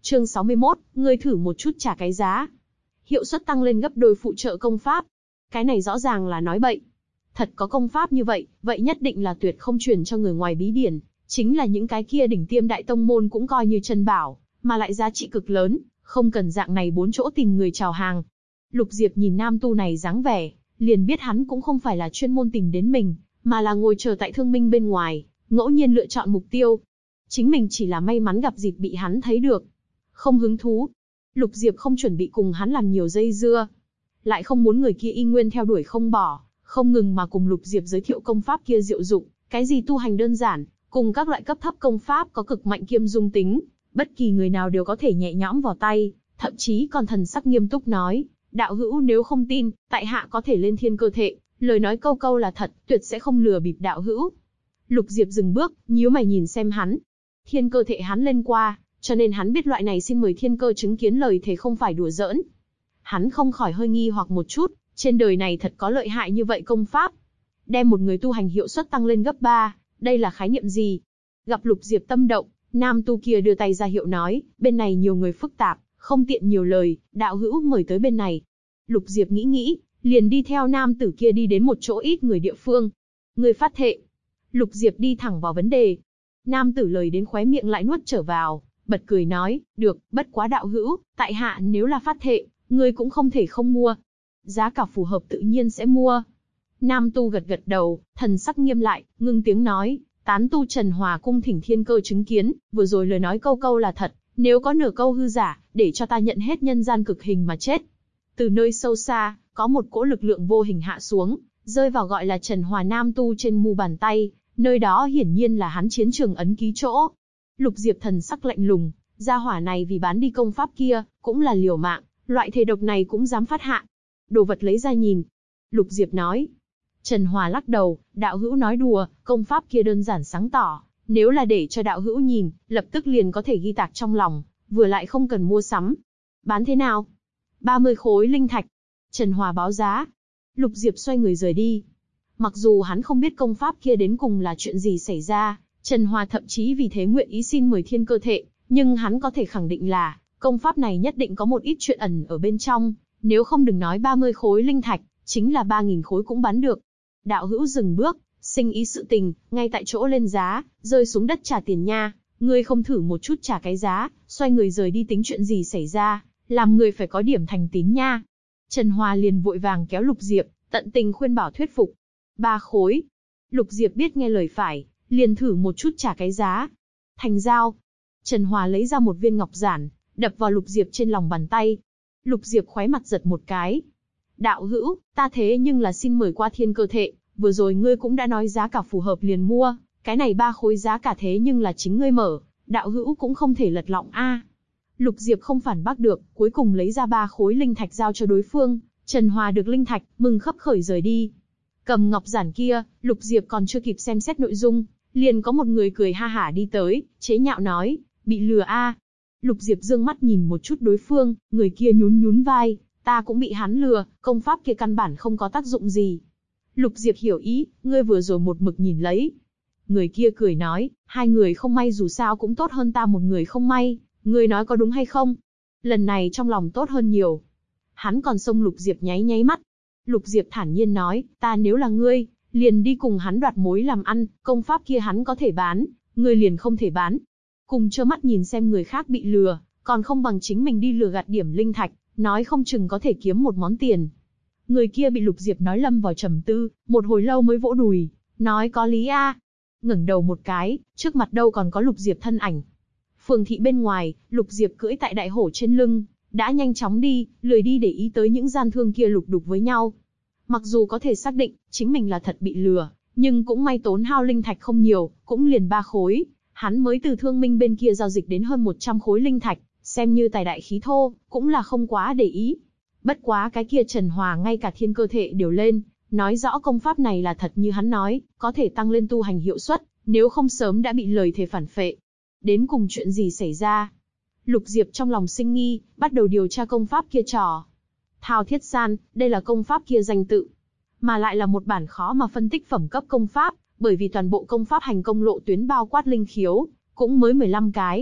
Chương 61, ngươi thử một chút trả cái giá. Hiệu suất tăng lên gấp đôi phụ trợ công pháp. Cái này rõ ràng là nói bậy. Thật có công pháp như vậy, vậy nhất định là tuyệt không truyền cho người ngoài bí điển. Chính là những cái kia đỉnh tiêm đại tông môn cũng coi như chân bảo, mà lại giá trị cực lớn, không cần dạng này bốn chỗ tìm người chào hàng. Lục Diệp nhìn nam tu này dáng vẻ, liền biết hắn cũng không phải là chuyên môn tìm đến mình, mà là ngồi chờ tại thương minh bên ngoài, ngẫu nhiên lựa chọn mục tiêu. Chính mình chỉ là may mắn gặp dịp bị hắn thấy được. Không hứng thú. Lục Diệp không chuẩn bị cùng hắn làm nhiều dây dưa. Lại không muốn người kia y nguyên theo đuổi không bỏ, không ngừng mà cùng Lục Diệp giới thiệu công pháp kia diệu dụng, cái gì tu hành đơn giản, cùng các loại cấp thấp công pháp có cực mạnh kiêm dung tính, bất kỳ người nào đều có thể nhẹ nhõm vào tay, thậm chí còn thần sắc nghiêm túc nói, đạo hữu nếu không tin, tại hạ có thể lên thiên cơ thệ, lời nói câu câu là thật, tuyệt sẽ không lừa bịp đạo hữu. Lục Diệp dừng bước, nhíu mày nhìn xem hắn. Thiên cơ thệ hắn lên qua, cho nên hắn biết loại này xin mời thiên cơ chứng kiến lời thề không phải đùa giỡn. Hắn không khỏi hơi nghi hoặc một chút, trên đời này thật có lợi hại như vậy công pháp. Đem một người tu hành hiệu suất tăng lên gấp 3, đây là khái niệm gì? Gặp Lục Diệp tâm động, nam tu kia đưa tay ra hiệu nói, bên này nhiều người phức tạp, không tiện nhiều lời, đạo hữu mời tới bên này. Lục Diệp nghĩ, liền đi theo nam tử kia đi đến một chỗ ít người địa phương. Người phát thệ. Lục Diệp đi thẳng vào vấn đề. Nam tử lời đến khóe miệng lại nuốt trở vào, bật cười nói, được, bất quá đạo hữu, tại hạ nếu là phát thệ, ngươi cũng không thể không mua. Giá cả phù hợp tự nhiên sẽ mua. Nam tu gật gật đầu, thần sắc nghiêm lại, ngưng tiếng nói, tán tu Trần Hòa cung thỉnh thiên cơ chứng kiến, vừa rồi lời nói câu câu là thật, nếu có nửa câu hư giả, để cho ta nhận hết nhân gian cực hình mà chết. Từ nơi sâu xa, có một cỗ lực lượng vô hình hạ xuống, rơi vào gọi là Trần Hòa nam tu trên mu bàn tay, nơi đó hiển nhiên là hắn chiến trường ấn ký chỗ. Lục Diệp thần sắc lạnh lùng, gia hỏa này vì bán đi công pháp kia, cũng là liều mạng, loại thề độc này cũng dám phát hạ. Đồ vật lấy ra nhìn. Lục Diệp nói. Trần Hòa lắc đầu, đạo hữu nói đùa, công pháp kia đơn giản sáng tỏ, nếu là để cho đạo hữu nhìn, lập tức liền có thể ghi tạc trong lòng, vừa lại không cần mua sắm. Bán thế nào? 30 khối linh thạch. Trần Hòa báo giá. Lục Diệp xoay người rời đi. Mặc dù hắn không biết công pháp kia đến cùng là chuyện gì xảy ra, Trần Hòa thậm chí vì thế nguyện ý xin mời thiên cơ thệ, nhưng hắn có thể khẳng định là, công pháp này nhất định có một ít chuyện ẩn ở bên trong, nếu không đừng nói 30 khối linh thạch, chính là 3.000 khối cũng bán được. Đạo hữu dừng bước, sinh ý sự tình, ngay tại chỗ lên giá, rơi xuống đất trả tiền nha, ngươi không thử một chút trả cái giá, xoay người rời đi tính chuyện gì xảy ra, làm người phải có điểm thành tín nha. Trần Hòa liền vội vàng kéo Lục Diệp, tận tình khuyên bảo thuyết phục. 3 khối. Lục Diệp biết nghe lời phải, liền thử một chút trả cái giá. Thành giao. Trần Hòa lấy ra một viên ngọc giản, đập vào Lục Diệp trên lòng bàn tay. Lục Diệp khóe mặt giật một cái. Đạo hữu, ta thế nhưng là xin mời qua thiên cơ thệ, vừa rồi ngươi cũng đã nói giá cả phù hợp liền mua, cái này 3 khối giá cả thế nhưng là chính ngươi mở, đạo hữu cũng không thể lật lọng a. Lục Diệp không phản bác được, cuối cùng lấy ra 3 khối linh thạch giao cho đối phương. Trần Hòa được linh thạch, mừng khấp khởi rời đi. Cầm ngọc giản kia, Lục Diệp còn chưa kịp xem xét nội dung, liền có một người cười ha hả đi tới, chế nhạo nói, bị lừa a. Lục Diệp dương mắt nhìn một chút đối phương, người kia nhún nhún vai, ta cũng bị hắn lừa, công pháp kia căn bản không có tác dụng gì. Lục Diệp hiểu ý, ngươi vừa rồi một mực nhìn lấy. Người kia cười nói, 2 người không may dù sao cũng tốt hơn ta một người không may, ngươi nói có đúng hay không? Lần này trong lòng tốt hơn nhiều. Hắn còn xông Lục Diệp nháy nháy mắt. Lục Diệp thản nhiên nói, ta nếu là ngươi, liền đi cùng hắn đoạt mối làm ăn, công pháp kia hắn có thể bán, ngươi liền không thể bán. Cùng trơ mắt nhìn xem người khác bị lừa, còn không bằng chính mình đi lừa gạt điểm linh thạch, nói không chừng có thể kiếm một món tiền. Người kia bị Lục Diệp nói lâm vào trầm tư, một hồi lâu mới vỗ đùi, nói có lý a. Ngẩng đầu một cái, trước mặt đâu còn có Lục Diệp thân ảnh. Phường thị bên ngoài, Lục Diệp cưỡi tại đại hổ trên lưng, đã nhanh chóng đi, lười đi để ý tới những gian thương kia lục đục với nhau. Mặc dù có thể xác định, chính mình là thật bị lừa, nhưng cũng may tốn hao linh thạch không nhiều, cũng liền 3 khối. Hắn mới từ thương minh bên kia giao dịch đến hơn 100 khối linh thạch, xem như tài đại khí thô, cũng là không quá để ý. Bất quá cái kia Trần Hòa ngay cả thiên cơ thệ đều lên, nói rõ công pháp này là thật như hắn nói, có thể tăng lên tu hành hiệu suất, nếu không sớm đã bị lời thề phản phệ. Đến cùng chuyện gì xảy ra? Lục Diệp trong lòng sinh nghi, bắt đầu điều tra công pháp kia trò. Thao Thiết San, đây là công pháp kia danh tự, mà lại là một bản khó mà phân tích phẩm cấp công pháp, bởi vì toàn bộ công pháp hành công lộ tuyến bao quát linh khiếu, cũng mới 15 cái.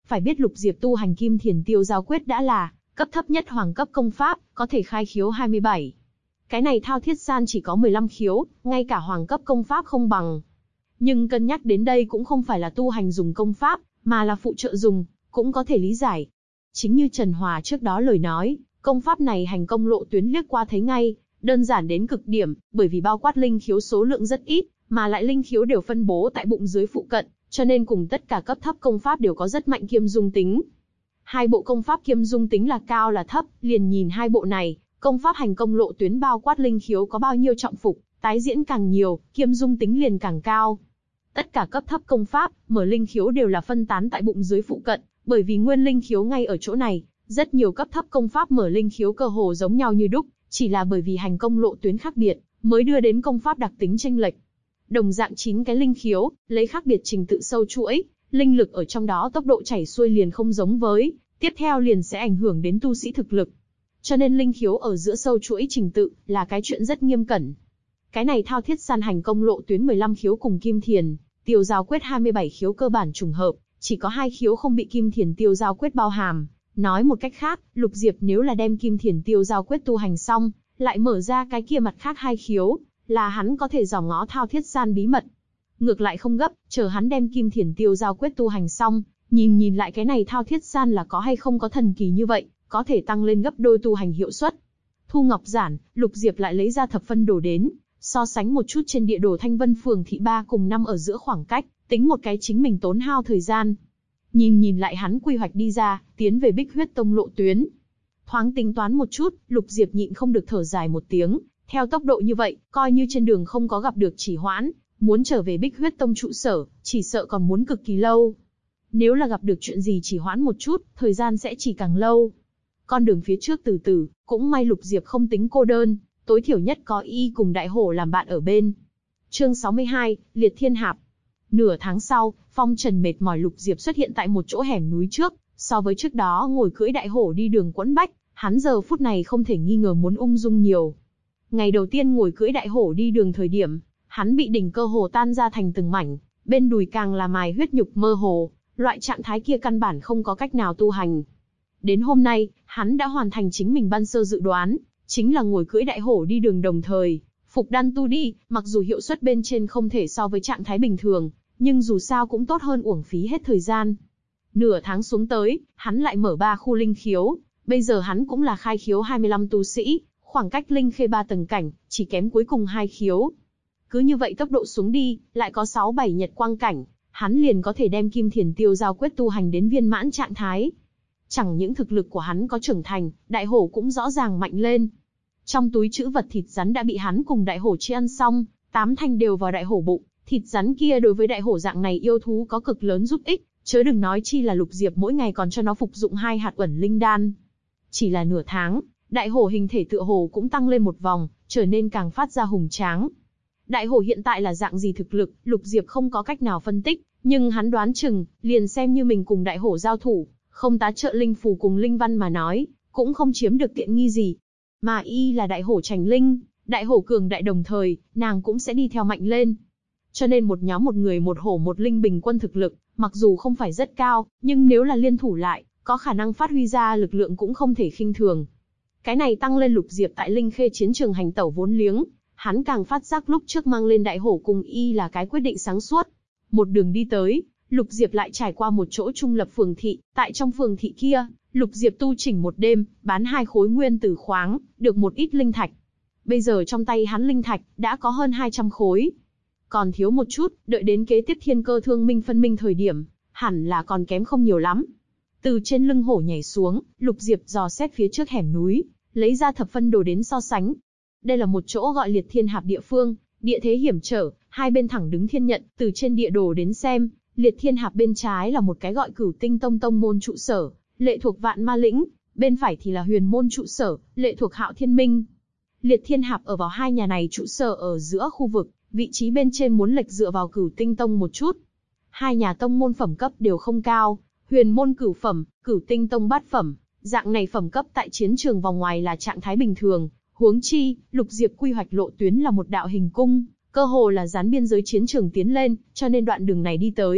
Phải biết Lục Diệp tu hành Kim Thiền Tiêu Giao Quyết đã là cấp thấp nhất hoàng cấp công pháp, có thể khai khiếu 27. Cái này Thao Thiết San chỉ có 15 khiếu, ngay cả hoàng cấp công pháp không bằng. Nhưng cân nhắc đến đây cũng không phải là tu hành dùng công pháp, mà là phụ trợ dùng, cũng có thể lý giải. Chính như Trần Hòa trước đó lời nói, công pháp này hành công lộ tuyến liếc qua thấy ngay, đơn giản đến cực điểm, bởi vì bao quát linh khiếu số lượng rất ít, mà lại linh khiếu đều phân bố tại bụng dưới phụ cận, cho nên cùng tất cả cấp thấp công pháp đều có rất mạnh kiêm dung tính. Hai bộ công pháp kiêm dung tính là cao là thấp, liền nhìn hai bộ này, công pháp hành công lộ tuyến bao quát linh khiếu có bao nhiêu trọng phục, tái diễn càng nhiều, kiêm dung tính liền càng cao. Tất cả cấp thấp công pháp, mở linh khiếu đều là phân tán tại bụng dưới phụ cận, bởi vì nguyên linh khiếu ngay ở chỗ này, rất nhiều cấp thấp công pháp mở linh khiếu cơ hồ giống nhau như đúc, chỉ là bởi vì hành công lộ tuyến khác biệt, mới đưa đến công pháp đặc tính chênh lệch. Đồng dạng 9 cái linh khiếu, lấy khác biệt trình tự sâu chuỗi, linh lực ở trong đó tốc độ chảy xuôi liền không giống với, tiếp theo liền sẽ ảnh hưởng đến tu sĩ thực lực. Cho nên linh khiếu ở giữa sâu chuỗi trình tự là cái chuyện rất nghiêm cẩn. Cái này Thao Thiết San hành công lộ tuyến 15 khiếu cùng Kim Thiền Tiêu Giao Quyết 27 khiếu cơ bản trùng hợp, chỉ có 2 khiếu không bị Kim Thiền Tiêu Giao Quyết bao hàm. Nói một cách khác, Lục Diệp nếu là đem Kim Thiền Tiêu Giao Quyết tu hành xong, lại mở ra cái kia mặt khác 2 khiếu, là hắn có thể dò ngó Thao Thiết San bí mật. Ngược lại không gấp, chờ hắn đem Kim Thiền Tiêu Giao Quyết tu hành xong, nhìn lại cái này Thao Thiết San là có hay không có thần kỳ như vậy, có thể tăng lên gấp đôi tu hành hiệu suất. Thu ngọc giản, Lục Diệp lại lấy ra thập phân đồ đến, so sánh một chút trên địa đồ Thanh Vân phường thị 3 cùng 5 ở giữa khoảng cách, tính một cái chính mình tốn hao thời gian. Nhìn lại hắn quy hoạch đi ra, tiến về Bích Huyết Tông lộ tuyến. Thoáng tính toán một chút, Lục Diệp nhịn không được thở dài một tiếng, theo tốc độ như vậy, coi như trên đường không có gặp được trì hoãn, muốn trở về Bích Huyết Tông trụ sở, chỉ sợ còn muốn cực kỳ lâu. Nếu là gặp được chuyện gì trì hoãn một chút, thời gian sẽ chỉ càng lâu. Con đường phía trước từ từ, cũng may Lục Diệp không tính cô đơn, tối thiểu nhất có y cùng Đại Hổ làm bạn ở bên. Chương 62, Liệt Thiên Hạp. Nửa tháng sau, phong trần mệt mỏi Lục Diệp xuất hiện tại một chỗ hẻm núi trước, so với trước đó ngồi cưỡi Đại Hổ đi đường quẫn bách, hắn giờ phút này không thể nghi ngờ muốn ung dung nhiều. Ngày đầu tiên ngồi cưỡi Đại Hổ đi đường thời điểm, hắn bị đỉnh cơ hồ tan ra thành từng mảnh, bên đùi càng là mài huyết nhục mơ hồ, loại trạng thái kia căn bản không có cách nào tu hành. Đến hôm nay, hắn đã hoàn thành chính mình ban sơ dự đoán, chính là ngồi cưỡi Đại Hổ đi đường đồng thời phục đan tu đi, mặc dù hiệu suất bên trên không thể so với trạng thái bình thường, nhưng dù sao cũng tốt hơn uổng phí hết thời gian. Nửa tháng xuống tới, hắn lại mở 3 khu linh khiếu, bây giờ hắn cũng là khai khiếu 25 tu sĩ, khoảng cách linh khê 3 tầng cảnh, chỉ kém cuối cùng 2 khiếu. Cứ như vậy tốc độ xuống đi, lại có 6-7 nhật quang cảnh, hắn liền có thể đem Kim Thiền Tiêu Giao Quyết tu hành đến viên mãn trạng thái. Chẳng những thực lực của hắn có trưởng thành, Đại Hổ cũng rõ ràng mạnh lên. Trong túi trữ vật thịt rắn đã bị hắn cùng Đại Hổ chia ăn xong, 8 thanh đều vào Đại Hổ bụng. Thịt rắn kia đối với Đại Hổ dạng này yêu thú có cực lớn giúp ích, chớ đừng nói chi là Lục Diệp mỗi ngày còn cho nó phục dụng 2 hạt uẩn linh đan. Chỉ là nửa tháng, Đại Hổ hình thể tựa hồ cũng tăng lên một vòng, trở nên càng phát ra hùng tráng. Đại Hổ hiện tại là dạng gì thực lực, Lục Diệp không có cách nào phân tích, nhưng hắn đoán chừng, liền xem như mình cùng Đại Hổ giao thủ, không tá trợ linh phù cùng linh văn mà nói, cũng không chiếm được tiện nghi gì. Mà y là Đại Hổ trành linh, Đại Hổ cường đại đồng thời, nàng cũng sẽ đi theo mạnh lên. Cho nên một nhóm một người một hổ một linh bình quân thực lực, mặc dù không phải rất cao, nhưng nếu là liên thủ lại, có khả năng phát huy ra lực lượng cũng không thể khinh thường. Cái này tăng lên Lục Diệp tại Linh Khê chiến trường hành tẩu vốn liếng, hắn càng phát giác lúc trước mang lên Đại Hổ cùng y là cái quyết định sáng suốt. Một đường đi tới, Lục Diệp lại trải qua một chỗ trung lập phường thị, tại trong phường thị kia, Lục Diệp tu chỉnh một đêm, bán 2 khối nguyên tử khoáng, được một ít linh thạch. Bây giờ trong tay hắn linh thạch đã có hơn 200 khối. Còn thiếu một chút, đợi đến kế tiếp thiên cơ thương minh phân minh thời điểm, hẳn là còn kém không nhiều lắm. Từ trên lưng hổ nhảy xuống, Lục Diệp dò xét phía trước hẻm núi, lấy ra thập phân đồ đến so sánh. Đây là một chỗ gọi Liệt Thiên Hạp địa phương, địa thế hiểm trở, hai bên thẳng đứng thiên nhận, từ trên địa đồ đến xem, Liệt Thiên Hạp bên trái là một cái gọi Cửu Tinh Tông tông môn trụ sở, lệ thuộc Vạn Ma Lĩnh, bên phải thì là Huyền môn trụ sở, lệ thuộc Hạo Thiên Minh. Liệt Thiên Hạp ở vào hai nhà này trụ sở ở giữa khu vực, vị trí bên trên muốn lệch dựa vào Cửu Tinh Tông một chút. Hai nhà tông môn phẩm cấp đều không cao, Huyền môn cửu phẩm, Cửu Tinh Tông bát phẩm, dạng này phẩm cấp tại chiến trường vòng ngoài là trạng thái bình thường, huống chi, Lục Diệp quy hoạch lộ tuyến là một đạo hình cung, cơ hồ là dán biên giới chiến trường tiến lên, cho nên đoạn đường này đi tới,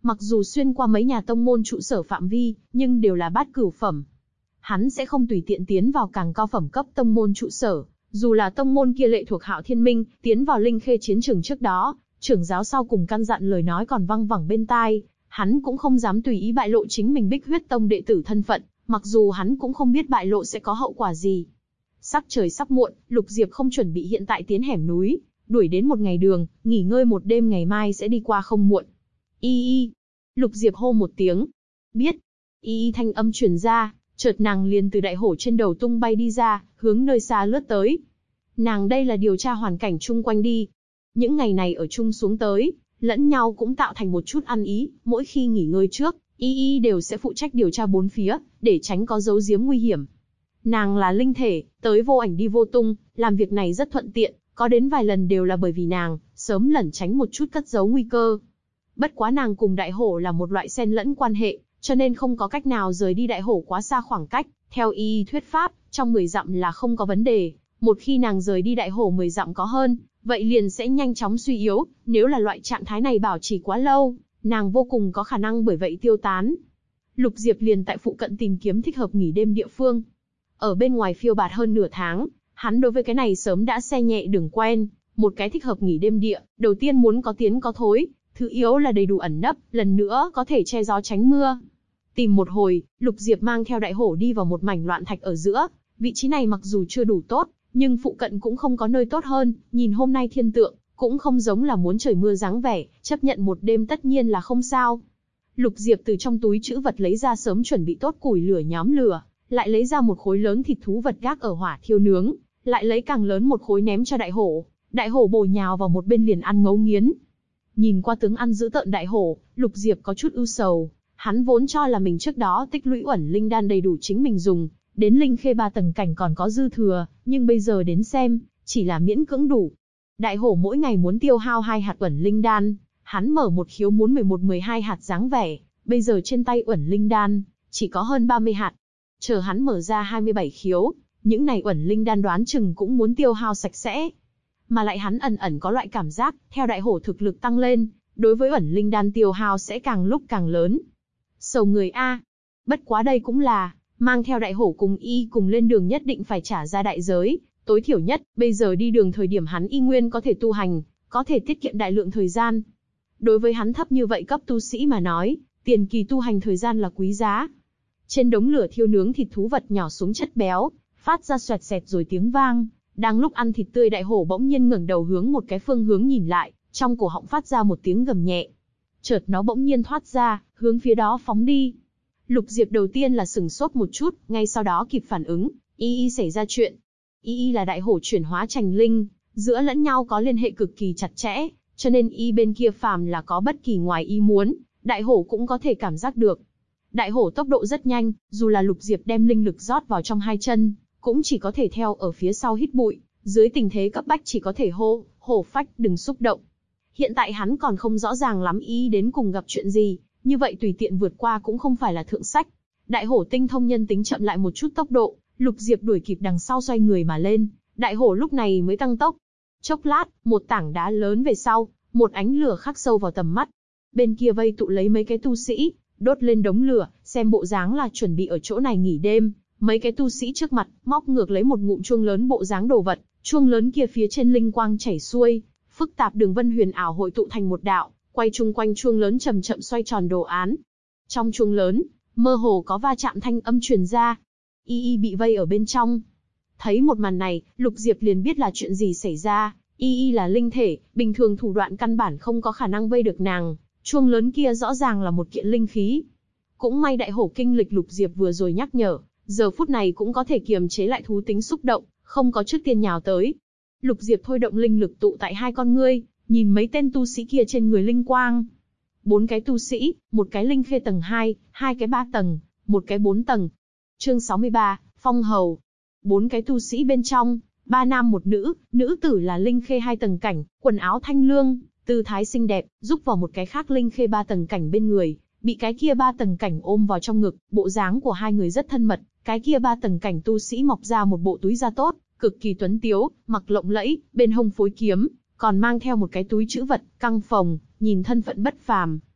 mặc dù xuyên qua mấy nhà tông môn trụ sở phạm vi, nhưng đều là bát cửu phẩm. Hắn sẽ không tùy tiện tiến vào càng cao phẩm cấp tông môn trụ sở, dù là tông môn kia lệ thuộc Hạo Thiên Minh, tiến vào Linh Khê chiến trường trước đó, trưởng giáo sau cùng căn dặn lời nói còn văng vẳng bên tai, hắn cũng không dám tùy ý bại lộ chính mình Bích Huyết Tông đệ tử thân phận, mặc dù hắn cũng không biết bại lộ sẽ có hậu quả gì. Sắc trời sắp muộn, Lục Diệp không chuẩn bị hiện tại tiến hẻm núi, đuổi đến một ngày đường, nghỉ ngơi một đêm ngày mai sẽ đi qua không muộn. Y y. Lục Diệp hô một tiếng. Biết. Y y thanh âm truyền ra, chợt nàng liền từ đại hổ trên đầu tung bay đi ra, hướng nơi xa lướt tới. Nàng đây là điều tra hoàn cảnh chung quanh đi. Những ngày này ở chung xuống tới, lẫn nhau cũng tạo thành một chút ăn ý, mỗi khi nghỉ ngơi trước, Y y đều sẽ phụ trách điều tra bốn phía, để tránh có dấu giếm nguy hiểm. Nàng là linh thể, tới vô ảnh đi vô tung, làm việc này rất thuận tiện, có đến vài lần đều là bởi vì nàng, sớm lẩn tránh một chút cất giấu nguy cơ. Bất quá nàng cùng đại hổ là một loại xen lẫn quan hệ, cho nên không có cách nào rời đi đại hổ quá xa khoảng cách, theo y thuyết pháp, trong 10 dặm là không có vấn đề, một khi nàng rời đi đại hổ 10 dặm có hơn, vậy liền sẽ nhanh chóng suy yếu, nếu là loại trạng thái này bảo trì quá lâu, nàng vô cùng có khả năng bởi vậy tiêu tán. Lục Diệp liền tại phụ cận tìm kiếm thích hợp nghỉ đêm địa phương. Ở bên ngoài phiêu bạt hơn nửa tháng, hắn đối với cái này sớm đã xe nhẹ đường quen, một cái thích hợp nghỉ đêm địa, đầu tiên muốn có tiến có thối, thứ yếu là đầy đủ ẩn nấp, lần nữa có thể che gió tránh mưa. Tìm một hồi, Lục Diệp mang theo đại hổ đi vào một mảnh loạn thạch ở giữa, vị trí này mặc dù chưa đủ tốt, nhưng phụ cận cũng không có nơi tốt hơn, nhìn hôm nay thiên tượng, cũng không giống là muốn trời mưa dáng vẻ, chấp nhận một đêm tất nhiên là không sao. Lục Diệp từ trong túi trữ vật lấy ra sớm chuẩn bị tốt củi lửa nhóm lửa, lại lấy ra một khối lớn thịt thú vật gác ở hỏa thiêu nướng, lại lấy càng lớn một khối ném cho đại hổ bổ nhào vào một bên liền ăn ngấu nghiến. Nhìn qua tướng ăn dữ tợn đại hổ, Lục Diệp có chút ưu sầu, hắn vốn cho là mình trước đó tích lũy uẩn linh đan đầy đủ chính mình dùng, đến linh khê 3 tầng cảnh còn có dư thừa, nhưng bây giờ đến xem, chỉ là miễn cưỡng đủ. Đại hổ mỗi ngày muốn tiêu hao 2 hạt uẩn linh đan, hắn mở một khiếu muốn 11-12 hạt dáng vẻ, bây giờ trên tay uẩn linh đan chỉ có hơn 30 hạt. Chờ hắn mở ra 27 khiếu, những này uẩn linh đan đoán chừng cũng muốn tiêu hao sạch sẽ. Mà lại hắn ẩn ẩn có loại cảm giác, theo đại hổ thực lực tăng lên, đối với uẩn linh đan tiêu hao sẽ càng lúc càng lớn. Sầu người a. Bất quá đây cũng là, mang theo đại hổ cùng y cùng lên đường nhất định phải trả ra đại giới, tối thiểu nhất, bây giờ đi đường thời điểm hắn y nguyên có thể tu hành, có thể tiết kiệm đại lượng thời gian. Đối với hắn thấp như vậy cấp tu sĩ mà nói, tiền kỳ tu hành thời gian là quý giá. Trên đống lửa thiêu nướng thịt thú vật nhỏ xuống chất béo, phát ra xoẹt xẹt rồi tiếng vang. Đang lúc ăn thịt tươi đại hổ bỗng nhiên ngẩng đầu hướng một cái phương hướng nhìn lại, trong cổ họng phát ra một tiếng gầm nhẹ. Chợt nó bỗng nhiên thoát ra, hướng phía đó phóng đi. Lục Diệp đầu tiên là sửng sốt một chút, ngay sau đó kịp phản ứng, y xảy ra chuyện. Y là đại hổ chuyển hóa thành linh, giữa lẫn nhau có liên hệ cực kỳ chặt chẽ, cho nên y bên kia phàm là có bất kỳ ngoài ý muốn, đại hổ cũng có thể cảm giác được. Đại hổ tốc độ rất nhanh, dù là Lục Diệp đem linh lực rót vào trong hai chân, cũng chỉ có thể theo ở phía sau hít bụi, dưới tình thế cấp bách chỉ có thể hô, hổ phách đừng xúc động. Hiện tại hắn còn không rõ ràng lắm y đến cùng gặp chuyện gì, như vậy tùy tiện vượt qua cũng không phải là thượng sách. Đại hổ tinh thông nhân tính chậm lại một chút tốc độ, Lục Diệp đuổi kịp đằng sau xoay người mà lên, đại hổ lúc này mới tăng tốc. Chốc lát, một tảng đá lớn về sau, một ánh lửa khắc sâu vào tầm mắt. Bên kia vây tụ lấy mấy cái tu sĩ, đốt lên đống lửa, xem bộ dáng là chuẩn bị ở chỗ này nghỉ đêm. Mấy cái tu sĩ trước mặt, móc ngược lấy một ngụm chuông lớn bộ dáng đồ vật, chuông lớn kia phía trên linh quang chảy xuôi, phức tạp đường vân huyền ảo hội tụ thành một đạo, quay chung quanh chuông lớn chậm chậm xoay tròn đồ án. Trong chuông lớn, mơ hồ có va chạm thanh âm truyền ra. Y bị vây ở bên trong. Thấy một màn này, Lục Diệp liền biết là chuyện gì xảy ra. Y là linh thể, bình thường thủ đoạn căn bản không có khả năng vây được nàng. Chuông lớn kia rõ ràng là một kiện linh khí. Cũng may đại hổ kinh lịch Lục Diệp vừa rồi nhắc nhở, giờ phút này cũng có thể kiềm chế lại thú tính xúc động, không có trước tiên nhào tới. Lục Diệp thôi động linh lực tụ tại hai con ngươi, nhìn mấy tên tu sĩ kia trên người linh quang. 4 cái tu sĩ, một cái linh khê tầng 2, 2 cái 3 tầng, một cái 4 tầng. Chương 63, Phong Hầu. 4 cái tu sĩ bên trong, 3 nam 1 nữ, nữ tử là linh khê 2 tầng cảnh, quần áo thanh lương, tư thái xinh đẹp, giúp vào một cái khác linh khê 3 tầng cảnh bên người, bị cái kia 3 tầng cảnh ôm vào trong ngực, bộ dáng của hai người rất thân mật. Cái kia 3 tầng cảnh tu sĩ mọc ra một bộ túi da tốt, cực kỳ tuấn tiếu, mặc lộng lẫy, bên hông phối kiếm, còn mang theo một cái túi trữ vật, căng phồng, nhìn thân phận bất phàm.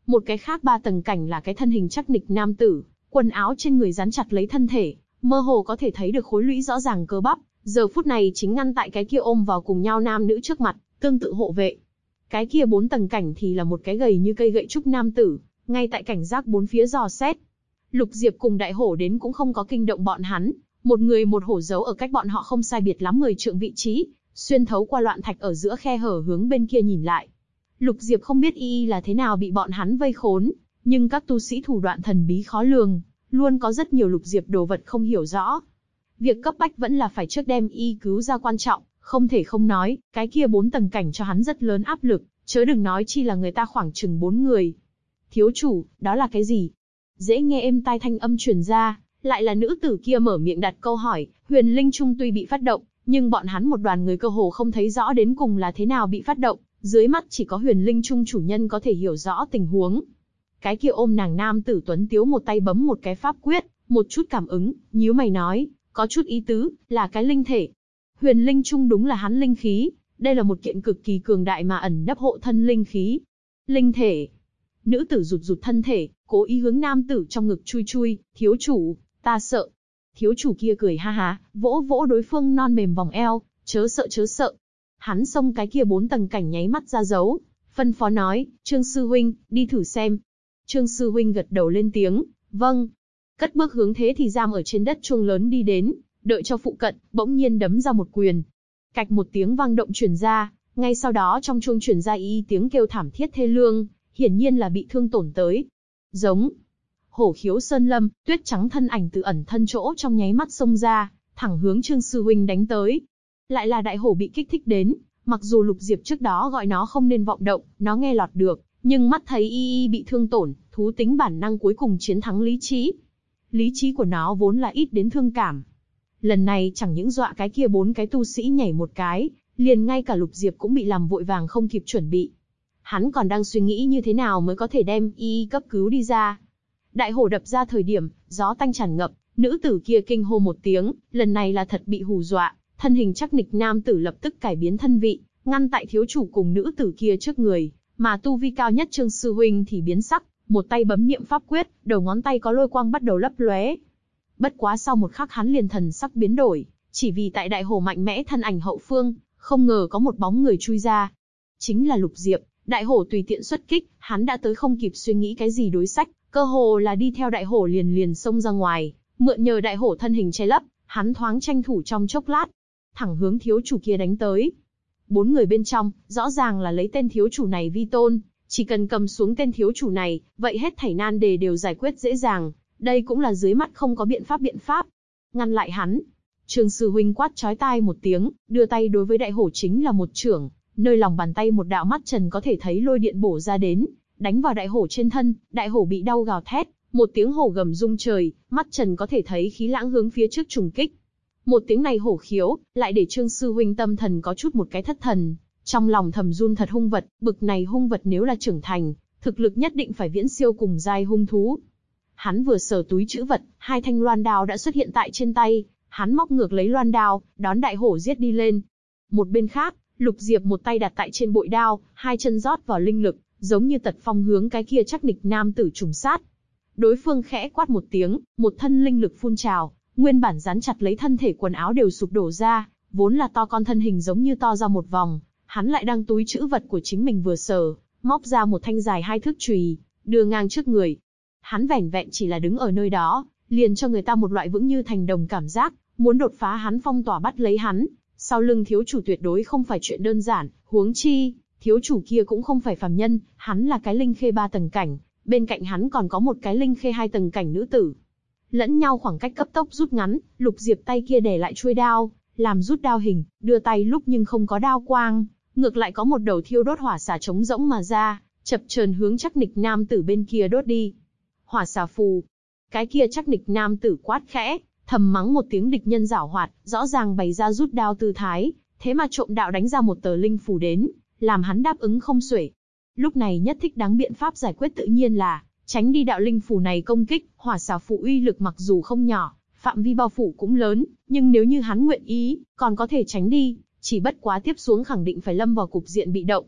Một cái khác 3 tầng cảnh là cái thân hình chắc nịch nam tử, quần áo trên người dán chặt lấy thân thể, mơ hồ có thể thấy được khối lũy rõ ràng cơ bắp, giờ phút này chính ngăn tại cái kia ôm vào cùng nhau nam nữ trước mặt, tương tự hộ vệ. Cái kia 4 tầng cảnh thì là một cái gầy như cây gậy trúc nam tử, ngay tại cảnh giác bốn phía dò xét. Lục Diệp cùng đại hổ đến cũng không có kinh động bọn hắn, một người một hổ giấu ở cách bọn họ không sai biệt lắm 10 trượng vị trí, xuyên thấu qua loạn thạch ở giữa khe hở hướng bên kia nhìn lại. Lục Diệp không biết y là thế nào bị bọn hắn vây khốn, nhưng các tu sĩ thủ đoạn thần bí khó lường, luôn có rất nhiều Lục Diệp đồ vật không hiểu rõ. Việc cấp bách vẫn là phải trước đem y cứu ra quan trọng, không thể không nói, cái kia 4 tầng cảnh cho hắn rất lớn áp lực, chớ đừng nói chi là người ta khoảng chừng 4 người. Thiếu chủ, đó là cái gì? Dễ nghe êm tai thanh âm truyền ra, lại là nữ tử kia mở miệng đặt câu hỏi. Huyền Linh Trung tuy bị phát động, nhưng bọn hắn một đoàn người cơ hồ không thấy rõ đến cùng là thế nào bị phát động, dưới mắt chỉ có Huyền Linh Trung chủ nhân có thể hiểu rõ tình huống. Cái kia ôm nàng nam tử tuấn tiếu một tay bấm một cái pháp quyết, một chút cảm ứng, nhíu mày nói, có chút ý tứ, là cái linh thể. Huyền Linh Trung đúng là hắn linh khí, đây là một kiện cực kỳ cường đại mà ẩn nấp hộ thân linh khí. Linh thể. Nữ tử rụt rụt thân thể, cố ý hướng nam tử trong ngực chui chui, thiếu chủ, ta sợ. Thiếu chủ kia cười ha ha, vỗ vỗ đối phương non mềm vòng eo, chớ sợ chớ sợ. Hắn xông cái kia 4 tầng cảnh nháy mắt ra dấu, phân phó nói, Trương sư huynh, đi thử xem. Trương sư huynh gật đầu lên tiếng, vâng. Cất bước hướng thế thì giam ở trên đất chuông lớn đi đến, đợi cho phụ cận, bỗng nhiên đấm ra một quyền. Cạch một tiếng vang động truyền ra, ngay sau đó trong chuông truyền ra y tiếng kêu thảm thiết thê lương, hiển nhiên là bị thương tổn tới. Giống. Hổ khiếu sơn lâm, tuyết trắng thân ảnh từ ẩn thân chỗ trong nháy mắt xông ra, thẳng hướng Trương sư huynh đánh tới. Lại là đại hổ bị kích thích đến, mặc dù Lục Diệp trước đó gọi nó không nên vọng động, nó nghe lọt được, nhưng mắt thấy y bị thương tổn, thú tính bản năng cuối cùng chiến thắng lý trí. Lý trí của nó vốn là ít đến thương cảm. Lần này chẳng những dọa cái kia 4 cái tu sĩ nhảy một cái, liền ngay cả Lục Diệp cũng bị làm vội vàng không kịp chuẩn bị. Hắn còn đang suy nghĩ như thế nào mới có thể đem y cấp cứu đi ra. Đại hổ đập ra thời điểm, gió tanh tràn ngập, nữ tử kia kinh hô một tiếng, lần này là thật bị hù dọa, thân hình chắc nịch nam tử lập tức cải biến thân vị, ngăn tại thiếu chủ cùng nữ tử kia trước người, mà tu vi cao nhất Trương sư huynh thì biến sắc, một tay bấm niệm pháp quyết, đầu ngón tay có lôi quang bắt đầu lấp lóe. Bất quá sau một khắc hắn liền thần sắc biến đổi, chỉ vì tại đại hổ mạnh mẽ thân ảnh hậu phương, không ngờ có một bóng người chui ra. Chính là Lục Diệp. Đại hổ tùy tiện xuất kích, hắn đã tới không kịp suy nghĩ cái gì đối sách, cơ hồ là đi theo đại hổ liền xông ra ngoài, mượn nhờ đại hổ thân hình che lấp, hắn thoáng tranh thủ trong chốc lát, thẳng hướng thiếu chủ kia đánh tới. 4 người bên trong, rõ ràng là lấy tên thiếu chủ này vi tôn, chỉ cần cầm xuống tên thiếu chủ này, vậy hết thảy nan đề đều giải quyết dễ dàng, đây cũng là dưới mắt không có biện pháp. Ngăn lại hắn. Trương sư huynh quát chói tai một tiếng, đưa tay đối với đại hổ chính là một chưởng. Nơi lòng bàn tay một đạo mắt trần có thể thấy lôi điện bổ ra đến, đánh vào đại hổ trên thân, đại hổ bị đau gào thét, một tiếng hổ gầm rung trời, mắt trần có thể thấy khí lãng hướng phía trước trùng kích. Một tiếng này hổ khiếu, lại để Trương sư huynh tâm thần có chút một cái thất thần, trong lòng thầm run thật hung vật, bực này hung vật nếu là trưởng thành, thực lực nhất định phải viễn siêu cùng giai hung thú. Hắn vừa sờ túi trữ vật, 2 thanh loan đao đã xuất hiện tại trên tay, hắn móc ngược lấy loan đao, đón đại hổ giết đi lên. Một bên khác, Lục Diệp một tay đặt tại trên bội đao, 2 chân rót vào linh lực, giống như tật phong hướng cái kia chắc nịch nam tử trùng sát. Đối phương khẽ quát một tiếng, một thân linh lực phun trào, nguyên bản dán chặt lấy thân thể quần áo đều sụp đổ ra, vốn là to con thân hình giống như to ra một vòng, hắn lại đang túi trữ vật của chính mình vừa sờ, móc ra một thanh dài 2 thước chùy, đưa ngang trước người. Hắn vẻn vẹn chỉ là đứng ở nơi đó, liền cho người ta một loại vững như thành đồng cảm giác, muốn đột phá hắn phong tỏa bắt lấy hắn. Sau lưng thiếu chủ tuyệt đối không phải chuyện đơn giản, huống chi, thiếu chủ kia cũng không phải phàm nhân, hắn là cái linh khê 3 tầng cảnh, bên cạnh hắn còn có một cái linh khê 2 tầng cảnh nữ tử. Lẫn nhau khoảng cách cấp tốc rút ngắn, Lục Diệp tay kia để lại chuôi đao, làm rút đao hình, đưa tay lúc nhưng không có đao quang, ngược lại có một đầu thiêu đốt hỏa xà trống rỗng mà ra, chập chờn hướng chắc nịch nam tử bên kia đốt đi. Hỏa xà phù. Cái kia chắc nịch nam tử quát khẽ, thầm mắng một tiếng địch nhân giảo hoạt, rõ ràng bày ra rút đao tư thái, thế mà trộm đạo đánh ra một tờ linh phù đến, làm hắn đáp ứng không xuể. Lúc này nhất thích đáng biện pháp giải quyết tự nhiên là tránh đi đạo linh phù này công kích. Hỏa xà phù uy lực mặc dù không nhỏ, phạm vi bao phủ cũng lớn, nhưng nếu như hắn nguyện ý, còn có thể tránh đi, chỉ bất quá tiếp xuống khẳng định phải lâm vào cục diện bị động.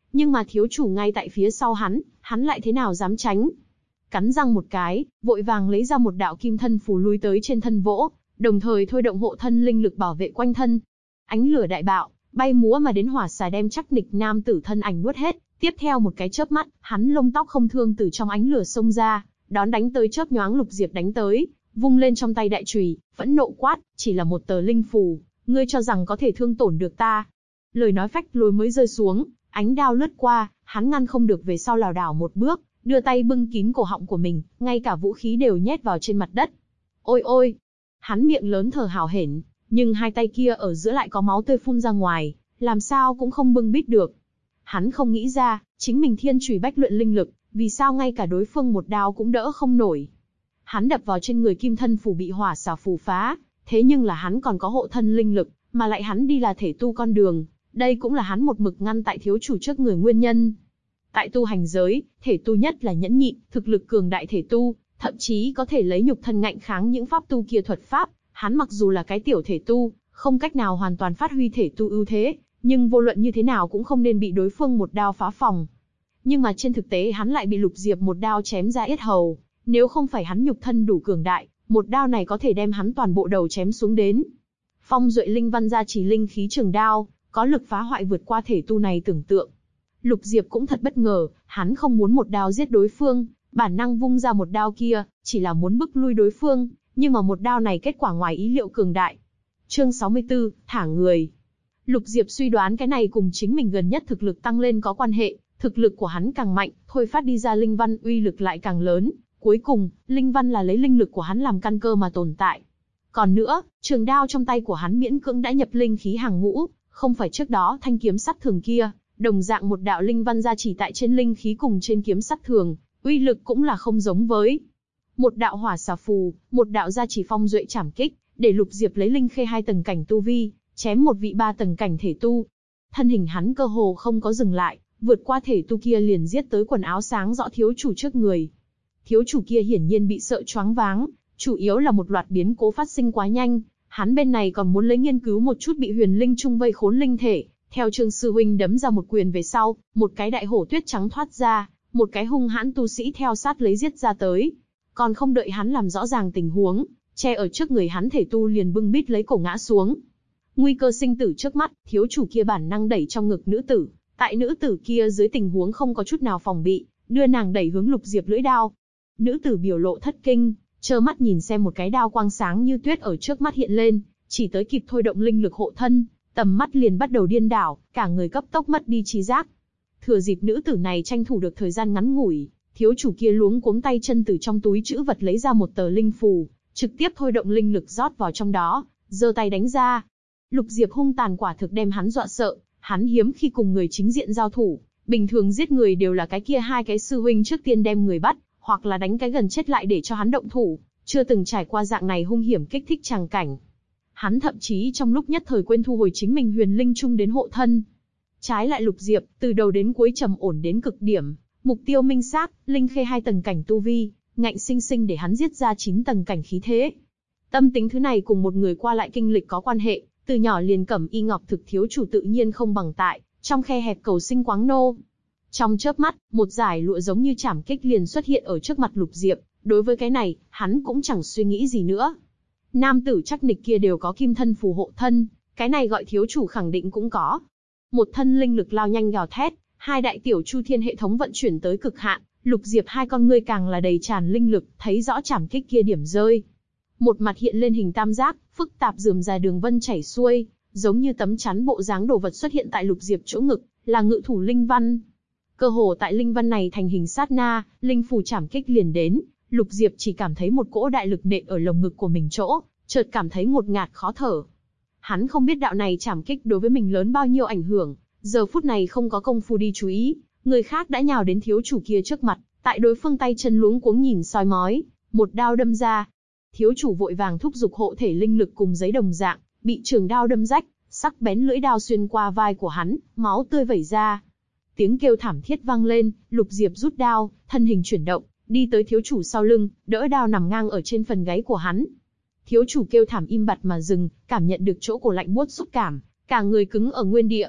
nhưng mà thiếu chủ ngay tại phía sau hắn lại thế nào dám tránh. Cắn răng một cái, vội vàng lấy ra một đạo kim thân phù lui tới trên thân vỗ, đồng thời thôi động hộ thân linh lực bảo vệ quanh thân. Ánh lửa đại bạo, bay múa mà đến hỏa xà đem chắc nịch nam tử thân ảnh nuốt hết. Tiếp theo một cái chớp mắt, hắn lông tóc không thương từ trong ánh lửa xông ra, đón đánh tới chớp nhoáng Lục Diệp đánh tới, vung lên trong tay đại chùy, phẫn nộ quát, chỉ là một tờ linh phù, ngươi cho rằng có thể thương tổn được ta? Lời nói phách lối mới rơi xuống, ánh đao lướt qua, hắn ngăn không được về sau lảo đảo một bước, đưa tay bưng kín cổ họng của mình, ngay cả vũ khí đều nhét vào trên mặt đất. Ôi ôi! Hắn miệng lớn thở hào hển, nhưng hai tay kia ở giữa lại có máu tươi phun ra ngoài, làm sao cũng không bưng bít được. Hắn không nghĩ ra, chính mình thiên chùy bách luyện linh lực, vì sao ngay cả đối phương một đao cũng đỡ không nổi. Hắn đập vào trên người kim thân phù bị hỏa xà phù phá, thế nhưng là hắn còn có hộ thân linh lực, mà lại hắn đi là thể tu con đường, đây cũng là hắn một mực ngăn tại thiếu chủ trước người nguyên nhân. Tại tu hành giới, thể tu nhất là nhẫn nhịn, thực lực cường đại thể tu, thậm chí có thể lấy nhục thân ngạnh kháng những pháp tu kia thuật pháp. Hắn mặc dù là cái tiểu thể tu, không cách nào hoàn toàn phát huy thể tu ưu thế, nhưng vô luận như thế nào cũng không nên bị đối phương một đao phá phòng. Nhưng mà trên thực tế hắn lại bị Lục Diệp một đao chém ra yết hầu, nếu không phải hắn nhục thân đủ cường đại, một đao này có thể đem hắn toàn bộ đầu chém xuống đến. Phong Duệ linh văn gia trì linh khí trường đao, có lực phá hoại vượt qua thể tu này tưởng tượng. Lục Diệp cũng thật bất ngờ, hắn không muốn một đao giết đối phương, bản năng vung ra một đao kia, chỉ là muốn bức lui đối phương, nhưng mà một đao này kết quả ngoài ý liệu cường đại. Chương 64, thả người. Lục Diệp suy đoán cái này cùng chính mình gần nhất thực lực tăng lên có quan hệ, thực lực của hắn càng mạnh, thôi phát đi ra linh văn uy lực lại càng lớn, cuối cùng, linh văn là lấy linh lực của hắn làm căn cơ mà tồn tại. Còn nữa, trường đao trong tay của hắn miễn cưỡng đã nhập linh khí hàng ngũ, không phải trước đó thanh kiếm sắt thường kia, đồng dạng một đạo linh văn gia chỉ tại trên linh khí cùng trên kiếm sắt thường, uy lực cũng là không giống với. Một đạo hỏa xà phù, một đạo gia chỉ phong duệ chảm kích, để Lục Diệp lấy linh khê 2 tầng cảnh tu vi, chém một vị 3 tầng cảnh thể tu. Thân hình hắn cơ hồ không có dừng lại, vượt qua thể tu kia liền giết tới quần áo sáng rõ thiếu chủ trước người. Thiếu chủ kia hiển nhiên bị sợ choáng váng, chủ yếu là một loạt biến cố phát sinh quá nhanh, hắn bên này còn muốn lấy nghiên cứu một chút bị huyền linh trung vây khốn linh thể. Theo Trương sư huynh đấm ra một quyền về sau, một cái đại hổ tuyết trắng thoát ra, một cái hung hãn tu sĩ theo sát lấy giết ra tới. Còn không đợi hắn làm rõ ràng tình huống, che ở trước người hắn thể tu liền bưng bít lấy cổ ngã xuống. Nguy cơ sinh tử trước mắt, thiếu chủ kia bản năng đẩy trong ngực nữ tử, tại nữ tử kia dưới tình huống không có chút nào phòng bị, đưa nàng đẩy hướng Lục Diệp lưỡi đao. Nữ tử biểu lộ thất kinh, trơ mắt nhìn xem một cái đao quang sáng như tuyết ở trước mắt hiện lên, chỉ tới kịp thôi động linh lực hộ thân, tầm mắt liền bắt đầu điên đảo, cả người cấp tốc mất đi trí giác. Thừa dịp nữ tử này tranh thủ được thời gian ngắn ngủi, thiếu chủ kia luống cuống tay chân từ trong túi trữ vật lấy ra một tờ linh phù, trực tiếp thôi động linh lực rót vào trong đó, giơ tay đánh ra. Lục Diệp hung tàn quả thực đem hắn dọa sợ, hắn hiếm khi cùng người chính diện giao thủ, bình thường giết người đều là cái kia hai cái sư huynh trước tiên đem người bắt, hoặc là đánh cái gần chết lại để cho hắn động thủ, chưa từng trải qua dạng này hung hiểm kích thích tràng cảnh. Hắn thậm chí trong lúc nhất thời quên thu hồi chính mình huyền linh trung đến hộ thân. Trái lại Lục Diệp, từ đầu đến cuối trầm ổn đến cực điểm, mục tiêu minh xác, linh khê 2 tầng cảnh tu vi, ngạnh sinh sinh để hắn giết ra 9 tầng cảnh khí thế. Tâm tính thứ này cùng một người qua lại kinh lịch có quan hệ, từ nhỏ liền cẩm y ngọc thực thiếu chủ tự nhiên không bằng tại, trong khe hẹp cầu sinh quáng nô. Trong chớp mắt, một dải lụa giống như chảm kích liền xuất hiện ở trước mặt Lục Diệp, đối với cái này, hắn cũng chẳng suy nghĩ gì nữa. Nam tử chắc nịch kia đều có kim thân phù hộ thân, cái này gọi thiếu chủ khẳng định cũng có. Một thân linh lực lao nhanh gào thét, hai đại tiểu chu thiên hệ thống vận chuyển tới cực hạn, Lục Diệp hai con ngươi càng là đầy tràn linh lực, thấy rõ chảm kích kia điểm rơi. Một mặt hiện lên hình tam giác, phức tạp rườm rà đường vân chảy xuôi, giống như tấm chắn bộ dáng đồ vật xuất hiện tại Lục Diệp chỗ ngực, là ngự thủ linh văn. Cơ hồ tại linh văn này thành hình sát na, linh phù chảm kích liền đến, Lục Diệp chỉ cảm thấy một cỗ đại lực nện ở lồng ngực của mình chỗ, chợt cảm thấy ngột ngạt khó thở. Hắn không biết đạo này chảm kích đối với mình lớn bao nhiêu ảnh hưởng, giờ phút này không có công phu đi chú ý, người khác đã nhào đến thiếu chủ kia trước mặt, tại đối phương tay chân luống cuống nhìn soi mói, một đao đâm ra. Thiếu chủ vội vàng thúc giục hộ thể linh lực cùng giấy đồng dạng, bị trường đao đâm rách, sắc bén lưỡi đao xuyên qua vai của hắn, máu tươi vẩy ra. Tiếng kêu thảm thiết vang lên, Lục Diệp rút đao, thân hình chuyển động, đi tới thiếu chủ sau lưng, đỡ đao nằm ngang ở trên phần gáy của hắn. Thiếu chủ kêu thảm im bặt mà dừng, cảm nhận được chỗ cổ lạnh buốt xúc cảm, cả người cứng ở nguyên địa.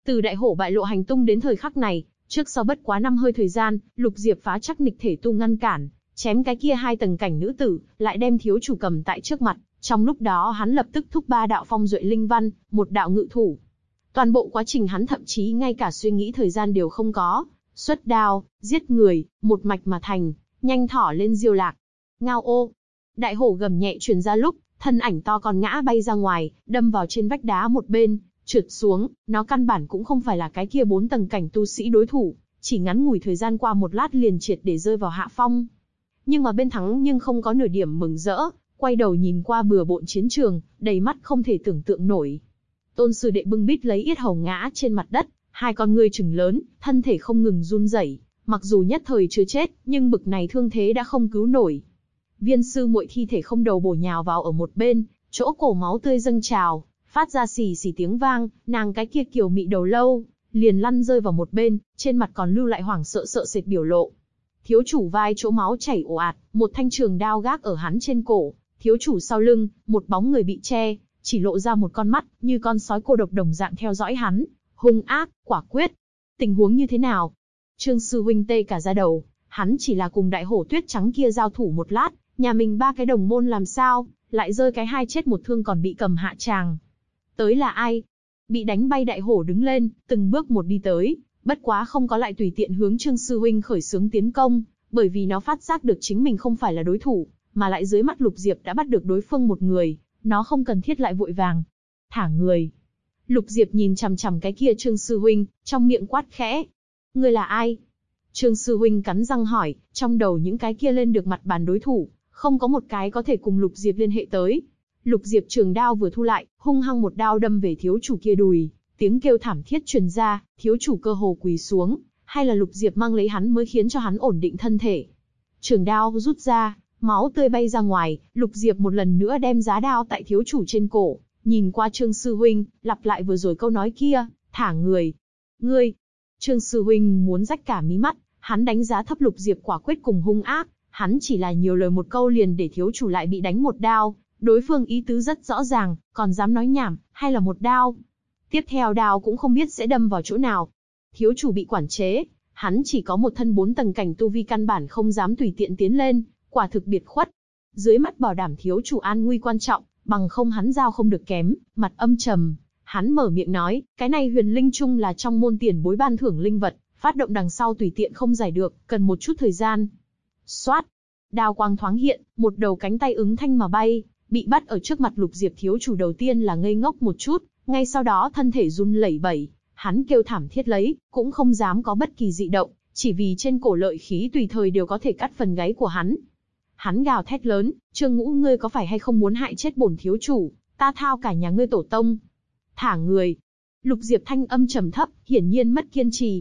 Từ đại hổ bại lộ hành tung đến thời khắc này, trước sau bất quá 5 hơi thời gian, Lục Diệp phá chắc nịch thể tu ngăn cản, chém cái kia 2 tầng cảnh nữ tử, lại đem thiếu chủ cầm tại trước mặt. Trong lúc đó hắn lập tức thúc 3 đạo phong duệ linh văn, 1 đạo ngự thủ. Toàn bộ quá trình hắn thậm chí ngay cả suy nghĩ thời gian đều không có, xuất đao, giết người, một mạch mà thành, nhanh thỏ lên diêu lạc. Ngao ô, đại hổ gầm nhẹ truyền ra lúc, thân ảnh to còn ngã bay ra ngoài, đâm vào trên vách đá một bên, trượt xuống. Nó căn bản cũng không phải là cái kia 4 tầng cảnh tu sĩ đối thủ, chỉ ngắn ngủi thời gian qua một lát liền triệt để rơi vào hạ phong. Nhưng mà bên thắng nhưng không có nửa điểm mừng rỡ, quay đầu nhìn qua bừa bộn chiến trường, đầy mắt không thể tưởng tượng nổi. Tôn sư đệ bưng bít lấy yết hầu ngã trên mặt đất, 2 con ngươi trừng lớn, thân thể không ngừng run rẩy. Mặc dù nhất thời chưa chết, nhưng bực này thương thế đã không cứu nổi. Viên sư muội thi thể không đầu bổ nhào vào ở một bên, chỗ cổ máu tươi dâng trào, phát ra xì xì tiếng vang, nàng cái kia kiều mị đầu lâu, liền lăn rơi vào một bên, trên mặt còn lưu lại hoảng sợ sợ sệt biểu lộ. Thiếu chủ vai chỗ máu chảy ồ ạt, một thanh trường đao gác ở hắn trên cổ, thiếu chủ sau lưng, một bóng người bị che, chỉ lộ ra một con mắt, như con sói cô độc đồng dạng theo dõi hắn, hung ác, quả quyết. Tình huống như thế nào? Trương sư huynh tê cả da đầu, hắn chỉ là cùng đại hổ tuyết trắng kia giao thủ một lát, nhà mình 3 cái đồng môn làm sao, lại rơi cái 2 chết 1 thương còn bị cầm hạ tràng. Tới là ai? Bị đánh bay đại hổ đứng lên, từng bước một đi tới, bất quá không có lại tùy tiện hướng Trương sư huynh khởi xướng tiến công, bởi vì nó phát giác được chính mình không phải là đối thủ, mà lại dưới mắt Lục Diệp đã bắt được đối phương một người, nó không cần thiết lại vội vàng. Thả người. Lục Diệp nhìn chằm chằm cái kia Trương sư huynh, trong miệng quát khẽ. Ngươi là ai? Trương sư huynh cắn răng hỏi, trong đầu những cái kia lên được mặt bàn đối thủ, không có một cái có thể cùng Lục Diệp liên hệ tới. Lục Diệp trường đao vừa thu lại, hung hăng một đao đâm về thiếu chủ kia đùi, tiếng kêu thảm thiết truyền ra, thiếu chủ cơ hồ quỳ xuống, hay là Lục Diệp mang lấy hắn mới khiến cho hắn ổn định thân thể. Trường đao rút ra, máu tươi bay ra ngoài, Lục Diệp một lần nữa đem giá đao tại thiếu chủ trên cổ, nhìn qua Trương sư huynh, lặp lại vừa rồi câu nói kia, thả người. Ngươi! Trương sư huynh muốn rách cả mí mắt, hắn đánh giá thấp Lục Diệp quả quyết cùng hung ác, hắn chỉ là nhiều lời một câu liền để thiếu chủ lại bị đánh một đao, đối phương ý tứ rất rõ ràng, còn dám nói nhảm, hay là một đao. Tiếp theo đao cũng không biết sẽ đâm vào chỗ nào. Thiếu chủ bị quản chế, hắn chỉ có một thân 4 tầng cảnh tu vi căn bản không dám tùy tiện tiến lên, quả thực biệt khuất. Dưới mắt bảo đảm thiếu chủ an nguy quan trọng, bằng không hắn giao không được kém, mặt âm trầm. Hắn mở miệng nói, cái này huyền linh chung là trong môn tiền bối ban thưởng linh vật, phát động đằng sau tùy tiện không giải được, cần một chút thời gian. Xoát, đao quang thoáng hiện, một đầu cánh tay ứng thanh mà bay, bị bắt ở trước mặt Lục Diệp thiếu chủ đầu tiên là ngây ngốc một chút, ngay sau đó thân thể run lẩy bẩy, hắn kêu thảm thiết lấy, cũng không dám có bất kỳ dị động, chỉ vì trên cổ lợi khí tùy thời đều có thể cắt phần gáy của hắn. Hắn gào thét lớn, Trương Ngũ ngươi có phải hay không muốn hại chết bổn thiếu chủ, ta thao cả nhà ngươi tổ tông. Thả người. Lục Diệp thanh âm trầm thấp, hiển nhiên mất kiên trì.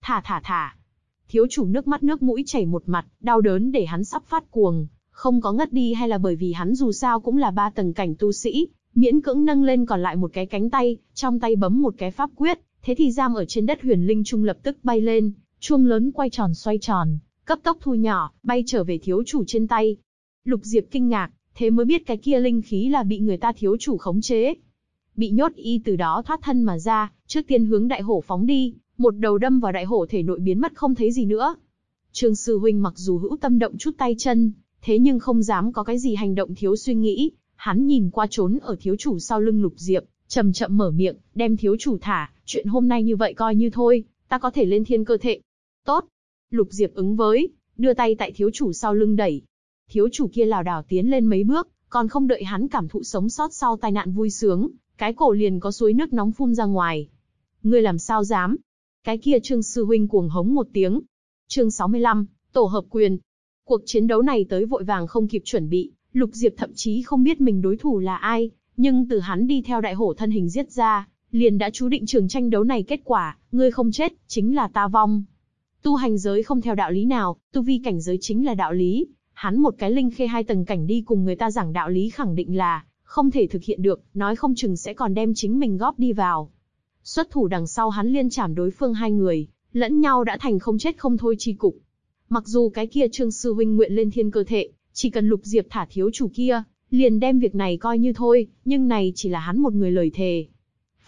Thả. Thiếu chủ nước mắt nước mũi chảy một mặt, đau đớn để hắn sắp phát cuồng, không có ngất đi hay là bởi vì hắn dù sao cũng là 3 tầng cảnh tu sĩ, miễn cưỡng nâng lên còn lại một cái cánh tay, trong tay bấm một cái pháp quyết, thế thì giam ở trên đất huyền linh trung lập tức bay lên, chuông lớn quay tròn xoay tròn, cấp tốc thu nhỏ, bay trở về thiếu chủ trên tay. Lục Diệp kinh ngạc, thế mới biết cái kia linh khí là bị người ta thiếu chủ khống chế. Bị nhốt y từ đó thoát thân mà ra, trước tiên hướng đại hổ phóng đi, một đầu đâm vào đại hổ thể nội biến mất không thấy gì nữa. Trương sư huynh mặc dù hữu tâm động chút tay chân, thế nhưng không dám có cái gì hành động thiếu suy nghĩ, hắn nhìn qua trốn ở thiếu chủ sau lưng Lục Diệp, chậm chậm mở miệng, đem thiếu chủ thả, chuyện hôm nay như vậy coi như thôi, ta có thể lên thiên cơ thệ. Tốt. Lục Diệp ứng với, đưa tay tại thiếu chủ sau lưng đẩy. Thiếu chủ kia lảo đảo tiến lên mấy bước, còn không đợi hắn cảm thụ sống sót sau tai nạn vui sướng, cái cổ liền có suối nước nóng phun ra ngoài. Ngươi làm sao dám? Cái kia Trương sư huynh cuồng hống một tiếng. Chương 65, tổ hợp quyền. Cuộc chiến đấu này tới vội vàng không kịp chuẩn bị, Lục Diệp thậm chí không biết mình đối thủ là ai, nhưng từ hắn đi theo đại hổ thân hình giết ra, liền đã chú định trường tranh đấu này kết quả, ngươi không chết, chính là ta vong. Tu hành giới không theo đạo lý nào, tu vi cảnh giới chính là đạo lý, hắn một cái linh khê 2 tầng cảnh đi cùng người ta giảng đạo lý khẳng định là không thể thực hiện được, nói không chừng sẽ còn đem chính mình góp đi vào. Xuất thủ đằng sau hắn liên chảm đối phương 2 người, lẫn nhau đã thành không chết không thôi chi cục. Mặc dù cái kia Trương sư huynh nguyện lên thiên cơ thệ, chỉ cần Lục Diệp thả thiếu chủ kia, liền đem việc này coi như thôi, nhưng này chỉ là hắn một người lời thề.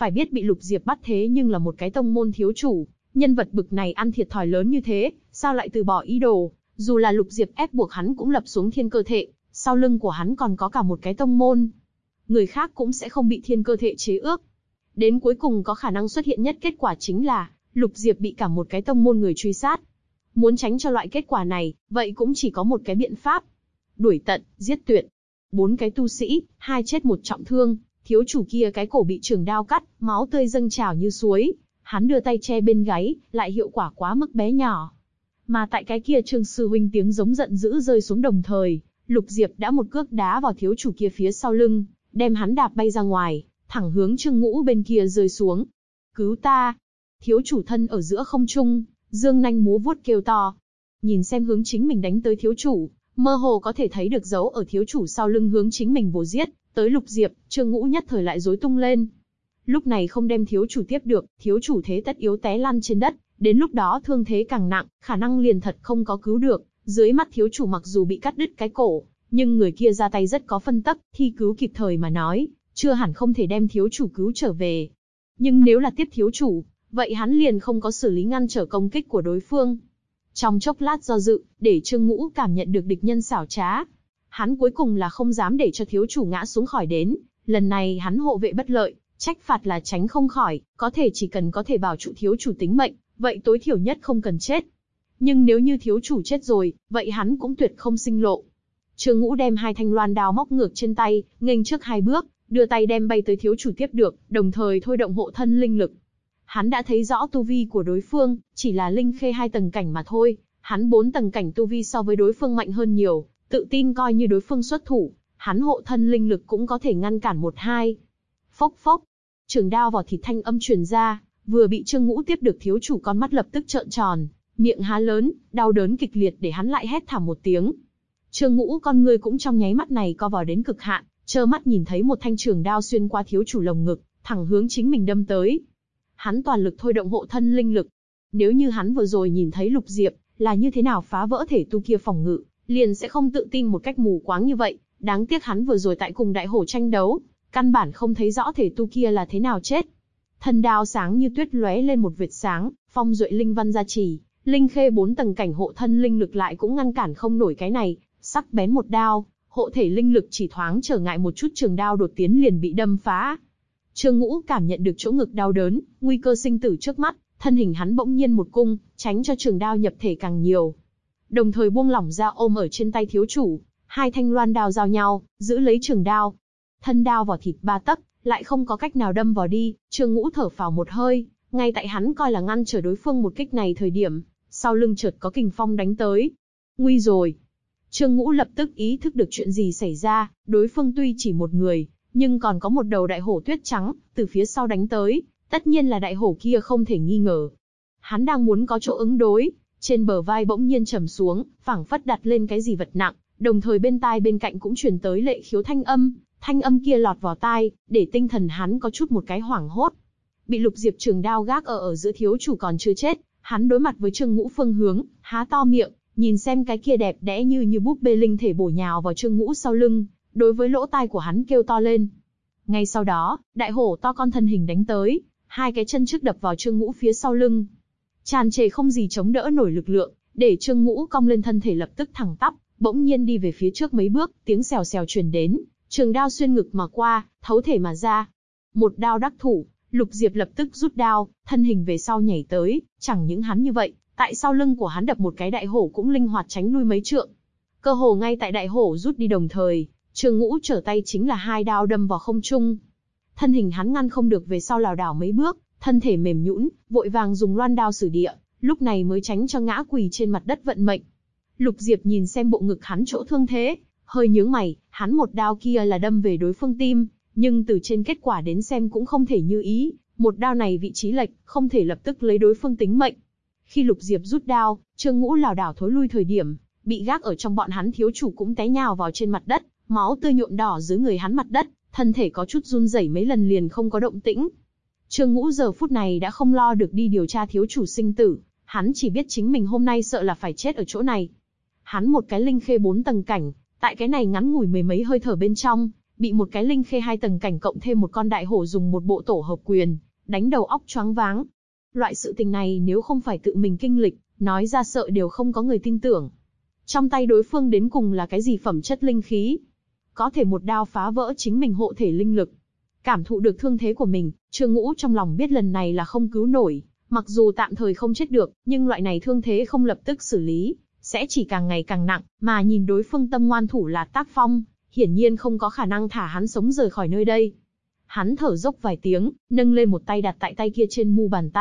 Phải biết bị Lục Diệp bắt thế nhưng là một cái tông môn thiếu chủ, nhân vật bực này ăn thiệt thòi lớn như thế, sao lại từ bỏ ý đồ? Dù là Lục Diệp ép buộc hắn cũng lập xuống thiên cơ thệ, sau lưng của hắn còn có cả một cái tông môn. Người khác cũng sẽ không bị thiên cơ thệ chế ước. Đến cuối cùng có khả năng xuất hiện nhất kết quả chính là, Lục Diệp bị cả một cái tông môn người truy sát. Muốn tránh cho loại kết quả này, vậy cũng chỉ có một cái biện pháp. Đuổi tận, giết tuyệt. 4 cái tu sĩ, 2 chết 1 trọng thương, thiếu chủ kia cái cổ bị trường đao cắt, máu tươi dâng trào như suối. Hắn đưa tay che bên gáy, lại hiệu quả quá mức bé nhỏ. Mà tại cái kia Trương sư huynh tiếng giống giận dữ rơi xuống đồng thời, Lục Diệp đã một cước đá vào thiếu chủ kia phía sau lưng, đem hắn đạp bay ra ngoài, thẳng hướng Trương Ngũ bên kia rơi xuống. Cứu ta! Thiếu chủ thân ở giữa không trung, dương nanh múa vuốt kêu to. Nhìn xem hướng chính mình đánh tới thiếu chủ, mơ hồ có thể thấy được dấu ở thiếu chủ sau lưng hướng chính mình vồ giết, tới Lục Diệp, Trương Ngũ nhất thời lại rối tung lên. Lúc này không đem thiếu chủ tiếp được, thiếu chủ thế tất yếu té lăn trên đất, đến lúc đó thương thế càng nặng, khả năng liền thật không có cứu được. Dưới mắt thiếu chủ mặc dù bị cắt đứt cái cổ, nhưng người kia ra tay rất có phân tắc, thi cứu kịp thời mà nói, chưa hẳn không thể đem thiếu chủ cứu trở về. Nhưng nếu là tiếp thiếu chủ, vậy hắn liền không có xử lý ngăn trở công kích của đối phương. Trong chốc lát do dự, để Trương Ngũ cảm nhận được địch nhân xảo trá. Hắn cuối cùng là không dám để cho thiếu chủ ngã xuống khỏi đến, lần này hắn hộ vệ bất lợi, trách phạt là tránh không khỏi, có thể chỉ cần có thể bảo trụ thiếu chủ tính mệnh, vậy tối thiểu nhất không cần chết. Nhưng nếu như thiếu chủ chết rồi, vậy hắn cũng tuyệt không sinh lộ. Trương Ngũ đem 2 thanh loan đao móc ngược trên tay, nghênh trước 2 bước, đưa tay đem bay tới thiếu chủ tiếp được, đồng thời thôi động hộ thân linh lực. Hắn đã thấy rõ tu vi của đối phương, chỉ là linh khê 2 tầng cảnh mà thôi, hắn 4 tầng cảnh tu vi so với đối phương mạnh hơn nhiều, tự tin coi như đối phương xuất thủ, hắn hộ thân linh lực cũng có thể ngăn cản 1-2. Phốc phốc, trường đao vào thịt thanh âm truyền ra, vừa bị Trương Ngũ tiếp được thiếu chủ con mắt lập tức trợn tròn, miệng há lớn, đau đớn kịch liệt để hắn lại hét thảm một tiếng. Trương Ngũ con người cũng trong nháy mắt này co vào đến cực hạn, trơ mắt nhìn thấy một thanh trường đao xuyên qua thiếu chủ lồng ngực, thẳng hướng chính mình đâm tới. Hắn toàn lực thôi động hộ thân linh lực. Nếu như hắn vừa rồi nhìn thấy Lục Diệp là như thế nào phá vỡ thể tu kia phòng ngự, liền sẽ không tự tin một cách mù quáng như vậy. Đáng tiếc hắn vừa rồi tại cùng đại hổ tranh đấu, căn bản không thấy rõ thể tu kia là thế nào chết. Thân đao sáng như tuyết lóe lên một vệt sáng, phong duệ linh văn gia trì, linh khê 4 tầng cảnh hộ thân linh lực lại cũng ngăn cản không nổi cái này, sắc bén một đao, hộ thể linh lực chỉ thoáng trở ngại một chút trường đao đột tiến liền bị đâm phá. Trương Ngũ cảm nhận được chỗ ngực đau đớn, nguy cơ sinh tử trước mắt, thân hình hắn bỗng nhiên một cung, tránh cho trường đao nhập thể càng nhiều. Đồng thời buông lỏng ra ôm ở trên tay thiếu chủ, 2 thanh loan đao giao nhau, giữ lấy trường đao. Thân đao vào thịt 3 tấc, lại không có cách nào đâm vào đi, Trương Ngũ thở phào một hơi, ngay tại hắn coi là ngăn trở đối phương một kích này thời điểm, sau lưng chợt có kình phong đánh tới. Nguy rồi! Trương Ngũ lập tức ý thức được chuyện gì xảy ra, đối phương tuy chỉ một người, nhưng còn có một đầu đại hổ tuyết trắng, từ phía sau đánh tới, tất nhiên là đại hổ kia không thể nghi ngờ. Hắn đang muốn có chỗ ứng đối, trên bờ vai bỗng nhiên trầm xuống, phảng phất đặt lên cái gì vật nặng, đồng thời bên tai bên cạnh cũng truyền tới lệ khiếu thanh âm kia lọt vào tai, để tinh thần hắn có chút một cái hoảng hốt. Bị Lục Diệp trường đao gác ở giữa thiếu chủ còn chưa chết, hắn đối mặt với Trương Ngũ phương hướng, há to miệng, nhìn xem cái kia đẹp đẽ như búp bê linh thể bổ nhào vào Trương Ngũ sau lưng, đối với lỗ tai của hắn kêu to lên. Ngay sau đó, đại hổ to con thân hình đánh tới, 2 cái chân trước đập vào Trương Ngũ phía sau lưng. Tràn trề không gì chống đỡ nổi lực lượng, để Trương Ngũ cong lên thân thể lập tức thẳng tắp, bỗng nhiên đi về phía trước mấy bước, tiếng xèo xèo truyền đến, trường đao xuyên ngực mà qua, thấu thể mà ra. Một đao đắc thủ, Lục Diệp lập tức rút đao, thân hình về sau nhảy tới, chẳng những hắn như vậy, tại sau lưng của hắn đập một cái đại hổ cũng linh hoạt tránh lui mấy trượng. Cơ hồ ngay tại đại hổ rút đi đồng thời, Trương Ngũ trở tay chính là 2 đao đâm vào không trung. Thân hình hắn ngăn không được về sau lảo đảo mấy bước, thân thể mềm nhũn, vội vàng dùng loan đao xử địa, lúc này mới tránh cho ngã quỳ trên mặt đất vận mệnh. Lục Diệp nhìn xem bộ ngực hắn chỗ thương thế, hơi nhướng mày, hắn một đao kia là đâm về đối phương tim, nhưng từ trên kết quả đến xem cũng không thể như ý, một đao này vị trí lệch, không thể lập tức lấy đối phương tính mệnh. Khi Lục Diệp rút đao, Trương Ngũ lảo đảo thối lui thời điểm, bị gác ở trong bọn hắn thiếu chủ cũng té nhào vào trên mặt đất, máu tươi nhuộm đỏ dưới người hắn mặt đất, thân thể có chút run rẩy mấy lần liền không có động tĩnh. Trương Ngũ giờ phút này đã không lo được đi điều tra thiếu chủ sinh tử, hắn chỉ biết chính mình hôm nay sợ là phải chết ở chỗ này. Hắn một cái linh khê 4 tầng cảnh, tại cái này ngắn ngủi 10 mấy hơi thở bên trong, bị một cái linh khê 2 tầng cảnh cộng thêm một con đại hổ dùng một bộ tổ hợp quyền, đánh đầu óc choáng váng. Loại sự tình này nếu không phải tự mình kinh lịch, nói ra sợ đều không có người tin tưởng. Trong tay đối phương đến cùng là cái gì phẩm chất linh khí? Có thể một đao phá vỡ chính mình hộ thể linh lực. Cảm thụ được thương thế của mình, Trương Ngũ trong lòng biết lần này là không cứu nổi. Mặc dù tạm thời không chết được, nhưng loại này thương thế không lập tức xử lý, sẽ chỉ càng ngày càng nặng, mà nhìn đối phương tâm ngoan thủ lạt tác phong, hiển nhiên không có khả năng thả hắn sống rời khỏi nơi đây. Hắn thở dốc vài tiếng, nâng lên một tay đặt tại tay kia trên mu bàn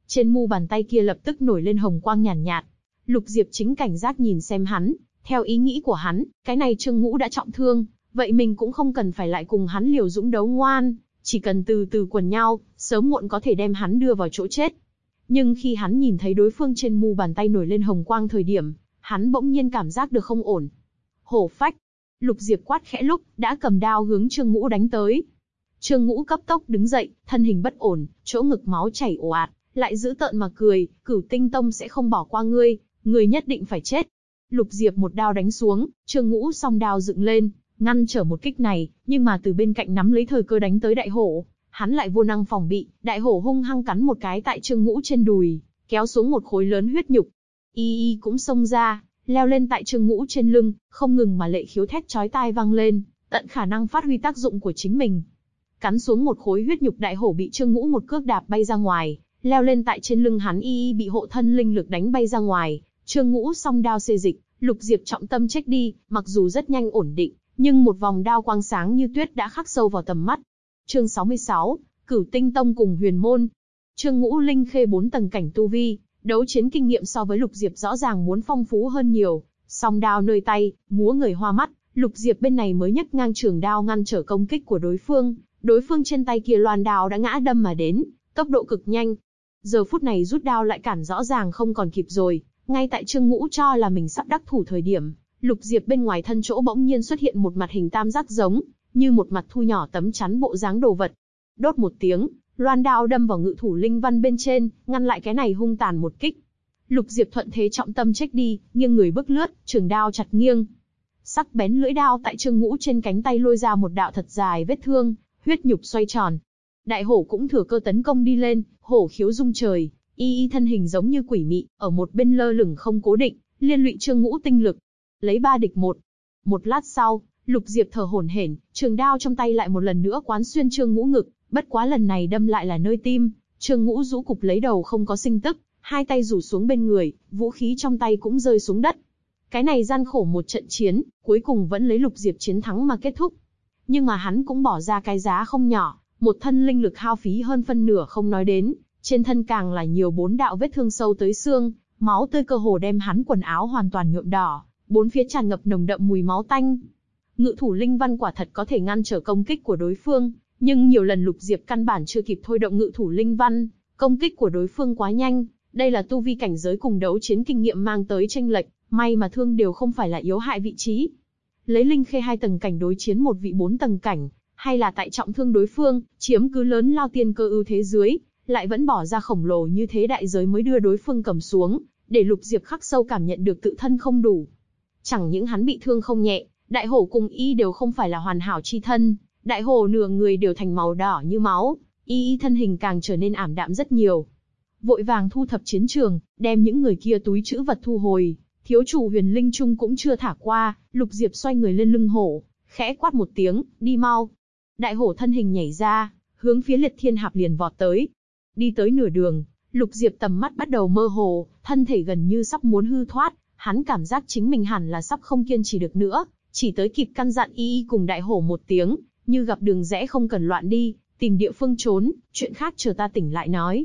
tay kia lập tức nổi lên hồng quang nhàn nhạt. Lục Diệp chính cảnh giác nhìn xem hắn, theo ý nghĩ của hắn, cái này Trương Ngũ đã trọng thương, vậy mình cũng không cần phải lại cùng hắn liều dũng đấu ngoan, chỉ cần từ từ quần nhau, sớm muộn có thể đem hắn đưa vào chỗ chết. Nhưng khi hắn nhìn thấy đối phương trên mu bàn tay nổi lên hồng quang thời điểm, hắn bỗng nhiên cảm giác được không ổn. Hổ phách! Lục Diệp quát khẽ lúc, đã cầm đao hướng Trương Ngũ đánh tới. Trương Ngũ cấp tốc đứng dậy, thân hình bất ổn, chỗ ngực máu chảy ồ ạt, lại giữ tợn mà cười, Cửu Tinh Tông sẽ không bỏ qua ngươi, ngươi nhất định phải chết. Lục Diệp một đao đánh xuống, Trương Ngũ song đao dựng lên, ngăn trở một kích này, nhưng mà từ bên cạnh nắm lấy thời cơ đánh tới đại hổ, hắn lại vô năng phòng bị, đại hổ hung hăng cắn một cái tại Trương Ngũ trên đùi, kéo xuống một khối lớn huyết nhục. Y cũng xông ra, leo lên tại Trương Ngũ trên lưng, không ngừng mà lệ khiếu thét chói tai vang lên, tận khả năng phát huy tác dụng của chính mình. Cắn xuống một khối huyết nhục đại hổ bị Trương Ngũ một cước đạp bay ra ngoài, leo lên tại trên lưng hắn bị hộ thân linh lực đánh bay ra ngoài, Trương Ngũ song đao xê dịch, Lục Diệp trọng tâm chết đi, mặc dù rất nhanh ổn định, nhưng một vòng đao quang sáng như tuyết đã khắc sâu vào tầm mắt. Chương 66, Cửu Tinh Tông cùng Huyền Môn. Trương Ngũ linh khê 4 tầng cảnh tu vi, đấu chiến kinh nghiệm so với Lục Diệp rõ ràng muốn phong phú hơn nhiều, song đao nơi tay, múa người hoa mắt, Lục Diệp bên này mới nhấc ngang trường đao ngăn trở công kích của đối phương trên tay kia loan đao đã ngã đâm mà đến, tốc độ cực nhanh. Giờ phút này rút đao lại cản rõ ràng không còn kịp rồi, ngay tại Trương Ngũ cho là mình sắp đắc thủ thời điểm, Lục Diệp bên ngoài thân chỗ bỗng nhiên xuất hiện một mặt hình tam giác giống, như một mặt thu nhỏ tấm chắn bộ dáng đồ vật. Đốt một tiếng, loan đao đâm vào ngự thủ linh văn bên trên, ngăn lại cái này hung tàn một kích. Lục Diệp thuận thế trọng tâm trách đi, nghiêng người bước lướt, trường đao chặt nghiêng. Sắc bén lưỡi đao tại Trương Ngũ trên cánh tay lôi ra một đạo thật dài vết thương, huyết nhục xoay tròn. Đại hổ cũng thừa cơ tấn công đi lên, hổ khiếu rung trời, thân hình giống như quỷ mị, ở một bên lơ lửng không cố định, liên lụy Trương Ngũ tinh lực. Lấy 3 địch 1. Một lát sau, Lục Diệp thở hổn hển, trường đao trong tay lại một lần nữa quán xuyên Trương Ngũ ngực, bất quá lần này đâm lại là nơi tim. Trương Ngũ rũ cục lấy đầu không có sinh tức, hai tay rủ xuống bên người, vũ khí trong tay cũng rơi xuống đất. Cái này gian khổ một trận chiến, cuối cùng vẫn lấy Lục Diệp chiến thắng mà kết thúc. Nhưng mà hắn cũng bỏ ra cái giá không nhỏ, một thân linh lực hao phí hơn phân nửa không nói đến, trên thân càng là nhiều 4 đạo vết thương sâu tới xương, máu tươi cơ hồ đem hắn quần áo hoàn toàn nhuộm đỏ, bốn phía tràn ngập nồng đậm mùi máu tanh. Ngự thủ linh văn quả thật có thể ngăn trở công kích của đối phương, nhưng nhiều lần Lục Diệp căn bản chưa kịp thôi động ngự thủ linh văn, công kích của đối phương quá nhanh, đây là tu vi cảnh giới cùng đấu chiến kinh nghiệm mang tới chênh lệch, may mà thương đều không phải là yếu hại vị trí. Lấy linh khê 2 tầng cảnh đối chiến một vị 4 tầng cảnh, hay là tại trọng thương đối phương, chiếm cứ lớn lao tiên cơ ưu thế dưới, lại vẫn bỏ ra khổng lồ như thế đại giới mới đưa đối phương cầm xuống, để Lục Diệp khắc sâu cảm nhận được tự thân không đủ. Chẳng những hắn bị thương không nhẹ, đại hổ cùng đều không phải là hoàn hảo chi thân, đại hổ nửa người đều thành màu đỏ như máu, thân hình càng trở nên ảm đạm rất nhiều. Vội vàng thu thập chiến trường, đem những người kia túi trữ vật thu hồi, thiếu chủ Huyền Linh Trung cũng chưa thả qua, Lục Diệp xoay người lên lưng hổ, khẽ quát một tiếng, đi mau. Đại hổ thân hình nhảy ra, hướng phía Liệt Thiên Hạp liền vọt tới. Đi tới nửa đường, Lục Diệp tầm mắt bắt đầu mơ hồ, thân thể gần như sắp muốn hư thoát, hắn cảm giác chính mình hẳn là sắp không kiên trì được nữa, chỉ tới kịp căn dặn cùng đại hổ một tiếng, như gặp đường rẽ không cần loạn đi, tìm địa phương trốn, chuyện khác chờ ta tỉnh lại nói.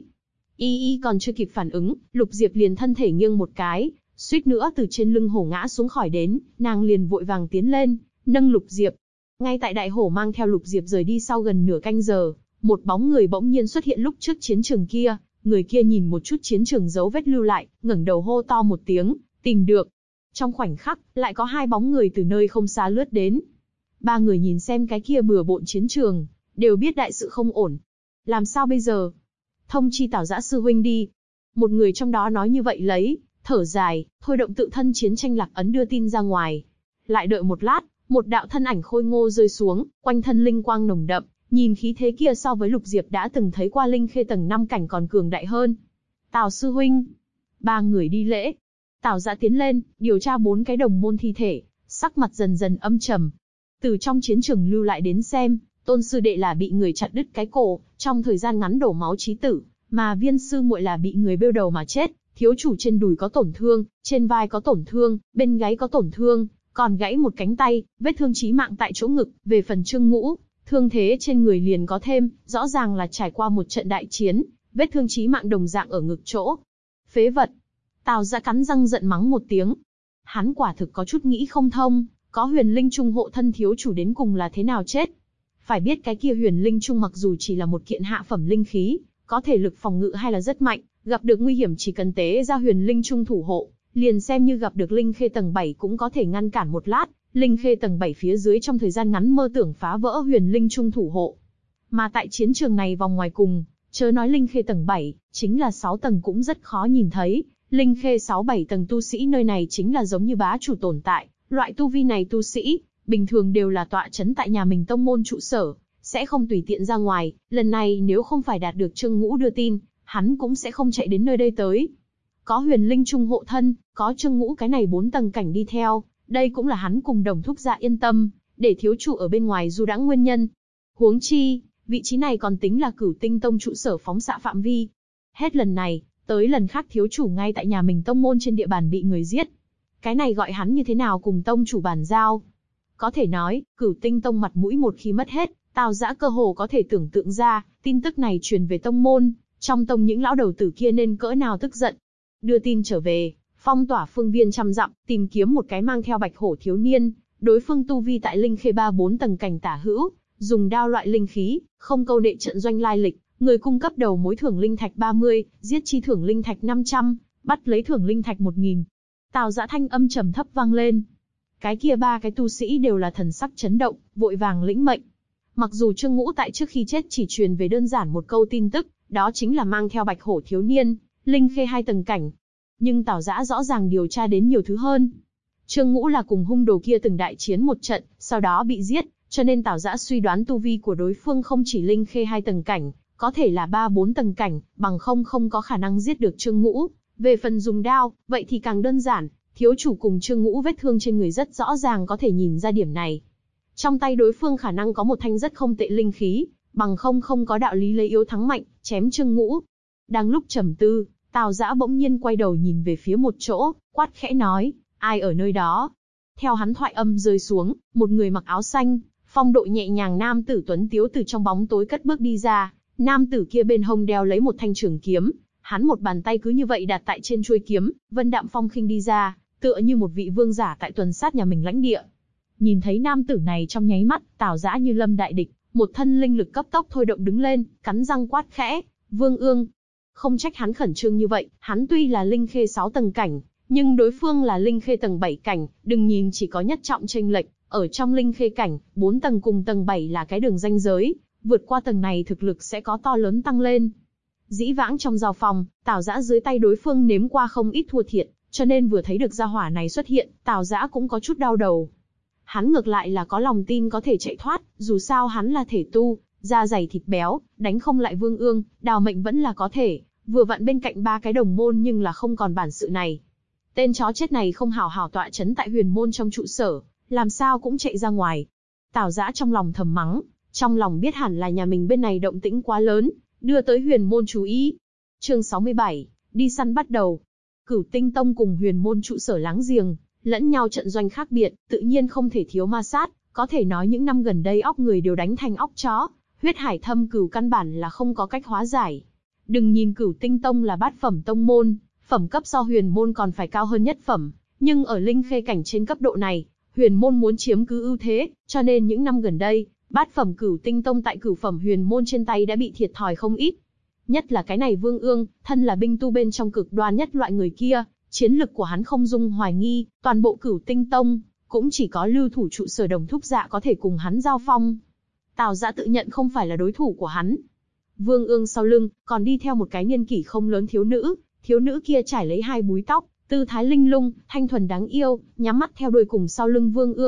Còn chưa kịp phản ứng, Lục Diệp liền thân thể nghiêng một cái, suýt nữa từ trên lưng hổ ngã xuống khỏi đến, nàng liền vội vàng tiến lên, nâng Lục Diệp. Ngay tại đại hổ mang theo Lục Diệp rời đi sau gần nửa canh giờ, một bóng người bỗng nhiên xuất hiện lúc trước chiến trường kia, người kia nhìn một chút chiến trường dấu vết lưu lại, ngẩng đầu hô to một tiếng, tìm được. Trong khoảnh khắc, lại có 2 bóng người từ nơi không xa lướt đến. 3 người nhìn xem cái kia bừa bộn chiến trường, đều biết đại sự không ổn. Làm sao bây giờ? Thông chi Tảo Dã sư huynh đi. Một người trong đó nói như vậy thở dài, thôi động tự thân chiến tranh lạc ấn đưa tin ra ngoài. Lại đợi một lát, Một đạo thân ảnh khôi ngô rơi xuống, quanh thân linh quang nồng đậm, nhìn khí thế kia so với Lục Diệp đã từng thấy qua linh khê tầng 5 cảnh còn cường đại hơn. Tào sư huynh. Ba người đi lễ. Tào Dã tiến lên, điều tra 4 cái đồng môn thi thể, sắc mặt dần dần âm trầm. Từ trong chiến trường lưu lại đến xem, Tôn sư đệ là bị người chặt đứt cái cổ, trong thời gian ngắn đổ máu chí tử, mà Viên sư muội là bị người bêu đầu mà chết. Thiếu chủ trên đùi có tổn thương, trên vai có tổn thương, bên gáy có tổn thương, còn gãy một cánh tay, vết thương chí mạng tại chỗ ngực. Về phần Trương Ngũ, thương thế trên người liền có thêm, rõ ràng là trải qua một trận đại chiến, vết thương chí mạng đồng dạng ở ngực chỗ. Phế vật. Tào Dã cắn răng giận mắng một tiếng. Hắn quả thực có chút nghĩ không thông, có huyền linh trung hộ thân thiếu chủ đến cùng là thế nào chết. Phải biết cái kia huyền linh trung mặc dù chỉ là một kiện hạ phẩm linh khí, có thể lực phòng ngự hay là rất mạnh, gặp được nguy hiểm chỉ cần tế ra huyền linh trung thủ hộ, liền xem như gặp được linh khê tầng 7 cũng có thể ngăn cản một lát. Linh khê tầng 7 phía dưới trong thời gian ngắn mơ tưởng phá vỡ huyền linh trung thủ hộ. Mà tại chiến trường này vòng ngoài cùng, chớ nói linh khê tầng 7, chính là 6 tầng cũng rất khó nhìn thấy. Linh khê 6-7 tầng tu sĩ nơi này chính là giống như bá chủ tồn tại, loại tu vi này tu sĩ, bình thường đều là tọa chấn tại nhà mình tông môn trụ sở, sẽ không tùy tiện ra ngoài. Lần này nếu không phải đạt được Trương Ngũ đưa tin, hắn cũng sẽ không chạy đến nơi đây tới. Có huyền linh trung hộ thân, có Trương Ngũ cái này 4 tầng cảnh đi theo, đây cũng là hắn cùng Đồng Thúc Dạ yên tâm, để thiếu chủ ở bên ngoài du đãng nguyên nhân. Huống chi, vị trí này còn tính là Cửu Tinh Tông trụ sở phóng xạ phạm vi. Hết lần này, tới lần khác thiếu chủ ngay tại nhà mình tông môn trên địa bàn bị người giết. Cái này gọi hắn như thế nào cùng tông chủ bàn giao? Có thể nói, Cửu Tinh Tông mặt mũi một khi mất hết, Tào Dã cơ hồ có thể tưởng tượng ra, tin tức này truyền về tông môn, trong tông những lão đầu tử kia nên cỡ nào tức giận. Đưa tin trở về, phong tỏa phương viên trăm dặm, tìm kiếm một cái mang theo bạch hổ thiếu niên, đối phương tu vi tại linh khê 3-4 tầng cảnh tả hữu, dùng đao loại linh khí, không câu nệ trận doanh lai lịch, người cung cấp đầu mối thưởng linh thạch 30, giết chi thưởng linh thạch 500, bắt lấy thưởng linh thạch 1000. Tào Dã thanh âm trầm thấp vang lên. Cái kia 3 cái tu sĩ đều là thần sắc chấn động, vội vàng lĩnh mệnh. Mặc dù Trương Ngũ tại trước khi chết chỉ truyền về đơn giản một câu tin tức, đó chính là mang theo bạch hổ thiếu niên, linh khê 2 tầng cảnh. Nhưng Tào Dã rõ ràng điều tra đến nhiều thứ hơn. Trương Ngũ là cùng hung đồ kia từng đại chiến một trận, sau đó bị giết, cho nên Tào Dã suy đoán tu vi của đối phương không chỉ linh khê 2 tầng cảnh, có thể là 3-4 tầng cảnh, bằng không có khả năng giết được Trương Ngũ. Về phần dùng đao, vậy thì càng đơn giản, thiếu chủ cùng Trương Ngũ vết thương trên người rất rõ ràng có thể nhìn ra điểm này. Trong tay đối phương khả năng có một thanh rất không tệ linh khí, bằng không có đạo lý lấy yếu thắng mạnh, chém Trương Ngũ. Đang lúc trầm tư, Tào Dã bỗng nhiên quay đầu nhìn về phía một chỗ, quát khẽ nói, ai ở nơi đó? Theo hắn thoại âm rơi xuống, một người mặc áo xanh, phong độ nhẹ nhàng nam tử tuấn tiếu từ trong bóng tối cất bước đi ra. Nam tử kia bên hông đeo lấy một thanh trường kiếm, hắn một bàn tay cứ như vậy đặt tại trên chuôi kiếm, vân đạm phong khinh đi ra, tựa như một vị vương giả tại tuần sát nhà mình lãnh địa. Nhìn thấy nam tử này trong nháy mắt, Tào Dã như lâm đại địch, một thân linh lực cấp tốc thôi động đứng lên, cắn răng quát khẽ, Vương Ương. Không trách hắn khẩn trương như vậy, hắn tuy là linh khê 6 tầng cảnh, nhưng đối phương là linh khê tầng 7 cảnh, đừng nhìn chỉ có nhất trọng chênh lệch, ở trong linh khê cảnh, 4 tầng cùng tầng 7 là cái đường ranh giới, vượt qua tầng này thực lực sẽ có to lớn tăng lên. Dĩ vãng trong giao phòng, Tào Dã dưới tay đối phương nếm qua không ít thua thiệt, cho nên vừa thấy được gia hỏa này xuất hiện, Tào Dã cũng có chút đau đầu. Hắn ngược lại là có lòng tin có thể chạy thoát, dù sao hắn là thể tu, da dày thịt béo, đánh không lại Vương Ương, đào mệnh vẫn là có thể, vừa vặn bên cạnh 3 cái đồng môn nhưng là không còn bản sự này. Tên chó chết này không hảo hảo tọa chấn tại huyền môn trong trụ sở, làm sao cũng chạy ra ngoài. Tào Dã trong lòng thầm mắng, trong lòng biết hẳn là nhà mình bên này động tĩnh quá lớn, đưa tới huyền môn chú ý. Chương 67, đi săn bắt đầu. Cửu Tinh Tông cùng huyền môn trụ sở láng giềng, lẫn nhau trận doanh khác biệt, tự nhiên không thể thiếu ma sát, có thể nói những năm gần đây óc người đều đánh thành óc chó, huyết hải thâm cửu căn bản là không có cách hóa giải. Đừng nhìn Cửu Tinh Tông là bát phẩm tông môn, phẩm cấp so huyền môn còn phải cao hơn nhất phẩm, nhưng ở linh khê cảnh trên cấp độ này, huyền môn muốn chiếm cứ ưu thế, cho nên những năm gần đây, bát phẩm Cửu Tinh Tông tại cửu phẩm huyền môn trên tay đã bị thiệt thòi không ít. Nhất là cái này Vương Ương, thân là binh tu bên trong cực đoan nhất loại người kia, chiến lực của hắn không dung hoài nghi, toàn bộ Cửu Tinh Tông cũng chỉ có lưu thủ trụ sở Đồng Thúc Dạ có thể cùng hắn giao phong. Tào Dã tự nhận không phải là đối thủ của hắn. Vương Ương sau lưng còn đi theo một cái niên kỷ không lớn thiếu nữ kia trải lấy 2 búi tóc, tư thái linh lung, thanh thuần đáng yêu, nhắm mắt theo đuôi cùng sau lưng Vương Ương,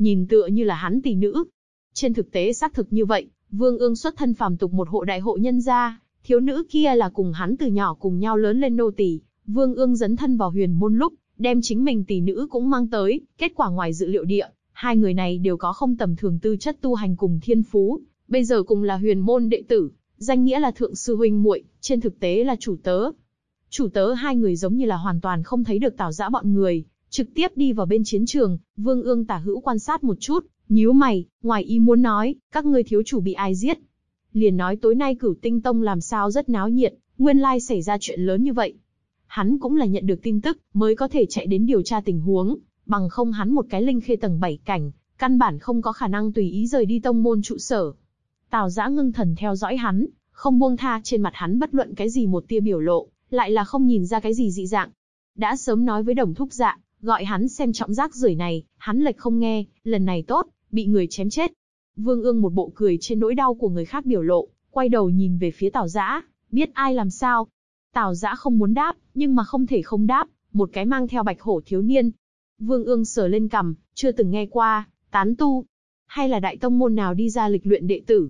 nhìn tựa như là hắn tỷ nữ. Trên thực tế xác thực như vậy, Vương Ương xuất thân phàm tục một hộ đại hộ nhân gia, thiếu nữ kia là cùng hắn từ nhỏ cùng nhau lớn lên nô tỳ. Vương Ương dấn thân vào huyền môn lúc, đem chính mình tỷ nữ cũng mang tới, kết quả ngoài dự liệu địa, hai người này đều có không tầm thường tư chất tu hành cùng thiên phú, bây giờ cùng là huyền môn đệ tử, danh nghĩa là thượng sư huynh muội, trên thực tế là chủ tớ. Chủ tớ hai người giống như là hoàn toàn không thấy được Tào Dã bọn người, trực tiếp đi vào bên chiến trường. Vương Ương tả hữu quan sát một chút, nhíu mày, ngoài ý muốn nói, các ngươi thiếu chủ bị ai giết? Liền nói tối nay Cửu Tinh Tông làm sao rất náo nhiệt, nguyên lai xảy ra chuyện lớn như vậy. Hắn cũng là nhận được tin tức, mới có thể chạy đến điều tra tình huống, bằng không hắn một cái linh khê tầng 7 cảnh, căn bản không có khả năng tùy ý rời đi tông môn trụ sở. Tào Dã ngưng thần theo dõi hắn, không buông tha, trên mặt hắn bất luận cái gì một tia biểu lộ, lại là không nhìn ra cái gì dị dạng. Đã sớm nói với Đồng Thúc Dạ, gọi hắn xem trọng rác rưởi này, hắn lệch không nghe, lần này tốt, bị người chém chết. Vương Ương một bộ cười trên nỗi đau của người khác biểu lộ, quay đầu nhìn về phía Tào Dã, biết ai làm sao. Tào Dã không muốn đáp, nhưng mà không thể không đáp, một cái mang theo bạch hổ thiếu niên. Vương Ương sờ lên cằm, chưa từng nghe qua, tán tu, hay là đại tông môn nào đi ra lịch luyện đệ tử.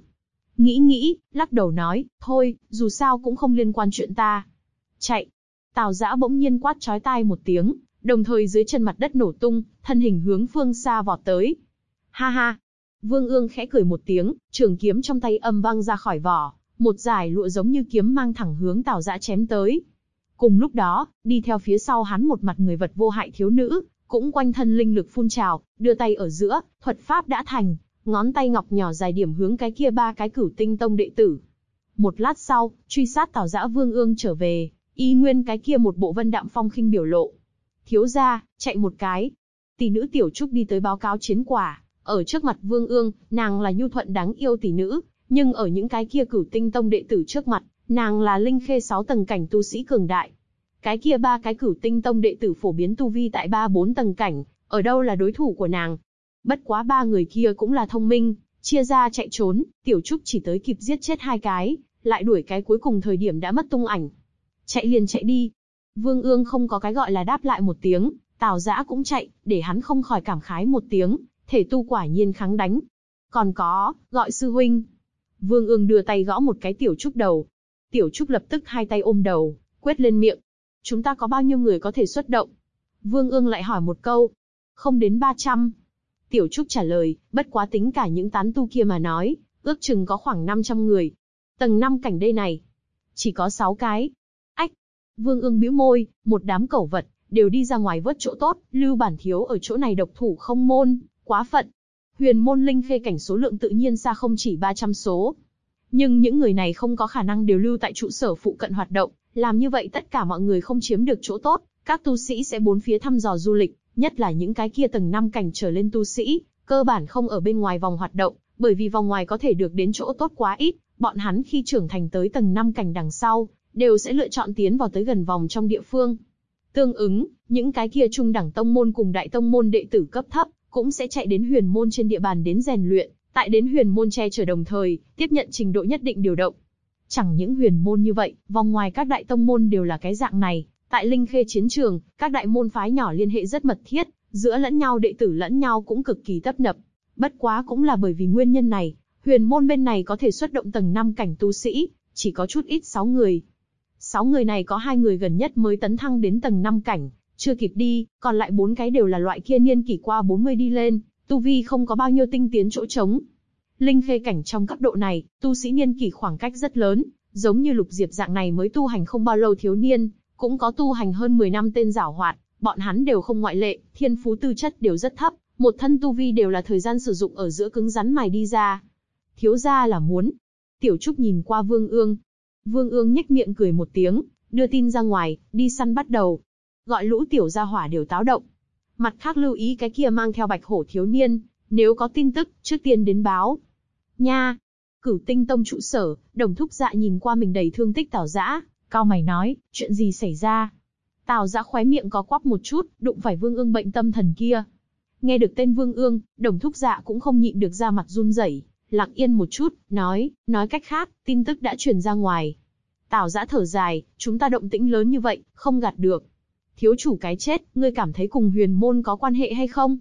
Nghĩ, lắc đầu nói, thôi, dù sao cũng không liên quan chuyện ta. Chạy. Tào Dã bỗng nhiên quát chói tai một tiếng, đồng thời dưới chân mặt đất nổ tung, thân hình hướng phương xa vọt tới. Ha ha. Vương Ương khẽ cười một tiếng, trường kiếm trong tay âm vang ra khỏi vỏ, một dải lụa giống như kiếm mang thẳng hướng Tào Dã chém tới. Cùng lúc đó, đi theo phía sau hắn một mặt người vật vô hại thiếu nữ, cũng quanh thân linh lực phun trào, đưa tay ở giữa, thuật pháp đã thành, ngón tay ngọc nhỏ dài điểm hướng cái kia ba cái Cửu Tinh Tông đệ tử. Một lát sau, truy sát Tào Dã Vương Ương trở về, y nguyên cái kia một bộ vân đạm phong khinh biểu lộ. Thiếu gia, chạy một cái. Tỷ nữ Tiểu Trúc đi tới báo cáo chiến quả, ở trước mặt Vương Ương, nàng là nhu thuận đáng yêu tỷ nữ, nhưng ở những cái kia Cửu Tinh Tông đệ tử trước mặt, nàng là linh khê 6 tầng cảnh tu sĩ cường đại. Cái kia ba cái Cửu Tinh Tông đệ tử phổ biến tu vi tại 3-4 tầng cảnh, ở đâu là đối thủ của nàng. Bất quá ba người kia cũng là thông minh, chia ra chạy trốn, Tiểu Trúc chỉ tới kịp giết chết 2 cái, lại đuổi cái cuối cùng thời điểm đã mất tung ảnh. Chạy liền chạy đi. Vương Ương không có cái gọi là đáp lại một tiếng, Tào Dã cũng chạy, để hắn không khỏi cảm khái một tiếng, thể tu quả nhiên kháng đánh. Còn có, gọi sư huynh. Vương Ương đưa tay gõ một cái Tiểu Trúc đầu. Tiểu Trúc lập tức hai tay ôm đầu, quét lên miệng. Chúng ta có bao nhiêu người có thể xuất động? Vương Ương lại hỏi một câu. Không đến 300. Tiểu Trúc trả lời, bất quá tính cả những tán tu kia mà nói, ước chừng có khoảng 500 người. Tầng 5 cảnh đây này, chỉ có 6 cái. Ách! Vương Ương bĩu môi, một đám cẩu vật, đều đi ra ngoài vớt chỗ tốt, Lưu Bản Thiếu ở chỗ này độc thủ không môn, quá phận. Huyền môn linh khê cảnh số lượng tự nhiên xa không chỉ 300 số. Nhưng những người này không có khả năng đều lưu tại trụ sở phụ cận hoạt động, làm như vậy tất cả mọi người không chiếm được chỗ tốt, các tu sĩ sẽ bốn phía thăm dò du lịch, nhất là những cái kia tầng 5 cảnh trở lên tu sĩ, cơ bản không ở bên ngoài vòng hoạt động, bởi vì vòng ngoài có thể được đến chỗ tốt quá ít, bọn hắn khi trưởng thành tới tầng 5 cảnh đằng sau, đều sẽ lựa chọn tiến vào tới gần vòng trong địa phương. Tương ứng, những cái kia trung đẳng tông môn cùng đại tông môn đệ tử cấp thấp, cũng sẽ chạy đến huyền môn trên địa bàn đến rèn luyện, tại đến huyền môn che chở đồng thời, tiếp nhận trình độ nhất định điều động. Chẳng những huyền môn như vậy, vòng ngoài các đại tông môn đều là cái dạng này, tại linh khê chiến trường, các đại môn phái nhỏ liên hệ rất mật thiết, giữa lẫn nhau đệ tử lẫn nhau cũng cực kỳ tấp nập. Bất quá cũng là bởi vì nguyên nhân này, huyền môn bên này có thể xuất động tầng 5 cảnh tu sĩ, chỉ có chút ít 6 người. 6 người này có 2 người gần nhất mới tấn thăng đến tầng 5 cảnh, chưa kịp đi, còn lại 4 cái đều là loại kia niên kỷ qua 40 đi lên, tu vi không có bao nhiêu tinh tiến chỗ trống. Linh khê cảnh trong cấp độ này, tu sĩ niên kỷ khoảng cách rất lớn, giống như Lục Diệp dạng này mới tu hành không bao lâu thiếu niên, cũng có tu hành hơn 10 năm tên giảo hoạt, bọn hắn đều không ngoại lệ, thiên phú tư chất đều rất thấp, một thân tu vi đều là thời gian sử dụng ở giữa cứng rắn mài đi ra. Thiếu gia là muốn. Tiểu Trúc nhìn qua Vương Ương. Vương Ương nhếch miệng cười một tiếng, đưa tin ra ngoài, đi săn bắt đầu. Gọi lũ tiểu gia hỏa đều táo động. Mặt khác lưu ý cái kia mang theo bạch hổ thiếu niên, nếu có tin tức, trước tiên đến báo. Nha! Cửu Tinh Tông trụ sở, Đồng Thúc Dạ nhìn qua mình đầy thương tích Tào Dã, cau mày nói, chuyện gì xảy ra? Tào Dã khóe miệng có quắp một chút, đụng phải Vương Ương bệnh tâm thần kia. Nghe được tên Vương Ương, Đồng Thúc Dạ cũng không nhịn được ra mặt run rẩy, lặng yên một chút, nói cách khác, tin tức đã truyền ra ngoài. Tào Dã thở dài, chúng ta động tĩnh lớn như vậy, không gạt được. Thiếu chủ cái chết, ngươi cảm thấy cùng huyền môn có quan hệ hay không?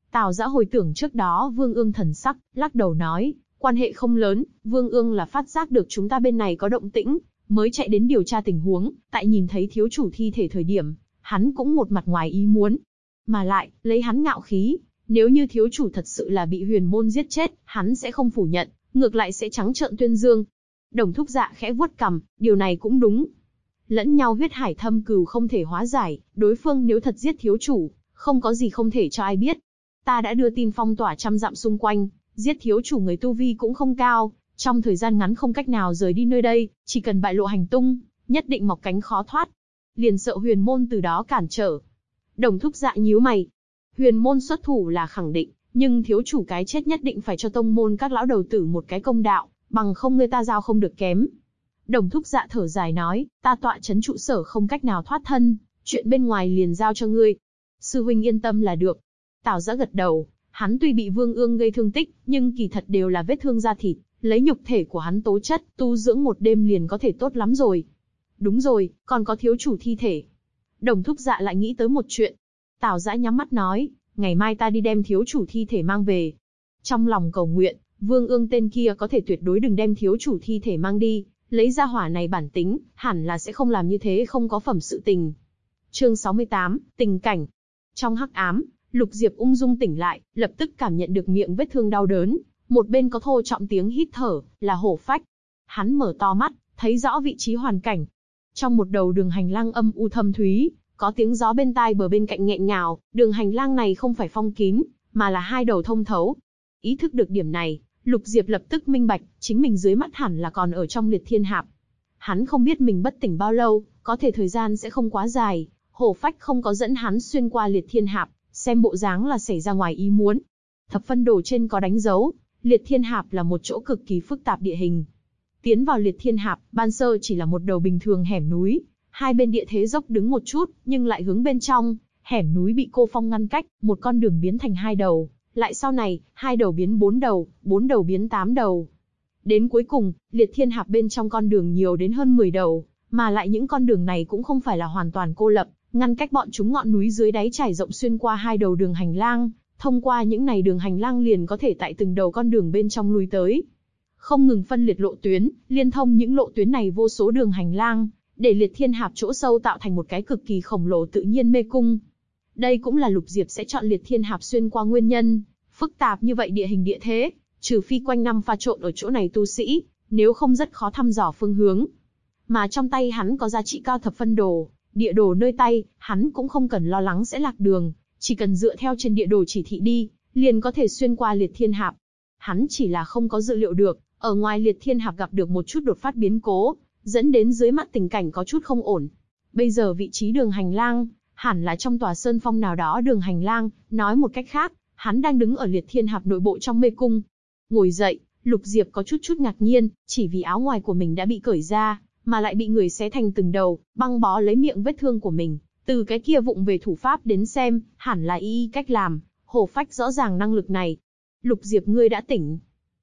Tào Dã hồi tưởng trước đó Vương Ương thần sắc, lắc đầu nói, quan hệ không lớn, Vương Ương là phát giác được chúng ta bên này có động tĩnh, mới chạy đến điều tra tình huống, tại nhìn thấy thiếu chủ thi thể thời điểm, hắn cũng một mặt ngoài ý muốn. Mà lại, lấy hắn ngạo khí, nếu như thiếu chủ thật sự là bị huyền môn giết chết, hắn sẽ không phủ nhận, ngược lại sẽ trắng trợn tuyên dương. Đồng Thúc Dạ khẽ vuốt cằm, điều này cũng đúng. Lẫn nhau huyết hải thâm cừu không thể hóa giải, đối phương nếu thật giết thiếu chủ, không có gì không thể cho ai biết. Ta đã đưa tin phong tỏa 100 dặm xung quanh, giết thiếu chủ người tu vi cũng không cao, trong thời gian ngắn không cách nào rời đi nơi đây, chỉ cần bại lộ hành tung, nhất định mọc cánh khó thoát. Liền sợ huyền môn từ đó cản trở. Đồng Thúc Dạ nhíu mày. Huyền môn xuất thủ là khẳng định, nhưng thiếu chủ cái chết nhất định phải cho tông môn các lão đầu tử một cái công đạo, bằng không người ta giao không được kém. Đồng Thúc Dạ thở dài nói, ta tọa trấn trụ sở không cách nào thoát thân, chuyện bên ngoài liền giao cho ngươi. Sư huynh yên tâm là được. Tào Dã gật đầu, hắn tuy bị Vương Ương gây thương tích, nhưng kỳ thật đều là vết thương da thịt, lấy nhục thể của hắn tố chất, tu dưỡng một đêm liền có thể tốt lắm rồi. Đúng rồi, còn có thiếu chủ thi thể. Đồng Thúc Dạ lại nghĩ tới một chuyện. Tào Dã nhắm mắt nói, ngày mai ta đi đem thiếu chủ thi thể mang về. Trong lòng cầu nguyện, Vương Ương tên kia có thể tuyệt đối đừng đem thiếu chủ thi thể mang đi, lấy ra hỏa này bản tính, hẳn là sẽ không làm như thế không có phẩm sự tình. Chương 68, tình cảnh. Trong hắc ám, Lục Diệp ung dung tỉnh lại, lập tức cảm nhận được miệng vết thương đau đớn, một bên có thô trọng tiếng hít thở, là hổ phách. Hắn mở to mắt, thấy rõ vị trí hoàn cảnh. Trong một đầu đường hành lang âm u thâm thúy, có tiếng gió bên tai bờ bên cạnh nghẹn ngào, đường hành lang này không phải phong kín, mà là hai đầu thông thấu. Ý thức được điểm này, Lục Diệp lập tức minh bạch, chính mình dưới mắt hẳn là còn ở trong liệt thiên hạp. Hắn không biết mình bất tỉnh bao lâu, có thể thời gian sẽ không quá dài, hổ phách không có dẫn hắn xuyên qua liệt thiên hạp, xem bộ dáng là xảy ra ngoài ý muốn. Thập phân đồ trên có đánh dấu, liệt thiên hạp là một chỗ cực kỳ phức tạp địa hình. Tiến vào liệt thiên hạp, ban sơ chỉ là một đầu bình thường hẻm núi, hai bên địa thế dốc đứng một chút, nhưng lại hướng bên trong, hẻm núi bị cô phong ngăn cách, một con đường biến thành hai đầu, lại sau này, hai đầu biến bốn đầu biến 8 đầu. Đến cuối cùng, liệt thiên hạp bên trong con đường nhiều đến hơn 10 đầu, mà lại những con đường này cũng không phải là hoàn toàn cô lập, ngăn cách bọn chúng ngọn núi dưới đáy trải rộng xuyên qua hai đầu đường hành lang, thông qua những này đường hành lang liền có thể tại từng đầu con đường bên trong lui tới. Không ngừng phân liệt lộ tuyến, liên thông những lộ tuyến này vô số đường hành lang, để liệt thiên hạp chỗ sâu tạo thành một cái cực kỳ khổng lồ tự nhiên mê cung. Đây cũng là Lục Diệp sẽ chọn liệt thiên hạp xuyên qua nguyên nhân, phức tạp như vậy địa hình địa thế, trừ phi quanh năm pha trộn ở chỗ này tu sĩ, nếu không rất khó thăm dò phương hướng. Mà trong tay hắn có giá trị cao thập phân đồ, địa đồ nơi tay, hắn cũng không cần lo lắng sẽ lạc đường, chỉ cần dựa theo trên địa đồ chỉ thị đi, liền có thể xuyên qua liệt thiên hạp. Hắn chỉ là không có dự liệu được, ở ngoài liệt thiên hạp gặp được một chút đột phát biến cố, dẫn đến dưới mắt tình cảnh có chút không ổn. Bây giờ vị trí đường hành lang, hẳn là trong tòa sơn phong nào đó đường hành lang, nói một cách khác, hắn đang đứng ở liệt thiên hạp nội bộ trong mê cung. Ngồi dậy, Lục Diệp có chút ngạc nhiên, chỉ vì áo ngoài của mình đã bị cởi ra, mà lại bị người xé thành từng đầu, băng bó lấy miệng vết thương của mình. Từ cái kia vụng về thủ pháp đến xem, hẳn là y cách làm, hổ phách rõ ràng năng lực này. Lục Diệp ngươi đã tỉnh.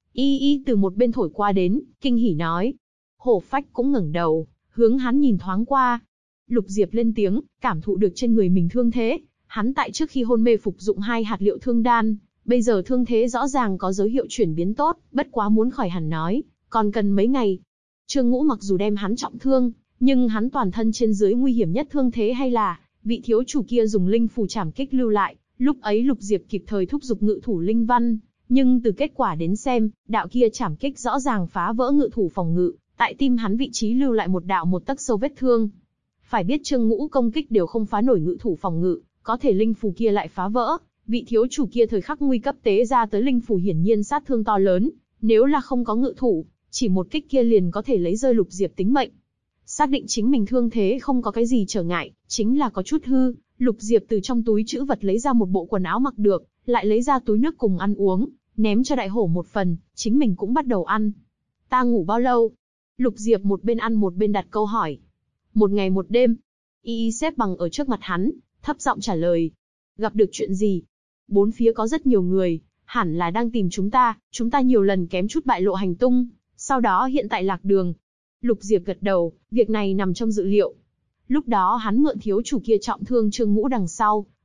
Y từ một bên thổi qua đến, kinh hỉ nói. Hổ phách cũng ngẩng đầu, hướng hắn nhìn thoáng qua. Lục Diệp lên tiếng, cảm thụ được trên người mình thương thế. Hắn tại trước khi hôn mê phục dụng 2 hạt liệu thương đan, bây giờ thương thế rõ ràng có dấu hiệu chuyển biến tốt, bất quá muốn khỏi hẳn nói, còn cần mấy ngày. Trương Ngũ mặc dù đem hắn trọng thương, nhưng hắn toàn thân trên dưới nguy hiểm nhất thương thế hay là vị thiếu chủ kia dùng linh phù trảm kích lưu lại, lúc ấy Lục Diệp kịp thời thúc giục ngự thủ linh văn, nhưng từ kết quả đến xem, đạo kia trảm kích rõ ràng phá vỡ ngự thủ phòng ngự, tại tim hắn vị trí lưu lại một đạo 1 tấc sâu vết thương. Phải biết Trương Ngũ công kích đều không phá nổi ngự thủ phòng ngự, có thể linh phù kia lại phá vỡ, vị thiếu chủ kia thời khắc nguy cấp tế ra tới linh phù hiển nhiên sát thương to lớn, nếu là không có ngự thủ, chỉ một kích kia liền có thể lấy rơi Lục Diệp tính mệnh. Xác định chính mình thương thế không có cái gì trở ngại, chính là có chút hư, Lục Diệp từ trong túi trữ vật lấy ra một bộ quần áo mặc được, lại lấy ra túi nước cùng ăn uống, ném cho đại hổ một phần, chính mình cũng bắt đầu ăn. Ta ngủ bao lâu? Lục Diệp một bên ăn một bên đặt câu hỏi. 1 ngày 1 đêm. Y xếp bằng ở trước mặt hắn, thấp giọng trả lời. Gặp được chuyện gì? Bốn phía có rất nhiều người, hẳn là đang tìm chúng ta nhiều lần kém chút bại lộ hành tung, sau đó hiện tại lạc đường. Lục Diệp gật đầu, việc này nằm trong dự liệu. Lúc đó hắn mượn thiếu chủ kia trọng thương Trương Ngũ đằng sau,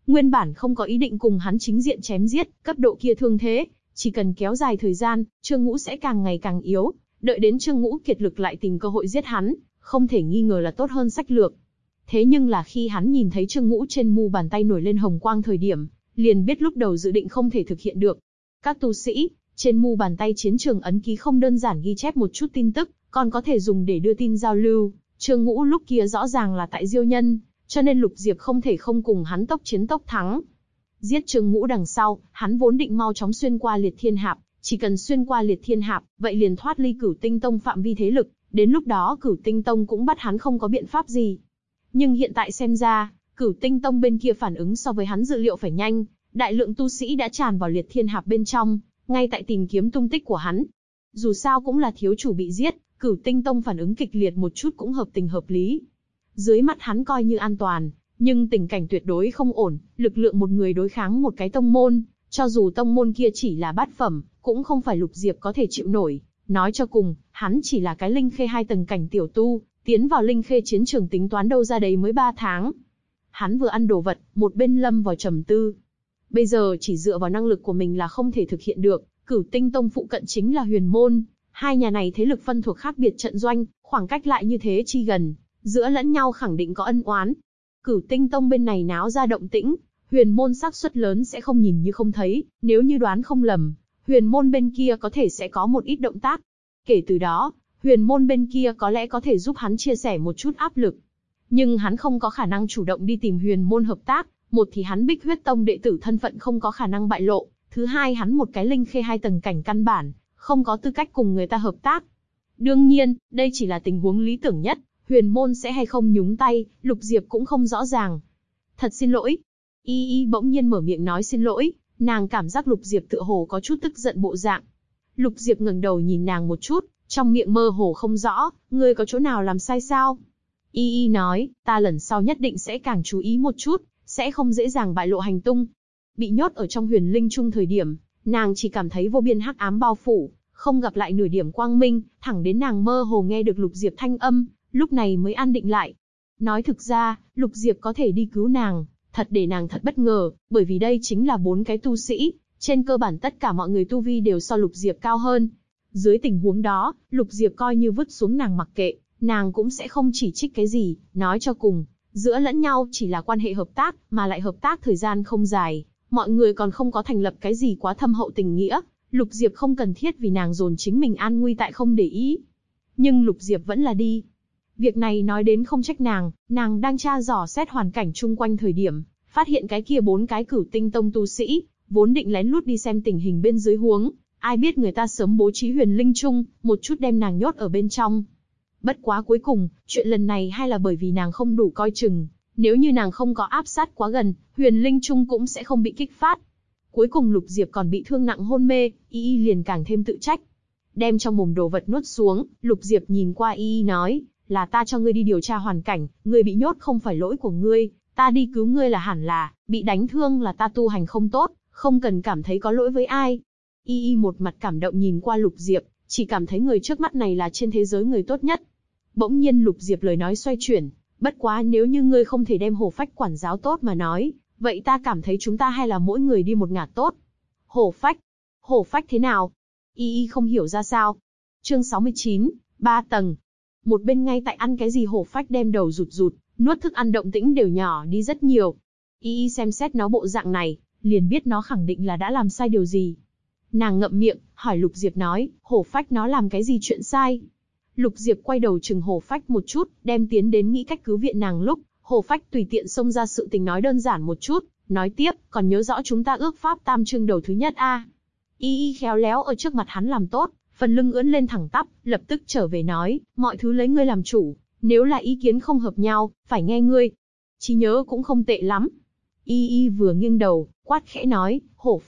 Nguyên bản không có ý định cùng hắn chính diện chém giết, cấp độ kia thương thế, chỉ cần kéo dài thời gian, Trương Ngũ sẽ càng ngày càng yếu, đợi đến Trương Ngũ kiệt lực lại tìm cơ hội giết hắn, không thể nghi ngờ là tốt hơn sách lược. Thế nhưng là khi hắn nhìn thấy Trương Ngũ trên mu bàn tay nổi lên hồng quang thời điểm, liền biết lúc đầu dự định không thể thực hiện được. Các tu sĩ, trên mu bàn tay chiến trường ấn ký không đơn giản ghi chép một chút tin tức, còn có thể dùng để đưa tin giao lưu. Trương Ngũ lúc kia rõ ràng là tại Diêu Nhân, cho nên Lục Diệp không thể không cùng hắn tốc chiến tốc thắng. Giết Trương Ngũ đằng sau, hắn vốn định mau chóng xuyên qua Liệt Thiên Hạp, chỉ cần xuyên qua Liệt Thiên Hạp, vậy liền thoát ly Cửu Tinh Tông phạm vi thế lực, đến lúc đó Cửu Tinh Tông cũng bắt hắn không có biện pháp gì. Nhưng hiện tại xem ra, Cửu Tinh Tông bên kia phản ứng so với hắn dự liệu phải nhanh, đại lượng tu sĩ đã tràn vào Liệt Thiên Hạp bên trong, ngay tại tìm kiếm tung tích của hắn. Dù sao cũng là thiếu chủ bị giết, Cửu Tinh Tông phản ứng kịch liệt một chút cũng hợp tình hợp lý. Dưới mắt hắn coi như an toàn, nhưng tình cảnh tuyệt đối không ổn, lực lượng một người đối kháng một cái tông môn, cho dù tông môn kia chỉ là bát phẩm, cũng không phải Lục Diệp có thể chịu nổi. Nói cho cùng, hắn chỉ là cái linh khê 2 tầng cảnh tiểu tu, tiến vào linh khê chiến trường tính toán đâu ra đấy mới 3 tháng. Hắn vừa ăn đồ vật, một bên lâm vào trầm tư. Bây giờ chỉ dựa vào năng lực của mình là không thể thực hiện được, Cửu Tinh Tông phụ cận chính là Huyền Môn, hai nhà này thế lực phân thuộc khác biệt trận doanh, khoảng cách lại như thế chi gần, giữa lẫn nhau khẳng định có ân oán. Cửu Tinh Tông bên này náo ra động tĩnh, Huyền Môn xác suất lớn sẽ không nhìn như không thấy, nếu như đoán không lầm, Huyền Môn bên kia có thể sẽ có một ít động tác. Kể từ đó, Huyền Môn bên kia có lẽ có thể giúp hắn chia sẻ một chút áp lực. Nhưng hắn không có khả năng chủ động đi tìm Huyền Môn hợp tác, một thì hắn Bích Huyết Tông đệ tử thân phận không có khả năng bại lộ, thứ hai hắn một cái linh khê 2 tầng cảnh căn bản, không có tư cách cùng người ta hợp tác. Đương nhiên, đây chỉ là tình huống lý tưởng nhất, Huyền Môn sẽ hay không nhúng tay, Lục Diệp cũng không rõ ràng. Thật xin lỗi. Y Y bỗng nhiên mở miệng nói xin lỗi, nàng cảm giác Lục Diệp tựa hồ có chút tức giận bộ dạng. Lục Diệp ngẩng đầu nhìn nàng một chút, trong miệng mơ hồ không rõ, ngươi có chỗ nào làm sai sao? Y Y nói, ta lần sau nhất định sẽ càng chú ý một chút, sẽ không dễ dàng bại lộ hành tung. Bị nhốt ở trong Huyền Linh Trung thời điểm, nàng chỉ cảm thấy vô biên hắc ám bao phủ, không gặp lại nửa điểm quang minh, thẳng đến nàng mơ hồ nghe được Lục Diệp thanh âm, lúc này mới an định lại. Nói thực ra, Lục Diệp có thể đi cứu nàng, thật để nàng thật bất ngờ, bởi vì đây chính là 4 cái tu sĩ, trên cơ bản tất cả mọi người tu vi đều so Lục Diệp cao hơn. Dưới tình huống đó, Lục Diệp coi như vứt xuống nàng mặc kệ, nàng cũng sẽ không chỉ trích cái gì, nói cho cùng, giữa lẫn nhau chỉ là quan hệ hợp tác, mà lại hợp tác thời gian không dài, mọi người còn không có thành lập cái gì quá thâm hậu tình nghĩa, Lục Diệp không cần thiết vì nàng dồn chính mình an nguy tại không để ý. Nhưng Lục Diệp vẫn là đi. Việc này nói đến không trách nàng đang tra dò xét hoàn cảnh chung quanh thời điểm, phát hiện cái kia 4 cái Cửu Tinh Tông tu sĩ, vốn định lén lút đi xem tình hình bên dưới huống, ai biết người ta sớm bố trí Huyền Linh Trung, một chút đem nàng nhốt ở bên trong. Bất quá cuối cùng, chuyện lần này hay là bởi vì nàng không đủ coi chừng, nếu như nàng không có áp sát quá gần, Huyền Linh Trung cũng sẽ không bị kích phát. Cuối cùng Lục Diệp còn bị thương nặng hôn mê, Y Y liền càng thêm tự trách. Đem trong mồm đồ vật nuốt xuống, Lục Diệp nhìn qua Y Y nói, là ta cho ngươi đi điều tra hoàn cảnh, ngươi bị nhốt không phải lỗi của ngươi, ta đi cứu ngươi là hẳn là, bị đánh thương là ta tu hành không tốt, không cần cảm thấy có lỗi với ai. Y Y một mặt cảm động nhìn qua Lục Diệp, chỉ cảm thấy người trước mắt này là trên thế giới người tốt nhất. Bỗng nhiên Lục Diệp lời nói xoay chuyển, bất quá nếu như ngươi không thể đem Hổ Phách quản giáo tốt mà nói, vậy ta cảm thấy chúng ta hay là mỗi người đi một ngả tốt. Hổ Phách thế nào? Y Y không hiểu ra sao. Chương 69, 3 tầng. Một bên ngay tại ăn cái gì Hổ Phách đem đầu rụt, nuốt thức ăn động tĩnh đều nhỏ đi rất nhiều. Y Y xem xét nó bộ dạng này, liền biết nó khẳng định là đã làm sai điều gì. Nàng ngậm miệng, hỏi Lục Diệp nói, Hổ Phách nó làm cái gì chuyện sai? Lục Diệp quay đầu chừng Hổ Phách một chút, đem tiến đến nghĩ cách cứu viện nàng lúc, Hổ Phách tùy tiện xông ra sự tình nói đơn giản một chút, nói tiếp, còn nhớ rõ chúng ta ước pháp tam chương đầu thứ nhất a? Y Y khéo léo ở trước mặt hắn làm tốt, phần lưng ưỡn lên thẳng tắp, lập tức trở về nói, mọi thứ lấy ngươi làm chủ, nếu là ý kiến không hợp nhau, phải nghe ngươi. Trí nhớ cũng không tệ lắm. Y Y vừa nghiêng đầu, quát khẽ nói,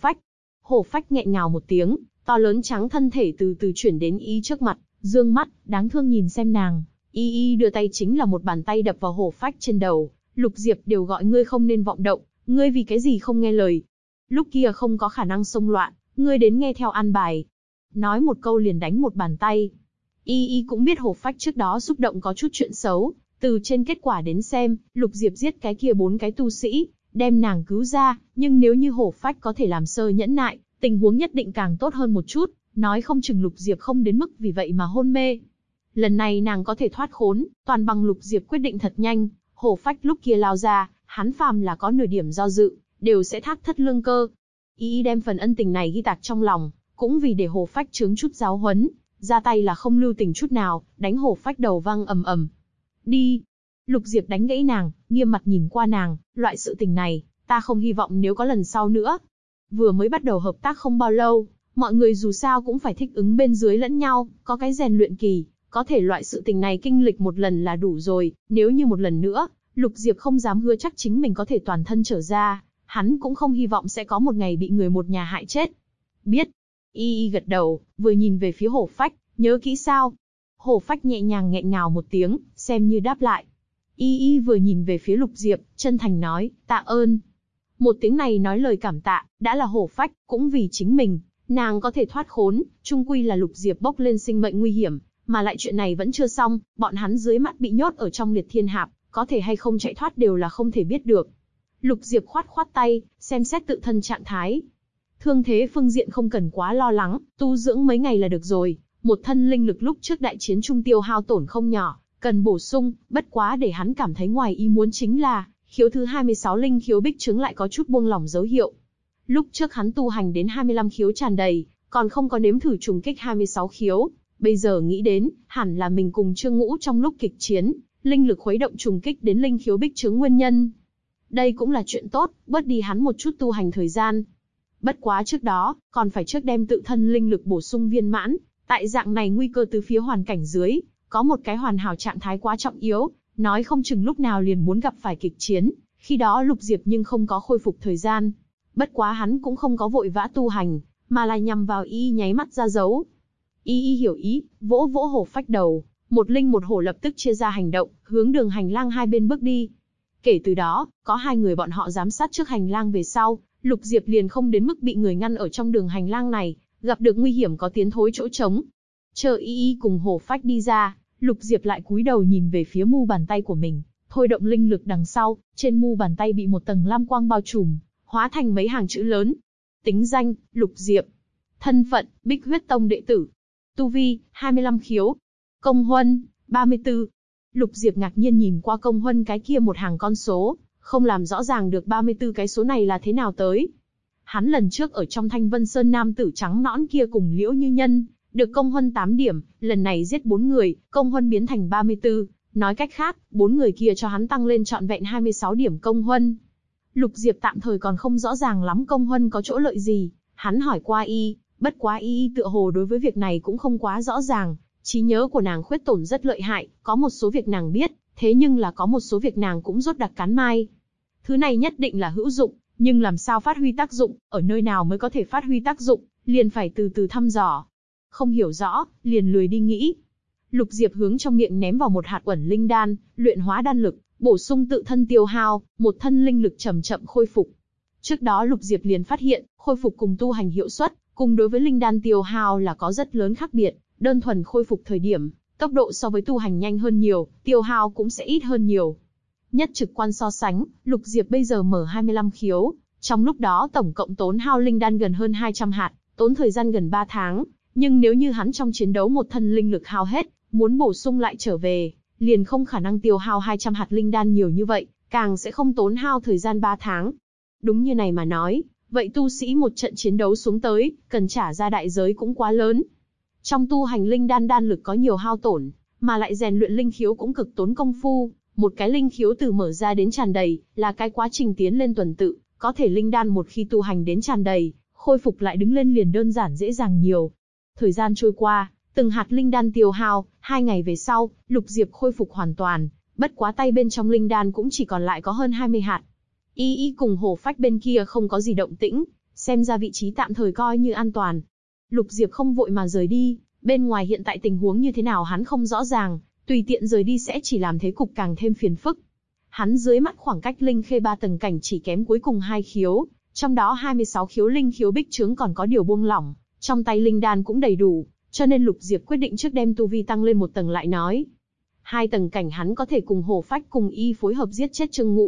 Hổ Phách nghẹn ngào một tiếng, to lớn trắng thân thể từ từ chuyển đến Y trước mặt, dương mắt, đáng thương nhìn xem nàng. Y Y đưa tay chính là một bàn tay đập vào Hổ Phách trên đầu. Lục Diệp đều gọi ngươi không nên vọng động, ngươi vì cái gì không nghe lời? Lúc kia không có khả năng xông loạn, ngươi đến nghe theo an bài. Nói một câu liền đánh một bàn tay. Y Y cũng biết Hổ Phách trước đó xúc động có chút chuyện xấu, từ trên kết quả đến xem, Lục Diệp giết cái kia 4 cái tu sĩ, đem nàng cứu ra, nhưng nếu như hổ phách có thể làm sơ nhẫn nại, tình huống nhất định càng tốt hơn một chút, nói không chừng Lục Diệp không đến mức vì vậy mà hôn mê. Lần này nàng có thể thoát khốn, toàn bằng Lục Diệp quyết định thật nhanh, hổ phách lúc kia lao ra, hắn phàm là có nửa điểm do dự, đều sẽ thác thất lương cơ. Y đem phần ân tình này ghi tạc trong lòng, cũng vì để hổ phách chướng chút giáo huấn, ra tay là không lưu tình chút nào, đánh hổ phách đầu vang ầm ầm. Đi! Lục Diệp đánh gãy nàng, nghiêm mặt nhìn qua nàng, loại sự tình này, ta không hy vọng nếu có lần sau nữa. Vừa mới bắt đầu hợp tác không bao lâu, mọi người dù sao cũng phải thích ứng bên dưới lẫn nhau, có cái rèn luyện kỳ, có thể loại sự tình này kinh lịch một lần là đủ rồi, nếu như một lần nữa, Lục Diệp không dám hứa chắc chính mình có thể toàn thân trở ra, hắn cũng không hy vọng sẽ có một ngày bị người một nhà hại chết. Biết. Y gật đầu, vừa nhìn về phía hổ phách, nhớ kỹ sao? Hổ phách nhẹ nhàng nghẹn ngào một tiếng, xem như đáp lại. Y vừa nhìn về phía Lục Diệp, chân thành nói, tạ ơn. Một tiếng này nói lời cảm tạ, đã là hổ phách, cũng vì chính mình, nàng có thể thoát khốn, chung quy là Lục Diệp bốc lên sinh mệnh nguy hiểm, mà lại chuyện này vẫn chưa xong, bọn hắn dưới mắt bị nhốt ở trong liệt thiên hạp, có thể hay không chạy thoát đều là không thể biết được. Lục Diệp khoát khoát tay, xem xét tự thân trạng thái. Thương thế phương diện không cần quá lo lắng, tu dưỡng mấy ngày là được rồi, một thân linh lực lúc trước đại chiến trung tiêu hao tổn không nhỏ, cần bổ sung, bất quá để hắn cảm thấy ngoài ý muốn chính là, khiếu thứ 26 linh khiếu bích trướng lại có chút buông lỏng dấu hiệu. Lúc trước hắn tu hành đến 25 khiếu tràn đầy, còn không có nếm thử trùng kích 26 khiếu, bây giờ nghĩ đến, hẳn là mình cùng Trương Ngũ trong lúc kịch chiến, linh lực khuấy động trùng kích đến linh khiếu bích trướng nguyên nhân. Đây cũng là chuyện tốt, bớt đi hắn một chút tu hành thời gian. Bất quá trước đó, còn phải trước đem tự thân linh lực bổ sung viên mãn, tại dạng này nguy cơ từ phía hoàn cảnh dưới, có một cái hoàn hảo trạng thái quá trọng yếu, nói không chừng lúc nào liền muốn gặp phải kịch chiến, khi đó Lục Diệp nhưng không có khôi phục thời gian. Bất quá hắn cũng không có vội vã tu hành, mà là nhằm vào Y nháy mắt ra dấu. Y hiểu ý, vỗ vỗ hổ phách đầu, một linh một hổ lập tức chia ra hành động, hướng đường hành lang hai bên bước đi. Kể từ đó, có hai người bọn họ giám sát trước hành lang về sau, Lục Diệp liền không đến mức bị người ngăn ở trong đường hành lang này, gặp được nguy hiểm có tiến thối chỗ trống. Chờ Y cùng hổ phách đi ra, Lục Diệp lại cúi đầu nhìn về phía mu bàn tay của mình, thôi động linh lực đằng sau, trên mu bàn tay bị một tầng lam quang bao trùm, hóa thành mấy hàng chữ lớn. Tính danh, Lục Diệp. Thân phận, Bích Huyết Tông đệ tử. Tu vi, 25 khiếu. Công huân, 34. Lục Diệp ngạc nhiên nhìn qua công huân cái kia một hàng con số, không làm rõ ràng được 34 cái số này là thế nào tới. Hắn lần trước ở trong Thanh Vân Sơn nam tử trắng nõn kia cùng Liễu Như Nhân, được công huân 8 điểm, lần này giết 4 người, công huân biến thành 34, nói cách khác, 4 người kia cho hắn tăng lên trọn vẹn 26 điểm công huân. Lục Diệp tạm thời còn không rõ ràng lắm công huân có chỗ lợi gì, hắn hỏi qua Y, bất quá Y tựa hồ đối với việc này cũng không quá rõ ràng, trí nhớ của nàng khuyết tổn rất lợi hại, có một số việc nàng biết, thế nhưng là có một số việc nàng cũng rốt đặc cán mai. Thứ này nhất định là hữu dụng, nhưng làm sao phát huy tác dụng, ở nơi nào mới có thể phát huy tác dụng, liền phải từ từ thăm dò. Không hiểu rõ, liền lười đi nghĩ. Lục Diệp hướng trong miệng ném vào một hạt uẩn linh đan, luyện hóa đan lực, bổ sung tự thân tiêu hao, một thân linh lực chậm chậm khôi phục. Trước đó Lục Diệp liền phát hiện, khôi phục cùng tu hành hiệu suất, cùng đối với linh đan tiêu hao là có rất lớn khác biệt, đơn thuần khôi phục thời điểm, tốc độ so với tu hành nhanh hơn nhiều, tiêu hao cũng sẽ ít hơn nhiều. Nhất trực quan so sánh, Lục Diệp bây giờ mở 25 khiếu, trong lúc đó tổng cộng tốn hao linh đan gần hơn 200 hạt, tốn thời gian gần 3 tháng, nhưng nếu như hắn trong chiến đấu một thân linh lực hao hết, muốn bổ sung lại trở về, liền không khả năng tiêu hao 200 hạt linh đan nhiều như vậy, càng sẽ không tốn hao thời gian 3 tháng. Đúng như này mà nói, vậy tu sĩ một trận chiến đấu xuống tới, cần trả ra đại giới cũng quá lớn. Trong tu hành linh đan đan lực có nhiều hao tổn, mà lại rèn luyện linh khiếu cũng cực tốn công phu, một cái linh khiếu từ mở ra đến tràn đầy, là cái quá trình tiến lên tuần tự, có thể linh đan một khi tu hành đến tràn đầy, khôi phục lại đứng lên liền đơn giản dễ dàng nhiều. Thời gian trôi qua, từng hạt linh đan tiêu hao, 2 ngày về sau, Lục Diệp khôi phục hoàn toàn, bất quá tay bên trong linh đan cũng chỉ còn lại có hơn 20 hạt. Y cùng hổ phách bên kia không có gì động tĩnh, xem ra vị trí tạm thời coi như an toàn. Lục Diệp không vội mà rời đi, bên ngoài hiện tại tình huống như thế nào hắn không rõ ràng, tùy tiện rời đi sẽ chỉ làm thế cục càng thêm phiền phức. Hắn dưới mắt khoảng cách linh khê 3 tầng cảnh chỉ kém cuối cùng 2 khiếu, trong đó 26 khiếu linh khiếu bích trướng còn có điều buông lỏng, trong tay linh đan cũng đầy đủ, cho nên Lục Diệp quyết định trước đem tu vi tăng lên 1 tầng lại nói. 2 tầng cảnh hắn có thể cùng hổ phách cùng Y phối hợp giết chết Trương Ngũ,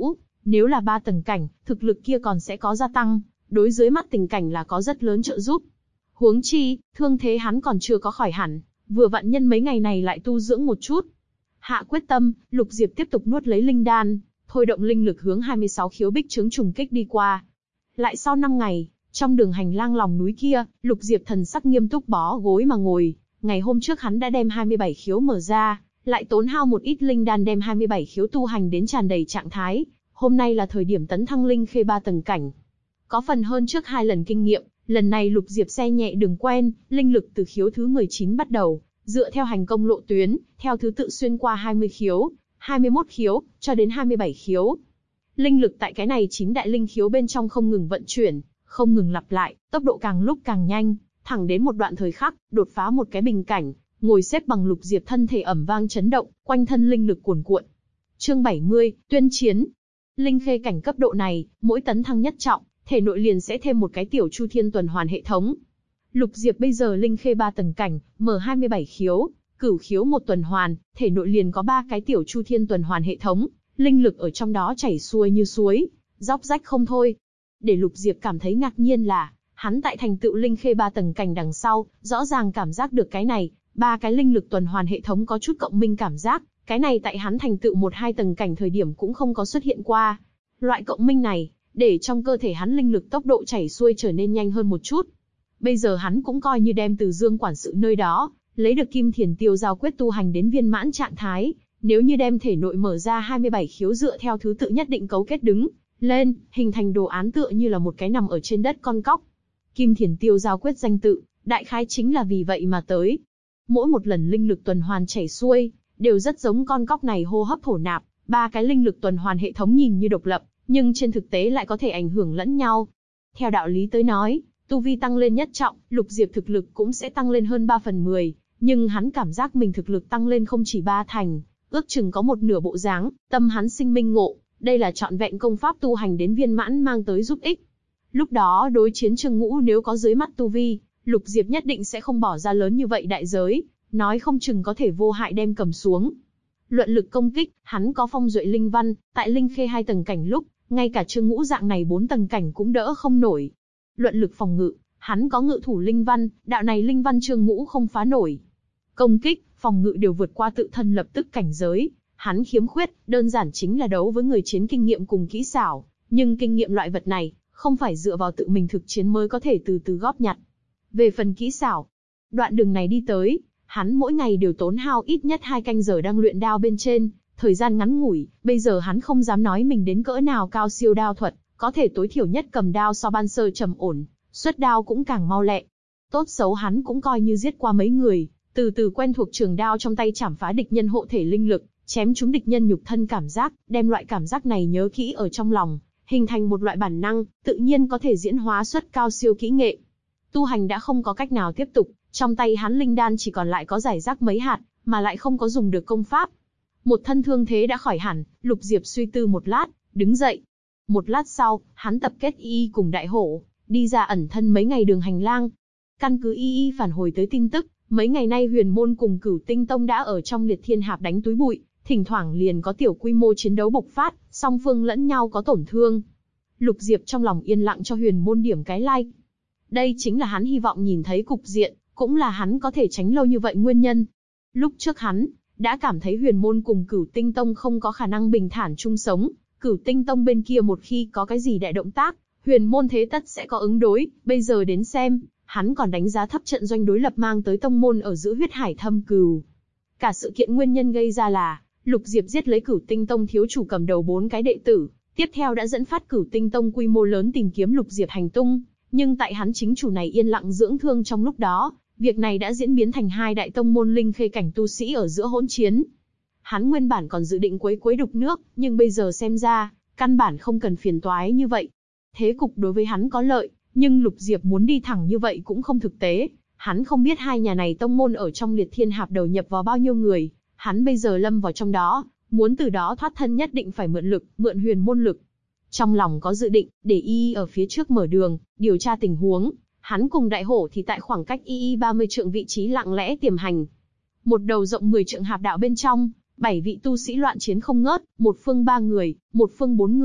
Nếu là 3 tầng cảnh, thực lực kia còn sẽ có gia tăng, đối dưới mắt tình cảnh là có rất lớn trợ giúp. Huống chi, thương thế hắn còn chưa có khỏi hẳn, vừa vặn nhân mấy ngày này lại tu dưỡng một chút. Hạ quyết tâm, Lục Diệp tiếp tục nuốt lấy linh đan, thôi động linh lực hướng 26 khiếu bích trướng trùng kích đi qua. Lại sau 5 ngày, trong đường hành lang lòng núi kia, Lục Diệp thần sắc nghiêm túc bó gối mà ngồi. Ngày hôm trước hắn đã đem 27 khiếu mở ra, lại tốn hao một ít linh đan đem 27 khiếu tu hành đến tràn đầy trạng thái. Hôm nay là thời điểm tấn thăng linh khê 3 tầng cảnh. Có phần hơn trước 2 lần kinh nghiệm, lần này Lục Diệp xe nhẹ đường quen, linh lực từ khiếu thứ 19 bắt đầu, dựa theo hành công lộ tuyến, theo thứ tự xuyên qua 20 khiếu, 21 khiếu, cho đến 27 khiếu. Linh lực tại cái này 9 đại linh khiếu bên trong không ngừng vận chuyển, không ngừng lặp lại, tốc độ càng lúc càng nhanh, thẳng đến một đoạn thời khắc, đột phá một cái bình cảnh, ngồi xếp bằng Lục Diệp thân thể ẩm vang chấn động, quanh thân linh lực cuồn cuộn. Chương 70, tuyên chiến. Linh khê cảnh cấp độ này, mỗi tấn thăng nhất trọng, thể nội liền sẽ thêm một cái tiểu chu thiên tuần hoàn hệ thống. Lục Diệp bây giờ linh khê 3 tầng cảnh, mở 27 khiếu, cửu khiếu một tuần hoàn, thể nội liền có 3 cái tiểu chu thiên tuần hoàn hệ thống, linh lực ở trong đó chảy xuôi như suối, róc rách không thôi. Để Lục Diệp cảm thấy ngạc nhiên là, hắn tại thành tựu linh khê 3 tầng cảnh đằng sau, rõ ràng cảm giác được cái này, 3 cái linh lực tuần hoàn hệ thống có chút cộng minh cảm giác, cái này tại hắn thành tựu 1-2 tầng cảnh thời điểm cũng không có xuất hiện qua. Loại cộng minh này, để trong cơ thể hắn linh lực tốc độ chảy xuôi trở nên nhanh hơn một chút. Bây giờ hắn cũng coi như đem từ Dương quản sự nơi đó, lấy được Kim Thiền Tiêu Giao quyết tu hành đến viên mãn trạng thái, nếu như đem thể nội mở ra 27 khiếu dựa theo thứ tự nhất định cấu kết đứng lên, hình thành đồ án tựa như là một cái nằm ở trên đất con cóc. Kim Thiền Tiêu Giao quyết danh tự, đại khái chính là vì vậy mà tới. Mỗi một lần linh lực tuần hoàn chảy xuôi, đều rất giống con cóc này hô hấp thổ nạp, 3 cái linh lực tuần hoàn hệ thống nhìn như độc lập, nhưng trên thực tế lại có thể ảnh hưởng lẫn nhau. Theo đạo lý tới nói, tu vi tăng lên nhất trọng, Lục Diệp thực lực cũng sẽ tăng lên hơn 3/10, nhưng hắn cảm giác mình thực lực tăng lên không chỉ 3 thành, ước chừng có một nửa bộ dáng, tâm hắn sinh minh ngộ, đây là trọn vẹn công pháp tu hành đến viên mãn mang tới giúp ích. Lúc đó đối chiến Trương Ngũ nếu có dưới mắt tu vi, Lục Diệp nhất định sẽ không bỏ ra lớn như vậy đại giới, nói không chừng có thể vô hại đem cầm xuống. Luận lực công kích, hắn có phong duệ linh văn, tại linh khê 2 tầng cảnh lúc, ngay cả Trương Ngũ dạng này 4 tầng cảnh cũng đỡ không nổi. Luận lực phòng ngự, hắn có ngự thủ linh văn, đạo này linh văn Trương Ngũ không phá nổi. Công kích, phòng ngự đều vượt qua tự thân lập tức cảnh giới, hắn khiếm khuyết, đơn giản chính là đấu với người chiến kinh nghiệm cùng kỹ xảo, nhưng kinh nghiệm loại vật này, không phải dựa vào tự mình thực chiến mới có thể từ từ góp nhặt. Về phần kỹ xảo, đoạn đường này đi tới, hắn mỗi ngày đều tốn hao ít nhất 2 canh giờ đang luyện đao bên trên, thời gian ngắn ngủi, bây giờ hắn không dám nói mình đến cỡ nào cao siêu đao thuật, có thể tối thiểu nhất cầm đao so ban sơ trầm ổn, xuất đao cũng càng mau lẹ. Tốt xấu hắn cũng coi như giết qua mấy người, từ từ quen thuộc trường đao trong tay chảm phá địch nhân hộ thể linh lực, chém trúng địch nhân nhục thân cảm giác, đem loại cảm giác này nhớ kỹ ở trong lòng, hình thành một loại bản năng, tự nhiên có thể diễn hóa xuất cao siêu kỹ nghệ. Tu hành đã không có cách nào tiếp tục, trong tay hắn linh đan chỉ còn lại có giải rác mấy hạt, mà lại không có dùng được công pháp. Một thân thương thế đã khỏi hẳn, Lục Diệp suy tư một lát, đứng dậy. Một lát sau, hắn tập kết Y cùng Đại Hổ, đi ra ẩn thân mấy ngày đường hành lang. Căn cứ Y phản hồi tới tin tức, mấy ngày nay Huyền Môn cùng Cửu Tinh Tông đã ở trong Liệt Thiên Hạp đánh túi bụi, thỉnh thoảng liền có tiểu quy mô chiến đấu bộc phát, song phương lẫn nhau có tổn thương. Lục Diệp trong lòng yên lặng cho Huyền Môn điểm cái like. Đây chính là hắn hy vọng nhìn thấy cục diện, cũng là hắn có thể tránh lâu như vậy nguyên nhân. Lúc trước hắn đã cảm thấy Huyền Môn cùng Cửu Tinh Tông không có khả năng bình thản chung sống, Cửu Tinh Tông bên kia một khi có cái gì đại động tác, Huyền Môn thế tất sẽ có ứng đối, bây giờ đến xem, hắn còn đánh giá thấp trận doanh đối lập mang tới tông môn ở giữa huyết hải thâm cừu. Cả sự kiện nguyên nhân gây ra là, Lục Diệp giết lấy Cửu Tinh Tông thiếu chủ cầm đầu 4 cái đệ tử, tiếp theo đã dẫn phát Cửu Tinh Tông quy mô lớn tìm kiếm Lục Diệp hành tung, nhưng tại hắn chính chủ này yên lặng dưỡng thương trong lúc đó, việc này đã diễn biến thành 2 đại tông môn linh khê cảnh tu sĩ ở giữa hỗn chiến. Hắn nguyên bản còn dự định quấy đục nước, nhưng bây giờ xem ra, căn bản không cần phiền toái như vậy. Thế cục đối với hắn có lợi, nhưng Lục Diệp muốn đi thẳng như vậy cũng không thực tế. Hắn không biết 2 nhà này tông môn ở trong Liệt Thiên Hạp đầu nhập vào bao nhiêu người, hắn bây giờ lâm vào trong đó, muốn từ đó thoát thân nhất định phải mượn lực, mượn Huyền Môn lực. Trong lòng có dự định, để Y ở phía trước mở đường, điều tra tình huống. Hắn cùng Đại Hổ thì tại khoảng cách Y 30 trượng vị trí lặng lẽ tiềm hành. Một đầu rộng 10 trượng hạp đạo bên trong, 7 vị tu sĩ loạn chiến không ngớt, một phương 3 người, một phương 4 người,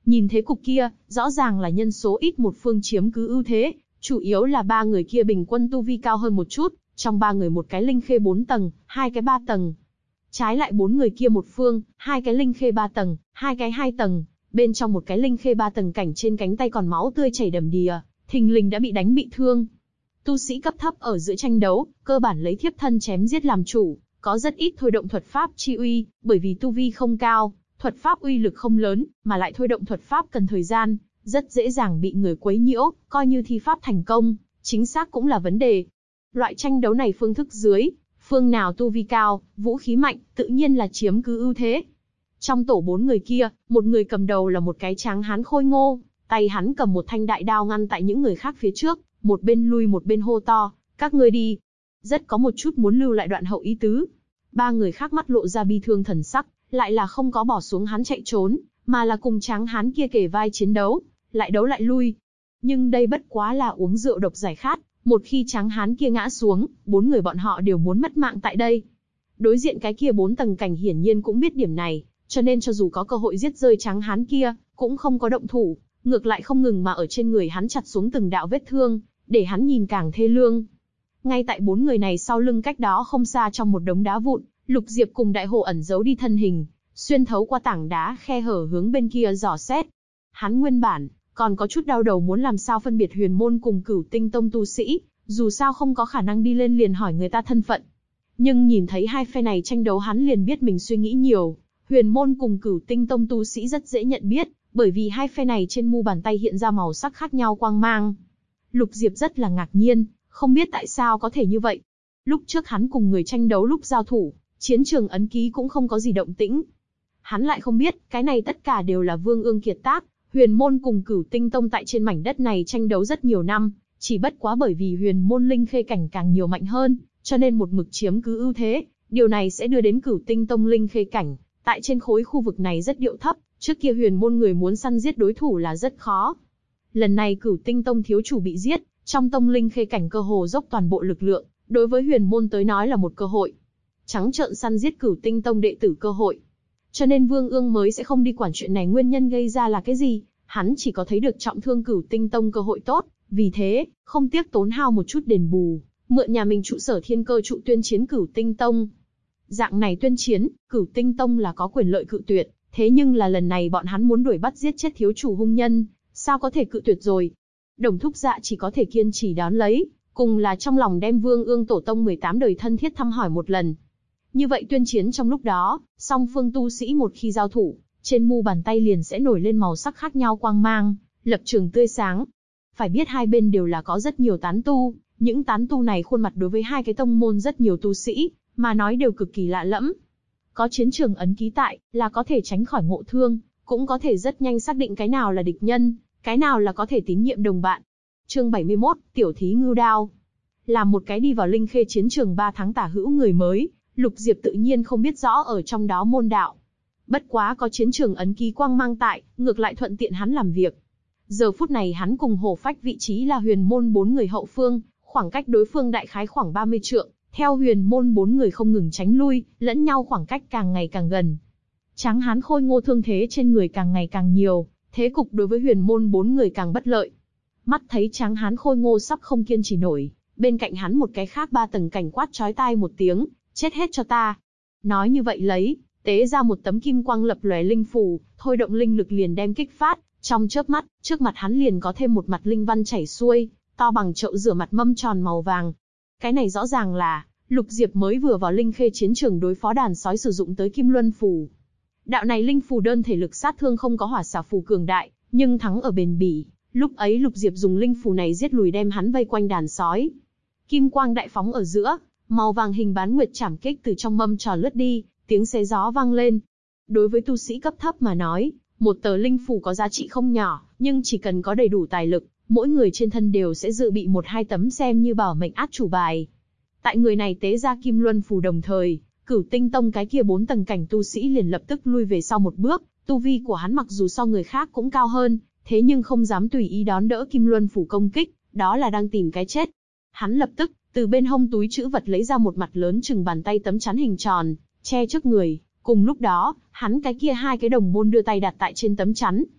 Nhìn thế cục kia, rõ ràng là nhân số ít một phương chiếm cứ ưu thế, chủ yếu là ba người kia bình quân tu vi cao hơn một chút, trong ba người một cái linh khê 4 tầng, hai cái 3 tầng. Trái lại bốn người kia một phương, hai cái linh khê 3 tầng, hai cái 2 tầng, bên trong một cái linh khê 3 tầng cảnh trên cánh tay còn máu tươi chảy đầm đìa, thình lình đã bị đánh bị thương. Tu sĩ cấp thấp ở giữa tranh đấu, cơ bản lấy thiếp thân chém giết làm chủ, có rất ít thôi động thuật pháp chi uy, bởi vì tu vi không cao, thuật pháp uy lực không lớn, mà lại thôi động thuật pháp cần thời gian, rất dễ dàng bị người quấy nhiễu, coi như thi pháp thành công, chính xác cũng là vấn đề. Loại tranh đấu này phương thức dưới, phương nào tu vi cao, vũ khí mạnh, tự nhiên là chiếm cứ ưu thế. Trong tổ 4 người kia, một người cầm đầu là một cái tráng hán khôi ngô, tay hắn cầm một thanh đại đao ngăn tại những người khác phía trước, một bên lui một bên hô to, các ngươi đi. Rất có một chút muốn lưu lại đoạn hậu ý tứ. Ba người khác mắt lộ ra bi thương thần sắc, lại là không có bỏ xuống hắn chạy trốn, mà là cùng tráng hán kia kề vai chiến đấu lại lui. Nhưng đây bất quá là uống rượu độc giải khát, một khi tráng hán kia ngã xuống, 4 người bọn họ đều muốn mất mạng tại đây. Đối diện cái kia 4 tầng cảnh hiển nhiên cũng biết điểm này, cho nên cho dù có cơ hội giết rơi tráng hán kia, cũng không có động thủ, ngược lại không ngừng mà ở trên người hắn chặt xuống từng đạo vết thương, để hắn nhìn càng thê lương. Ngay tại 4 người này sau lưng cách đó không xa trong một đống đá vụn, Lục Diệp cùng Đại Hồ ẩn giấu đi thân hình, xuyên thấu qua tảng đá khe hở hướng bên kia dò xét. Hắn nguyên bản còn có chút đau đầu muốn làm sao phân biệt Huyền Môn cùng Cửu Tinh Tông tu sĩ, dù sao không có khả năng đi lên liền hỏi người ta thân phận. Nhưng nhìn thấy hai phe này tranh đấu hắn liền biết mình suy nghĩ nhiều, Huyền Môn cùng Cửu Tinh Tông tu sĩ rất dễ nhận biết, bởi vì hai phe này trên mu bàn tay hiện ra màu sắc khác nhau quang mang. Lục Diệp rất là ngạc nhiên, không biết tại sao có thể như vậy. Lúc trước hắn cùng người tranh đấu lúc giao thủ, chiến trường ấn ký cũng không có gì động tĩnh. Hắn lại không biết, cái này tất cả đều là Vương Ương kiệt tác. Huyền Môn cùng Cửu Tinh Tông tại trên mảnh đất này tranh đấu rất nhiều năm, chỉ bất quá bởi vì Huyền Môn linh khê cảnh càng nhiều mạnh hơn, cho nên một mực chiếm cứ ưu thế. Điều này sẽ đưa đến Cửu Tinh Tông linh khê cảnh tại trên khối khu vực này rất điệu thấp. Trước kia Huyền Môn người muốn săn giết đối thủ là rất khó. Lần này Cửu Tinh Tông thiếu chủ bị giết, trong tông linh khê cảnh cơ hồ dốc toàn bộ lực lượng, đối với Huyền Môn tới nói là một cơ hội. Trắng trợn săn giết Cửu Tinh Tông đệ tử cơ hội. Cho nên Vương Ương mới sẽ không đi quản chuyện này nguyên nhân gây ra là cái gì, hắn chỉ có thấy được trọng thương Cửu Tinh Tông cơ hội tốt, vì thế, không tiếc tốn hao một chút đền bù, mượn nhà mình trụ sở Thiên Cơ trụ tuyên chiến Cửu Tinh Tông. Dạng này tuyên chiến, Cửu Tinh Tông là có quyền lợi cự tuyệt, thế nhưng là lần này bọn hắn muốn đuổi bắt giết chết thiếu chủ hung nhân, sao có thể cự tuyệt rồi. Đồng Thúc Dạ chỉ có thể kiên trì đón lấy, cùng là trong lòng đem Vương Ương tổ tông 18 đời thân thiết thăm hỏi một lần. Như vậy tuyên chiến trong lúc đó, song phương tu sĩ một khi giao thủ, trên mu bàn tay liền sẽ nổi lên màu sắc khác nhau quang mang, lập trường tươi sáng. Phải biết hai bên đều là có rất nhiều tán tu, những tán tu này khuôn mặt đối với hai cái tông môn rất nhiều tu sĩ, mà nói đều cực kỳ lạ lẫm. Có chiến trường ấn ký tại, là có thể tránh khỏi ngộ thương, cũng có thể rất nhanh xác định cái nào là địch nhân, cái nào là có thể tín nhiệm đồng bạn. Chương 71, Tiểu Thí Ngưu Đao. Làm một cái đi vào linh khê chiến trường 3 tháng tả hữu người mới, Lục Diệp tự nhiên không biết rõ ở trong đó môn đạo. Bất quá có chiến trường ấn ký quang mang tại, ngược lại thuận tiện hắn làm việc. Giờ phút này hắn cùng Hổ Phách vị trí là Huyền Môn 4 người hậu phương, khoảng cách đối phương đại khái khoảng 30 trượng, theo Huyền Môn 4 người không ngừng tránh lui, lẫn nhau khoảng cách càng ngày càng gần. Tráng hán khôi ngô thương thế trên người càng ngày càng nhiều, thế cục đối với Huyền Môn 4 người càng bất lợi. Mắt thấy tráng hán khôi ngô sắp không kiên trì nổi, bên cạnh hắn một cái khác 3 tầng cảnh quát chói tai một tiếng, chết hết cho ta. Nói như vậy lấy, tế ra một tấm kim quang lập lòe linh phù, thôi động linh lực liền đem kích phát, trong chớp mắt, trước mặt hắn liền có thêm một mặt linh văn chảy xuôi, to bằng chậu rửa mặt mâm tròn màu vàng. Cái này rõ ràng là, Lục Diệp mới vừa vào linh khê chiến trường đối phó đàn sói sử dụng tới kim luân phù. Đạo này linh phù đơn thể lực sát thương không có hỏa xà phù cường đại, nhưng thắng ở bền bỉ. Lúc ấy Lục Diệp dùng linh phù này giết lùi đem hắn vây quanh đàn sói. Kim quang đại phóng ở giữa, màu vàng hình bán nguyệt chảm kích từ trong mâm tròn lướt đi, tiếng xé gió vang lên. Đối với tu sĩ cấp thấp mà nói, một tờ linh phù có giá trị không nhỏ, nhưng chỉ cần có đầy đủ tài lực, mỗi người trên thân đều sẽ dự bị 1-2 tấm xem như bảo mệnh át chủ bài. Tại người này tế ra kim luân phù đồng thời, Cửu Tinh Tông cái kia 4 tầng cảnh tu sĩ liền lập tức lui về sau một bước, tu vi của hắn mặc dù so người khác cũng cao hơn, thế nhưng không dám tùy ý đón đỡ kim luân phù công kích, đó là đang tìm cái chết. Hắn lập tức từ bên hông túi trữ vật lấy ra một mặt lớn chừng bàn tay tấm chắn hình tròn, che trước người. Cùng lúc đó, hắn cái kia 2 cái đồng môn đưa tay đặt tại trên tấm chắn.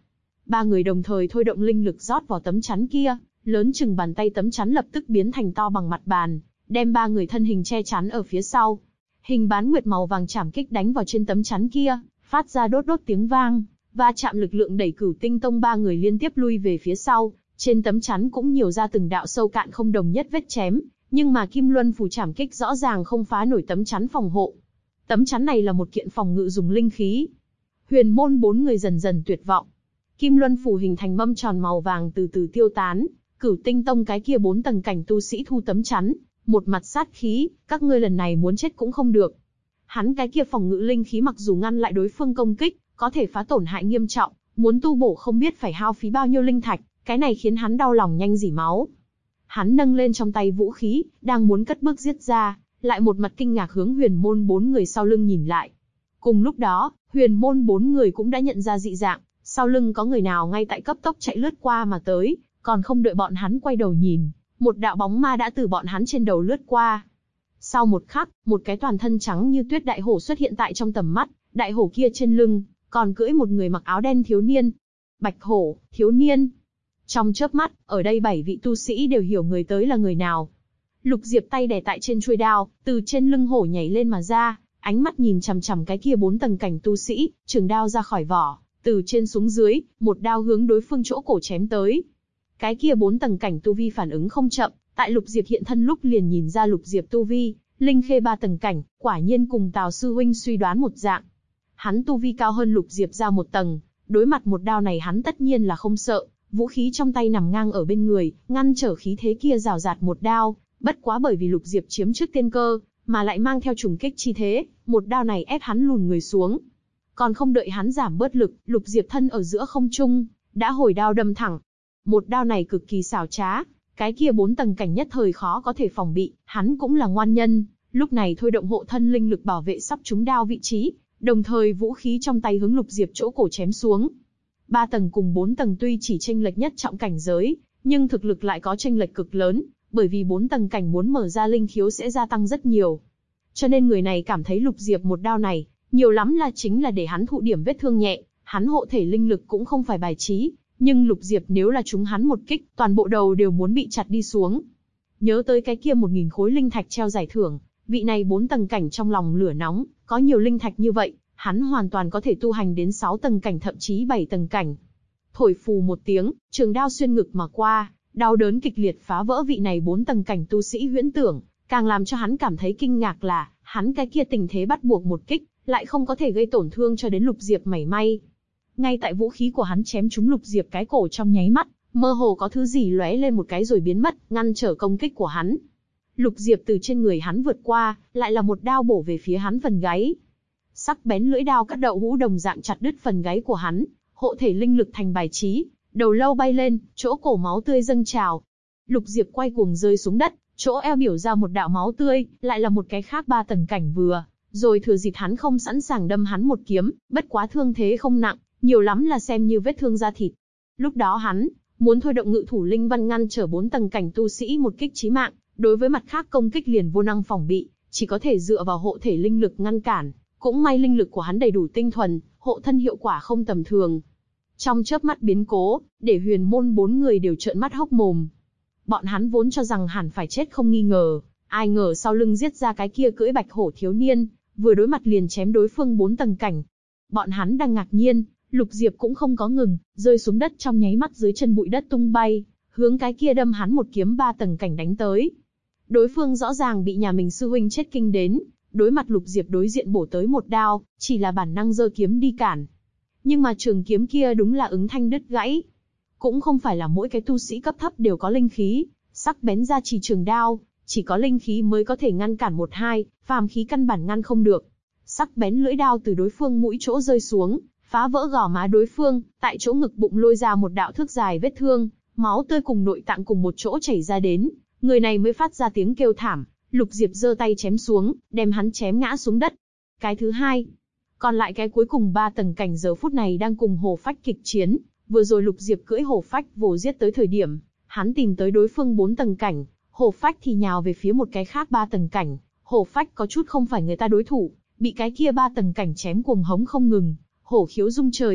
Ba người đồng thời thôi động linh lực rót vào tấm chắn kia, lớn chừng bàn tay tấm chắn lập tức biến thành to bằng mặt bàn, đem ba người thân hình che chắn ở phía sau. Hình bán nguyệt màu vàng chảm kích đánh vào trên tấm chắn kia, phát ra đốt đốt tiếng vang, va chạm lực lượng đẩy Cửu Tinh Tông ba người liên tiếp lui về phía sau. Trên tấm chắn cũng nhiều ra từng đạo sâu cạn không đồng nhất vết chém, nhưng mà Kim Luân phù chảm kích rõ ràng không phá nổi tấm chắn phòng hộ. Tấm chắn này là một kiện phòng ngự dùng linh khí. Huyền môn bốn người dần dần tuyệt vọng. Kim Luân phù hình thành mâm tròn màu vàng từ từ tiêu tán. Cửu Tinh Tông cái kia 4 tầng cảnh tu sĩ thu tấm chắn, một mặt sát khí, các ngươi lần này muốn chết cũng không được. Hắn cái kia phòng ngự linh khí mặc dù ngăn lại đối phương công kích, có thể phá tổn hại nghiêm trọng, muốn tu bổ không biết phải hao phí bao nhiêu linh thạch, cái này khiến hắn đau lòng nhanh rỉ máu. Hắn nâng lên trong tay vũ khí, đang muốn cất bước giết ra, lại một mặt kinh ngạc hướng huyền môn 4 người sau lưng nhìn lại. Cùng lúc đó, huyền môn 4 người cũng đã nhận ra dị dạng, sau lưng có người nào ngay tại cấp tốc chạy lướt qua mà tới, còn không đợi bọn hắn quay đầu nhìn, một đạo bóng ma đã từ bọn hắn trên đầu lướt qua. Sau một khắc, một cái toàn thân trắng như tuyết đại hổ xuất hiện tại trong tầm mắt, đại hổ kia trên lưng, còn cưỡi một người mặc áo đen thiếu niên. Bạch hổ, thiếu niên. Trong chớp mắt, ở đây 7 vị tu sĩ đều hiểu người tới là người nào. Lục Diệp tay đè tại trên chuôi đao, từ trên lưng hổ nhảy lên mà ra, ánh mắt nhìn chằm chằm cái kia 4 tầng cảnh tu sĩ, trường đao ra khỏi vỏ, từ trên xuống dưới, một đao hướng đối phương chỗ cổ chém tới. Cái kia 4 tầng cảnh tu vi phản ứng không chậm, tại Lục Diệp hiện thân lúc liền nhìn ra Lục Diệp tu vi, linh khê 3 tầng cảnh, quả nhiên cùng Tào sư huynh suy đoán một dạng. Hắn tu vi cao hơn Lục Diệp ra một tầng, đối mặt một đao này hắn tất nhiên là không sợ, vũ khí trong tay nằm ngang ở bên người, ngăn trở khí thế kia rào rạt một đao, bất quá bởi vì Lục Diệp chiếm trước tiên cơ, mà lại mang theo trùng kích chi thế, một đao này ép hắn lùn người xuống. Còn không đợi hắn giảm bớt lực, Lục Diệp thân ở giữa không trung, đã hồi đao đâm thẳng. Một đao này cực kỳ xảo trá, cái kia 4 tầng cảnh nhất thời khó có thể phòng bị, hắn cũng là ngoan nhân, lúc này thôi động hộ thân linh lực bảo vệ sắp trúng đao vị trí, đồng thời vũ khí trong tay hướng Lục Diệp chỗ cổ chém xuống. 3 tầng cùng 4 tầng tuy chỉ chênh lệch nhất trọng cảnh giới, nhưng thực lực lại có chênh lệch cực lớn, bởi vì 4 tầng cảnh muốn mở ra linh khiếu sẽ gia tăng rất nhiều. Cho nên người này cảm thấy Lục Diệp một đao này, nhiều lắm là chính là để hắn thụ điểm vết thương nhẹ, hắn hộ thể linh lực cũng không phải bài trí, nhưng Lục Diệp nếu là trúng hắn một kích, toàn bộ đầu đều muốn bị chặt đi xuống. Nhớ tới cái kia 1000 khối linh thạch treo giải thưởng, vị này 4 tầng cảnh trong lòng lửa nóng, có nhiều linh thạch như vậy, hắn hoàn toàn có thể tu hành đến 6 tầng cảnh thậm chí 7 tầng cảnh. Thổi phù một tiếng, trường đao xuyên ngực mà qua, đau đớn kịch liệt phá vỡ vị này 4 tầng cảnh tu sĩ huyễn tưởng, càng làm cho hắn cảm thấy kinh ngạc là, hắn cái kia tình thế bắt buộc một kích, lại không có thể gây tổn thương cho đến Lục Diệp mảy may. Ngay tại vũ khí của hắn chém trúng Lục Diệp cái cổ trong nháy mắt, mơ hồ có thứ gì lóe lên một cái rồi biến mất, ngăn trở công kích của hắn. Lục Diệp từ trên người hắn vượt qua, lại là một đao bổ về phía hắn phần gáy. Sắc bén lưỡi đao cắt đậu hũ đồng dạng chặt đứt phần gáy của hắn, hộ thể linh lực thành bài trí, đầu lâu bay lên, chỗ cổ máu tươi dâng trào. Lục Diệp quay cuồng rơi xuống đất, chỗ eo biểu ra một đạo máu tươi, lại là một cái khác 3 tầng cảnh vừa, rồi thừa dịp hắn không sẵn sàng đâm hắn một kiếm, bất quá thương thế không nặng, nhiều lắm là xem như vết thương da thịt. Lúc đó hắn muốn thôi động ngự thủ linh văn ngăn trở 4 tầng cảnh tu sĩ một kích chí mạng, đối với mặt khác công kích liền vô năng phòng bị, chỉ có thể dựa vào hộ thể linh lực ngăn cản. Cũng may linh lực của hắn đầy đủ tinh thuần, hộ thân hiệu quả không tầm thường. Trong chớp mắt biến cố, để huyền môn 4 người đều trợn mắt hốc mồm. Bọn hắn vốn cho rằng hẳn phải chết không nghi ngờ, ai ngờ sau lưng giết ra cái kia cưỡi bạch hổ thiếu niên, vừa đối mặt liền chém đối phương 4 tầng cảnh. Bọn hắn đang ngạc nhiên, Lục Diệp cũng không có ngừng, rơi xuống đất trong nháy mắt dưới chân bụi đất tung bay, hướng cái kia đâm hắn một kiếm 3 tầng cảnh đánh tới. Đối phương rõ ràng bị nhà mình sư huynh chết kinh đến, đối mặt Lục Diệp đối diện bổ tới một đao, chỉ là bản năng giơ kiếm đi cản. Nhưng mà trường kiếm kia đúng là ứng thanh đứt gãy. Cũng không phải là mỗi cái tu sĩ cấp thấp đều có linh khí, sắc bén ra chỉ trường đao, chỉ có linh khí mới có thể ngăn cản 1-2, phàm khí căn bản ngăn không được. Sắc bén lưỡi đao từ đối phương mũi chỗ rơi xuống, phá vỡ gò má đối phương, tại chỗ ngực bụng lôi ra một đạo thước dài vết thương, máu tươi cùng nội tạng cùng một chỗ chảy ra đến, người này mới phát ra tiếng kêu thảm. Lục Diệp giơ tay chém xuống, đem hắn chém ngã xuống đất. Cái thứ hai, còn lại cái cuối cùng 3 tầng cảnh giờ phút này đang cùng hổ phách kịch chiến. Vừa rồi Lục Diệp cưỡi hổ phách vồ giết tới thời điểm, hắn tìm tới đối phương 4 tầng cảnh, hổ phách thì nhào về phía một cái khác 3 tầng cảnh. Hổ phách có chút không phải người ta đối thủ, bị cái kia 3 tầng cảnh chém cuồng hống không ngừng, hổ khiếu rung trời.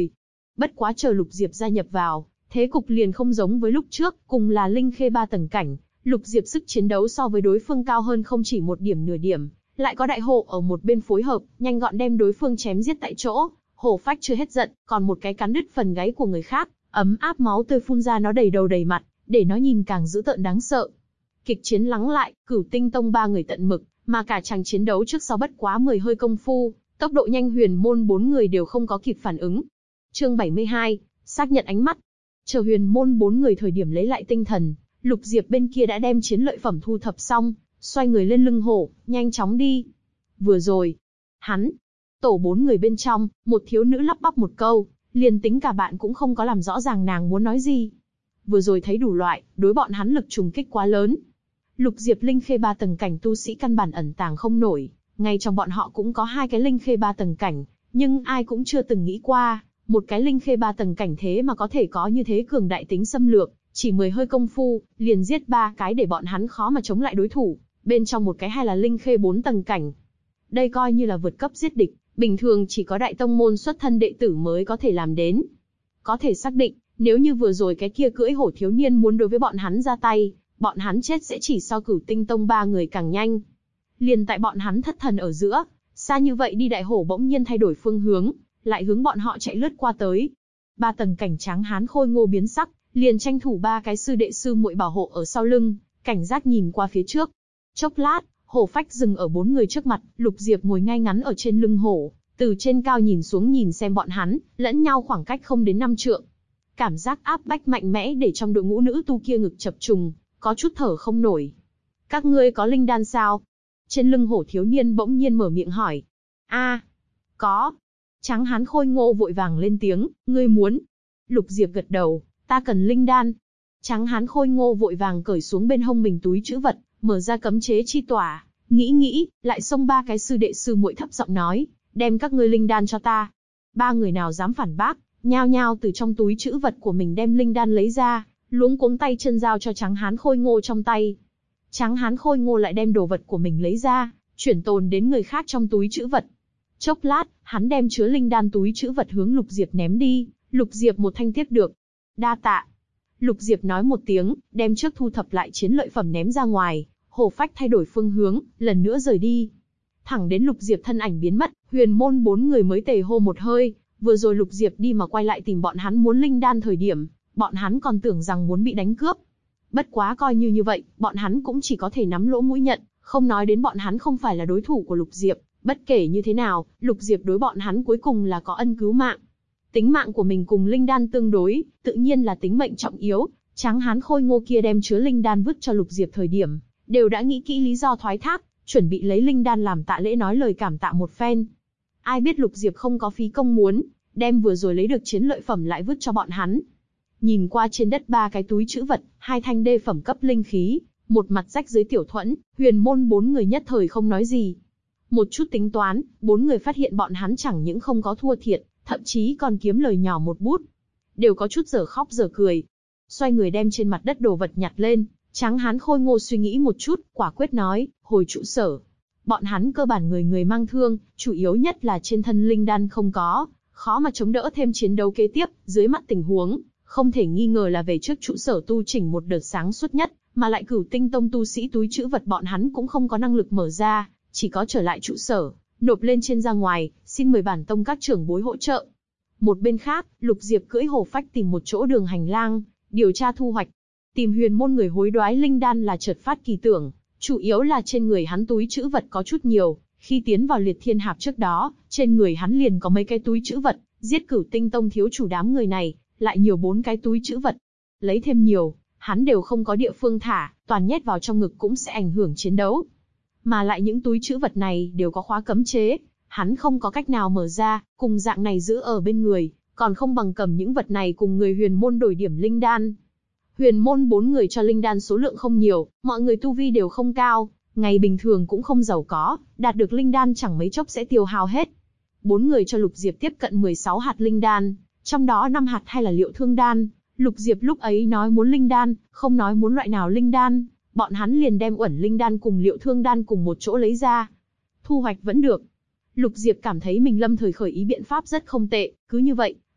Bất quá chờ Lục Diệp gia nhập vào, thế cục liền không giống với lúc trước, cùng là linh khê 3 tầng cảnh, Lục Diệp sức chiến đấu so với đối phương cao hơn không chỉ một điểm nửa điểm, lại có đại hộ ở một bên phối hợp, nhanh gọn đem đối phương chém giết tại chỗ. Hổ phách chưa hết giận, còn một cái cắn đứt phần gáy của người khác, ấm áp máu tươi phun ra nó đầy đầu đầy mặt, để nó nhìn càng dữ tợn đáng sợ. Kịch chiến lắng lại, Cửu Tinh Tông 3 người tận mực, mà cả chàng chiến đấu trước sau bất quá 10 hơi công phu, tốc độ nhanh Huyền Môn 4 người đều không có kịp phản ứng. Chương 72, xác nhận ánh mắt. Chờ Huyền Môn 4 người thời điểm lấy lại tinh thần, Lục Diệp bên kia đã đem chiến lợi phẩm thu thập xong, xoay người lên lưng hổ, nhanh chóng đi. Vừa rồi, hắn, tổ 4 người bên trong, một thiếu nữ lắp bắp một câu, liền tính cả bạn cũng không có làm rõ ràng nàng muốn nói gì. Vừa rồi thấy đủ loại, đối bọn hắn lực trùng kích quá lớn. Lục Diệp linh khê 3 tầng cảnh tu sĩ căn bản ẩn tàng không nổi, ngay trong bọn họ cũng có 2 cái linh khê 3 tầng cảnh, nhưng ai cũng chưa từng nghĩ qua, một cái linh khê 3 tầng cảnh thế mà có thể có như thế cường đại tính xâm lược, chỉ 10 hơi công phu, liền giết 3 cái để bọn hắn khó mà chống lại đối thủ, bên trong một cái hay là linh khê 4 tầng cảnh. Đây coi như là vượt cấp giết địch, bình thường chỉ có đại tông môn xuất thân đệ tử mới có thể làm đến. Có thể xác định, nếu như vừa rồi cái kia cưỡi hổ thiếu niên muốn đối với bọn hắn ra tay, bọn hắn chết sẽ chỉ so Cửu Tinh Tông 3 người càng nhanh. Liền tại bọn hắn thất thần ở giữa, xa như vậy đi đại hổ bỗng nhiên thay đổi phương hướng, lại hướng bọn họ chạy lướt qua tới. 3 tầng cảnh tráng hán khôi ngô biến sắc, liền tranh thủ 3 cái sư đệ sư muội bảo hộ ở sau lưng, cảnh giác nhìn qua phía trước. Chốc lát, hổ phách dừng ở 4 người trước mặt, Lục Diệp ngồi ngay ngắn ở trên lưng hổ, từ trên cao nhìn xuống nhìn xem bọn hắn, lẫn nhau khoảng cách không đến 5 trượng. Cảm giác áp bách mạnh mẽ để trong đội ngũ nữ tu kia ngực chập trùng, có chút thở không nổi. Các ngươi có linh đan sao? Trên lưng hổ thiếu niên bỗng nhiên mở miệng hỏi. Có. Tráng hán khôi ngô vội vàng lên tiếng, ngươi muốn? Lục Diệp gật đầu, ta cần linh đan. Tráng hán khôi ngô vội vàng cởi xuống bên hông mình túi trữ vật, mở ra cấm chế chi tỏa, nghĩ, lại xông 3 cái sư đệ sư muội thấp giọng nói, đem các ngươi linh đan cho ta. 3 người nào dám phản bác, nhao nhao từ trong túi trữ vật của mình đem linh đan lấy ra, luống cuống tay chân giao cho tráng hán khôi ngô trong tay. Tráng hán khôi ngô lại đem đồ vật của mình lấy ra, chuyển tồn đến người khác trong túi trữ vật. Chốc lát, hắn đem chứa linh đan túi trữ vật hướng Lục Diệp ném đi, Lục Diệp một thanh tiếp được. Đa tạ. Lục Diệp nói một tiếng, đem trước thu thập lại chiến lợi phẩm ném ra ngoài, hổ phách thay đổi phương hướng, lần nữa rời đi. Thẳng đến Lục Diệp thân ảnh biến mất, Huyền Môn 4 người mới tề hô một hơi, vừa rồi Lục Diệp đi mà quay lại tìm bọn hắn muốn linh đan thời điểm, bọn hắn còn tưởng rằng muốn bị đánh cướp. Bất quá coi như vậy, bọn hắn cũng chỉ có thể nắm lỗ mũi nhận, không nói đến bọn hắn không phải là đối thủ của Lục Diệp, bất kể như thế nào, Lục Diệp đối bọn hắn cuối cùng là có ân cứu mạng. Tính mạng của mình cùng linh đan tương đối, tự nhiên là tính mệnh trọng yếu. Tráng hán khôi ngô kia đem chứa linh đan vứt cho Lục Diệp thời điểm, đều đã nghĩ kỹ lý do thoái thác, chuẩn bị lấy linh đan làm tạ lễ nói lời cảm tạ một phen. Ai biết Lục Diệp không có phí công muốn, đem vừa rồi lấy được chiến lợi phẩm lại vứt cho bọn hắn. Nhìn qua trên đất 3 cái túi trữ vật, 2 thanh đê phẩm cấp linh khí, một mặt rách dưới tiểu thuẫn, Huyền Môn 4 người nhất thời không nói gì. Một chút tính toán, 4 người phát hiện bọn hắn chẳng những không có thua thiệt, thậm chí còn kiếm lời nhỏ một bút. Đều có chút dở khóc dở cười. Xoay người đem trên mặt đất đồ vật nhặt lên, tráng hán khôi ngô suy nghĩ một chút, quả quyết nói, hồi trụ sở. Bọn hắn cơ bản người người mang thương, chủ yếu nhất là trên thân linh đan không có, khó mà chống đỡ thêm chiến đấu kế tiếp, dưới mắt tình huống, không thể nghi ngờ là về trước trụ sở tu chỉnh một đợt sáng suốt nhất, mà lại Cửu Tinh Tông tu sĩ túi trữ vật bọn hắn cũng không có năng lực mở ra, chỉ có trở lại trụ sở, nộp lên trên ra ngoài, xin mời bản tông các trưởng bối hỗ trợ. Một bên khác, Lục Diệp cưỡi hổ phách tìm một chỗ đường hành lang, điều tra thu hoạch. Tìm Huyền Môn người hối đoái linh đan là chợt phát kỳ tưởng, chủ yếu là trên người hắn túi trữ vật có chút nhiều, khi tiến vào Liệt Thiên Hạp trước đó, trên người hắn liền có mấy cái túi trữ vật, giết Cửu Tinh Tông thiếu chủ đám người này, lại nhiều 4 cái túi trữ vật. Lấy thêm nhiều, hắn đều không có địa phương thả, toàn nhét vào trong ngực cũng sẽ ảnh hưởng chiến đấu. Mà lại những túi trữ vật này đều có khóa cấm chế, hắn không có cách nào mở ra, cùng dạng này giữ ở bên người, còn không bằng cầm những vật này cùng người Huyền Môn đổi điểm linh đan. Huyền Môn 4 người cho linh đan số lượng không nhiều, mọi người tu vi đều không cao, ngày bình thường cũng không giàu có, đạt được linh đan chẳng mấy chốc sẽ tiêu hao hết. 4 người cho Lục Diệp tiếp cận 16 hạt linh đan, trong đó 5 hạt hay là liệu thương đan. Lục Diệp lúc ấy nói muốn linh đan, không nói muốn loại nào linh đan, bọn hắn liền đem uẩn linh đan cùng liệu thương đan cùng một chỗ lấy ra. Thu hoạch vẫn được. Lục Diệp cảm thấy mình lâm thời khởi ý biện pháp rất không tệ, cứ như vậy,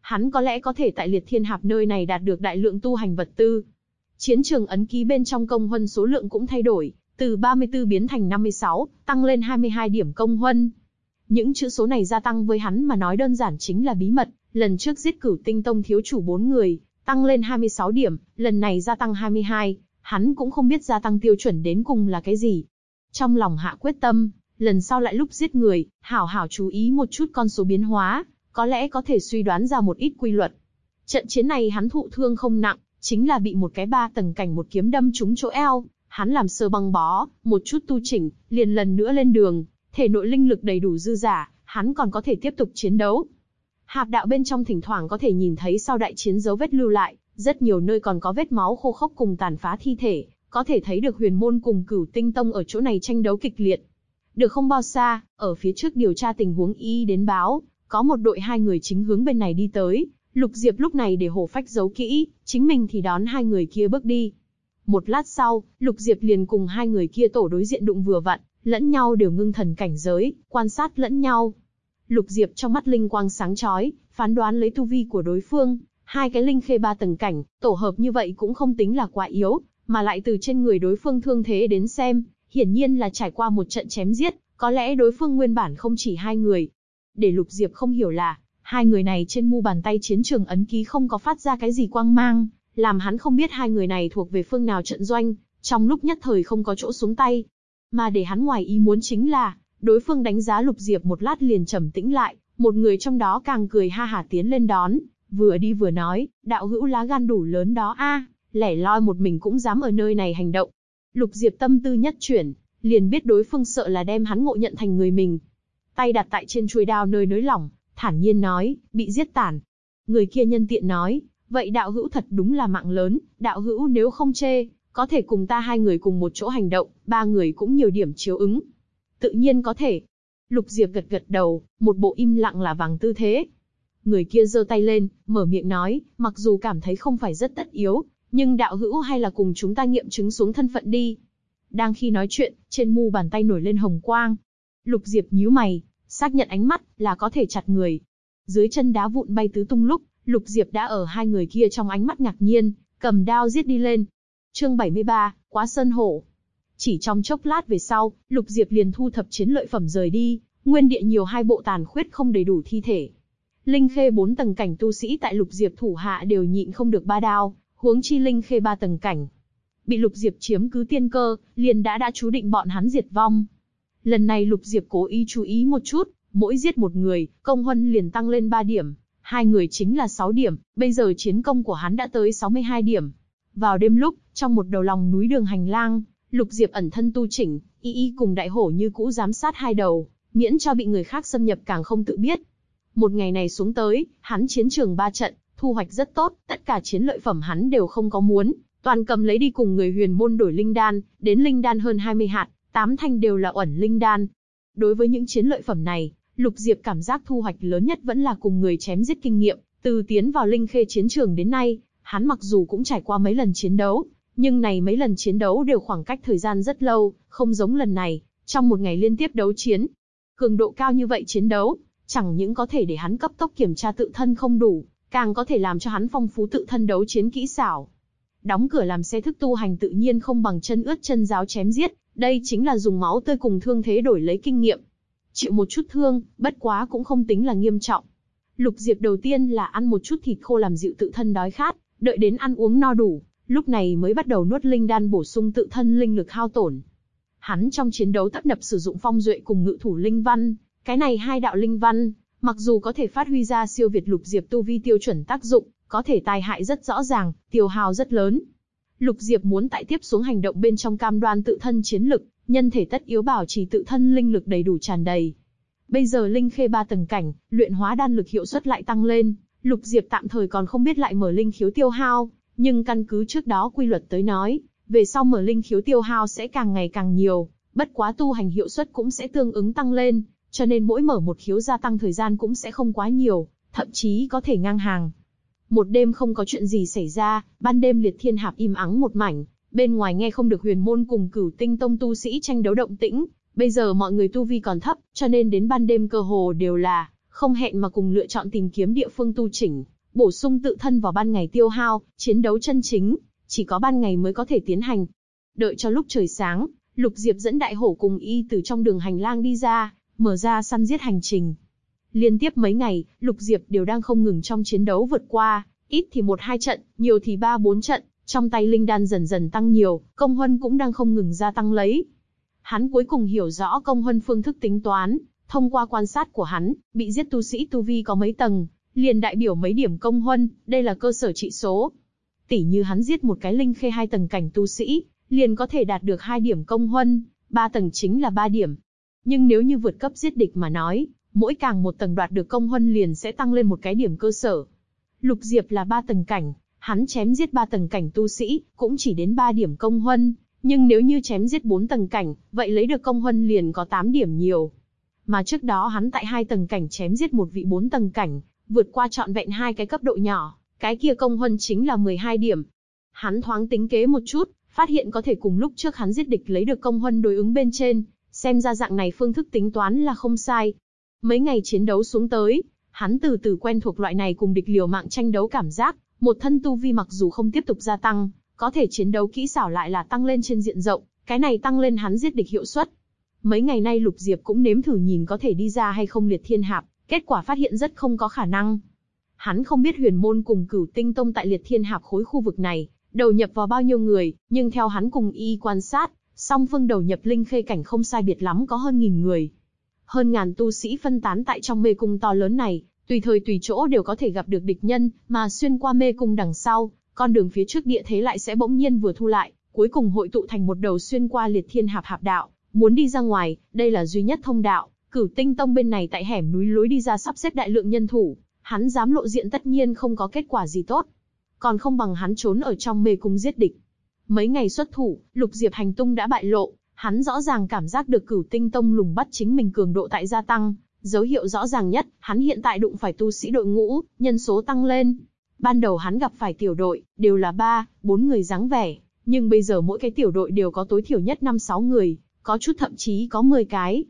hắn có lẽ có thể tại Liệt Thiên Hạp nơi này đạt được đại lượng tu hành vật tư. Chiến trường ấn ký bên trong công huân số lượng cũng thay đổi, từ 34 biến thành 56, tăng lên 22 điểm công huân. Những chữ số này gia tăng với hắn mà nói đơn giản chính là bí mật, lần trước giết Cửu Tinh Tông thiếu chủ 4 người, tăng lên 26 điểm, lần này gia tăng 22, hắn cũng không biết gia tăng tiêu chuẩn đến cùng là cái gì. Trong lòng hạ quyết tâm, lần sau lại lúc giết người, hảo hảo chú ý một chút con số biến hóa, có lẽ có thể suy đoán ra một ít quy luật. Trận chiến này hắn thụ thương không nặng, chính là bị một cái 3 tầng cảnh một kiếm đâm trúng chỗ eo, hắn làm sơ băng bó, một chút tu chỉnh, liền lần nữa lên đường, thể nội linh lực đầy đủ dư giả, hắn còn có thể tiếp tục chiến đấu. Hạp đạo bên trong thỉnh thoảng có thể nhìn thấy sau đại chiến dấu vết lưu lại, rất nhiều nơi còn có vết máu khô khốc cùng tàn phá thi thể, có thể thấy được Huyền Môn cùng Cửu Tinh Tông ở chỗ này tranh đấu kịch liệt. Được không bao xa, ở phía trước điều tra tình huống y đến báo, có một đội 2 người chính hướng bên này đi tới. Lục Diệp lúc này để hổ phách giấu kỹ, chính mình thì đón 2 người kia bước đi. Một lát sau, Lục Diệp liền cùng 2 người kia tổ đối diện đụng vừa vặn, lẫn nhau đều ngưng thần cảnh giới, quan sát lẫn nhau. Lục Diệp trong mắt linh quang sáng chói, phán đoán lấy tu vi của đối phương, 2 cái linh khê 3 tầng cảnh, tổ hợp như vậy cũng không tính là quá yếu, mà lại từ trên người đối phương thương thế đến xem, hiển nhiên là trải qua một trận chém giết, có lẽ đối phương nguyên bản không chỉ 2 người. Để Lục Diệp không hiểu là, 2 người này trên mu bàn tay chiến trường ấn ký không có phát ra cái gì quang mang, làm hắn không biết 2 người này thuộc về phương nào trận doanh, trong lúc nhất thời không có chỗ xuống tay. Mà để hắn ngoài ý muốn chính là, đối phương đánh giá Lục Diệp một lát liền trầm tĩnh lại, một người trong đó càng cười ha hả tiến lên đón, vừa đi vừa nói, đạo hữu lá gan đủ lớn đó a, lẻ loi một mình cũng dám ở nơi này hành động. Lục Diệp tâm tư nhất chuyển, liền biết đối phương sợ là đem hắn ngộ nhận thành người mình. Tay đặt tại trên chuôi đao nơi nới lỏng, thản nhiên nói, bị giết tàn. Người kia nhân tiện nói, vậy đạo hữu thật đúng là mạng lớn, đạo hữu nếu không chê, có thể cùng ta 2 người cùng một chỗ hành động, 3 người cũng nhiều điểm chiếu ứng. Tự nhiên có thể. Lục Diệp gật gật đầu, một bộ im lặng là vàng tư thế. Người kia giơ tay lên, mở miệng nói, mặc dù cảm thấy không phải rất tất yếu, nhưng đạo hữu hay là cùng chúng ta nghiệm chứng xuống thân phận đi. Đang khi nói chuyện, trên mu bàn tay nổi lên hồng quang. Lục Diệp nhíu mày, xác nhận ánh mắt là có thể chặt người. Dưới chân đá vụn bay tứ tung lúc, Lục Diệp đã ở 2 người kia trong ánh mắt ngạc nhiên, cầm đao giết đi lên. Chương 73, Quá Sơn Hổ. Chỉ trong chốc lát về sau, Lục Diệp liền thu thập chiến lợi phẩm rời đi, nguyên địa nhiều 2 bộ tàn khuyết không đầy đủ thi thể. Linh khê 4 tầng cảnh tu sĩ tại Lục Diệp thủ hạ đều nhịn không được 3 đao, huống chi linh khê 3 tầng cảnh. Bị Lục Diệp chiếm cứ tiên cơ, liền đã chú định bọn hắn diệt vong. Lần này Lục Diệp cố ý chú ý một chút, mỗi giết một người, công huân liền tăng lên 3 điểm, 2 người chính là 6 điểm, bây giờ chiến công của hắn đã tới 62 điểm. Vào đêm lúc, trong một đầu lòng núi đường hành lang, Lục Diệp ẩn thân tu chỉnh, y cùng đại hổ như cũ giám sát 2 đầu, miễn cho bị người khác xâm nhập càng không tự biết. Một ngày này xuống tới, hắn chiến trường 3 trận, thu hoạch rất tốt, tất cả chiến lợi phẩm hắn đều không có muốn, toàn cầm lấy đi cùng người Huyền Môn đổi linh đan, đến linh đan hơn 20 hạt, 8 thanh đều là uẩn linh đan. Đối với những chiến lợi phẩm này, Lục Diệp cảm giác thu hoạch lớn nhất vẫn là cùng người chém giết kinh nghiệm, từ tiến vào linh khê chiến trường đến nay, hắn mặc dù cũng trải qua mấy lần chiến đấu, nhưng này mấy lần chiến đấu đều khoảng cách thời gian rất lâu, không giống lần này, trong một ngày liên tiếp đấu chiến. Cường độ cao như vậy chiến đấu, chẳng những có thể để hắn cấp tốc kiểm tra tự thân không đủ, càng có thể làm cho hắn phong phú tự thân đấu chiến kỹ xảo. Đóng cửa làm xe thức tu hành tự nhiên không bằng chân ướt chân ráo chém giết, đây chính là dùng máu tươi cùng thương thế đổi lấy kinh nghiệm. Chịu một chút thương, bất quá cũng không tính là nghiêm trọng. Lục Diệp đầu tiên là ăn một chút thịt khô làm dịu tự thân đói khát, đợi đến ăn uống no đủ, lúc này mới bắt đầu nuốt linh đan bổ sung tự thân linh lực hao tổn. Hắn trong chiến đấu tấp nập sử dụng phong duệ cùng ngự thủ linh văn, cái này 2 đạo linh văn, mặc dù có thể phát huy ra siêu việt Lục Diệp tu vi tiêu chuẩn tác dụng, có thể tai hại rất rõ ràng, tiêu hao rất lớn. Lục Diệp muốn tại tiếp xuống hành động bên trong cam đoan tự thân chiến lực, nhân thể tất yếu bảo trì tự thân linh lực đầy đủ tràn đầy. Bây giờ linh khê 3 tầng cảnh, luyện hóa đan lực hiệu suất lại tăng lên, Lục Diệp tạm thời còn không biết lại mở linh khiếu tiêu hao, nhưng căn cứ trước đó quy luật tới nói, về sau mở linh khiếu tiêu hao sẽ càng ngày càng nhiều, bất quá tu hành hiệu suất cũng sẽ tương ứng tăng lên, cho nên mỗi mở một khiếu gia tăng thời gian cũng sẽ không quá nhiều, thậm chí có thể ngang hàng. Một đêm không có chuyện gì xảy ra, ban đêm Liệt Thiên Hạp im ắng một mảnh, bên ngoài nghe không được Huyền Môn cùng Cửu Tinh Tông tu sĩ tranh đấu động tĩnh, bây giờ mọi người tu vi còn thấp, cho nên đến ban đêm cơ hồ đều là không hẹn mà cùng lựa chọn tìm kiếm địa phương tu chỉnh, bổ sung tự thân vào ban ngày tiêu hao, chiến đấu chân chính, chỉ có ban ngày mới có thể tiến hành. Đợi cho lúc trời sáng, Lục Diệp dẫn đại hổ cùng y từ trong đường hành lang đi ra, mở ra săn giết hành trình. Liên tiếp mấy ngày, Lục Diệp đều đang không ngừng trong chiến đấu vượt qua, ít thì 1-2 trận, nhiều thì 3-4 trận, trong tay linh đan dần dần tăng nhiều, công huân cũng đang không ngừng gia tăng lấy. Hắn cuối cùng hiểu rõ công huân phương thức tính toán, thông qua quan sát của hắn, bị giết tu sĩ tu vi có mấy tầng, liền đại biểu mấy điểm công huân, đây là cơ sở trị số. Tỉ như hắn giết một cái linh khê 2 tầng cảnh tu sĩ, liền có thể đạt được 2 điểm công huân, 3 tầng chính là 3 điểm. Nhưng nếu như vượt cấp giết địch mà nói, mỗi càng một tầng đoạt được công huân liền sẽ tăng lên một cái điểm cơ sở. Lục Diệp là 3 tầng cảnh, hắn chém giết 3 tầng cảnh tu sĩ, cũng chỉ đến 3 điểm công huân, nhưng nếu như chém giết 4 tầng cảnh, vậy lấy được công huân liền có 8 điểm nhiều. Mà trước đó hắn tại 2 tầng cảnh chém giết một vị 4 tầng cảnh, vượt qua trọn vẹn 2 cái cấp độ nhỏ, cái kia công huân chính là 12 điểm. Hắn thoáng tính kế một chút, phát hiện có thể cùng lúc trước hắn giết địch lấy được công huân đối ứng bên trên, xem ra dạng này phương thức tính toán là không sai. Mấy ngày chiến đấu xuống tới, hắn từ từ quen thuộc loại này cùng địch liều mạng tranh đấu cảm giác, một thân tu vi mặc dù không tiếp tục gia tăng, có thể chiến đấu kỹ xảo lại là tăng lên trên diện rộng, cái này tăng lên hắn giết địch hiệu suất. Mấy ngày nay Lục Diệp cũng nếm thử nhìn có thể đi ra hay không liệt thiên hạp, kết quả phát hiện rất không có khả năng. Hắn không biết huyền môn cùng Cửu Tinh Tông tại liệt thiên hạp khối khu vực này, đầu nhập vào bao nhiêu người, nhưng theo hắn cùng y quan sát, song phương đầu nhập linh khê cảnh không sai biệt lắm có hơn 1000 người. Hơn ngàn tu sĩ phân tán tại trong mê cung to lớn này, tùy thời tùy chỗ đều có thể gặp được địch nhân, mà xuyên qua mê cung đằng sau, con đường phía trước địa thế lại sẽ bỗng nhiên vừa thu lại, cuối cùng hội tụ thành một đầu xuyên qua liệt thiên hạp hạp đạo, muốn đi ra ngoài, đây là duy nhất thông đạo. Cửu Tinh Tông bên này tại hẻm núi lối đi ra sắp xếp đại lượng nhân thủ, hắn dám lộ diện tất nhiên không có kết quả gì tốt, còn không bằng hắn trốn ở trong mê cung giết địch. Mấy ngày xuất thủ, Lục Diệp hành tung đã bại lộ, hắn rõ ràng cảm giác được Cửu Tinh Tông lùng bắt chính mình cường độ tại gia tăng, dấu hiệu rõ ràng nhất, hắn hiện tại đụng phải tu sĩ đội ngũ, nhân số tăng lên. Ban đầu hắn gặp phải tiểu đội, đều là 3-4 người dáng vẻ, nhưng bây giờ mỗi cái tiểu đội đều có tối thiểu nhất 5-6 người, có chút thậm chí có 10 cái.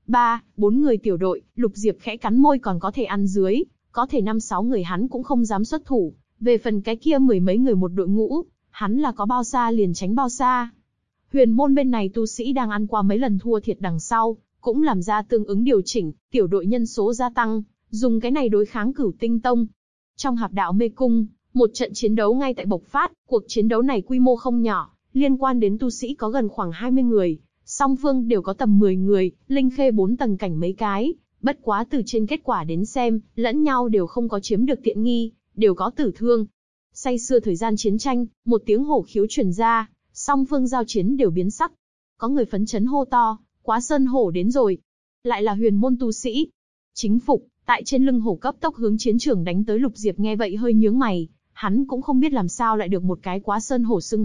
3-4 người tiểu đội, Lục Diệp khẽ cắn môi còn có thể ăn dưới, có thể 5-6 người hắn cũng không dám xuất thủ. Về phần cái kia 10 mấy người một đội ngũ, hắn là có bao xa liền tránh bao xa. Huyền môn bên này tu sĩ đang ăn qua mấy lần thua thiệt đằng sau, cũng làm ra tương ứng điều chỉnh, tiểu đội nhân số gia tăng, dùng cái này đối kháng Cửu Tinh Tông. Trong hạp đạo mê cung, một trận chiến đấu ngay tại bộc phát, cuộc chiến đấu này quy mô không nhỏ, liên quan đến tu sĩ có gần khoảng 20 người, song phương đều có tầm 10 người, linh khê 4 tầng cảnh mấy cái, bất quá từ trên kết quả đến xem, lẫn nhau đều không có chiếm được tiện nghi, đều có tử thương. Say sưa thời gian chiến tranh, một tiếng hổ khiếu truyền ra, song phương giao chiến đều biến sắc. Có người phấn chấn hô to, Quá Sơn hổ đến rồi. Lại là huyền môn tu sĩ. Chính phục, tại trên lưng hổ cấp tốc hướng chiến trường đánh tới. Lục Diệp nghe vậy hơi nhướng mày, hắn cũng không biết làm sao lại được một cái Quá Sơn hổ xưng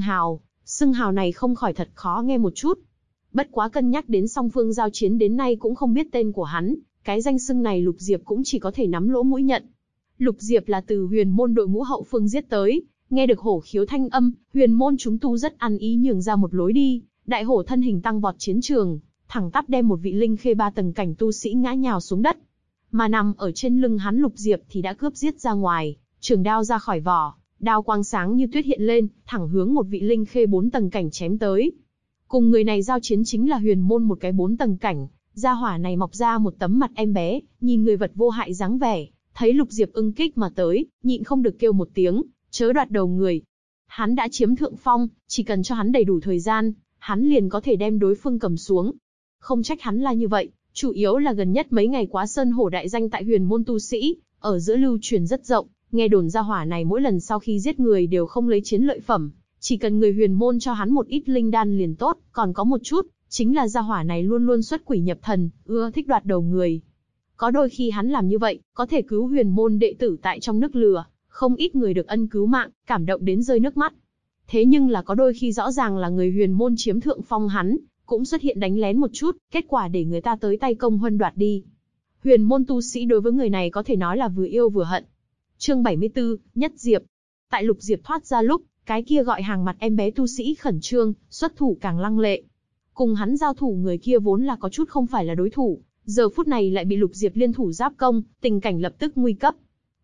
hào này không khỏi thật khó nghe một chút. Bất quá cân nhắc đến song phương giao chiến đến nay cũng không biết tên của hắn, cái danh xưng này Lục Diệp cũng chỉ có thể nắm lỗ mũi nhận. Lục Diệp là từ huyền môn đội ngũ hậu phương giết tới, nghe được hổ khiếu thanh âm, huyền môn chúng tu rất ăn ý nhường ra một lối đi, đại hổ thân hình tăng vọt chiến trường, thẳng tắp đem một vị linh khê 3 tầng cảnh tu sĩ ngã nhào xuống đất. Mà nằm ở trên lưng hắn Lục Diệp thì đã cướp giết ra ngoài, trường đao ra khỏi vỏ, đao quang sáng như tuyết hiện lên, thẳng hướng một vị linh khê 4 tầng cảnh chém tới. Cùng người này giao chiến chính là huyền môn một cái 4 tầng cảnh, gia hỏa này mọc ra một tấm mặt em bé, nhìn người vật vô hại dáng vẻ, thấy Lục Diệp ưng kích mà tới, nhịn không được kêu một tiếng, chớ đoạt đầu người. Hắn đã chiếm thượng phong, chỉ cần cho hắn đầy đủ thời gian, hắn liền có thể đem đối phương cầm xuống. Không trách hắn là như vậy, chủ yếu là gần nhất mấy ngày Quá Sơn hổ đại danh tại huyền môn tu sĩ, ở giữa lưu truyền rất rộng, nghe đồn gia hỏa này mỗi lần sau khi giết người đều không lấy chiến lợi phẩm, chỉ cần người huyền môn cho hắn một ít linh đan liền tốt, còn có một chút, chính là gia hỏa này luôn luôn xuất quỷ nhập thần, ưa thích đoạt đầu người. Có đôi khi hắn làm như vậy, có thể cứu huyền môn đệ tử tại trong nước lửa, không ít người được ân cứu mạng, cảm động đến rơi nước mắt. Thế nhưng là có đôi khi rõ ràng là người huyền môn chiếm thượng phong hắn, cũng xuất hiện đánh lén một chút, kết quả để người ta tới tay công huân đoạt đi. Huyền môn tu sĩ đối với người này có thể nói là vừa yêu vừa hận. Chương 74, Nhất Diệp. Tại Lục Diệp thoát ra lúc, cái kia gọi hàng mặt em bé tu sĩ khẩn trương, xuất thủ càng lăng lệ. Cùng hắn giao thủ người kia vốn là có chút không phải là đối thủ, giờ phút này lại bị Lục Diệp liên thủ giáp công, tình cảnh lập tức nguy cấp.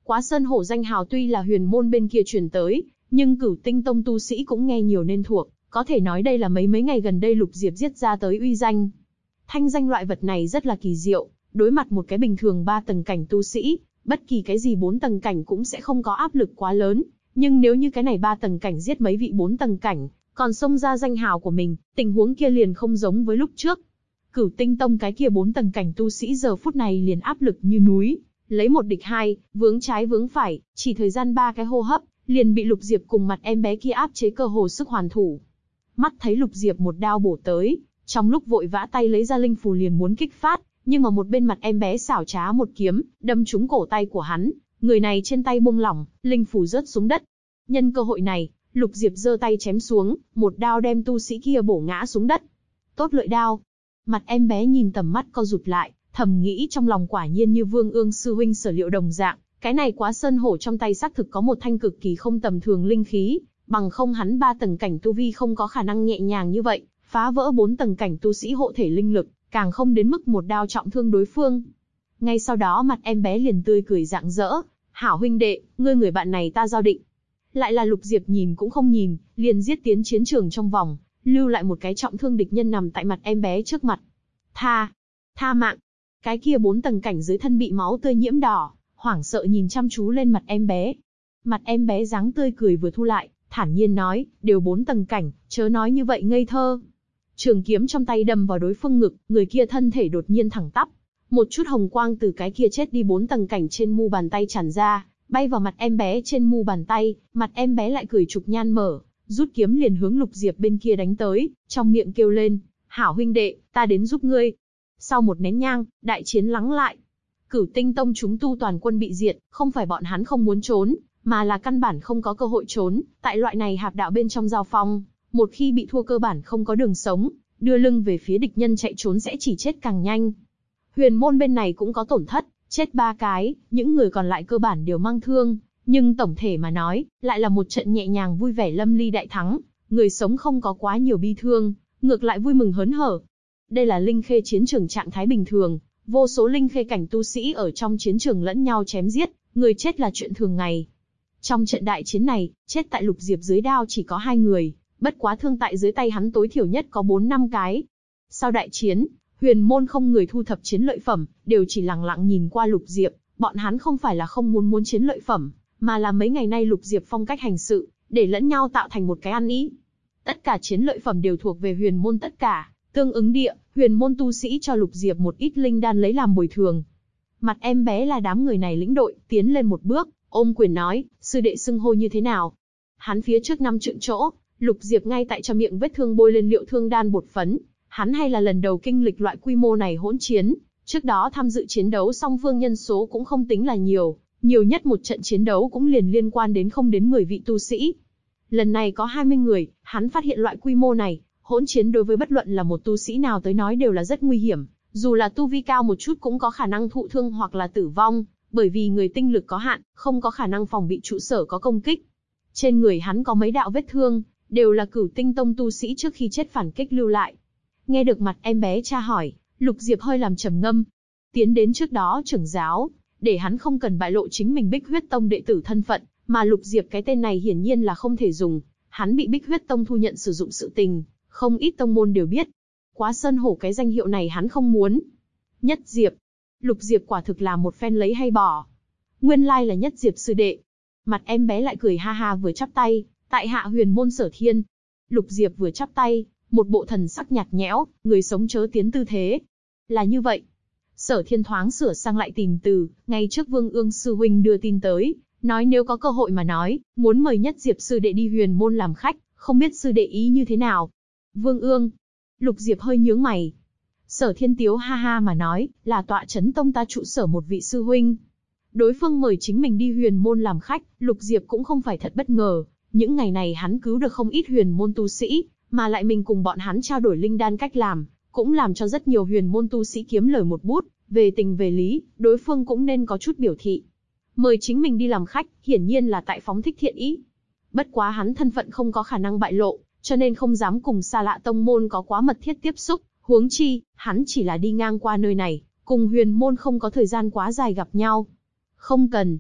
Quá Sơn Hổ danh hào tuy là huyền môn bên kia truyền tới, nhưng Cửu Tinh Tông tu sĩ cũng nghe nhiều nên thuộc, có thể nói đây là mấy ngày gần đây Lục Diệp giết ra tới uy danh. Thanh danh loại vật này rất là kỳ diệu, đối mặt một cái bình thường 3 tầng cảnh tu sĩ, bất kỳ cái gì 4 tầng cảnh cũng sẽ không có áp lực quá lớn, nhưng nếu như cái này 3 tầng cảnh giết mấy vị 4 tầng cảnh, còn xông ra danh hào của mình, tình huống kia liền không giống với lúc trước. Cửu Tinh Tông cái kia 4 tầng cảnh tu sĩ giờ phút này liền áp lực như núi, lấy 1 địch 2, vướng trái vướng phải, chỉ thời gian 3 cái hô hấp, liền bị Lục Diệp cùng mặt em bé kia áp chế cơ hồ sức hoàn thủ. Mắt thấy Lục Diệp một đao bổ tới, trong lúc vội vã tay lấy ra linh phù liền muốn kích phát, nhưng mà một bên mặt em bé xảo trá một kiếm, đâm trúng cổ tay của hắn, người này trên tay buông lỏng, linh phù rớt xuống đất. Nhân cơ hội này, Lục Diệp giơ tay chém xuống, một đao đem tu sĩ kia bổ ngã xuống đất. Tốt lợi đao. Mặt em bé nhìn tầm mắt co rụt lại, thầm nghĩ trong lòng quả nhiên như Vương Ương sư huynh sở liệu đồng dạng, cái này Quá Sơn Hổ trong tay xác thực có một thanh cực kỳ không tầm thường linh khí, bằng không hắn 3 tầng cảnh tu vi không có khả năng nhẹ nhàng như vậy, phá vỡ 4 tầng cảnh tu sĩ hộ thể linh lực, càng không đến mức một đao trọng thương đối phương. Ngay sau đó mặt em bé liền tươi cười rạng rỡ, hảo huynh đệ, ngươi người bạn này ta giao định. Lại là Lục Diệp nhìn cũng không nhìn, liền giết tiến chiến trường trong vòng, lưu lại một cái trọng thương địch nhân nằm tại mặt em bé trước mặt. Tha mạng. Cái kia 4 tầng cảnh dưới thân bị máu tươi nhiễm đỏ, hoảng sợ nhìn chăm chú lên mặt em bé. Mặt em bé dáng tươi cười vừa thu lại, thản nhiên nói, đều 4 tầng cảnh, chớ nói như vậy ngây thơ. Trường kiếm trong tay đâm vào đối phương ngực, người kia thân thể đột nhiên thẳng tắp. Một chút hồng quang từ cái kia chết đi 4 tầng cảnh trên mu bàn tay tràn ra, bay vào mặt em bé trên mu bàn tay, mặt em bé lại cười trục nhan mở, rút kiếm liền hướng Lục Diệp bên kia đánh tới, trong miệng kêu lên, hảo huynh đệ, ta đến giúp ngươi. Sau một nén nhang, đại chiến lắng lại. Cửu Tinh Tông chúng tu toàn quân bị diệt, không phải bọn hắn không muốn trốn, mà là căn bản không có cơ hội trốn, tại loại này hạp đạo bên trong giao phong, một khi bị thua cơ bản không có đường sống, đưa lưng về phía địch nhân chạy trốn sẽ chỉ chết càng nhanh. Huyền môn bên này cũng có tổn thất, chết 3 cái, những người còn lại cơ bản đều mang thương, nhưng tổng thể mà nói, lại là một trận nhẹ nhàng vui vẻ lâm ly đại thắng, người sống không có quá nhiều bi thương, ngược lại vui mừng hớn hở. Đây là linh khê chiến trường trạng thái bình thường, vô số linh khê cảnh tu sĩ ở trong chiến trường lẫn nhau chém giết, người chết là chuyện thường ngày. Trong trận đại chiến này, chết tại Lục Diệp dưới đao chỉ có 2 người, bất quá thương tại dưới tay hắn tối thiểu nhất có 4-5 cái. Sau đại chiến, huyền môn không người thu thập chiến lợi phẩm, đều chỉ lặng lặng nhìn qua Lục Diệp, bọn hắn không phải là không muốn chiến lợi phẩm, mà là mấy ngày nay Lục Diệp phong cách hành sự, để lẫn nhau tạo thành một cái ăn ý. Tất cả chiến lợi phẩm đều thuộc về huyền môn tất cả, tương ứng địa, huyền môn tu sĩ cho Lục Diệp một ít linh đan lấy làm bồi thường. Mặt em bé là đám người này lĩnh đội, tiến lên một bước, ôm quyền nói, sư đệ xưng hô như thế nào? Hắn phía trước 5 trượng chỗ, Lục Diệp ngay tại cho miệng vết thương bôi lên liệu thương đan bột phấn. Hắn hay là lần đầu kinh lịch loại quy mô này hỗn chiến, trước đó tham dự chiến đấu song phương nhân số cũng không tính là nhiều, nhiều nhất một trận chiến đấu cũng liền liên quan đến không đến 10 vị tu sĩ. Lần này có 20 người, hắn phát hiện loại quy mô này, hỗn chiến đối với bất luận là một tu sĩ nào tới nói đều là rất nguy hiểm, dù là tu vi cao một chút cũng có khả năng thụ thương hoặc là tử vong, bởi vì người tinh lực có hạn, không có khả năng phòng bị trụ sở có công kích. Trên người hắn có mấy đạo vết thương, đều là Cửu Tinh Tông tu sĩ trước khi chết phản kích lưu lại. Nghe được mặt em bé tra hỏi, Lục Diệp hơi làm trầm ngâm. Tiến đến trước đó trưởng giáo, để hắn không cần bại lộ chính mình Bích Huyết Tông đệ tử thân phận, mà Lục Diệp cái tên này hiển nhiên là không thể dùng. Hắn bị Bích Huyết Tông thu nhận sử dụng sự tình, không ít tông môn đều biết. Quá Sơn Hổ cái danh hiệu này hắn không muốn. Nhất Diệp. Lục Diệp quả thực là một phen lấy hay bỏ. Nguyên lai là Nhất Diệp sư đệ. Mặt em bé lại cười ha ha vừa chắp tay, tại hạ huyền môn Sở Thiên. Lục Diệp vừa chắp tay, một bộ thần sắc nhạt nhẽo, người sống chớ tiến tư thế. Là như vậy. Sở Thiên thoáng sửa sang lại tìm từ, ngay trước Vương Ương sư huynh đưa tin tới, nói nếu có cơ hội mà nói, muốn mời Nhất Diệp sư đệ đi huyền môn làm khách, không biết sư đệ ý như thế nào. Vương Ương. Lục Diệp hơi nhướng mày. Sở Thiên tiếu ha ha mà nói, là tọa chấn tông ta trụ sở một vị sư huynh. Đối phương mời chính mình đi huyền môn làm khách, Lục Diệp cũng không phải thật bất ngờ. Những ngày này hắn cứu được không ít huyền môn tu sĩ, mà lại mình cùng bọn hắn trao đổi linh đan cách làm, cũng làm cho rất nhiều huyền môn tu sĩ kiếm lời một bút. Về tình về lý, đối phương cũng nên có chút biểu thị. Mời chính mình đi làm khách, hiển nhiên là tại phóng thích thiện ý. Bất quá hắn thân phận không có khả năng bại lộ, cho nên không dám cùng xa lạ tông môn có quá mật thiết tiếp xúc. Huống chi, hắn chỉ là đi ngang qua nơi này, cùng huyền môn không có thời gian quá dài gặp nhau. Không cần.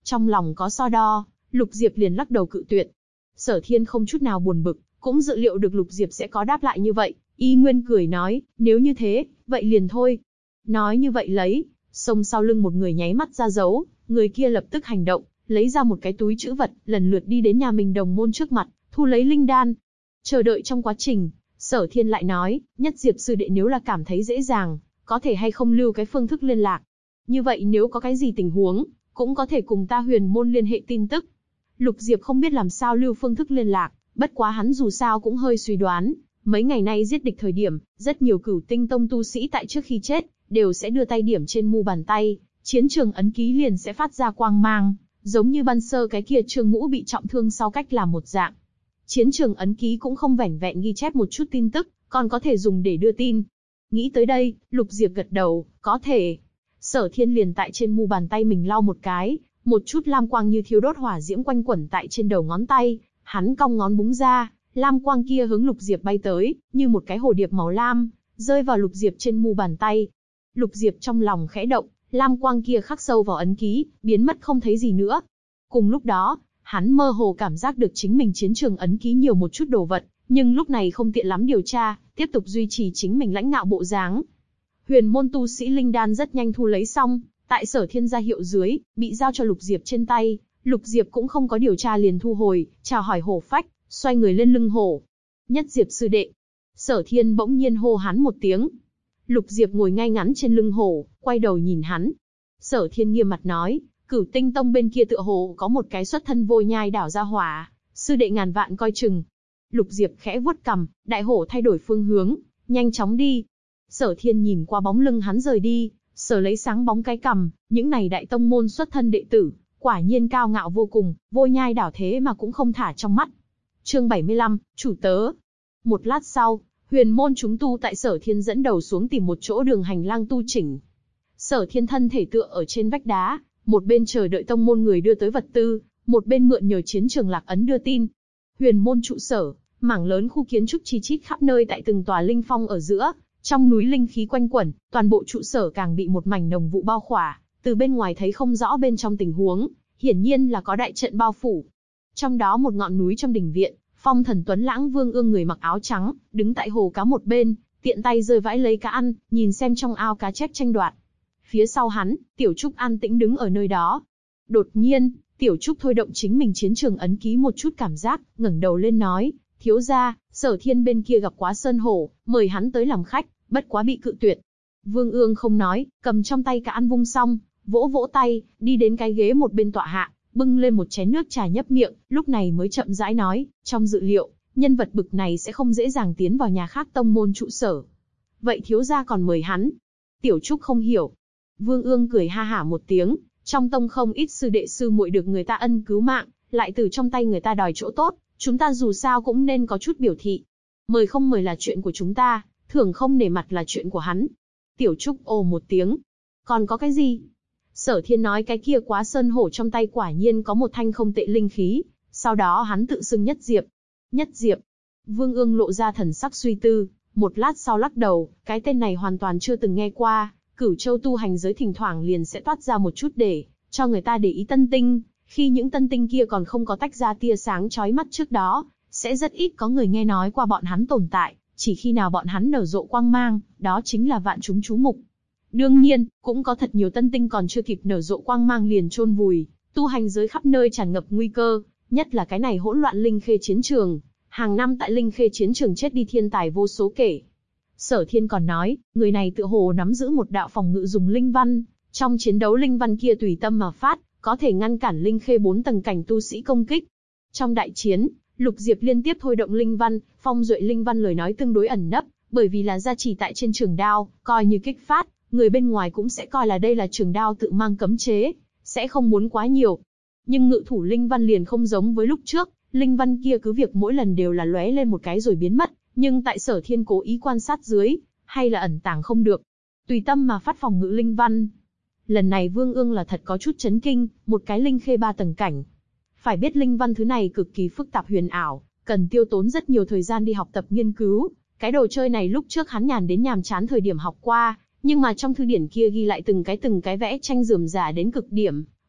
Trong lòng có so đo, Lục Diệp liền lắc đầu cự tuyệt. Sở Thiên không chút nào buồn bực, cũng dự liệu được Lục Diệp sẽ có đáp lại như vậy, y nguyên cười nói, nếu như thế, vậy liền thôi. Nói như vậy lấy, xông sau lưng một người nháy mắt ra dấu, người kia lập tức hành động, lấy ra một cái túi trữ vật, lần lượt đi đến nhà mình đồng môn trước mặt, thu lấy linh đan. Chờ đợi trong quá trình, Sở Thiên lại nói, Nhất Diệp sư đệ nếu là cảm thấy dễ dàng, có thể hay không lưu cái phương thức liên lạc. Như vậy nếu có cái gì tình huống, cũng có thể cùng ta Huyền môn liên hệ tin tức. Lục Diệp không biết làm sao lưu phương thức liên lạc, bất quá hắn dù sao cũng hơi suy đoán, mấy ngày nay giết địch thời điểm, rất nhiều Cửu Tinh Tông tu sĩ tại trước khi chết, đều sẽ đưa tay điểm trên mu bàn tay, chiến trường ấn ký liền sẽ phát ra quang mang, giống như ban sơ cái kia Trương Ngũ bị trọng thương sau cách làm một dạng. Chiến trường ấn ký cũng không vẻn vẹn ghi chép một chút tin tức, còn có thể dùng để đưa tin. Nghĩ tới đây, Lục Diệp gật đầu, có thể. Sở Thiên liền tại trên mu bàn tay mình lau một cái, một chút lam quang như thiêu đốt hỏa diễm quanh quẩn tại trên đầu ngón tay, hắn cong ngón búng ra, lam quang kia hướng Lục Diệp bay tới, như một cái hồ điệp màu lam, rơi vào Lục Diệp trên mu bàn tay. Lục Diệp trong lòng khẽ động, lam quang kia khắc sâu vào ấn ký, biến mất không thấy gì nữa. Cùng lúc đó, hắn mơ hồ cảm giác được chính mình chiến trường ấn ký nhiều một chút đồ vật, nhưng lúc này không tiện lắm điều tra, tiếp tục duy trì chính mình lãnh ngạo bộ dáng. Huyền môn tu sĩ linh đan rất nhanh thu lấy xong, tại Sở Thiên ra hiệu dưới, bị giao cho Lục Diệp trên tay. Lục Diệp cũng không có điều tra liền thu hồi, chào hỏi hổ phách, xoay người lên lưng hổ. Nhất Diệp sư đệ. Sở Thiên bỗng nhiên hô hắn một tiếng. Lục Diệp ngồi ngay ngắn trên lưng hổ, quay đầu nhìn hắn. Sở Thiên nghiêm mặt nói, Cửu Tinh Tông bên kia tựa hồ có một cái xuất thân Vô Nhai đảo ra hỏa, sư đệ ngàn vạn coi chừng. Lục Diệp khẽ vuốt cằm, đại hổ thay đổi phương hướng, nhanh chóng đi. Sở Thiên nhìn qua bóng lưng hắn rời đi, sờ lấy sáng bóng cái cằm, những này đại tông môn xuất thân đệ tử, quả nhiên cao ngạo vô cùng, Vô Nhai đảo thế mà cũng không thả trong mắt. Chương 75, chủ tớ. Một lát sau, Huyền môn chúng tu tại Sở Thiên dẫn đầu xuống tìm một chỗ đường hành lang tu chỉnh. Sở Thiên thân thể tựa ở trên vách đá, một bên chờ đợi tông môn người đưa tới vật tư, một bên mượn nhờ chiến trường lạc ấn đưa tin. Huyền môn trụ sở, mảng lớn khu kiến trúc chi chít khắp nơi tại từng tòa linh phong ở giữa, trong núi linh khí quanh quẩn, toàn bộ trụ sở càng bị một mảnh đồng vụ bao khỏa, từ bên ngoài thấy không rõ bên trong tình huống, hiển nhiên là có đại trận bao phủ. Trong đó một ngọn núi trong đình viện, Phong Thần Tuấn Lãng Vương Ương người mặc áo trắng, đứng tại hồ cá một bên, tiện tay rơi vãi lấy cá ăn, nhìn xem trong ao cá chép tranh đoạt. Phía sau hắn, Tiểu Trúc an tĩnh đứng ở nơi đó. Đột nhiên, Tiểu Trúc thôi động chính mình chiến trường ấn ký một chút cảm giác, ngẩng đầu lên nói, thiếu gia, Sở Thiên bên kia gặp Quá Sơn Hổ, mời hắn tới làm khách, bất quá bị cự tuyệt. Vương Ương không nói, cầm trong tay cá ăn vung xong, vỗ vỗ tay, đi đến cái ghế một bên tọa hạ, bưng lên một chén nước trà nhấp miệng, lúc này mới chậm rãi nói, trong dự liệu, nhân vật bực này sẽ không dễ dàng tiến vào nhà khác tông môn trụ sở. Vậy thiếu gia còn mời hắn? Tiểu Trúc không hiểu. Vương Ương cười ha hả một tiếng, trong tông không ít sư đệ sư muội được người ta ân cứu mạng, lại từ trong tay người ta đòi chỗ tốt, chúng ta dù sao cũng nên có chút biểu thị. Mời không mời là chuyện của chúng ta, thưởng không nể mặt là chuyện của hắn. Tiểu Trúc ồ một tiếng. Còn có cái gì? Sở Thiên nói cái kia Quá Sơn Hổ trong tay quả nhiên có một thanh không tệ linh khí, sau đó hắn tự xưng Nhất Diệp. Nhất Diệp. Vương Ương lộ ra thần sắc suy tư, một lát sau lắc đầu, cái tên này hoàn toàn chưa từng nghe qua, Cửu Châu tu hành giới thỉnh thoảng liền sẽ toát ra một chút để cho người ta để ý tân tinh, khi những tân tinh kia còn không có tách ra tia sáng chói mắt trước đó, sẽ rất ít có người nghe nói qua bọn hắn tồn tại, chỉ khi nào bọn hắn nở rộ quang mang, đó chính là vạn chúng chú mục. Đương nhiên, cũng có thật nhiều tân tinh còn chưa kịp nở rộ quang mang liền chôn vùi, tu hành giới khắp nơi tràn ngập nguy cơ, nhất là cái này hỗn loạn linh khê chiến trường, hàng năm tại linh khê chiến trường chết đi thiên tài vô số kể. Sở Thiên còn nói, người này tựa hồ nắm giữ một đạo phòng ngự dùng linh văn, trong chiến đấu linh văn kia tùy tâm mà phát, có thể ngăn cản linh khê 4 tầng cảnh tu sĩ công kích. Trong đại chiến, Lục Diệp liên tiếp thôi động linh văn, phong duệ linh văn lời nói tương đối ẩn nấp, bởi vì là gia trì tại trên trường đao, coi như kích phát, người bên ngoài cũng sẽ coi là đây là trường đao tự mang cấm chế, sẽ không muốn quá nhiều. Nhưng ngự thủ linh văn liền không giống với lúc trước, linh văn kia cứ việc mỗi lần đều là lóe lên một cái rồi biến mất, nhưng tại Sở Thiên cố ý quan sát dưới, hay là ẩn tàng không được. Tùy tâm mà phát phòng ngự linh văn. Lần này Vương Ương là thật có chút chấn kinh, một cái linh khê 3 tầng cảnh. Phải biết linh văn thứ này cực kỳ phức tạp huyền ảo, cần tiêu tốn rất nhiều thời gian đi học tập nghiên cứu. Cái đồ chơi này lúc trước hắn nhàn đến nhàm chán thời điểm học qua, nhưng mà trong thư điển kia ghi lại từng cái vẽ tranh rườm rà đến cực điểm.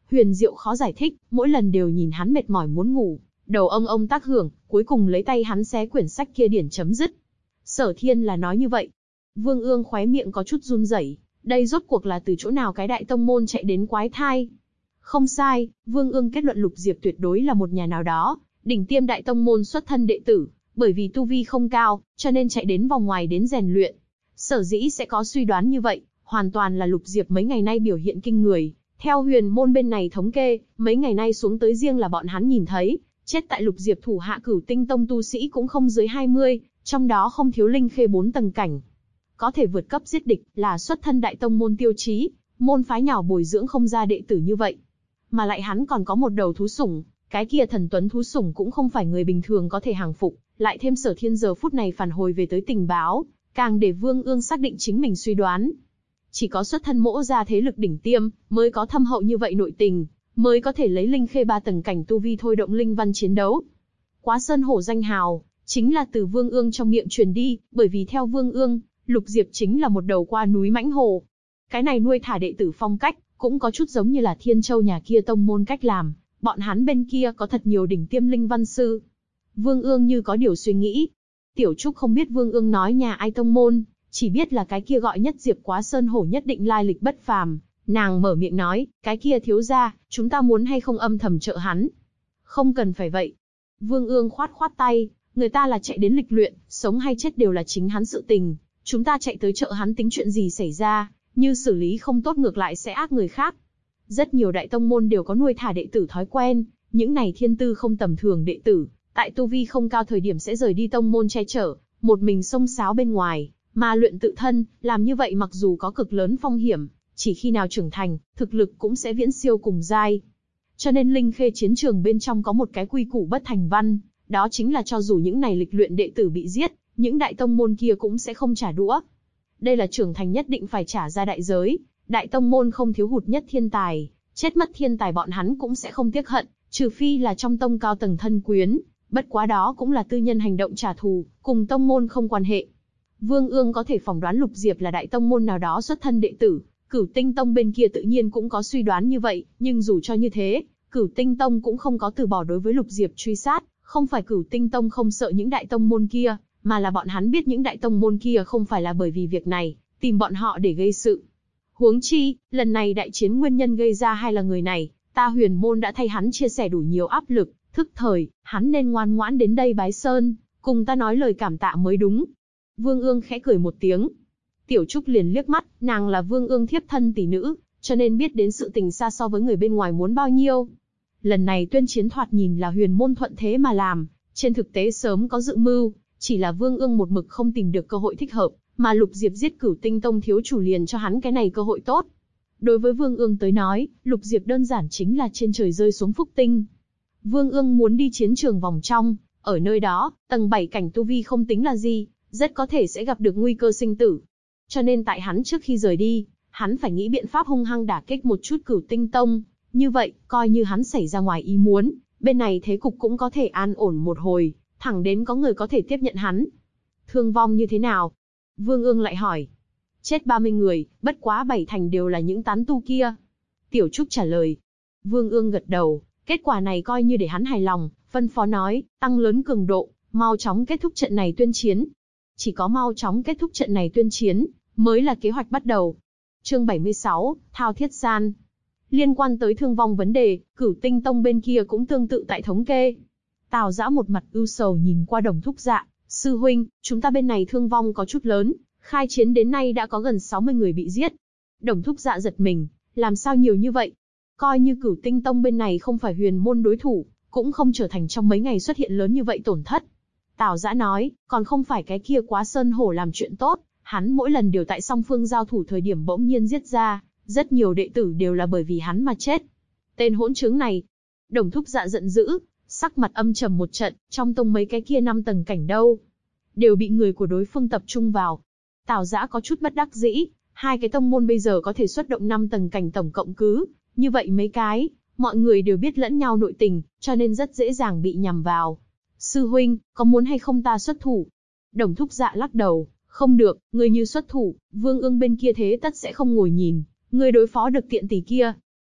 huyền diệu khó giải thích, mỗi lần đều nhìn hắn mệt mỏi muốn ngủ, đầu ông tác hưởng, cuối cùng lấy tay hắn xé quyển sách kia điển chấm dứt. Sở Thiên là nói như vậy. Vương Ương khóe miệng có chút run rẩy, đây rốt cuộc là từ chỗ nào cái đại tông môn chạy đến quái thai. Không sai, Vương Ương kết luận Lục Diệp tuyệt đối là một nhà nào đó, đỉnh tiêm đại tông môn xuất thân đệ tử, bởi vì tu vi không cao, cho nên chạy đến vòng ngoài đến rèn luyện. Sở dĩ sẽ có suy đoán như vậy, hoàn toàn là Lục Diệp mấy ngày nay biểu hiện kinh người. Theo huyền môn bên này thống kê, mấy ngày nay xuống tới riêng là bọn hắn nhìn thấy, chết tại Lục Diệp thủ hạ Cửu Tinh Tông tu sĩ cũng không dưới 20, trong đó không thiếu linh khê 4 tầng cảnh. Có thể vượt cấp giết địch là xuất thân đại tông môn tiêu chí, môn phái nhỏ bồi dưỡng không ra đệ tử như vậy. Mà lại hắn còn có một đầu thú sủng, cái kia thần tuấn thú sủng cũng không phải người bình thường có thể hàng phục, lại thêm Sở Thiên giờ phút này phản hồi về tới tình báo, càng để Vương Ương xác định chính mình suy đoán. Chỉ có xuất thân mỗ ra thế lực đỉnh tiêm, mới có thâm hậu như vậy nội tình, mới có thể lấy linh khê 3 tầng cảnh tu vi thôi động linh văn chiến đấu. Quá Sơn Hổ danh hào, chính là từ Vương Ương trong miệng truyền đi, bởi vì theo Vương Ương, Lục Diệp chính là một đầu qua núi mãnh hổ. Cái này nuôi thả đệ tử phong cách, cũng có chút giống như là Thiên Châu nhà kia tông môn cách làm, bọn hắn bên kia có thật nhiều đỉnh tiêm linh văn sư. Vương Ương như có điều suy nghĩ. Tiểu Trúc không biết Vương Ương nói nhà ai tông môn, chỉ biết là cái kia gọi nhất Diệp Quá Sơn Hổ nhất định lai lịch bất phàm. Nàng mở miệng nói, cái kia thiếu gia, chúng ta muốn hay không âm thầm trợ hắn? Không cần phải vậy. Vương Ương khoát khoát tay, người ta là chạy đến lịch luyện, sống hay chết đều là chính hắn sự tình. Chúng ta chạy tới trợ hắn tính chuyện gì xảy ra, như xử lý không tốt ngược lại sẽ ác người khác. Rất nhiều đại tông môn đều có nuôi thả đệ tử thói quen, những này thiên tư không tầm thường đệ tử, tại tu vi không cao thời điểm sẽ rời đi tông môn che chở, một mình xông xáo bên ngoài, mà luyện tự thân, làm như vậy mặc dù có cực lớn phong hiểm, chỉ khi nào trưởng thành, thực lực cũng sẽ viễn siêu cùng giai. Cho nên linh khê chiến trường bên trong có một cái quy củ bất thành văn, đó chính là cho dù những này lịch luyện đệ tử bị giết, những đại tông môn kia cũng sẽ không trả đũa. Đây là trưởng thành nhất định phải trả ra đại giới, đại tông môn không thiếu hụt nhất thiên tài, chết mất thiên tài bọn hắn cũng sẽ không tiếc hận, trừ phi là trong tông cao tầng thân quyến, bất quá đó cũng là tư nhân hành động trả thù, cùng tông môn không quan hệ. Vương Ương có thể phỏng đoán Lục Diệp là đại tông môn nào đó xuất thân đệ tử, Cửu Tinh Tông bên kia tự nhiên cũng có suy đoán như vậy, nhưng dù cho như thế, Cửu Tinh Tông cũng không có từ bỏ đối với Lục Diệp truy sát, không phải Cửu Tinh Tông không sợ những đại tông môn kia, mà là bọn hắn biết những đại tông môn kia không phải là bởi vì việc này, tìm bọn họ để gây sự. Huống chi, lần này đại chiến nguyên nhân gây ra hay là người này, ta Huyền môn đã thay hắn chia sẻ đủ nhiều áp lực, thức thời, hắn nên ngoan ngoãn đến đây bái sơn, cùng ta nói lời cảm tạ mới đúng. Vương Ương khẽ cười một tiếng. Tiểu Trúc liền liếc mắt, nàng là Vương Ương thiếp thân tỷ nữ, cho nên biết đến sự tình xa so với người bên ngoài muốn bao nhiêu. Lần này tuyên chiến thoạt nhìn là Huyền môn thuận thế mà làm, trên thực tế sớm có dự mưu, chỉ là Vương Ương một mực không tìm được cơ hội thích hợp, mà Lục Diệp giết Cửu Tinh Tông thiếu chủ liền cho hắn cái này cơ hội tốt. Đối với Vương Ương tới nói, Lục Diệp đơn giản chính là trên trời rơi xuống phúc tinh. Vương Ương muốn đi chiến trường vòng trong, ở nơi đó, tầng 7 cảnh tu vi không tính là gì, rất có thể sẽ gặp được nguy cơ sinh tử. Cho nên tại hắn trước khi rời đi, hắn phải nghĩ biện pháp hung hăng đả kích một chút Cửu Tinh Tông, như vậy, coi như hắn xảy ra ngoài ý muốn, bên này thế cục cũng có thể an ổn một hồi, thẳng đến có người có thể tiếp nhận hắn. Thương vong như thế nào? Vương Ương lại hỏi. Chết 30 người, bất quá 7 thành đều là những tán tu kia. Tiểu Trúc trả lời. Vương Ương gật đầu, kết quả này coi như để hắn hài lòng, phân phó nói, tăng lớn cường độ, mau chóng kết thúc trận này tuyên chiến. Chỉ có mau chóng kết thúc trận này tuyên chiến, mới là kế hoạch bắt đầu. Chương 76, Thao Thiết Gian. Liên quan tới thương vong vấn đề, Cửu Tinh Tông bên kia cũng tương tự tại thống kê. Tào Dã một mặt ưu sầu nhìn qua Đồng Thúc Dạ, sư huynh, chúng ta bên này thương vong có chút lớn, khai chiến đến nay đã có gần 60 người bị giết. Đồng Thúc Dạ giật mình, làm sao nhiều như vậy? Coi như Cửu Tinh Tông bên này không phải Huyền môn đối thủ, cũng không trở thành trong mấy ngày xuất hiện lớn như vậy tổn thất. Tào Dã nói, còn không phải cái kia Quá Sơn Hổ làm chuyện tốt, hắn mỗi lần đều tại song phương giao thủ thời điểm bỗng nhiên giết ra, rất nhiều đệ tử đều là bởi vì hắn mà chết. Tên hỗn trướng này. Đồng Thúc Dạ giận dữ, sắc mặt âm trầm một trận, trong tông mấy cái kia 5 tầng cảnh đâu, đều bị người của đối phương tập trung vào. Tào Dã có chút bất đắc dĩ, hai cái tông môn bây giờ có thể xuất động 5 tầng cảnh tổng cộng cứ, như vậy mấy cái, mọi người đều biết lẫn nhau nội tình, cho nên rất dễ dàng bị nhằm vào. Sư huynh, có muốn hay không ta xuất thủ? Đồng Thúc Dạ lắc đầu, không được, người như xuất thủ, Vương Ương bên kia thế tất sẽ không ngồi nhìn, người đối phó được tiện tỷ kia.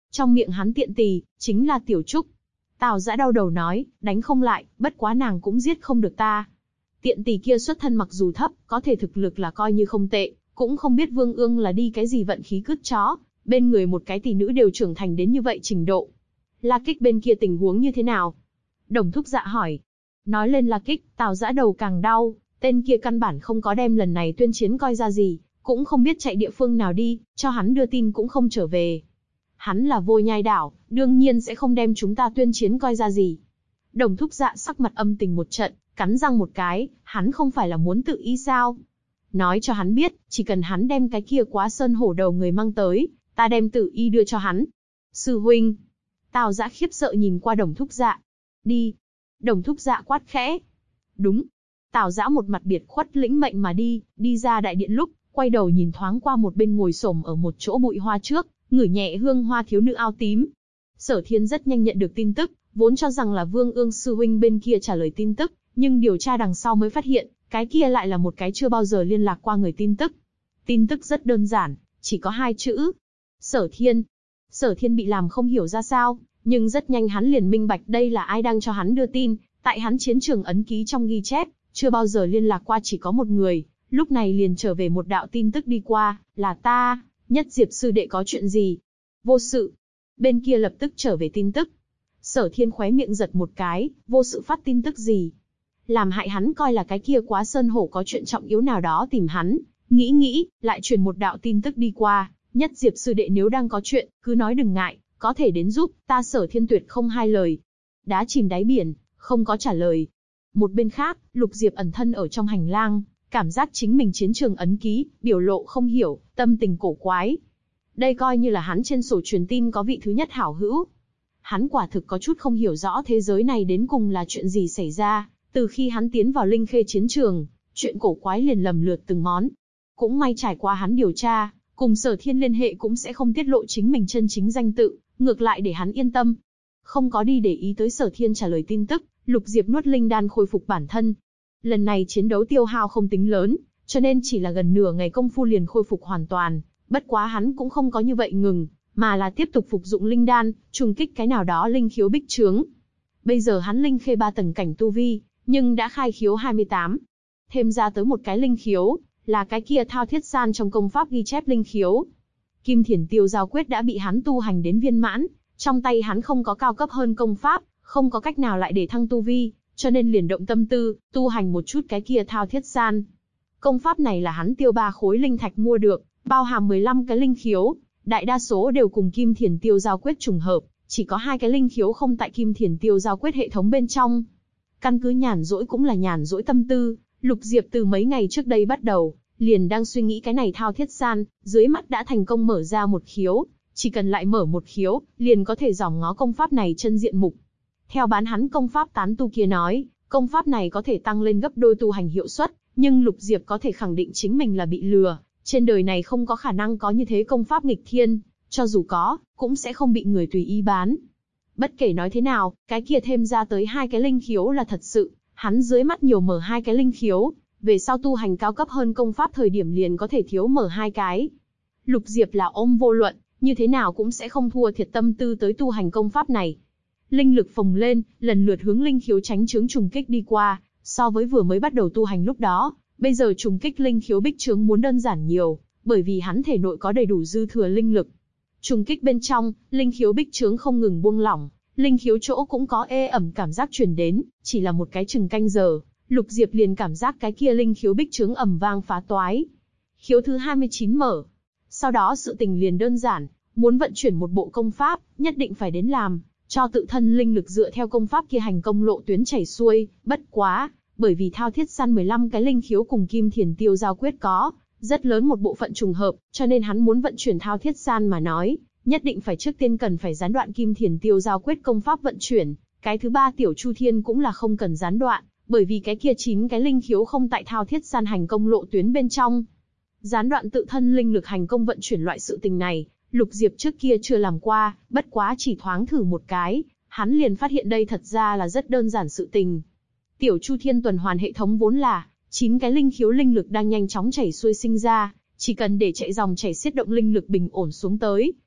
Trong miệng hắn tiện tỳ, chính là Tiểu Trúc. Tào Dã đau đầu nói, đánh không lại, bất quá nàng cũng giết không được ta. Tiện tỳ kia xuất thân mặc dù thấp, có thể thực lực là coi như không tệ, cũng không biết Vương Ương là đi cái gì vận khí cứt chó, bên người một cái tỷ nữ đều trưởng thành đến như vậy trình độ. La Kích bên kia tình huống như thế nào? Đồng Thúc Dạ hỏi. Nói lên La Kích, Tào Dã đầu càng đau, tên kia căn bản không có đem lần này tuyên chiến coi ra gì, cũng không biết chạy địa phương nào đi, cho hắn đưa tin cũng không trở về. Hắn là Vô Nhai Đảo, đương nhiên sẽ không đem chúng ta tuyên chiến coi ra gì. Đồng Thúc Dạ sắc mặt âm tình một trận, cắn răng một cái, hắn không phải là muốn tự ý sao? Nói cho hắn biết, chỉ cần hắn đem cái kia Quá Sơn Hổ đầu người mang tới, ta đem tự y đưa cho hắn. Sư huynh. Tào Dã khiếp sợ nhìn qua Đồng Thúc Dạ. Đi. Đồng Thúc Dạ quát khẽ. Đúng. Tào Dã một mặt biệt khuất lĩnh mệnh mà đi ra đại điện lúc, quay đầu nhìn thoáng qua một bên ngồi xổm ở một chỗ bụi hoa trước, ngửi nhẹ hương hoa thiếu nữ áo tím. Sở Thiên rất nhanh nhận được tin tức, vốn cho rằng là Vương Ương sư huynh bên kia trả lời tin tức, nhưng điều tra đằng sau mới phát hiện, cái kia lại là một cái chưa bao giờ liên lạc qua người tin tức. Tin tức rất đơn giản, chỉ có 2 chữ. Sở Thiên. Sở Thiên bị làm không hiểu ra sao, nhưng rất nhanh hắn liền minh bạch đây là ai đang cho hắn đưa tin, tại hắn chiến trường ấn ký trong ghi chép, chưa bao giờ liên lạc qua chỉ có một người, lúc này liền trở về một đạo tin tức đi qua, là ta, Nhất Diệp sư đệ có chuyện gì? Vô sự. Bên kia lập tức trở về tin tức. Sở Thiên khóe miệng giật một cái, vô sự phát tin tức gì? Làm hại hắn coi là cái kia Quá Sơn Hổ có chuyện trọng yếu nào đó tìm hắn, nghĩ, lại truyền một đạo tin tức đi qua, Nhất Diệp sư đệ nếu đang có chuyện, cứ nói đừng ngại, có thể đến giúp, ta Sở Thiên tuyệt không hai lời. Đá chìm đáy biển, không có trả lời. Một bên khác, Lục Diệp ẩn thân ở trong hành lang, cảm giác chính mình chiến trường ấn ký, biểu lộ không hiểu, tâm tình cổ quái. Đây coi như là hắn trên sổ truyền tin có vị thứ nhất hảo hữu. Hắn quả thực có chút không hiểu rõ thế giới này đến cùng là chuyện gì xảy ra, từ khi hắn tiến vào Linh Khê chiến trường, chuyện cổ quái liền lầm lượt từng món. Cũng may trải qua hắn điều tra, cùng Sở Thiên liên hệ cũng sẽ không tiết lộ chính mình chân chính danh tự, ngược lại để hắn yên tâm. Không có đi để ý tới Sở Thiên trả lời tin tức, Lục Diệp nuốt linh đan khôi phục bản thân. Lần này chiến đấu tiêu hao không tính lớn, cho nên chỉ là gần nửa ngày công phu liền khôi phục hoàn toàn. Bất quá hắn cũng không có như vậy ngừng, mà là tiếp tục phục dụng linh đan, trùng kích cái nào đó linh khiếu bích trướng. Bây giờ hắn linh khê 3 tầng cảnh tu vi, nhưng đã khai khiếu 28. Thêm ra tới một cái linh khiếu, là cái kia Thao Thiết San trong công pháp ghi chép linh khiếu. Kim Thiền Tiêu Giao Quyết đã bị hắn tu hành đến viên mãn, trong tay hắn không có cao cấp hơn công pháp, không có cách nào lại để thăng tu vi, cho nên liền động tâm tư, tu hành một chút cái kia Thao Thiết San. Công pháp này là hắn tiêu 3 khối linh thạch mua được, bao hàm 15 cái linh khiếu, đại đa số đều cùng Kim Thiền Tiêu Giao Quyết trùng hợp, chỉ có 2 cái linh khiếu không tại Kim Thiền Tiêu Giao Quyết hệ thống bên trong. Căn cứ nhàn rỗi cũng là nhàn rỗi tâm tư, Lục Diệp từ mấy ngày trước đây bắt đầu, liền đang suy nghĩ cái này Thao Thiết San, dưới mắt đã thành công mở ra một khiếu, chỉ cần lại mở một khiếu, liền có thể dòm ngó công pháp này chân diện mục. Theo bán hắn công pháp tán tu kia nói, công pháp này có thể tăng lên gấp đôi tu hành hiệu suất, nhưng Lục Diệp có thể khẳng định chính mình là bị lừa, trên đời này không có khả năng có như thế công pháp nghịch thiên, cho dù có, cũng sẽ không bị người tùy ý bán. Bất kể nói thế nào, cái kia thêm ra tới 2 cái linh khiếu là thật sự, hắn dưới mắt nhiều mở 2 cái linh khiếu, về sau tu hành cao cấp hơn công pháp thời điểm liền có thể thiếu mở 2 cái. Lục Diệp là ôm vô luận, như thế nào cũng sẽ không thua thiệt tâm tư tới tu hành công pháp này. Linh lực phồng lên, lần lượt hướng linh khiếu tránh chướng trùng kích đi qua, so với vừa mới bắt đầu tu hành lúc đó, bây giờ trùng kích linh khiếu bích trướng muốn đơn giản nhiều, bởi vì hắn thể nội có đầy đủ dư thừa linh lực. Trùng kích bên trong, linh khiếu bích trướng không ngừng buông lỏng, linh khiếu chỗ cũng có ê ẩm cảm giác truyền đến, chỉ là một cái chừng canh giờ, Lục Diệp liền cảm giác cái kia linh khiếu bích trướng ầm vang phá toái. Khiếu thứ 29 mở. Sau đó sự tình liền đơn giản, muốn vận chuyển một bộ công pháp, nhất định phải đến làm, cho tự thân linh lực dựa theo công pháp kia hành công lộ tuyến chảy xuôi, bất quá, bởi vì Thao Thiết San 15 cái linh khiếu cùng Kim Thiền Tiêu Giao Quyết có rất lớn một bộ phận trùng hợp, cho nên hắn muốn vận chuyển Thao Thiết San mà nói, nhất định phải trước tiên cần phải gián đoạn Kim Thiền Tiêu Giao Quyết công pháp vận chuyển, cái thứ 3 Tiểu Chu Thiên cũng là không cần gián đoạn, bởi vì cái kia 9 cái linh khiếu không tại Thao Thiết San hành công lộ tuyến bên trong. Gián đoạn tự thân linh lực hành công vận chuyển loại sự tình này, Lục Diệp trước kia chưa làm qua, bất quá chỉ thoáng thử một cái, hắn liền phát hiện đây thật ra là rất đơn giản sự tình. Tiểu Chu Thiên tuần hoàn hệ thống vốn là 9 cái linh khiếu linh lực đang nhanh chóng chảy xuôi sinh ra, chỉ cần để chạy dòng chảy xiết động linh lực bình ổn xuống tới,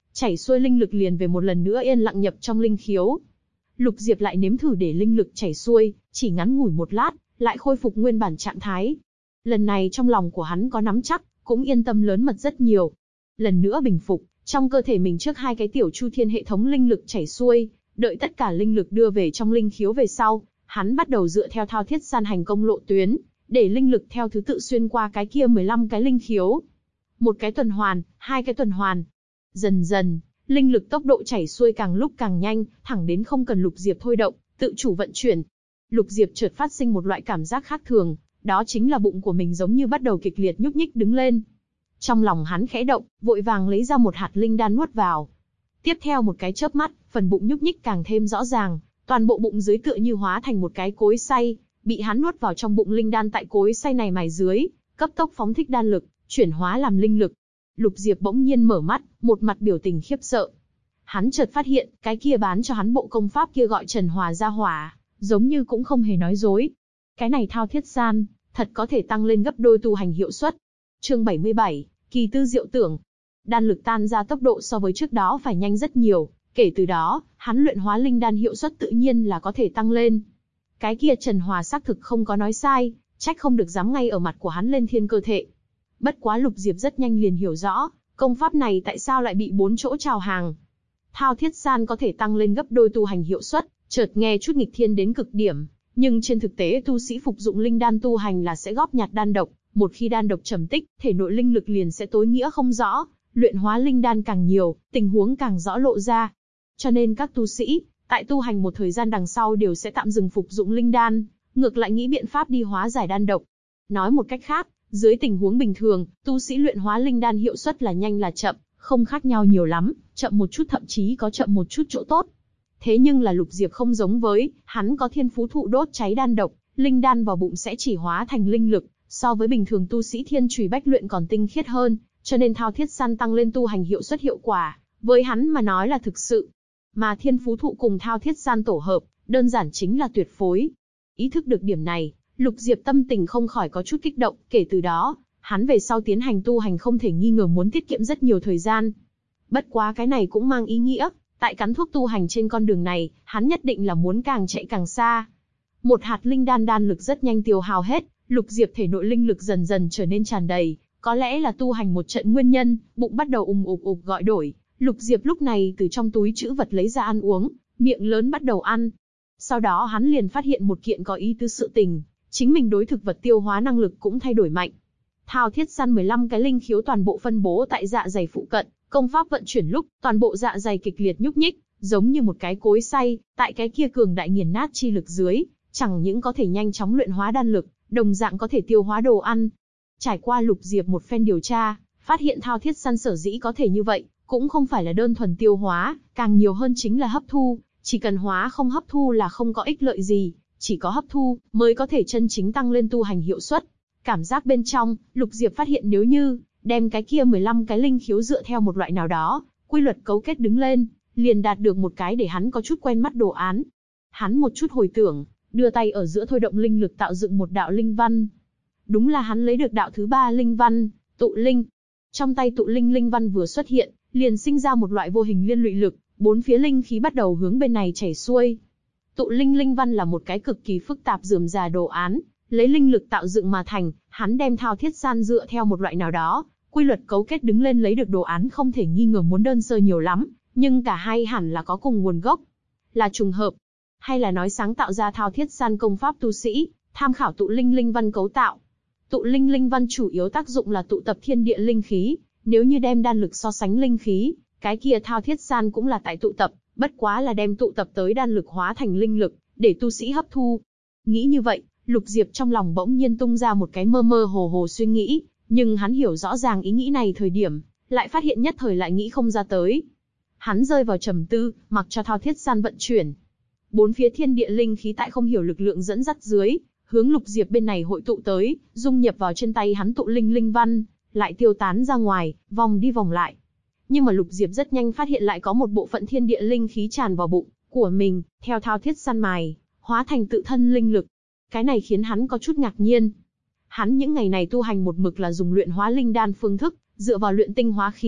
chảy xuôi linh lực liền về một lần nữa yên lặng nhập trong linh khiếu. Lục Diệp lại nếm thử để linh lực chảy xuôi, chỉ ngắn ngủi một lát, lại khôi phục nguyên bản trạng thái. Lần này trong lòng của hắn có nắm chắc, cũng yên tâm lớn mật rất nhiều. Lần nữa bình phục, trong cơ thể mình trước hai cái tiểu chu thiên hệ thống linh lực chảy xuôi, đợi tất cả linh lực đưa về trong linh khiếu về sau, hắn bắt đầu dựa theo Thao Thiết San hành công lộ tuyến, để linh lực theo thứ tự xuyên qua cái kia 15 cái linh khiếu. Một cái tuần hoàn, hai cái tuần hoàn. Dần dần, linh lực tốc độ chảy xuôi càng lúc càng nhanh, thẳng đến không cần Lục Diệp thôi động, tự chủ vận chuyển. Lục Diệp chợt phát sinh một loại cảm giác khác thường, đó chính là bụng của mình giống như bắt đầu kịch liệt nhúc nhích đứng lên. Trong lòng hắn khẽ động, vội vàng lấy ra một hạt linh đan nuốt vào. Tiếp theo một cái chớp mắt, phần bụng nhúc nhích càng thêm rõ ràng, toàn bộ bụng dưới tựa như hóa thành một cái cối xay, bị hắn nuốt vào trong bụng linh đan tại cối xay này mài dưới, cấp tốc phóng thích đan lực, chuyển hóa làm linh lực. Lục Diệp bỗng nhiên mở mắt, một mặt biểu tình khiếp sợ. Hắn chợt phát hiện, cái kia bán cho hắn bộ công pháp kia gọi Trần Hòa gia hỏa, giống như cũng không hề nói dối. Cái này Thao Thiết San, thật có thể tăng lên gấp đôi tu hành hiệu suất. Chương 77, kỳ tư diệu tưởng. Đan lực tan ra tốc độ so với trước đó phải nhanh rất nhiều, kể từ đó, hắn luyện hóa linh đan hiệu suất tự nhiên là có thể tăng lên. Cái kia Trần Hòa xác thực không có nói sai, trách không được dám ngay ở mặt của hắn lên thiên cơ thể. Bất quá Lục Diệp rất nhanh liền hiểu rõ, công pháp này tại sao lại bị 4 chỗ chào hàng. Thao Thiết San có thể tăng lên gấp đôi tu hành hiệu suất, chợt nghe chút nghịch thiên đến cực điểm, nhưng trên thực tế tu sĩ phục dụng linh đan tu hành là sẽ góp nhặt đan độc, một khi đan độc trầm tích, thể nội linh lực liền sẽ tối nghĩa không rõ, luyện hóa linh đan càng nhiều, tình huống càng rõ lộ ra. Cho nên các tu sĩ, tại tu hành một thời gian đằng sau đều sẽ tạm dừng phục dụng linh đan, ngược lại nghĩ biện pháp đi hóa giải đan độc. Nói một cách khác, dưới tình huống bình thường, tu sĩ luyện hóa linh đan hiệu suất là nhanh là chậm, không khác nhau nhiều lắm, chậm một chút thậm chí có chậm một chút chỗ tốt. Thế nhưng là Lục Diệp không giống với, hắn có thiên phú thụ đốt cháy đan độc, linh đan vào bụng sẽ chỉ hóa thành linh lực, so với bình thường tu sĩ thiên chùy bách luyện còn tinh khiết hơn, cho nên Thao Thiết San tăng lên tu hành hiệu suất hiệu quả, với hắn mà nói là thực sự. Mà thiên phú thụ cùng Thao Thiết San tổ hợp, đơn giản chính là tuyệt phối. Ý thức được điểm này, Lục Diệp tâm tình không khỏi có chút kích động, kể từ đó, hắn về sau tiến hành tu hành không thể nghi ngờ muốn tiết kiệm rất nhiều thời gian. Bất quá cái này cũng mang ý nghĩa, tại cắn thuốc tu hành trên con đường này, hắn nhất định là muốn càng chạy càng xa. Một hạt linh đan đan lực rất nhanh tiêu hao hết, Lục Diệp thể nội linh lực dần dần trở nên tràn đầy, có lẽ là tu hành một trận nguyên nhân, bụng bắt đầu ục gọi đổi. Lục Diệp lúc này từ trong túi trữ vật lấy ra ăn uống, miệng lớn bắt đầu ăn. Sau đó hắn liền phát hiện một kiện có ý tứ sự tình, chính mình đối thực vật tiêu hóa năng lực cũng thay đổi mạnh. Thao Thiết San 15 cái linh khiếu toàn bộ phân bố tại dạ dày phụ cận, công pháp vận chuyển lúc, toàn bộ dạ dày kịch liệt nhúc nhích, giống như một cái cối xay, tại cái kia cường đại nghiền nát chi lực dưới, chẳng những có thể nhanh chóng luyện hóa đan lực, đồng dạng có thể tiêu hóa đồ ăn. Trải qua Lục Diệp một phen điều tra, phát hiện Thao Thiết San sở dĩ có thể như vậy, cũng không phải là đơn thuần tiêu hóa, càng nhiều hơn chính là hấp thu, chỉ cần hóa không hấp thu là không có ích lợi gì, chỉ có hấp thu mới có thể chân chính tăng lên tu hành hiệu suất. Cảm giác bên trong, Lục Diệp phát hiện nếu như đem cái kia 15 cái linh khiếu dựa theo một loại nào đó, quy luật cấu kết đứng lên, liền đạt được một cái để hắn có chút quen mắt đồ án. Hắn một chút hồi tưởng, đưa tay ở giữa thôi động linh lực tạo dựng một đạo linh văn. Đúng là hắn lấy được đạo thứ 3 linh văn, tụ linh. Trong tay tụ linh linh văn vừa xuất hiện, liền sinh ra một loại vô hình liên lụy lực, bốn phía linh khí bắt đầu hướng bên này chảy xuôi. Tụ linh linh văn là một cái cực kỳ phức tạp rườm rà đồ án, lấy linh lực tạo dựng mà thành, hắn đem Thao Thiết San dựa theo một loại nào đó, quy luật cấu kết đứng lên lấy được đồ án không thể nghi ngờ muốn đơn sơ nhiều lắm, nhưng cả hai hẳn là có cùng nguồn gốc. Là trùng hợp, hay là nói sáng tạo ra Thao Thiết San công pháp tu sĩ, tham khảo tụ linh linh văn cấu tạo. Tụ linh linh văn chủ yếu tác dụng là tụ tập thiên địa linh khí, nếu như đem đan lực so sánh linh khí, cái kia Thao Thiết San cũng là tại tụ tập, bất quá là đem tụ tập tới đan lực hóa thành linh lực, để tu sĩ hấp thu. Nghĩ như vậy, Lục Diệp trong lòng bỗng nhiên tung ra một cái mơ mơ hồ hồ suy nghĩ, nhưng hắn hiểu rõ ràng ý nghĩ này thời điểm, lại phát hiện nhất thời lại nghĩ không ra tới. Hắn rơi vào trầm tư, mặc cho Thao Thiết San vận chuyển. Bốn phía thiên địa linh khí tại không hiểu lực lượng dẫn dắt dưới, hướng Lục Diệp bên này hội tụ tới, dung nhập vào trên tay hắn tụ linh linh văn, lại tiêu tán ra ngoài, vòng đi vòng lại. Nhưng mà Lục Diệp rất nhanh phát hiện lại có một bộ phận thiên địa linh khí tràn vào bụng của mình, theo Thao Thiết San mài, hóa thành tự thân linh lực. Cái này khiến hắn có chút ngạc nhiên. Hắn những ngày này tu hành một mực là dùng luyện hóa linh đan phương thức, dựa vào luyện tinh hóa khí,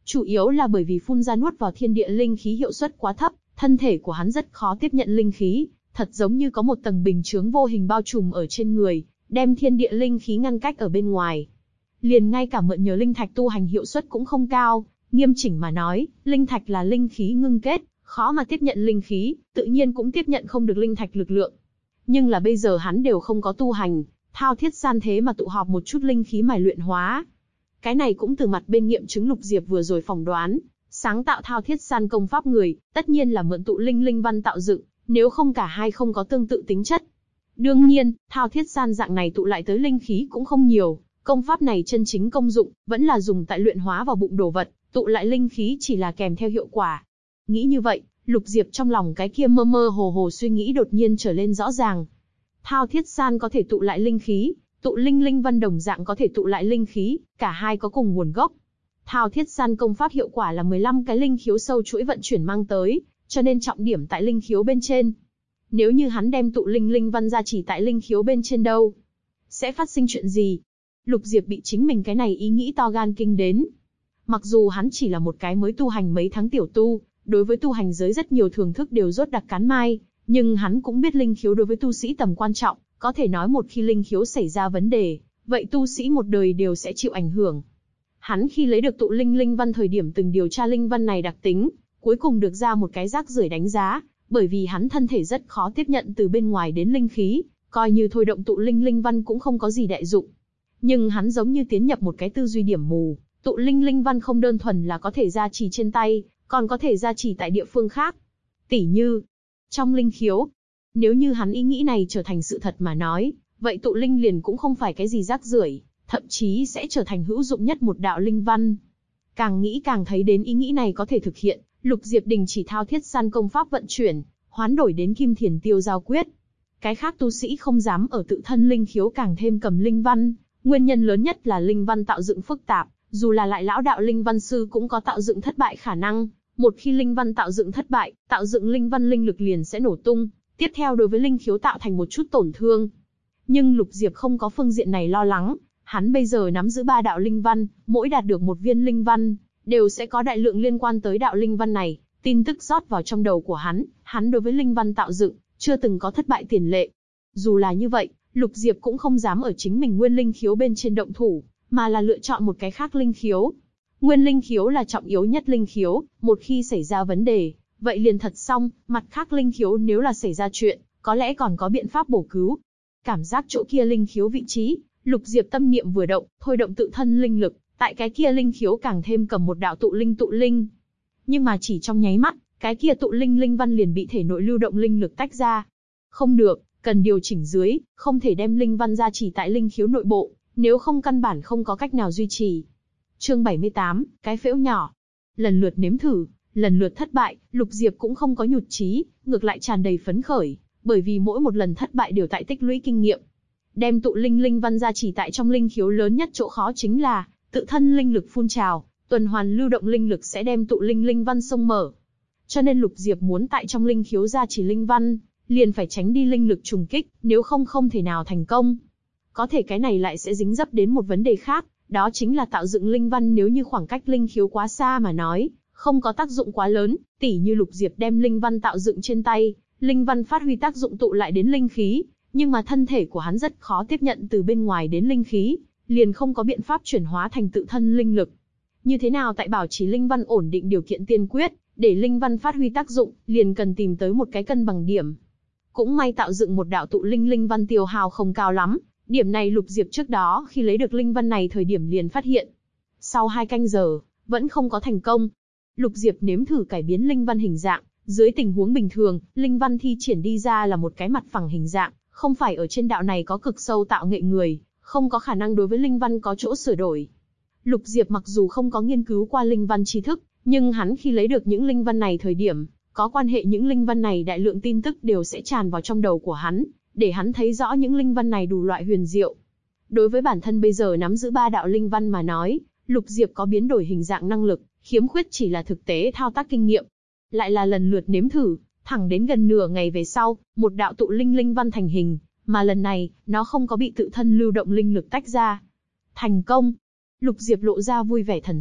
Chủ yếu là bởi vì phun ra nuốt vào thiên địa linh khí hiệu suất quá thấp, thân thể của hắn rất khó tiếp nhận linh khí, thật giống như có một tầng bình chướng vô hình bao trùm ở trên người, đem thiên địa linh khí ngăn cách ở bên ngoài. Liền ngay cả mượn nhờ linh thạch tu hành hiệu suất cũng không cao, nghiêm chỉnh mà nói, linh thạch là linh khí ngưng kết, khó mà tiếp nhận linh khí, tự nhiên cũng tiếp nhận không được linh thạch lực lượng. Nhưng là bây giờ hắn đều không có tu hành, thao thiết san thế mà tụ họp một chút linh khí mài luyện hóa. Cái này cũng từ mặt bên nghiệm chứng Lục Diệp vừa rồi phỏng đoán, sáng tạo thao thiết san công pháp người, tất nhiên là mượn tụ linh văn tạo dựng, nếu không cả hai không có tương tự tính chất. Đương nhiên, thao thiết san dạng này tụ lại tới linh khí cũng không nhiều, công pháp này chân chính công dụng, vẫn là dùng tại luyện hóa vào bụng đồ vật, tụ lại linh khí chỉ là kèm theo hiệu quả. Nghĩ như vậy, Lục Diệp trong lòng cái kia mơ mơ hồ hồ suy nghĩ đột nhiên trở lên rõ ràng. Thao thiết san có thể tụ lại linh khí, tụ linh văn đồng dạng có thể tụ lại linh khí, cả hai có cùng nguồn gốc. Thao thiết san công pháp hiệu quả là 15 cái linh khiếu sâu chuỗi vận chuyển mang tới, cho nên trọng điểm tại linh khiếu bên trên. Nếu như hắn đem tụ linh văn ra chỉ tại linh khiếu bên trên đâu, sẽ phát sinh chuyện gì? Lục Diệp bị chính mình cái này ý nghĩ to gan kinh đến. Mặc dù hắn chỉ là một cái mới tu hành mấy tháng tiểu tu, đối với tu hành giới rất nhiều thưởng thức đều rốt đặc cán mai, nhưng hắn cũng biết linh khiếu đối với tu sĩ tầm quan trọng, có thể nói một khi linh khiếu xảy ra vấn đề, vậy tu sĩ một đời đều sẽ chịu ảnh hưởng. Hắn khi lấy được tụ linh văn thời điểm từng điều tra linh văn này đặc tính, cuối cùng được ra một cái rác rưởi đánh giá, bởi vì hắn thân thể rất khó tiếp nhận từ bên ngoài đến linh khí, coi như thôi động tụ linh văn cũng không có gì đại dụng. Nhưng hắn giống như tiến nhập một cái tư duy điểm mù, tụ linh văn không đơn thuần là có thể gia trì trên tay, còn có thể gia trì tại địa phương khác. Tỉ như, trong linh khiếu. Nếu như hắn ý nghĩ này trở thành sự thật mà nói, vậy tụ linh liền cũng không phải cái gì rác rưởi, thậm chí sẽ trở thành hữu dụng nhất một đạo linh văn. Càng nghĩ càng thấy đến ý nghĩ này có thể thực hiện, Lục Diệp đình chỉ thao thiết san công pháp vận chuyển, hoán đổi đến Kim Thiền Tiêu Giao Quyết. Cái khác tu sĩ không dám ở tự thân linh khiếu càng thêm cầm linh văn, nguyên nhân lớn nhất là linh văn tạo dựng phức tạp, dù là lại lão đạo linh văn sư cũng có tạo dựng thất bại khả năng. Một khi linh văn tạo dựng thất bại, tạo dựng linh văn linh lực liền sẽ nổ tung, tiếp theo đối với linh khiếu tạo thành một chút tổn thương. Nhưng Lục Diệp không có phương diện này lo lắng, hắn bây giờ nắm giữ 3 đạo linh văn, mỗi đạt được một viên linh văn, đều sẽ có đại lượng liên quan tới đạo linh văn này, tin tức rót vào trong đầu của hắn đối với linh văn tạo dựng, chưa từng có thất bại tiền lệ. Dù là như vậy, Lục Diệp cũng không dám ở chính mình nguyên linh khiếu bên trên động thủ, mà là lựa chọn một cái khác linh khiếu. Nguyên linh khiếu là trọng yếu nhất linh khiếu, một khi xảy ra vấn đề, vậy liền thật xong, mặt khác linh khiếu nếu là xảy ra chuyện, có lẽ còn có biện pháp bổ cứu. Cảm giác chỗ kia linh khiếu vị trí, Lục Diệp tâm niệm vừa động, thôi động tự thân linh lực, tại cái kia linh khiếu càng thêm cầm một đạo tụ linh. Nhưng mà chỉ trong nháy mắt, cái kia tụ linh văn liền bị thể nội lưu động linh lực tách ra. Không được, cần điều chỉnh dưới, không thể đem linh văn ra chỉ tại linh khiếu nội bộ, nếu không căn bản không có cách nào duy trì. Chương 78, cái phễu nhỏ. Lần lượt nếm thử, lần lượt thất bại, Lục Diệp cũng không có nhụt chí, ngược lại tràn đầy phấn khởi, bởi vì mỗi một lần thất bại đều tại tích lũy kinh nghiệm. Đem tụ linh văn ra chỉ tại trong linh khiếu lớn nhất chỗ khó chính là tự thân linh lực phun trào, tuần hoàn lưu động linh lực sẽ đem tụ linh văn xông mở. Cho nên Lục Diệp muốn tại trong linh khiếu ra chỉ linh văn, liền phải tránh đi linh lực trùng kích, nếu không thể nào thành công. Có thể cái này lại sẽ dính dấp đến một vấn đề khác, đó chính là tạo dựng linh văn nếu như khoảng cách linh khiếu quá xa mà nói, không có tác dụng quá lớn, tỉ như Lục Diệp đem linh văn tạo dựng trên tay, linh văn phát huy tác dụng tụ lại đến linh khí, nhưng mà thân thể của hắn rất khó tiếp nhận từ bên ngoài đến linh khí, liền không có biện pháp chuyển hóa thành tự thân linh lực. Như thế nào tại bảo trì linh văn ổn định điều kiện tiên quyết, để linh văn phát huy tác dụng, liền cần tìm tới một cái cân bằng điểm. Cũng may tạo dựng một đạo tụ linh văn tiêu hao không cao lắm, điểm này Lục Diệp trước đó khi lấy được linh văn này thời điểm liền phát hiện. Sau 2 canh giờ, vẫn không có thành công. Lục Diệp nếm thử cải biến linh văn hình dạng, dưới tình huống bình thường, linh văn thi triển đi ra là một cái mặt phẳng hình dạng, không phải ở trên đạo này có cực sâu tạo nghệ người, không có khả năng đối với linh văn có chỗ sửa đổi. Lục Diệp mặc dù không có nghiên cứu qua linh văn tri thức, nhưng hắn khi lấy được những linh văn này thời điểm, có quan hệ những linh văn này đại lượng tin tức đều sẽ tràn vào trong đầu của hắn, để hắn thấy rõ những linh văn này đủ loại huyền diệu. Đối với bản thân bây giờ nắm giữ 3 đạo linh văn mà nói, Lục Diệp có biến đổi hình dạng năng lực, khiếm khuyết chỉ là thực tế thao tác kinh nghiệm. Lại là lần lượt nếm thử, thẳng đến gần nửa ngày về sau, một đạo tụ linh văn thành hình, mà lần này, nó không có bị tự thân lưu động linh lực tách ra. Thành công! Lục Diệp lộ ra vui vẻ thần sắc,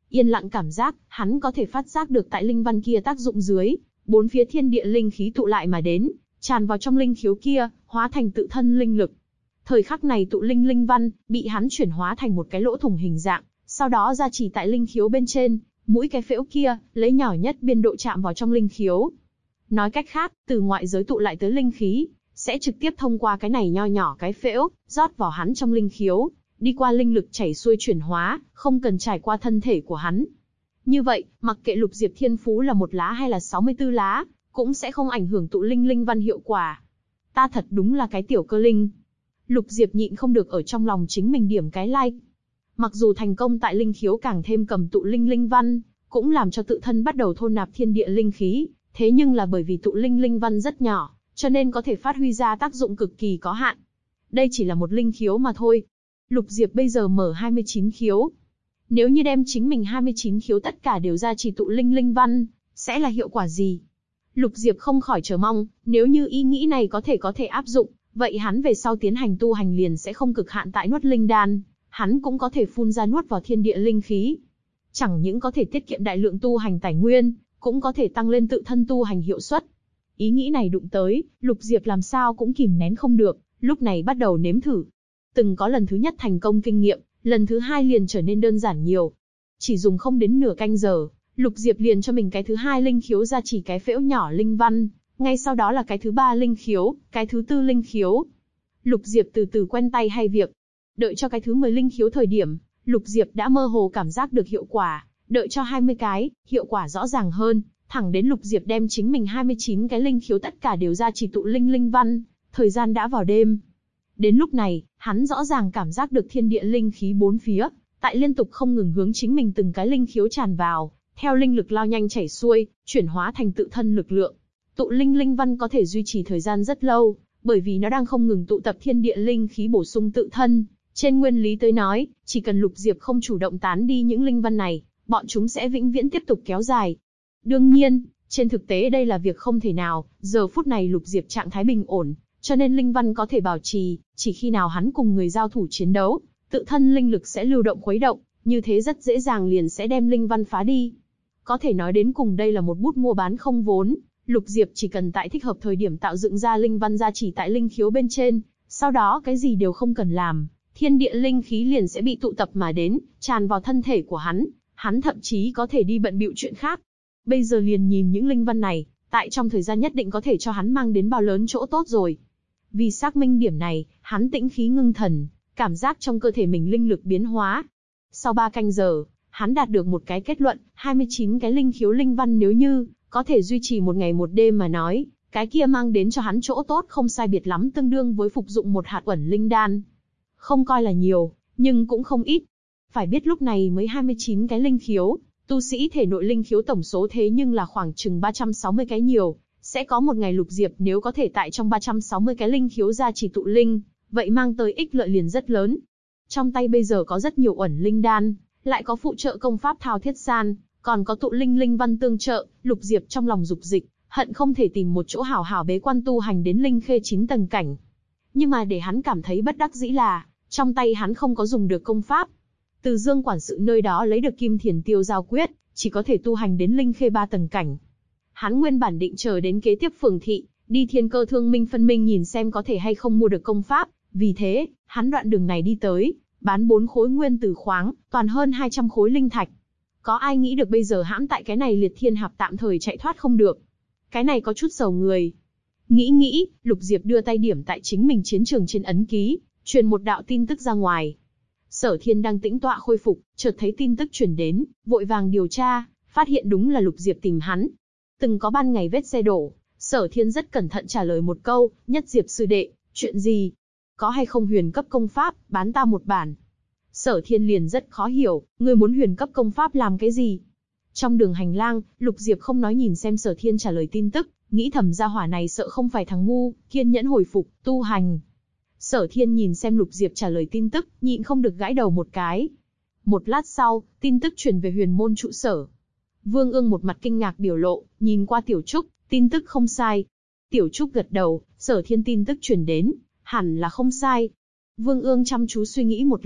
Yên lặng cảm giác, hắn có thể phát giác được tại linh văn kia tác dụng dưới, bốn phía thiên địa linh khí tụ lại mà đến, tràn vào trong linh khiếu kia, hóa thành tự thân linh lực. Thời khắc này tụ linh văn bị hắn chuyển hóa thành một cái lỗ thủng hình dạng, sau đó gia trì tại linh khiếu bên trên, mũi cái phễu kia lấy nhỏ nhất biên độ chạm vào trong linh khiếu. Nói cách khác, từ ngoại giới tụ lại tới linh khí sẽ trực tiếp thông qua cái này nho nhỏ cái phễu, rót vào hắn trong linh khiếu, đi qua linh lực chảy xuôi chuyển hóa, không cần trải qua thân thể của hắn. Như vậy, mặc kệ Lục Diệp thiên phú là 1 lá hay là 64 lá, cũng sẽ không ảnh hưởng tụ linh văn hiệu quả. Ta thật đúng là cái tiểu cơ linh. Lục Diệp nhịn không được ở trong lòng chính mình điểm cái like. Mặc dù thành công tại linh khiếu càng thêm cầm tụ linh văn, cũng làm cho tự thân bắt đầu thôn nạp thiên địa linh khí, thế nhưng là bởi vì tụ linh văn rất nhỏ, cho nên có thể phát huy ra tác dụng cực kỳ có hạn. Đây chỉ là một linh khiếu mà thôi. Lục Diệp bây giờ mở 29 khiếu. Nếu như đem chính mình 29 khiếu tất cả đều ra chỉ tụ linh văn, sẽ là hiệu quả gì? Lục Diệp không khỏi chờ mong, nếu như ý nghĩ này có thể áp dụng, vậy hắn về sau tiến hành tu hành liền sẽ không cực hạn tại nuốt linh đan, hắn cũng có thể phun ra nuốt vào thiên địa linh khí. Chẳng những có thể tiết kiệm đại lượng tu hành tài nguyên, cũng có thể tăng lên tự thân tu hành hiệu suất. Ý nghĩ này đụng tới, Lục Diệp làm sao cũng kìm nén không được, lúc này bắt đầu nếm thử. Từng có lần thứ nhất thành công kinh nghiệm, lần thứ hai liền trở nên đơn giản nhiều. Chỉ dùng không đến nửa canh giờ, Lục Diệp liền cho mình cái thứ hai linh khiếu ra chỉ cái phễu nhỏ linh văn, ngay sau đó là cái thứ ba linh khiếu, cái thứ tư linh khiếu. Lục Diệp từ từ quen tay hay việc. Đợi cho cái thứ 10 linh khiếu thời điểm, Lục Diệp đã mơ hồ cảm giác được hiệu quả, đợi cho 20 cái, hiệu quả rõ ràng hơn, thẳng đến Lục Diệp đem chính mình 29 cái linh khiếu tất cả đều ra chỉ tụ linh văn, thời gian đã vào đêm. Đến lúc này, hắn rõ ràng cảm giác được thiên địa linh khí bốn phía, tại liên tục không ngừng hướng chính mình từng cái linh khiếu tràn vào, theo linh lực lao nhanh chảy xuôi, chuyển hóa thành tự thân lực lượng. Tụ linh văn có thể duy trì thời gian rất lâu, bởi vì nó đang không ngừng tụ tập thiên địa linh khí bổ sung tự thân. Trên nguyên lý tới nói, chỉ cần Lục Diệp không chủ động tán đi những linh văn này, bọn chúng sẽ vĩnh viễn tiếp tục kéo dài. Đương nhiên, trên thực tế đây là việc không thể nào, giờ phút này Lục Diệp trạng thái bình ổn, cho nên linh văn có thể bảo trì, chỉ khi nào hắn cùng người giao thủ chiến đấu, tự thân linh lực sẽ lưu động khuấy động, như thế rất dễ dàng liền sẽ đem linh văn phá đi. Có thể nói đến cùng đây là một bút mua bán không vốn, Lục Diệp chỉ cần tại thích hợp thời điểm tạo dựng ra linh văn gia chỉ tại linh khiếu bên trên, sau đó cái gì đều không cần làm, thiên địa linh khí liền sẽ bị tụ tập mà đến, tràn vào thân thể của hắn thậm chí có thể đi bận bịu chuyện khác. Bây giờ liền nhìn những linh văn này, tại trong thời gian nhất định có thể cho hắn mang đến bao lớn chỗ tốt rồi. Vì xác minh điểm này, hắn tĩnh khí ngưng thần, cảm giác trong cơ thể mình linh lực biến hóa. Sau 3 canh giờ, hắn đạt được một cái kết luận, 29 cái linh khiếu linh văn nếu như có thể duy trì 1 ngày 1 đêm mà nói, cái kia mang đến cho hắn chỗ tốt không sai biệt lắm tương đương với phục dụng 1 hạt uẩn linh đan. Không coi là nhiều, nhưng cũng không ít. Phải biết lúc này mới 29 cái linh khiếu, tu sĩ thể nội linh khiếu tổng số thế nhưng là khoảng chừng 360 cái nhiều, sẽ có một ngày Lục Diệp nếu có thể tại trong 360 cái linh khiếu ra chỉ tụ linh, vậy mang tới ích lợi liền rất lớn. Trong tay bây giờ có rất nhiều uẩn linh đan, lại có phụ trợ công pháp thao thiết san, còn có tụ linh văn tương trợ, Lục Diệp trong lòng dục dịch, hận không thể tìm một chỗ hảo hảo bế quan tu hành đến linh khê 9 tầng cảnh. Nhưng mà để hắn cảm thấy bất đắc dĩ là, trong tay hắn không có dùng được công pháp. Từ Dương quản sự nơi đó lấy được Kim Thiền Tiêu Giao Quyết, chỉ có thể tu hành đến linh khê 3 tầng cảnh. Hắn nguyên bản định chờ đến kế tiếp phường thị, đi Thiên Cơ Thương Minh phân minh nhìn xem có thể hay không mua được công pháp, vì thế, hắn đoạn đường này đi tới, bán 4 khối nguyên tử khoáng, toàn hơn 200 khối linh thạch. Có ai nghĩ được bây giờ hãm tại cái này liệt thiên hạp tạm thời chạy thoát không được. Cái này có chút sầu người. Nghĩ, Lục Diệp đưa tay điểm tại chính mình chiến trường trên ấn ký, truyền một đạo tin tức ra ngoài. Sở Thiên đang tĩnh tọa khôi phục, chợt thấy tin tức truyền đến, vội vàng điều tra, phát hiện đúng là Lục Diệp tìm hắn. Từng có ban ngày vết xe đổ, Sở Thiên rất cẩn thận trả lời một câu, Nhất Diệp sư đệ, chuyện gì? Có hay không huyền cấp công pháp, bán ta một bản. Sở Thiên liền rất khó hiểu, ngươi muốn huyền cấp công pháp làm cái gì? Trong đường hành lang, Lục Diệp không nói nhìn xem Sở Thiên trả lời tin tức, nghĩ thầm gia hỏa này sợ không phải thằng ngu, kiên nhẫn hồi phục, tu hành. Sở Thiên nhìn xem Lục Diệp trả lời tin tức, nhịn không được gãi đầu một cái. Một lát sau, tin tức truyền về huyền môn trụ sở. Vương Ương một mặt kinh ngạc biểu lộ, nhìn qua Tiểu Trúc, tin tức không sai. Tiểu Trúc gật đầu, Sở Thiên tin tức truyền đến, hẳn là không sai. Vương Ương chăm chú suy nghĩ một lát,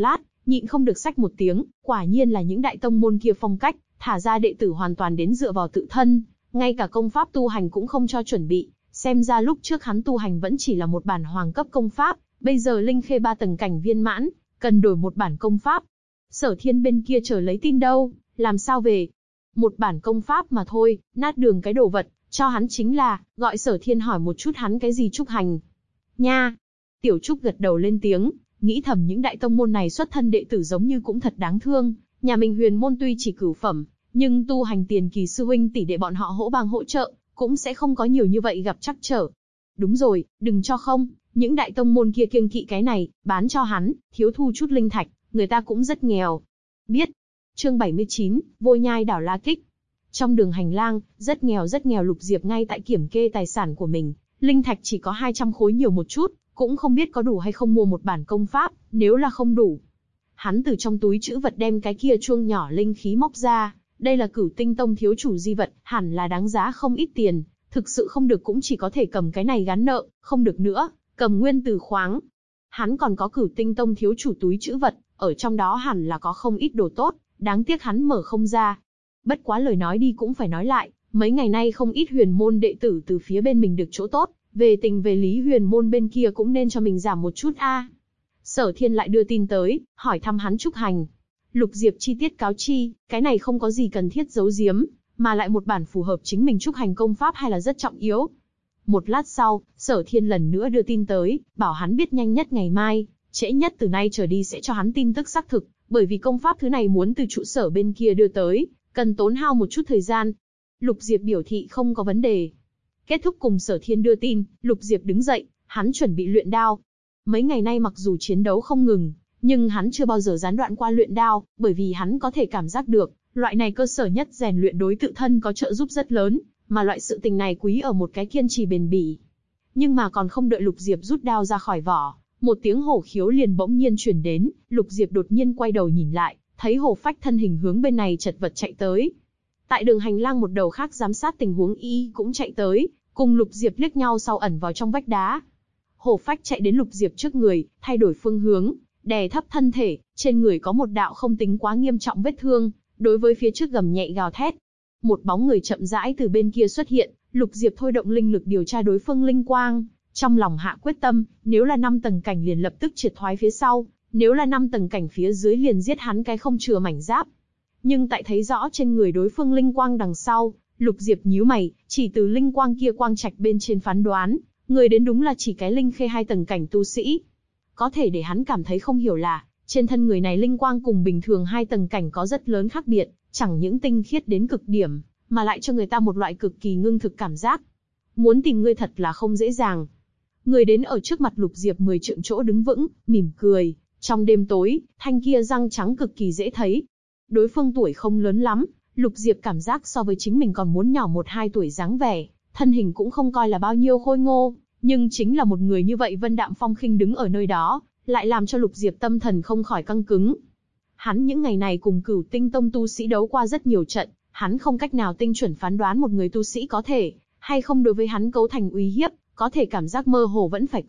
nhịn không được xách một tiếng, quả nhiên là những đại tông môn kia phong cách, thả ra đệ tử hoàn toàn đến dựa vào tự thân, ngay cả công pháp tu hành cũng không cho chuẩn bị, xem ra lúc trước hắn tu hành vẫn chỉ là một bản hoàng cấp công pháp, bây giờ linh khê 3 tầng cảnh viên mãn, cần đổi một bản công pháp. Sở Thiên bên kia chờ lấy tin đâu, làm sao về? Một bản công pháp mà thôi, nát đường cái đồ vật, cho hắn chính là, gọi Sở Thiên hỏi một chút hắn cái gì Trúc hành. Nha! Tiểu Trúc gật đầu lên tiếng, nghĩ thầm những đại tông môn này xuất thân đệ tử giống như cũng thật đáng thương, nhà mình huyền môn tuy chỉ cửu phẩm, nhưng tu hành tiền kỳ sư huynh tỷ đệ bọn họ hỗ bang hỗ trợ, cũng sẽ không có nhiều như vậy gặp trắc trở. Đúng rồi, đừng cho không, những đại tông môn kia kiêng kỵ cái này, bán cho hắn, thiếu thu chút linh thạch, người ta cũng rất nghèo. Biết. Chương 79, Vô Nhai đảo La Kích. Trong đường hành lang, rất nghèo Lục Diệp ngay tại kiểm kê tài sản của mình, linh thạch chỉ có 200 khối nhiều một chút, cũng không biết có đủ hay không mua một bản công pháp, nếu là không đủ. Hắn từ trong túi trữ vật đem cái kia chuông nhỏ linh khí móc ra, đây là Cửu Tinh Tông thiếu chủ di vật, hẳn là đáng giá không ít tiền, thực sự không được cũng chỉ có thể cầm cái này gán nợ, không được nữa, cầm nguyên từ khoáng. Hắn còn có Cửu Tinh Tông thiếu chủ túi trữ vật, ở trong đó hẳn là có không ít đồ tốt, đáng tiếc hắn mở không ra. Bất quá lời nói đi cũng phải nói lại, mấy ngày nay không ít huyền môn đệ tử từ phía bên mình được chỗ tốt, về tình về lý huyền môn bên kia cũng nên cho mình giảm một chút a. Sở Thiên lại đưa tin tới, hỏi thăm hắn Trúc hành. Lục Diệp chi tiết cáo chi, cái này không có gì cần thiết giấu giếm, mà lại một bản phù hợp chính mình Trúc hành công pháp hay là rất trọng yếu. Một lát sau, Sở Thiên lần nữa đưa tin tới, bảo hắn biết nhanh nhất ngày mai, trễ nhất từ nay trở đi sẽ cho hắn tin tức xác thực, bởi vì công pháp thứ này muốn từ trụ sở bên kia đưa tới, cần tốn hao một chút thời gian. Lục Diệp biểu thị không có vấn đề. Kết thúc cùng Sở Thiên đưa tin, Lục Diệp đứng dậy, hắn chuẩn bị luyện đao. Mấy ngày nay mặc dù chiến đấu không ngừng, nhưng hắn chưa bao giờ gián đoạn qua luyện đao, bởi vì hắn có thể cảm giác được, loại này cơ sở nhất rèn luyện đối tự thân có trợ giúp rất lớn, mà loại sự tình này quý ở một cái kiên trì bền bỉ. Nhưng mà còn không đợi Lục Diệp rút đao ra khỏi vỏ, một tiếng hổ khiếu liền bỗng nhiên truyền đến, Lục Diệp đột nhiên quay đầu nhìn lại, thấy Hồ Phách thân hình hướng bên này chật vật chạy tới. Tại đường hành lang một đầu khác giám sát tình huống y cũng chạy tới, cùng Lục Diệp liếc nhau sau ẩn vào trong vách đá. Hồ Phách chạy đến Lục Diệp trước người, thay đổi phương hướng, đè thấp thân thể, trên người có một đạo không tính quá nghiêm trọng vết thương, đối với phía trước gầm nhẹ gào thét. Một bóng người chậm rãi từ bên kia xuất hiện, Lục Diệp thôi động linh lực điều tra đối phương linh quang, trong lòng hạ quyết tâm, nếu là 5 tầng cảnh liền lập tức triệt thoái phía sau, nếu là 5 tầng cảnh phía dưới liền giết hắn cái không chừa mảnh giáp. Nhưng tại thấy rõ trên người đối phương linh quang đằng sau, Lục Diệp nhíu mày, chỉ từ linh quang kia quang trạch bên trên phán đoán, người đến đúng là chỉ cái linh khê 2 tầng cảnh tu sĩ. Có thể để hắn cảm thấy không hiểu là, trên thân người này linh quang cùng bình thường 2 tầng cảnh có rất lớn khác biệt, chẳng những tinh khiết đến cực điểm, mà lại cho người ta một loại cực kỳ ngưng thực cảm giác. Muốn tìm ngươi thật là không dễ dàng. Người đến ở trước mặt Lục Diệp 10 trượng chỗ đứng vững, mỉm cười, trong đêm tối, thanh kia răng trắng cực kỳ dễ thấy. Đối phương tuổi không lớn lắm, Lục Diệp cảm giác so với chính mình còn muốn nhỏ 1-2 tuổi dáng vẻ, thân hình cũng không coi là bao nhiêu khôi ngô, nhưng chính là một người như vậy vân đạm phong khinh đứng ở nơi đó, lại làm cho Lục Diệp tâm thần không khỏi căng cứng. Hắn những ngày này cùng Cửu Tinh Tông tu sĩ đấu qua rất nhiều trận, hắn không cách nào tinh chuẩn phán đoán một người tu sĩ có thể hay không đối với hắn cấu thành uy hiếp, có thể cảm giác mơ hồ vẫn phải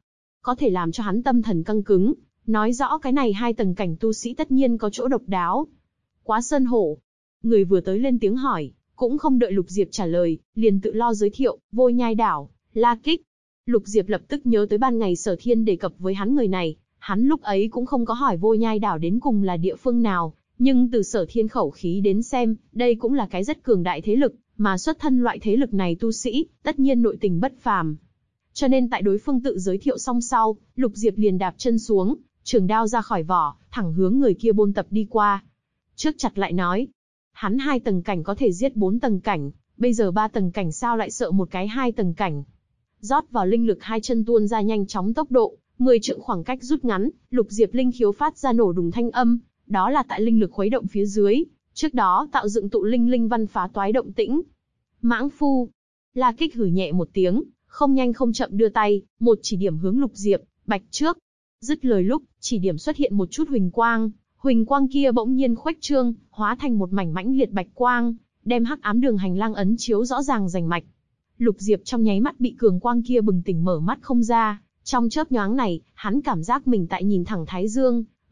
có thể làm cho hắn tâm thần căng cứng, nói rõ cái này 2 tầng cảnh tu sĩ tất nhiên có chỗ độc đáo. Quá Sơn Hổ. Người vừa tới lên tiếng hỏi, cũng không đợi Lục Diệp trả lời, liền tự lo giới thiệu, Vô Nhai đảo, La Kích. Lục Diệp lập tức nhớ tới ban ngày Sở Thiên đề cập với hắn người này, hắn lúc ấy cũng không có hỏi Vô Nhai đảo đến cùng là địa phương nào, nhưng từ Sở Thiên khẩu khí đến xem, đây cũng là cái rất cường đại thế lực, mà xuất thân loại thế lực này tu sĩ, tất nhiên nội tình bất phàm. Cho nên tại đối phương tự giới thiệu xong sau, Lục Diệp liền đạp chân xuống, trường đao ra khỏi vỏ, thẳng hướng người kia bôn tập đi qua. Trước chặt lại nói, hắn 2 tầng cảnh có thể giết 4 tầng cảnh, bây giờ 3 tầng cảnh sao lại sợ một cái 2 tầng cảnh. Rót vào linh lực 2 chân tuôn ra nhanh chóng tốc độ, 10 trượng khoảng cách rút ngắn, Lục Diệp linh khiếu phát ra nổ đùng thanh âm, đó là tại linh lực khuấy động phía dưới, trước đó tạo dựng tụ linh linh văn phá toái động tĩnh. Mãng phu. La Kích hử nhẹ một tiếng, không nhanh không chậm đưa tay, một chỉ điểm hướng Lục Diệp, bạch trước. Dứt lời lúc, chỉ điểm xuất hiện một chút huỳnh quang kia bỗng nhiên khuếch trương, hóa thành một mảnh mãnh liệt bạch quang, đem hắc ám đường hành lang ấn chiếu rõ ràng rành mạch. Lục Diệp trong nháy mắt bị cường quang kia bừng tỉnh mở mắt không ra, trong chớp nhoáng này, hắn cảm giác mình tại nhìn thẳng thái dương,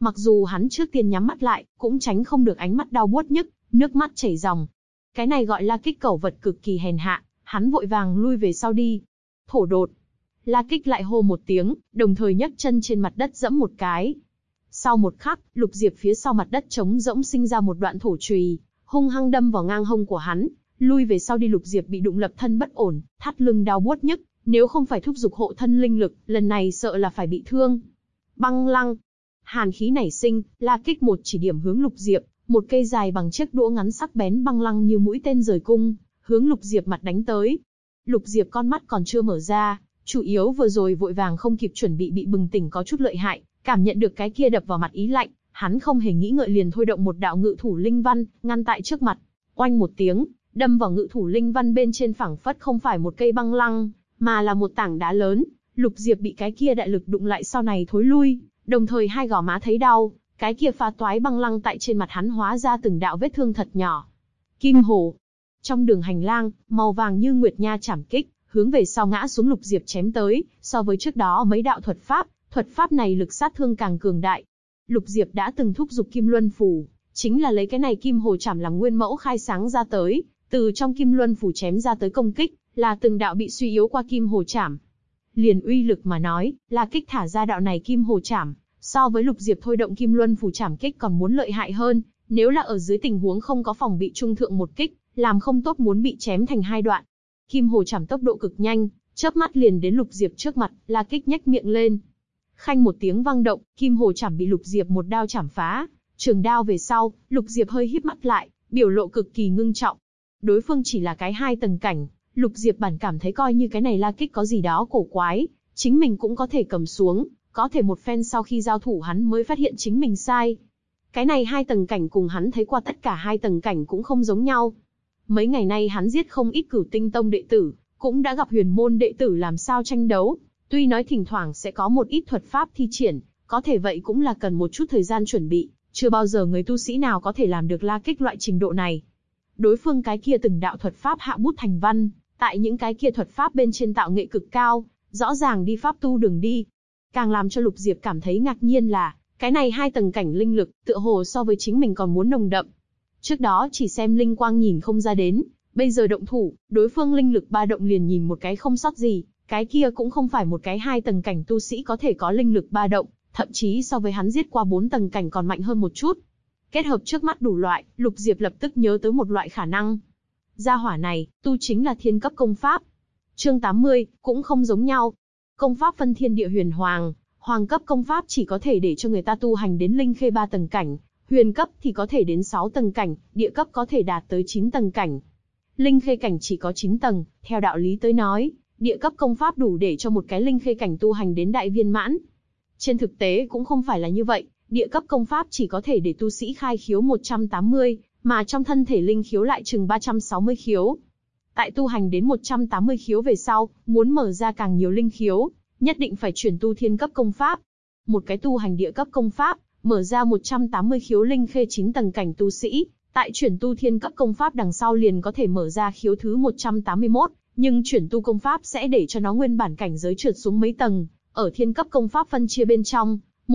Mặc dù hắn trước tiên nhắm mắt lại, cũng tránh không được ánh mắt đau buốt nhức, nước mắt chảy ròng. Cái này gọi La Kích cẩu vật cực kỳ hèn hạ, hắn vội vàng lui về sau đi. Thổ đột. La Kích lại hô một tiếng, đồng thời nhấc chân trên mặt đất giẫm một cái. Sau một khắc, Lục Diệp phía sau mặt đất trống rỗng sinh ra một đoạn thổ chùy, hung hăng đâm vào ngang hông của hắn. Lui về sau đi, Lục Diệp bị đụng lập thân bất ổn, thắt lưng đau buốt nhức, nếu không phải thúc giục hộ thân linh lực, lần này sợ là phải bị thương. Băng lăng. Hàn khí nảy sinh, La Kích một chỉ điểm hướng Lục Diệp, một cây dài bằng chiếc đũa ngắn sắc bén băng lăng như mũi tên rời cung, hướng Lục Diệp mặt đánh tới. Lục Diệp con mắt còn chưa mở ra, chủ yếu vừa rồi vội vàng không kịp chuẩn bị bừng tỉnh có chút lợi hại, cảm nhận được cái kia đập vào mặt ý lạnh, hắn không hề nghĩ ngợi liền thôi động một đạo ngự thủ linh văn, ngăn tại trước mặt. Oanh một tiếng, đâm vào ngự thủ linh văn bên trên phảng phất không phải một cây băng lăng, mà là một tảng đá lớn. Lục Diệp bị cái kia đại lực đụng lại sau này thối lui, đồng thời hai gò má thấy đau, cái kia phá toái băng lăng tại trên mặt hắn hóa ra từng đạo vết thương thật nhỏ. Kim hồ. Trong đường hành lang, màu vàng như nguyệt nha chảm kích, hướng về sau ngã xuống Lục Diệp chém tới, so với trước đó mấy đạo thuật pháp này lực sát thương càng cường đại. Lục Diệp đã từng thúc giục Kim Luân Phù, chính là lấy cái này kim hồ chảm làm nguyên mẫu khai sáng ra tới, từ trong Kim Luân Phù chém ra tới công kích, là từng đạo bị suy yếu qua kim hồ chảm. Liền uy lực mà nói, La Kích thả ra đạo này kim hồ chảm, so với Lục Diệp thôi động Kim Luân Phù chảm kích còn muốn lợi hại hơn, nếu là ở dưới tình huống không có phòng bị trung thượng một kích, làm không tốt muốn bị chém thành hai đoạn. Kim hồ chảm tốc độ cực nhanh, chớp mắt liền đến Lục Diệp trước mặt, La Kích nhếch miệng lên. Khanh một tiếng vang động, kim hồ chảm bị Lục Diệp một đao chảm phá. Trường đao về sau, Lục Diệp hơi híp mắt lại, biểu lộ cực kỳ ngưng trọng. Đối phương chỉ là cái 2 tầng cảnh, Lục Diệp bản cảm thấy coi như cái này La Kích có gì đó cổ quái, chính mình cũng có thể cầm xuống, có thể một phen sau khi giao thủ hắn mới phát hiện chính mình sai. Cái này 2 tầng cảnh cùng hắn thấy qua tất cả 2 tầng cảnh cũng không giống nhau. Mấy ngày nay hắn giết không ít Cửu Tinh Tông đệ tử, cũng đã gặp huyền môn đệ tử làm sao tranh đấu. Tuy nói thỉnh thoảng sẽ có một ít thuật pháp thi triển, có thể vậy cũng là cần một chút thời gian chuẩn bị, chưa bao giờ người tu sĩ nào có thể làm được La Kích loại trình độ này. Đối phương cái kia từng đạo thuật pháp hạ bút thành văn, tại những cái kia thuật pháp bên trên tạo nghệ cực cao, rõ ràng đi pháp tu đường đi. Càng làm cho Lục Diệp cảm thấy ngạc nhiên là, cái này 2 tầng cảnh linh lực, tựa hồ so với chính mình còn muốn nồng đậm. Trước đó chỉ xem linh quang nhìn không ra đến, bây giờ động thủ, đối phương linh lực ba động liền nhìn một cái không sót gì, cái kia cũng không phải một cái 2 tầng cảnh tu sĩ có thể có linh lực ba động, thậm chí so với hắn giết qua 4 tầng cảnh còn mạnh hơn một chút. Kết hợp trước mắt đủ loại, Lục Diệp lập tức nhớ tới một loại khả năng. Gia hỏa này, tu chính là thiên cấp công pháp. Chương 80, cũng không giống nhau. Công pháp phân thiên địa huyền hoàng, hoàng cấp công pháp chỉ có thể để cho người ta tu hành đến linh khê 3 tầng cảnh, huyền cấp thì có thể đến 6 tầng cảnh, địa cấp có thể đạt tới 9 tầng cảnh. Linh khê cảnh chỉ có 9 tầng, theo đạo lý tới nói, địa cấp công pháp đủ để cho một cái linh khê cảnh tu hành đến đại viên mãn. Trên thực tế cũng không phải là như vậy, địa cấp công pháp chỉ có thể để tu sĩ khai khiếu 180, mà trong thân thể linh khiếu lại chừng 360 khiếu. Tại tu hành đến 180 khiếu về sau, muốn mở ra càng nhiều linh khiếu, nhất định phải chuyển tu thiên cấp công pháp. Một cái tu hành địa cấp công pháp, mở ra 180 khiếu linh khê 9 tầng cảnh tu sĩ, tại chuyển tu thiên cấp công pháp đằng sau liền có thể mở ra khiếu thứ 181, nhưng chuyển tu công pháp sẽ để cho nó nguyên bản cảnh giới trượt xuống mấy tầng. Ở thiên cấp công pháp phân chia bên trong,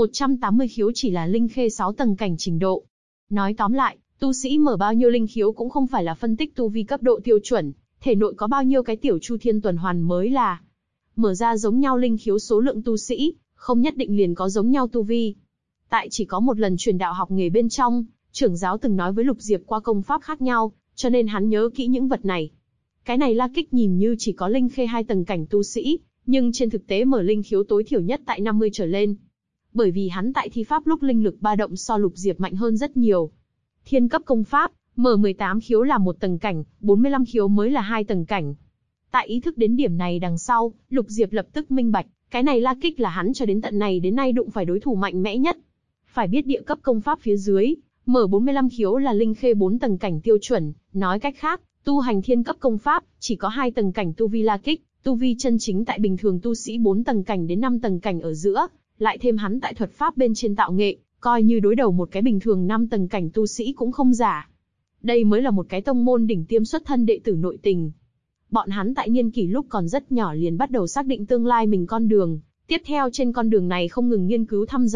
180 khiếu chỉ là linh khê 6 tầng cảnh trình độ. Nói tóm lại, tu sĩ mở bao nhiêu linh khiếu cũng không phải là phân tích tu vi cấp độ tiêu chuẩn, thể nội có bao nhiêu cái tiểu chu thiên tuần hoàn mới là. Mở ra giống nhau linh khiếu số lượng tu sĩ, không nhất định liền có giống nhau tu vi. Tại chỉ có một lần truyền đạo học nghề bên trong, trưởng giáo từng nói với Lục Diệp qua công pháp khác nhau, cho nên hắn nhớ kỹ những vật này. Cái này La Kích nhìn như chỉ có linh khê 2 tầng cảnh tu sĩ, nhưng trên thực tế mở linh khiếu tối thiểu nhất tại 50 trở lên. Bởi vì hắn tại thi pháp lúc linh lực ba động so Lục Diệp mạnh hơn rất nhiều. Thiên cấp công pháp, mở 18 khiếu là 1 tầng cảnh, 45 khiếu mới là 2 tầng cảnh. Tại ý thức đến điểm này đằng sau, Lục Diệp lập tức minh bạch, cái này La Kích là hắn cho đến tận này đến nay đụng phải đối thủ mạnh mẽ nhất. Phải biết địa cấp công pháp phía dưới, mở 45 khiếu là linh khê 4 tầng cảnh tiêu chuẩn, nói cách khác, tu hành thiên cấp công pháp, chỉ có 2 tầng cảnh tu vi La Kích, tu vi chân chính tại bình thường tu sĩ 4 tầng cảnh đến 5 tầng cảnh ở giữa, lại thêm hắn tại thuật pháp bên trên tạo nghệ, coi như đối đầu một cái bình thường 5 tầng cảnh tu sĩ cũng không giả. Đây mới là một cái tông môn đỉnh tiêm xuất thân đệ tử nội tình. Bọn hắn tại niên kỷ lúc còn rất nhỏ liền bắt đầu xác định tương lai mình con đường, tiếp theo trên con đường này không ngừng nghiên cứu thăm dò,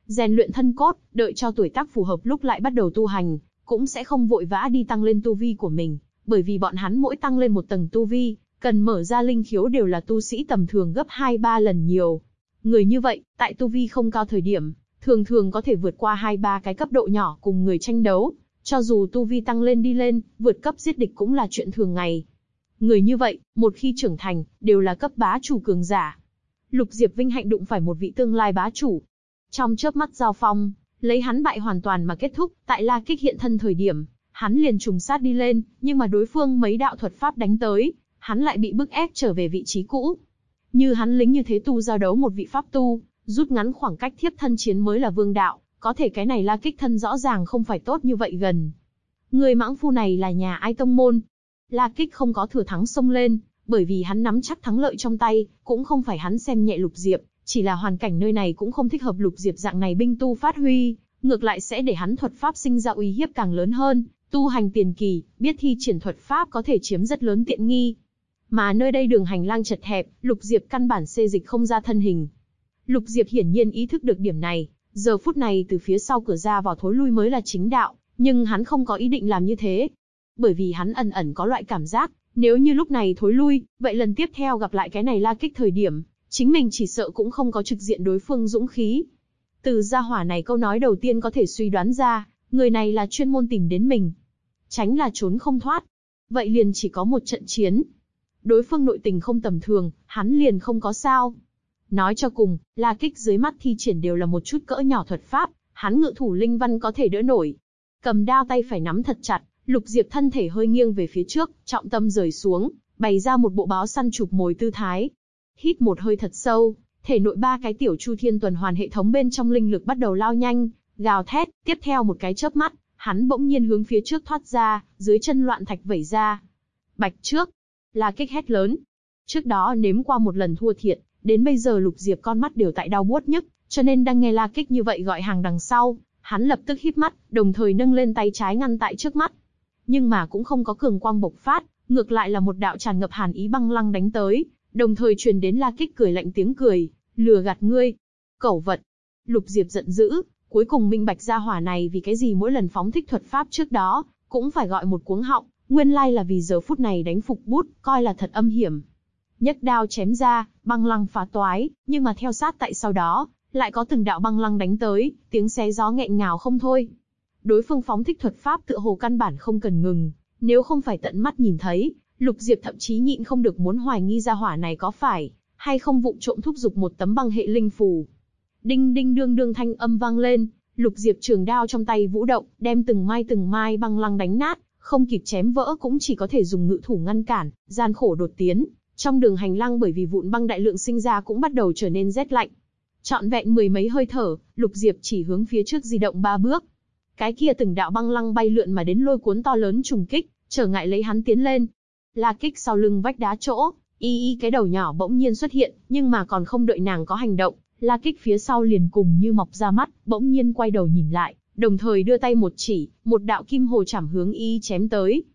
rèn luyện thân cốt, đợi cho tuổi tác phù hợp lúc lại bắt đầu tu hành, cũng sẽ không vội vã đi tăng lên tu vi của mình, bởi vì bọn hắn mỗi tăng lên một tầng tu vi, cần mở ra linh khiếu đều là tu sĩ tầm thường gấp 2-3 lần nhiều. Người như vậy, tại tu vi không cao thời điểm, thường thường có thể vượt qua 2-3 cái cấp độ nhỏ cùng người tranh đấu, cho dù tu vi tăng lên đi lên, vượt cấp giết địch cũng là chuyện thường ngày. Người như vậy, một khi trưởng thành, đều là cấp bá chủ cường giả. Lục Diệp vinh hạnh đụng phải một vị tương lai bá chủ. Trong chớp mắt giao phong, lấy hắn bại hoàn toàn mà kết thúc, tại La Kích hiện thân thời điểm, hắn liền trùng sát đi lên, nhưng mà đối phương mấy đạo thuật pháp đánh tới, hắn lại bị bức ép trở về vị trí cũ. Như hắn lính như thế tu giao đấu một vị pháp tu, rút ngắn khoảng cách thiếp thân chiến mới là vương đạo, có thể cái này La Kích thân rõ ràng không phải tốt như vậy gần. Người mãng phu này là nhà ai tông môn? La Kích không có thừa thắng xông lên, bởi vì hắn nắm chắc thắng lợi trong tay, cũng không phải hắn xem nhẹ Lục Diệp, chỉ là hoàn cảnh nơi này cũng không thích hợp Lục Diệp dạng này binh tu phát huy, ngược lại sẽ để hắn thuật pháp sinh ra uy hiếp càng lớn hơn, tu hành tiền kỳ, biết thi triển thuật pháp có thể chiếm rất lớn tiện nghi. Mà nơi đây đường hành lang chật hẹp, Lục Diệp căn bản xê dịch không ra thân hình. Lục Diệp hiển nhiên ý thức được điểm này, giờ phút này từ phía sau cửa ra vào thối lui mới là chính đạo, nhưng hắn không có ý định làm như thế. Bởi vì hắn ẩn ẩn có loại cảm giác, nếu như lúc này thối lui, vậy lần tiếp theo gặp lại cái này La Kích thời điểm, chính mình chỉ sợ cũng không có trực diện đối phương dũng khí. Từ gia hỏa này câu nói đầu tiên có thể suy đoán ra, người này là chuyên môn tìm đến mình. Tránh là trốn không thoát. Vậy liền chỉ có một trận chiến. Đối phương nội tình không tầm thường, hắn liền không có sao. Nói cho cùng, La Kích dưới mắt thi triển đều là một chút cỡ nhỏ thuật pháp, hắn ngự thủ linh văn có thể đỡ nổi. Cầm đao tay phải nắm thật chặt, Lục Diệp thân thể hơi nghiêng về phía trước, trọng tâm rời xuống, bày ra một bộ báo săn chụp mồi tư thái. Hít một hơi thật sâu, thể nội 3 cái tiểu chu thiên tuần hoàn hệ thống bên trong linh lực bắt đầu lao nhanh, gào thét, tiếp theo một cái chớp mắt, hắn bỗng nhiên hướng phía trước thoát ra, dưới chân loạn thạch vẩy ra. Bạch trước, La Kích hét lớn. Trước đó nếm qua một lần thua thiệt, đến bây giờ Lục Diệp con mắt đều tại đau buốt nhức, cho nên đang nghe La Kích như vậy gọi hàng đằng sau, hắn lập tức híp mắt, đồng thời nâng lên tay trái ngăn tại trước mắt. Nhưng mà cũng không có cường quang bộc phát, ngược lại là một đạo tràn ngập hàn ý băng lăng đánh tới, đồng thời truyền đến La Kích cười lạnh tiếng cười, lừa gạt ngươi, cẩu vật. Lục Diệp giận dữ, cuối cùng minh bạch gia hỏa này vì cái gì mỗi lần phóng thích thuật pháp trước đó, cũng phải gọi một cuống họng, nguyên lai là vì giờ phút này đánh phục bút, coi là thật âm hiểm. Nhấc đao chém ra, băng lăng phá toái, nhưng mà theo sát tại sau đó, lại có từng đạo băng lăng đánh tới, tiếng xé gió nghẹn ngào không thôi. Đối phương phóng thích thuật pháp tựa hồ căn bản không cần ngừng, nếu không phải tận mắt nhìn thấy, Lục Diệp thậm chí nhịn không được muốn hoài nghi gia hỏa này có phải hay không vụng trộm thúc giục một tấm băng hệ linh phù. Đinh đinh đương đương thanh âm vang lên, Lục Diệp trường đao trong tay vũ động, đem từng mai băng lăng đánh nát, không kịp chém vỡ cũng chỉ có thể dùng ngự thủ ngăn cản, gian khổ đột tiến. Trong đường hành lang bởi vì vụn băng đại lượng sinh ra cũng bắt đầu trở nên rét lạnh. Trọn vẹn 10 mấy hơi thở, Lục Diệp chỉ hướng phía trước di động 3 bước. Cái kia từng đạo băng lăng bay lượn mà đến lôi cuốn to lớn trùng kích, trở ngại lấy hắn tiến lên. La Kích sau lưng vách đá chỗ, y cái đầu nhỏ bỗng nhiên xuất hiện, nhưng mà còn không đợi nàng có hành động, La Kích phía sau liền cùng như mọc ra mắt, bỗng nhiên quay đầu nhìn lại, đồng thời đưa tay một chỉ, một đạo kim hồ chảm hướng y chém tới.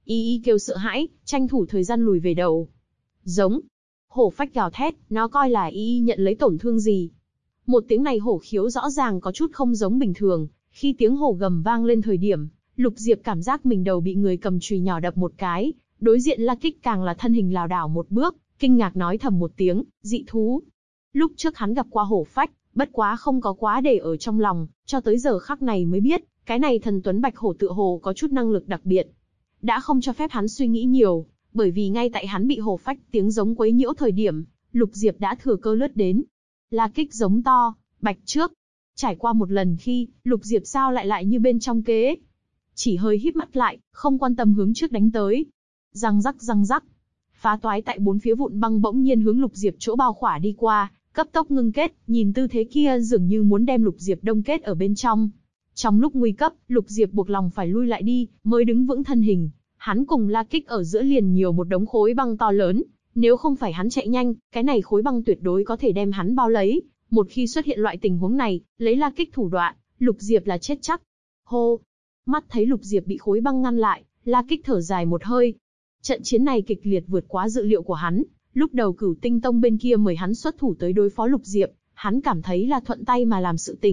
Y kêu sợ hãi, tranh thủ thời gian lùi về đầu. Giống. Hổ phách gào thét, nó coi là y nhận lấy tổn thương gì. Một tiếng này hổ khiếu rõ ràng có chút không giống bình thường, khi tiếng hổ gầm vang lên thời điểm, Lục Diệp cảm giác mình đầu bị người cầm chùy nhỏ đập một cái, đối diện La Kích càng là thân hình lảo đảo một bước, kinh ngạc nói thầm một tiếng, dị thú. Lúc trước hắn gặp qua hổ phách, bất quá không có quá để ở trong lòng, cho tới giờ khắc này mới biết, cái này thần tuấn bạch hổ tựa hồ có chút năng lực đặc biệt. Đã không cho phép hắn suy nghĩ nhiều, bởi vì ngay tại hắn bị hổ phách tiếng giống quấy nhiễu thời điểm, Lục Diệp đã thừa cơ lướt đến. La Kích giống to, bạch trước. Trải qua một lần khi, Lục Diệp sao lại như bên trong kế. Chỉ hơi híp mắt lại, không quan tâm hướng trước đánh tới. Răng rắc. Phá toái tại bốn phía vụn băng bỗng nhiên hướng Lục Diệp chỗ bao khỏa đi qua, cấp tốc ngưng kết, nhìn tư thế kia dường như muốn đem Lục Diệp đông kết ở bên trong. Trong lúc nguy cấp, Lục Diệp buộc lòng phải lui lại đi, mới đứng vững thân hình. Hắn cùng La Kích ở giữa liền nhiều một đống khối băng to lớn, nếu không phải hắn chạy nhanh, cái này khối băng tuyệt đối có thể đem hắn bao lấy. Một khi xuất hiện loại tình huống này, lấy La Kích thủ đoạn, Lục Diệp là chết chắc. Hô! Mắt thấy Lục Diệp bị khối băng ngăn lại, La Kích thở dài một hơi. Trận chiến này kịch liệt vượt quá dự liệu của hắn. Lúc đầu Cửu Tinh Tông bên kia mời hắn xuất thủ tới đối phó Lục Diệp, hắn cảm thấy là thuận tay mà làm sự tình,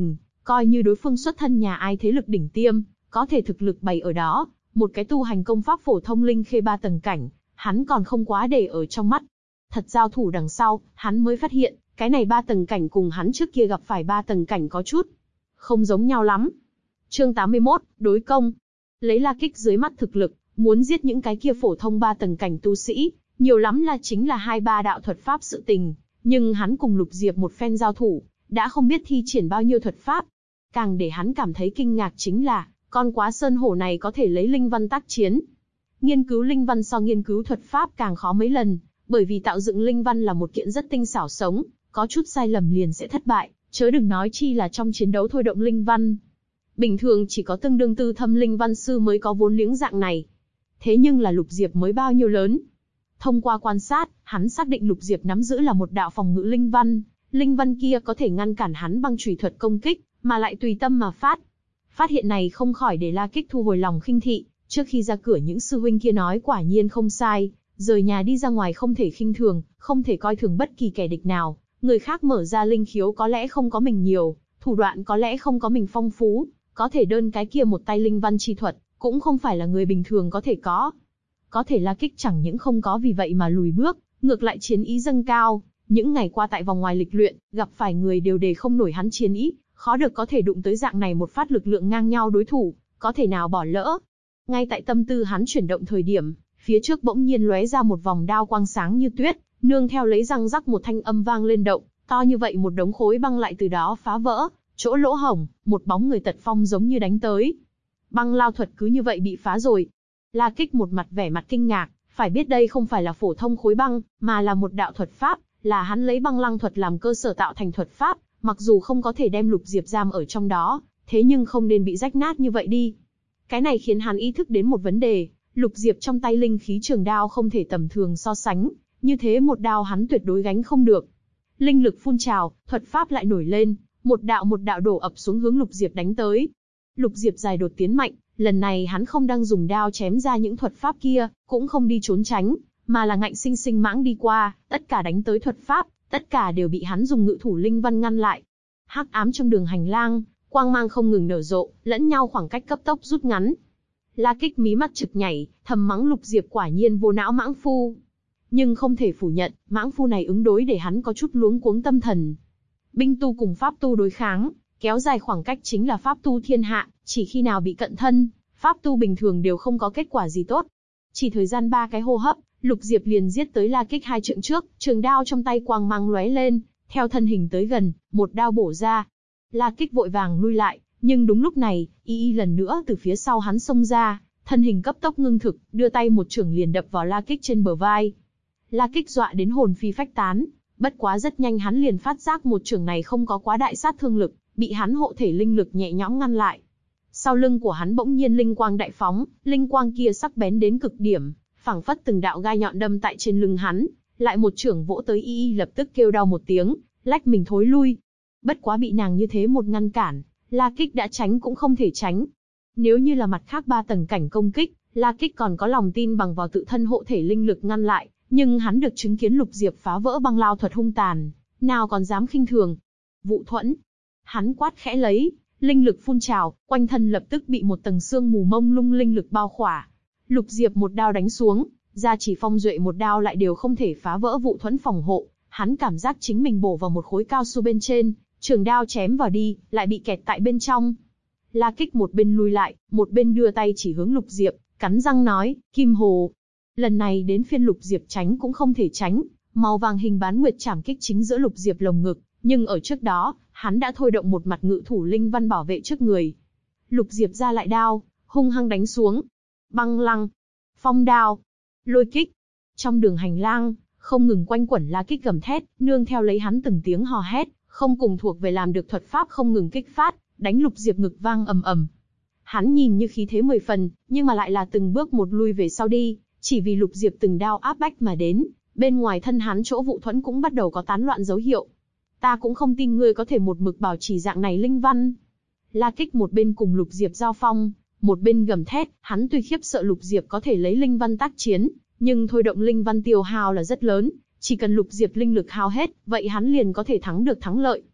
Coi như đối phương xuất thân nhà ai thế lực đỉnh tiêm, có thể thực lực bày ở đó, một cái tu hành công pháp phổ thông linh khê 3 tầng cảnh, hắn còn không quá để ở trong mắt. Thật giao thủ đằng sau, hắn mới phát hiện, cái này 3 tầng cảnh cùng hắn trước kia gặp phải 3 tầng cảnh có chút không giống nhau lắm. Chương 81, đối công. Lấy La Kích dưới mắt thực lực, muốn giết những cái kia phổ thông 3 tầng cảnh tu sĩ, nhiều lắm là chính là 2-3 đạo thuật pháp sự tình, nhưng hắn cùng Lục Diệp một phen giao thủ, đã không biết thi triển bao nhiêu thuật pháp. Càng để hắn cảm thấy kinh ngạc chính là, con Quá Sơn Hổ này có thể lấy linh văn tác chiến. Nghiên cứu linh văn so nghiên cứu thuật pháp càng khó mấy lần, bởi vì tạo dựng linh văn là một kiện rất tinh xảo sống, có chút sai lầm liền sẽ thất bại, chớ đừng nói chi là trong chiến đấu thôi động linh văn. Bình thường chỉ có tương đương tư thâm linh văn sư mới có vốn liếng dạng này. Thế nhưng là Lục Diệp mới bao nhiêu lớn. Thông qua quan sát, hắn xác định Lục Diệp nắm giữ là một đạo phòng ngự linh văn. Linh văn kia có thể ngăn cản hắn băng chùy thuật công kích, mà lại tùy tâm mà phát. Phát hiện này không khỏi để La Kích thu hồi lòng khinh thị, trước khi ra cửa những sư huynh kia nói quả nhiên không sai, rời nhà đi ra ngoài không thể khinh thường, không thể coi thường bất kỳ kẻ địch nào. Người khác mở ra linh khiếu có lẽ không có mình nhiều, thủ đoạn có lẽ không có mình phong phú, có thể đơn cái kia một tay linh văn chi thuật, cũng không phải là người bình thường có thể có. Có thể La Kích chẳng những không có vì vậy mà lùi bước, ngược lại chiến ý dâng cao. Những ngày qua tại vòng ngoài lịch luyện, gặp phải người đều đề không nổi hắn chiến ý, khó được có thể đụng tới dạng này một phát lực lượng ngang nhau đối thủ, có thể nào bỏ lỡ. Ngay tại tâm tư hắn chuyển động thời điểm, phía trước bỗng nhiên lóe ra một vòng đao quang sáng như tuyết, nương theo lấy răng rắc một thanh âm vang lên động, to như vậy một đống khối băng lại từ đó phá vỡ, chỗ lỗ hổng, một bóng người tật phong giống như đánh tới. Băng lao thuật cứ như vậy bị phá rồi. La Kích một mặt vẻ mặt kinh ngạc, phải biết đây không phải là phổ thông khối băng, mà là một đạo thuật pháp, là hắn lấy băng lăng thuật làm cơ sở tạo thành thuật pháp, mặc dù không có thể đem Lục Diệp giam ở trong đó, thế nhưng không nên bị rách nát như vậy đi. Cái này khiến hắn ý thức đến một vấn đề, Lục Diệp trong tay linh khí trường đao không thể tầm thường so sánh, như thế một đao hắn tuyệt đối gánh không được. Linh lực phun trào, thuật pháp lại nổi lên, một đạo đổ ập xuống hướng Lục Diệp đánh tới. Lục Diệp dài đột tiến mạnh, lần này hắn không đang dùng đao chém ra những thuật pháp kia, cũng không đi trốn tránh, mà là ngạnh sinh sinh mãng đi qua, tất cả đánh tới thuật pháp, tất cả đều bị hắn dùng ngự thủ linh văn ngăn lại. Hắc ám trong đường hành lang, quang mang không ngừng nở rộ, lẫn nhau khoảng cách cấp tốc rút ngắn. La Kích mí mắt trực nhảy, thầm mắng Lục Diệp quả nhiên vô não mãng phu. Nhưng không thể phủ nhận, mãng phu này ứng đối để hắn có chút luống cuống tâm thần. Binh tu cùng pháp tu đối kháng, kéo dài khoảng cách chính là pháp tu thiên hạ, chỉ khi nào bị cận thân, pháp tu bình thường đều không có kết quả gì tốt. Chỉ thời gian 3 cái hô hấp, Lục Diệp liền giết tới La Kích 2 trượng trước, trường đao trong tay quang mang lóe lên, theo thân hình tới gần, một đao bổ ra. La Kích vội vàng lui lại, nhưng đúng lúc này, y lần nữa từ phía sau hắn xông ra, thân hình cấp tốc ngưng thực, đưa tay một chưởng liền đập vào La Kích trên bờ vai. La Kích dọa đến hồn phi phách tán, bất quá rất nhanh hắn liền phát giác một chưởng này không có quá đại sát thương lực, bị hắn hộ thể linh lực nhẹ nhõm ngăn lại. Sau lưng của hắn bỗng nhiên linh quang đại phóng, linh quang kia sắc bén đến cực điểm, phảng phất từng đạo gai nhọn đâm tại trên lưng hắn, lại một chưởng vỗ tới y lập tức kêu đau một tiếng, lách mình thối lui. Bất quá bị nàng như thế một ngăn cản, La Kích đã tránh cũng không thể tránh. Nếu như là mặt khác 3 tầng cảnh công kích, La Kích còn có lòng tin bằng vào tự thân hộ thể linh lực ngăn lại, nhưng hắn được chứng kiến Lục Diệp phá vỡ băng lao thuật hung tàn, nào còn dám khinh thường. Vụ thuẫn. Hắn quát khẽ lấy, linh lực phun trào, quanh thân lập tức bị một tầng sương mù mông lung linh lực bao khỏa. Lục Diệp một đao đánh xuống, ra chỉ phong duệ một đao lại đều không thể phá vỡ vụ thuẫn phòng hộ. Hắn cảm giác chính mình bổ vào một khối cao su bên trên, trường đao chém vào đi, lại bị kẹt tại bên trong. La Kích một bên lui lại, một bên đưa tay chỉ hướng Lục Diệp, cắn răng nói, Kim Hồ. Lần này đến phiên Lục Diệp tránh cũng không thể tránh, màu vàng hình bán nguyệt chảm kích chính giữa Lục Diệp lồng ngực, nhưng ở trước đó, hắn đã thôi động một mặt ngự thủ linh văn bảo vệ trước người. Lục Diệp ra lại đao, hung hăng đánh xuống. Băng lăng, phong đao, lôi kích. Trong đường hành lang, không ngừng quanh quẩn La Kích gầm thét, nương theo lấy hắn từng tiếng hò hét, không cùng thuộc về làm được thuật pháp không ngừng kích phát, đánh Lục Diệp ngực vang ầm ầm. Hắn nhìn như khí thế 10 phần, nhưng mà lại là từng bước một lui về sau đi, chỉ vì Lục Diệp từng đao áp bách mà đến, bên ngoài thân hắn chỗ vụ thuẫn cũng bắt đầu có tán loạn dấu hiệu. Ta cũng không tin ngươi có thể một mực bảo trì dạng này linh văn. La Kích một bên cùng Lục Diệp giao phong, một bên gầm thét, hắn tuy khiếp sợ Lục Diệp có thể lấy linh văn tác chiến, nhưng thôi động linh văn tiêu hao là rất lớn, chỉ cần Lục Diệp linh lực hao hết, vậy hắn liền có thể thắng được thắng lợi.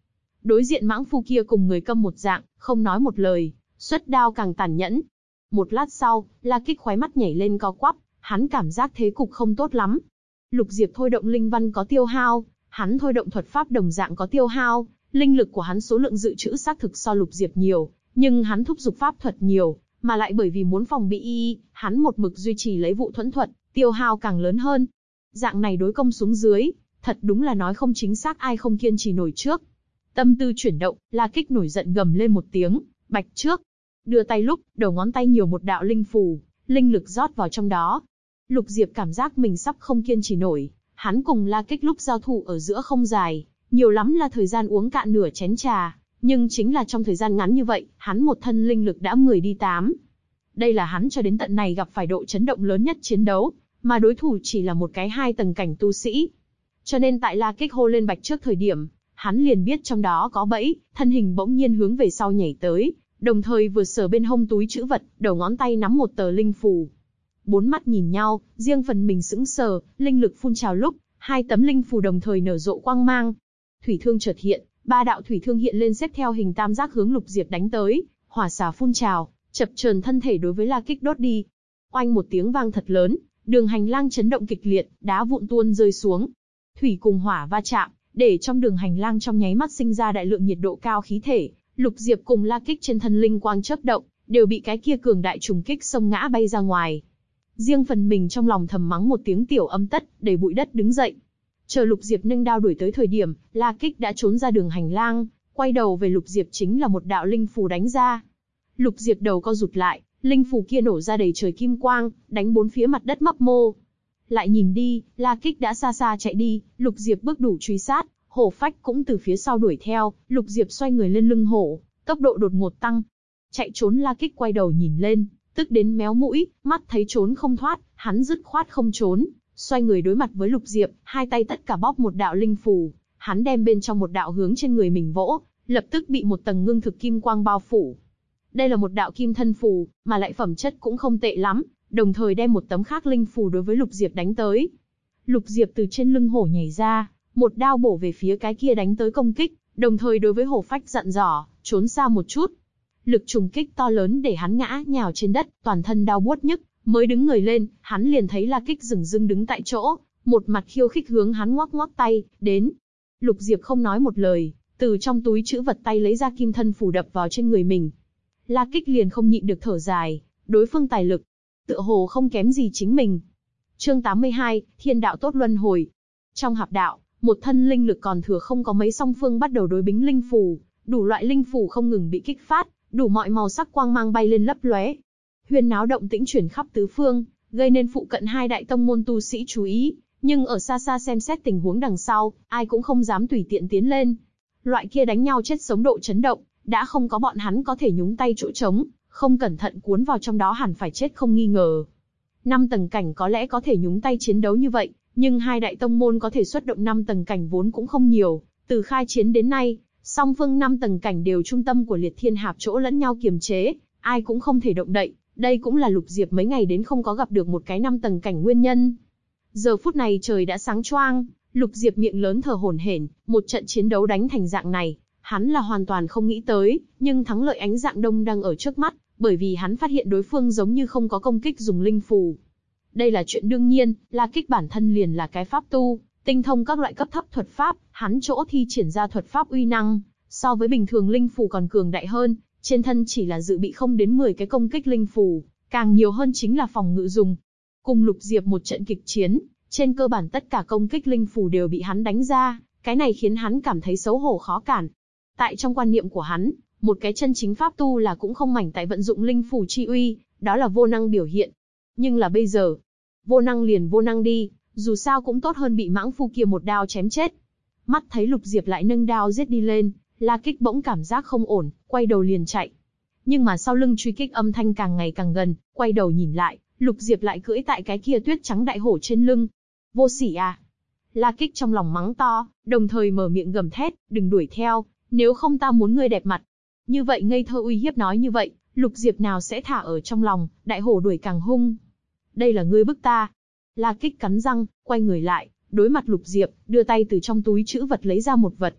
Đối diện mãng phu kia cùng người câm một dạng, không nói một lời, xuất đao càng tàn nhẫn. Một lát sau, La Kích khóe mắt nhảy lên co quắp, hắn cảm giác thế cục không tốt lắm. Lục Diệp thôi động linh văn có tiêu hao, hắn thôi động thuật pháp đồng dạng có tiêu hao, linh lực của hắn số lượng dự trữ xác thực so Lục Diệp nhiều, nhưng hắn thúc giục pháp thuật nhiều, mà lại bởi vì muốn phòng bị hắn một mực duy trì lấy vụ thuẫn thuật, tiêu hao càng lớn hơn. Dạng này đối công xuống dưới, thật đúng là nói không chính xác ai không kiên trì nổi trước. Tâm tư chuyển động, La Kích nổi giận gầm lên một tiếng, bạch trước. Đưa tay lúc, đầu ngón tay nhiều một đạo linh phù, linh lực rót vào trong đó. Lục Diệp cảm giác mình sắp không kiên trì nổi, hắn cùng La Kích lúc giao thủ ở giữa không dài, nhiều lắm là thời gian uống cạn nửa chén trà, nhưng chính là trong thời gian ngắn như vậy, hắn một thân linh lực đã 10 đi 8. Đây là hắn cho đến tận này gặp phải độ chấn động lớn nhất chiến đấu, mà đối thủ chỉ là một cái 2 tầng cảnh tu sĩ. Cho nên tại La Kích hô lên bạch trước thời điểm, hắn liền biết trong đó có bẫy, thân hình bỗng nhiên hướng về sau nhảy tới, đồng thời vừa sờ bên hông túi trữ vật, đầu ngón tay nắm một tờ linh phù. Bốn mắt nhìn nhau, riêng phần mình sững sờ, linh lực phun trào lúc, 2 tấm linh phù đồng thời nở rộ quang mang. Thủy thương chợt hiện, 3 đạo thủy thương hiện lên xếp theo hình tam giác hướng Lục Diệp đánh tới, hỏa xả phun trào, chập chờn thân thể đối với La Kích đốt đi. Oanh một tiếng vang thật lớn, đường hành lang chấn động kịch liệt, đá vụn tuôn rơi xuống. Thủy cùng hỏa va chạm, để trong đường hành lang trong nháy mắt sinh ra đại lượng nhiệt độ cao khí thể. Lục Diệp cùng La Kích trên thân linh quang chớp động, đều bị cái kia cường đại trùng kích xông ngã bay ra ngoài. Riêng phần mình trong lòng thầm mắng một tiếng tiểu âm tất, đầy bụi đất đứng dậy. Chờ Lục Diệp nâng đao đuổi tới thời điểm, La Kích đã trốn ra đường hành lang, quay đầu về Lục Diệp chính là một đạo linh phù đánh ra. Lục Diệp đầu co rụt lại, linh phù kia nổ ra đầy trời kim quang, đánh bốn phía mặt đất mấp mô. Lại nhìn đi, La Kích đã xa xa chạy đi, Lục Diệp bước đủ truy sát, hổ phách cũng từ phía sau đuổi theo, Lục Diệp xoay người lên lưng hổ, tốc độ đột ngột tăng. Chạy trốn La Kích quay đầu nhìn lên, tức đến méo mũi, mắt thấy trốn không thoát, hắn dứt khoát không trốn, xoay người đối mặt với Lục Diệp, hai tay tất cả bóp một đạo linh phù, hắn đem bên trong một đạo hướng trên người mình vỗ, lập tức bị một tầng ngưng thực kim quang bao phủ. Đây là một đạo kim thân phù, mà lại phẩm chất cũng không tệ lắm, đồng thời đem một tấm khác linh phù đối với Lục Diệp đánh tới. Lục Diệp từ trên lưng hổ nhảy ra, một đao bổ về phía cái kia đánh tới công kích, đồng thời đối với hổ phách dặn dò, trốn xa một chút. Lực trùng kích to lớn để hắn ngã nhào trên đất, toàn thân đau buốt nhức, mới đứng người lên, hắn liền thấy La Kích dửng dưng đứng tại chỗ, một mặt khiêu khích hướng hắn ngoắc ngoắc tay, đến. Lục Diệp không nói một lời, từ trong túi trữ vật tay lấy ra kim thân phù đập vào trên người mình. La Kích liền không nhịn được thở dài, đối phương tài lực, tựa hồ không kém gì chính mình. Chương 82, Thiên đạo tốt luân hồi. Trong hạp đạo, một thân linh lực còn thừa không có mấy, song phương bắt đầu đối bính linh phù, đủ loại linh phù không ngừng bị kích phát, đủ mọi màu sắc quang mang bay lên lấp lóe. Huyên náo động tĩnh chuyển khắp tứ phương, gây nên phụ cận hai đại tông môn tu sĩ chú ý, nhưng ở xa xa xem xét tình huống đằng sau, ai cũng không dám tùy tiện tiến lên. Loại kia đánh nhau chết sống độ chấn động, đã không có bọn hắn có thể nhúng tay chỗ trống, không cẩn thận cuốn vào trong đó hẳn phải chết không nghi ngờ. 5 tầng cảnh có lẽ có thể nhúng tay chiến đấu như vậy, nhưng hai đại tông môn có thể xuất động 5 tầng cảnh vốn cũng không nhiều, từ khai chiến đến nay, song phương 5 tầng cảnh đều trung tâm của Liệt Thiên Hạp chỗ lẫn nhau kiềm chế, ai cũng không thể động đậy, đây cũng là Lục Diệp mấy ngày đến không có gặp được một cái 5 tầng cảnh nguyên nhân. Giờ phút này trời đã sáng choang, Lục Diệp miệng lớn thở hổn hển, một trận chiến đấu đánh thành dạng này, hắn là hoàn toàn không nghĩ tới, nhưng thắng lợi ánh dạng đông đang ở trước mắt, bởi vì hắn phát hiện đối phương giống như không có công kích dùng linh phù. Đây là chuyện đương nhiên, La Kích bản thân liền là cái pháp tu, tinh thông các loại cấp thấp thuật pháp, hắn chỗ thi triển ra thuật pháp uy năng, so với bình thường linh phù còn cường đại hơn, trên thân chỉ là dự bị không đến 10 cái công kích linh phù, càng nhiều hơn chính là phòng ngự dùng. Cùng Lục Diệp một trận kịch chiến, trên cơ bản tất cả công kích linh phù đều bị hắn đánh ra, cái này khiến hắn cảm thấy xấu hổ khó cản. Tại trong quan niệm của hắn, một cái chân chính pháp tu là cũng không mảnh tại vận dụng linh phù chi uy, đó là vô năng biểu hiện. Nhưng là bây giờ, vô năng liền vô năng đi, dù sao cũng tốt hơn bị mãng phu kia một đao chém chết. Mắt thấy Lục Diệp lại nâng đao giết đi lên, La Kích bỗng cảm giác không ổn, quay đầu liền chạy. Nhưng mà sau lưng truy kích âm thanh càng ngày càng gần, quay đầu nhìn lại, Lục Diệp lại cưỡi tại cái kia tuyết trắng đại hổ trên lưng. Vô sỉ à! La Kích trong lòng mắng to, đồng thời mở miệng gầm thét, đừng đuổi theo, nếu không ta muốn ngươi đẹp mặt. Như vậy ngây thơ uy hiếp nói như vậy, Lục Diệp nào sẽ thả ở trong lòng, đại hổ đuổi càng hung. Đây là ngươi bức ta. La Kích cắn răng, quay người lại, đối mặt Lục Diệp, đưa tay từ trong túi trữ vật lấy ra một vật.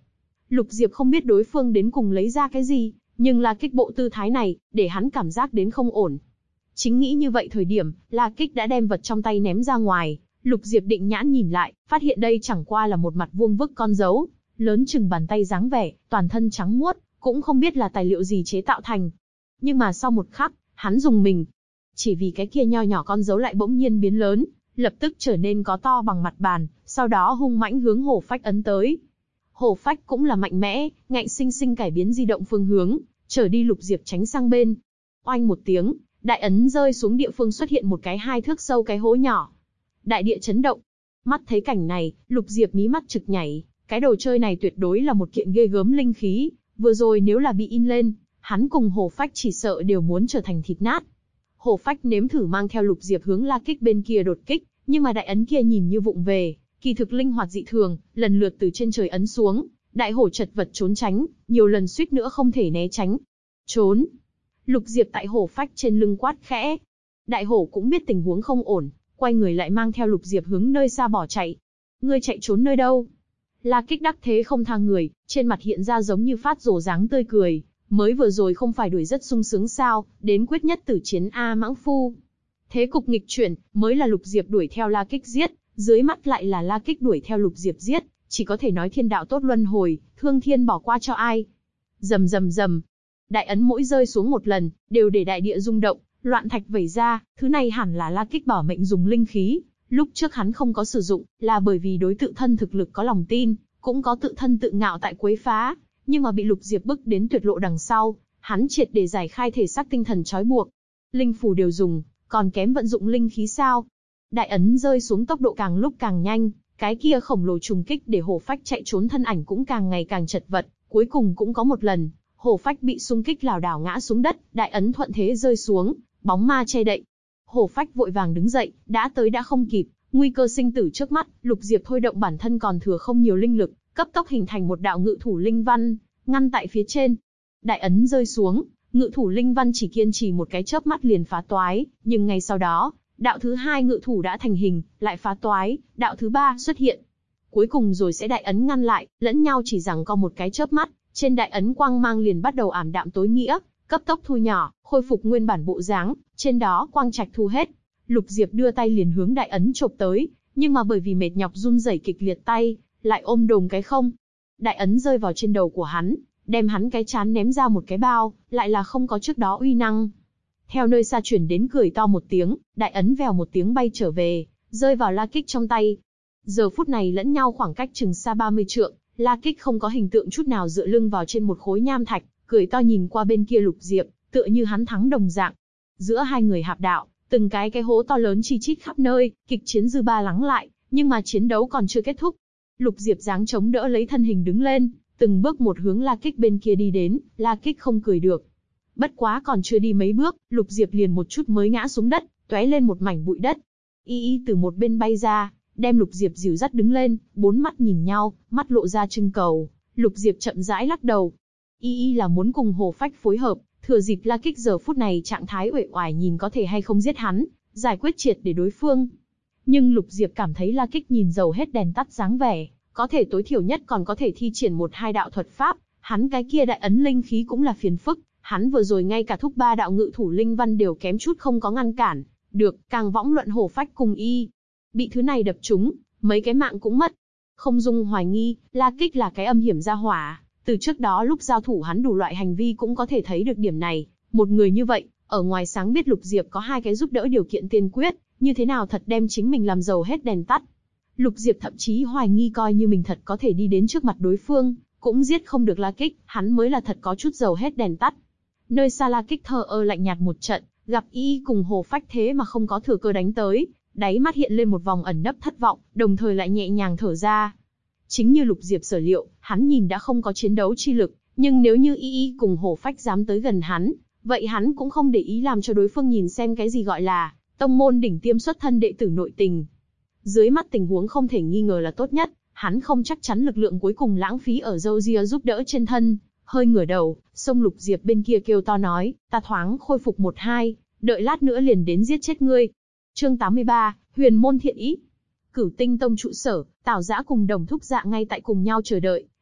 Lục Diệp không biết đối phương đến cùng lấy ra cái gì, nhưng La Kích bộ tư thái này, để hắn cảm giác đến không ổn. Chính nghĩ như vậy thời điểm, La Kích đã đem vật trong tay ném ra ngoài. Lục Diệp định nhãn nhìn lại, phát hiện đây chẳng qua là một mặt vuông vức con dấu, lớn chừng bàn tay dáng vẻ, toàn thân trắng muốt, cũng không biết là tài liệu gì chế tạo thành. Nhưng mà sau một khắc, hắn rùng mình. Chỉ vì cái kia nho nhỏ con dấu lại bỗng nhiên biến lớn, lập tức trở nên có to bằng mặt bàn, sau đó hung mãnh hướng Hổ Phách ấn tới. Hổ Phách cũng là mạnh mẽ, ngạnh sinh sinh cải biến di động phương hướng, trở đi Lục Diệp tránh sang bên. Oanh một tiếng, đại ấn rơi xuống địa phương xuất hiện một cái 2 thước sâu cái hố nhỏ. Đại địa chấn động. Mắt thấy cảnh này, Lục Diệp mí mắt trực nhảy, cái đồ chơi này tuyệt đối là một kiện ghê gớm linh khí, vừa rồi nếu là bị in lên, hắn cùng Hổ Phách chỉ sợ đều muốn trở thành thịt nát. Hổ Phách nếm thử mang theo Lục Diệp hướng La Kích bên kia đột kích, nhưng mà đại ấn kia nhìn như vụng về, kỳ thực linh hoạt dị thường, lần lượt từ trên trời ấn xuống, đại hổ chật vật trốn tránh, nhiều lần suýt nữa không thể né tránh. Trốn! Lục Diệp tại Hổ Phách trên lưng quát khẽ. Đại hổ cũng biết tình huống không ổn, quay người lại mang theo Lục Diệp hướng nơi xa bỏ chạy. Ngươi chạy trốn nơi đâu? La Kích đắc thế không tha người, trên mặt hiện ra giống như phát rồ dáng tươi cười. Mới vừa rồi không phải đuổi rất sung sướng sao, đến quyết nhất tử chiến A mãng phu. Thế cục nghịch chuyển, mới là Lục Diệp đuổi theo La Kích giết, dưới mắt lại là La Kích đuổi theo Lục Diệp giết, chỉ có thể nói thiên đạo tốt luân hồi, thương thiên bỏ qua cho ai. Rầm rầm rầm, đại ấn mỗi rơi xuống một lần, đều để đại địa rung động, loạn thạch vẩy ra, thứ này hẳn là La Kích bảo mệnh dùng linh khí, lúc trước hắn không có sử dụng, là bởi vì đối tự thân thực lực có lòng tin, cũng có tự thân tự ngạo tại quấy phá, nhưng mà bị Lục Diệp bức đến tuyệt lộ đằng sau, hắn triệt để giải khai thể xác tinh thần trói buộc. Linh phù đều dùng, còn kém vận dụng linh khí sao? Đại ấn rơi xuống tốc độ càng lúc càng nhanh, cái kia khổng lồ trùng kích để Hổ Phách chạy trốn thân ảnh cũng càng ngày càng chật vật, cuối cùng cũng có một lần, Hổ Phách bị xung kích lảo đảo ngã xuống đất, đại ấn thuận thế rơi xuống, bóng ma che đậy. Hổ Phách vội vàng đứng dậy, đã tới đã không kịp, nguy cơ sinh tử trước mắt, Lục Diệp thôi động bản thân còn thừa không nhiều linh lực, cấp tốc hình thành một đạo ngự thủ linh văn, ngăn tại phía trên. Đại ấn rơi xuống, ngự thủ linh văn chỉ kiên trì một cái chớp mắt liền phá toái, nhưng ngay sau đó, đạo thứ 2 ngự thủ đã thành hình, lại phá toái, đạo thứ 3 xuất hiện. Cuối cùng rồi sẽ đại ấn ngăn lại, lẫn nhau chỉ rằng có một cái chớp mắt, trên đại ấn quang mang liền bắt đầu ảm đạm tối nghĩa, cấp tốc thu nhỏ, khôi phục nguyên bản bộ dáng, trên đó quang trạch thu hết. Lục Diệp đưa tay liền hướng đại ấn chộp tới, nhưng mà bởi vì mệt nhọc run rẩy kịch liệt tay, lại ôm đồm cái không. Đại ấn rơi vào trên đầu của hắn, đem hắn cái chán ném ra một cái bao, lại là không có trước đó uy năng. Theo nơi xa chuyển đến cười to một tiếng, đại ấn vèo một tiếng bay trở về, rơi vào La Kích trong tay. Giờ phút này lẫn nhau khoảng cách chừng xa 30 trượng, La Kích không có hình tượng chút nào dựa lưng vào trên một khối nham thạch, cười to nhìn qua bên kia Lục Diệp, tựa như hắn thắng đồng dạng. Giữa hai người hạp đạo, từng cái hố to lớn chi chít khắp nơi, kịch chiến dư ba lắng lại, nhưng mà chiến đấu còn chưa kết thúc. Lục Diệp giáng chống đỡ lấy thân hình đứng lên, từng bước một hướng La Kích bên kia đi đến, La Kích không cười được. Bất quá còn chưa đi mấy bước, Lục Diệp liền một chút mới ngã xuống đất, tóe lên một mảnh bụi đất. Y Y từ một bên bay ra, đem Lục Diệp dìu dắt đứng lên, bốn mắt nhìn nhau, mắt lộ ra trưng cầu. Lục Diệp chậm rãi lắc đầu. Y Y là muốn cùng Hổ Phách phối hợp, thừa dịp La Kích giờ phút này trạng thái uể oải nhìn có thể hay không giết hắn, giải quyết triệt để đối phương. Nhưng Lục Diệp cảm thấy La Kích nhìn dầu hết đèn tắt dáng vẻ, có thể tối thiểu nhất còn có thể thi triển 1-2 đạo thuật pháp, hắn cái kia đại ấn linh khí cũng là phiền phức, hắn vừa rồi ngay cả thúc 3 đạo ngự thủ linh văn đều kém chút không có ngăn cản, được, càng võng luận Hổ Phách cùng Y. Bị thứ này đập trúng, mấy cái mạng cũng mất. Không dung hoài nghi, La Kích là cái âm hiểm gia hỏa, từ trước đó lúc giao thủ hắn đủ loại hành vi cũng có thể thấy được điểm này, một người như vậy, ở ngoài sáng biết Lục Diệp có 2 cái giúp đỡ điều kiện tiên quyết, như thế nào thật đem chính mình làm dầu hết đèn tắt. Lục Diệp thậm chí hoài nghi coi như mình thật có thể đi đến trước mặt đối phương, cũng giết không được La Kích, hắn mới là thật có chút dầu hết đèn tắt. Nơi xa La Kích thờ ơ lạnh nhạt một trận, gặp Y cùng Hổ Phách thế mà không có thừa cơ đánh tới, đáy mắt hiện lên một vòng ẩn nấp thất vọng, đồng thời lại nhẹ nhàng thở ra. Chính như Lục Diệp sở liệu, hắn nhìn đã không có chiến đấu chi lực, nhưng nếu như Y cùng Hổ Phách dám tới gần hắn, vậy hắn cũng không để ý làm cho đối phương nhìn xem cái gì gọi là tông môn đỉnh tiêm xuất thân đệ tử nội tình. Dưới mắt tình huống không thể nghi ngờ là tốt nhất, hắn không chắc chắn lực lượng cuối cùng lãng phí ở dâu ria giúp đỡ trên thân, hơi ngửa đầu, xông Lục Diệp bên kia kêu to nói, ta thoáng khôi phục 1-2, đợi lát nữa liền đến giết chết ngươi. Chương 83, Huyền môn thiện ý. Cửu Tinh Tông trụ sở, Tào Dã cùng Đồng Thúc Dạ ngay tại cùng nhau chờ đợi,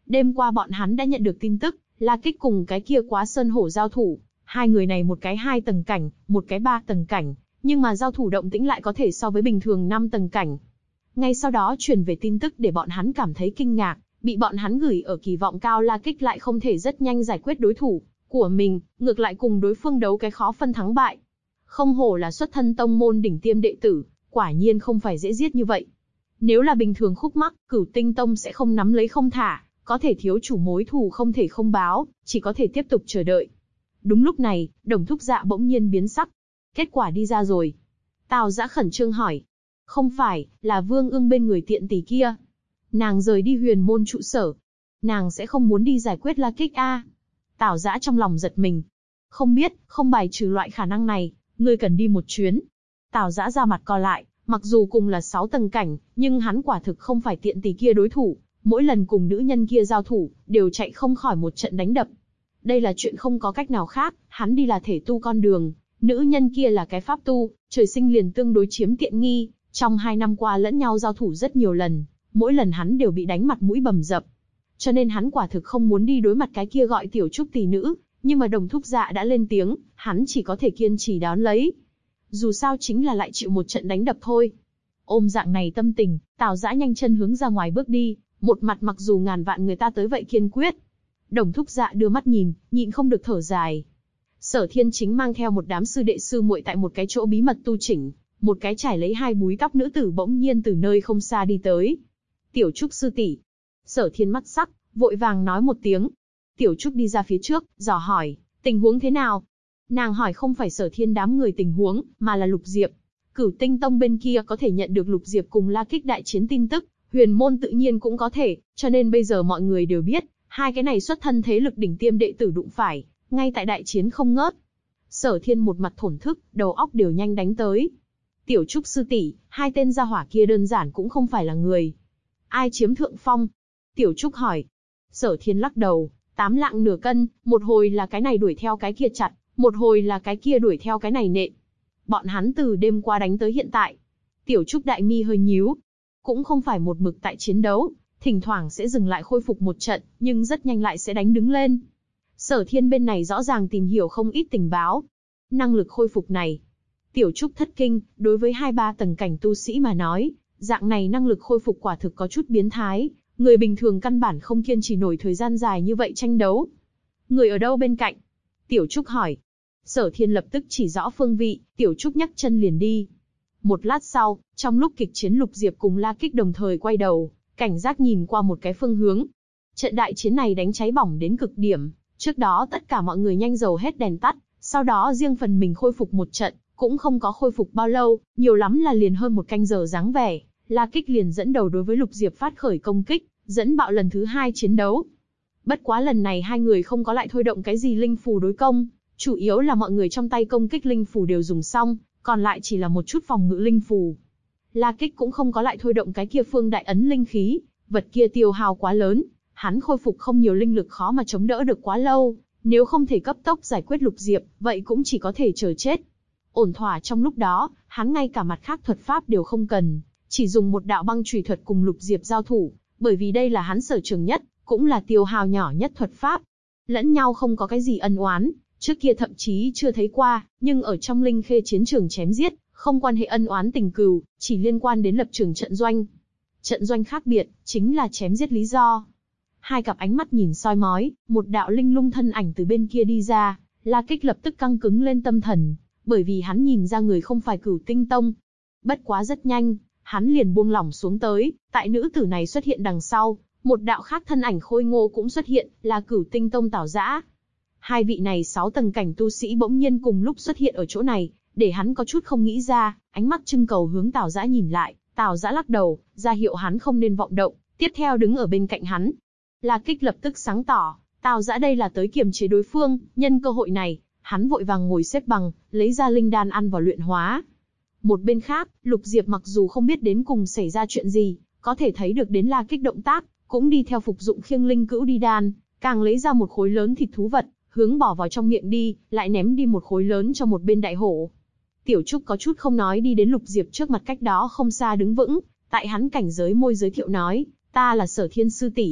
Đêm qua bọn hắn đã nhận được tin tức, La Kích cùng cái kia Quá Sơn Hổ giao thủ. Hai người này một cái 2 tầng cảnh, một cái 3 tầng cảnh, nhưng mà giao thủ động tĩnh lại có thể so với bình thường 5 tầng cảnh. Ngay sau đó truyền về tin tức để bọn hắn cảm thấy kinh ngạc, bị bọn hắn gửi ở kỳ vọng cao La Kích lại không thể rất nhanh giải quyết đối thủ của mình, ngược lại cùng đối phương đấu cái khó phân thắng bại. Không hổ là xuất thân tông môn đỉnh tiêm đệ tử, quả nhiên không phải dễ giết như vậy. Nếu là bình thường khúc mắc, Cửu Tinh Tông sẽ không nắm lấy không thả, có thể thiếu chủ mối thù không thể không báo, chỉ có thể tiếp tục chờ đợi. Đúng lúc này, Đồng Thúc Dạ bỗng nhiên biến sắc. Kết quả đi ra rồi. Tào Dã khẩn trương hỏi. Không phải, là Vương Ương bên người tiện tỷ kia. Nàng rời đi huyền môn trụ sở. Nàng sẽ không muốn đi giải quyết La Kích a? Tào Dã trong lòng giật mình. Không biết, không bài trừ loại khả năng này, ngươi cần đi một chuyến. Tào Dã ra mặt co lại, mặc dù cùng là 6 tầng cảnh, nhưng hắn quả thực không phải tiện tỷ kia đối thủ. Mỗi lần cùng nữ nhân kia giao thủ, đều chạy không khỏi một trận đánh đập. Đây là chuyện không có cách nào khác, hắn đi là thể tu con đường, nữ nhân kia là cái pháp tu, trời sinh liền tương đối chiếm tiện nghi, trong 2 năm qua lẫn nhau giao thủ rất nhiều lần, mỗi lần hắn đều bị đánh mặt mũi bầm dập. Cho nên hắn quả thực không muốn đi đối mặt cái kia gọi tiểu trúc tỷ nữ, nhưng mà Đồng Thúc Dạ đã lên tiếng, hắn chỉ có thể kiên trì đón lấy. Dù sao chính là lại chịu một trận đánh đập thôi. Ôm dạng này tâm tình, Tào Dã nhanh chân hướng ra ngoài bước đi, một mặt mặc dù ngàn vạn người ta tới vậy kiên quyết. Đồng Thúc Dạ đưa mắt nhìn, nhịn không được thở dài. Sở Thiên chính mang theo một đám sư đệ sư muội tại một cái chỗ bí mật tu chỉnh, một cái trải lấy 2 búi tóc nữ tử bỗng nhiên từ nơi không xa đi tới. Tiểu Trúc sư tỷ. Sở Thiên mắt sắc, vội vàng nói một tiếng. Tiểu Trúc đi ra phía trước, dò hỏi, tình huống thế nào? Nàng hỏi không phải Sở Thiên đám người tình huống, mà là Lục Diệp. Cửu Tinh Tông bên kia có thể nhận được Lục Diệp cùng La Kích đại chiến tin tức, huyền môn tự nhiên cũng có thể, cho nên bây giờ mọi người đều biết, hai cái này xuất thân thế lực đỉnh tiêm đệ tử đụng phải, ngay tại đại chiến không ngớt. Sở Thiên một mặt thổn thức, đầu óc đều nhanh đánh tới. Tiểu Trúc sư tỷ, hai tên gia hỏa kia đơn giản cũng không phải là người. Ai chiếm thượng phong? Tiểu Trúc hỏi. Sở Thiên lắc đầu, 8 lạng nửa cân, một hồi là cái này đuổi theo cái kia chặt, một hồi là cái kia đuổi theo cái này nện. Bọn hắn từ đêm qua đánh tới hiện tại. Tiểu Trúc đại mi hơi nhíu. Cũng không phải một mực tại chiến đấu, thỉnh thoảng sẽ dừng lại khôi phục một trận, nhưng rất nhanh lại sẽ đánh đứng lên. Sở Thiên bên này rõ ràng tìm hiểu không ít tình báo. Năng lực khôi phục này. Tiểu Trúc thất kinh, đối với 2-3 tầng cảnh tu sĩ mà nói, dạng này năng lực khôi phục quả thực có chút biến thái, người bình thường căn bản không kiên trì nổi thời gian dài như vậy tranh đấu. Người ở đâu bên cạnh? Tiểu Trúc hỏi. Sở Thiên lập tức chỉ rõ phương vị, Tiểu Trúc nhấc chân liền đi. Một lát sau, trong lúc kịch chiến Lục Diệp cùng La Kích đồng thời quay đầu, cảnh giác nhìn qua một cái phương hướng. Trận đại chiến này đánh cháy bỏng đến cực điểm, trước đó tất cả mọi người nhanh dầu hết đèn tắt, sau đó riêng phần mình khôi phục một trận, cũng không có khôi phục bao lâu, nhiều lắm là liền hơn 1 canh giờ dáng vẻ. La Kích liền dẫn đầu đối với Lục Diệp phát khởi công kích, dẫn bạo lần thứ 2 chiến đấu. Bất quá lần này hai người không có lại thôi động cái gì linh phù đối công, chủ yếu là mọi người trong tay công kích linh phù đều dùng xong, còn lại chỉ là một chút phòng ngự linh phù. La Kích cũng không có lại thôi động cái kia phương đại ấn linh khí, vật kia tiêu hao quá lớn, hắn khôi phục không nhiều linh lực khó mà chống đỡ được quá lâu, nếu không thể cấp tốc giải quyết Lục Diệp, vậy cũng chỉ có thể chờ chết. Ổn thỏa trong lúc đó, hắn ngay cả mặt khác thuật pháp đều không cần, chỉ dùng một đạo băng chùy thuật cùng Lục Diệp giao thủ, bởi vì đây là hắn sở trường nhất, cũng là tiêu hao nhỏ nhất thuật pháp. Lẫn nhau không có cái gì ân oán, trước kia thậm chí chưa thấy qua, nhưng ở trong Linh Khê chiến trường chém giết, không quan hệ ân oán tình cừu, chỉ liên quan đến lập trường trận doanh. Trận doanh khác biệt, chính là chém giết lý do. Hai cặp ánh mắt nhìn soi mói, một đạo linh lung thân ảnh từ bên kia đi ra, La Kích lập tức căng cứng lên tâm thần, bởi vì hắn nhìn ra người không phải Cửu Tinh Tông. Bất quá rất nhanh, hắn liền buông lỏng xuống tới, tại nữ tử này xuất hiện đằng sau, một đạo khác thân ảnh khôi ngô cũng xuất hiện, là Cửu Tinh Tông Tào Dã. Hai vị này 6 tầng cảnh tu sĩ bỗng nhiên cùng lúc xuất hiện ở chỗ này, để hắn có chút không nghĩ ra, ánh mắt trưng cầu hướng Tào Dã nhìn lại, Tào Dã lắc đầu, ra hiệu hắn không nên vọng động, tiếp theo đứng ở bên cạnh hắn. La Kích lập tức sáng tỏ, Tào Dã đây là tới kiềm chế đối phương, nhân cơ hội này, hắn vội vàng ngồi xếp bằng, lấy ra linh đan ăn vào luyện hóa. Một bên khác, Lục Diệp mặc dù không biết đến cùng xảy ra chuyện gì, có thể thấy được đến La Kích động tác, cũng đi theo phục dụng khiêng linh cữu đi đan, càng lấy ra một khối lớn thịt thú vật, hướng bỏ vào trong miệng đi, lại ném đi một khối lớn cho một bên đại hổ. Tiểu Trúc có chút không nói đi đến Lục Diệp trước mặt cách đó không xa đứng vững, tại hắn cảnh giới môi giới thiệu nói, ta là Sở Thiên sư tỷ.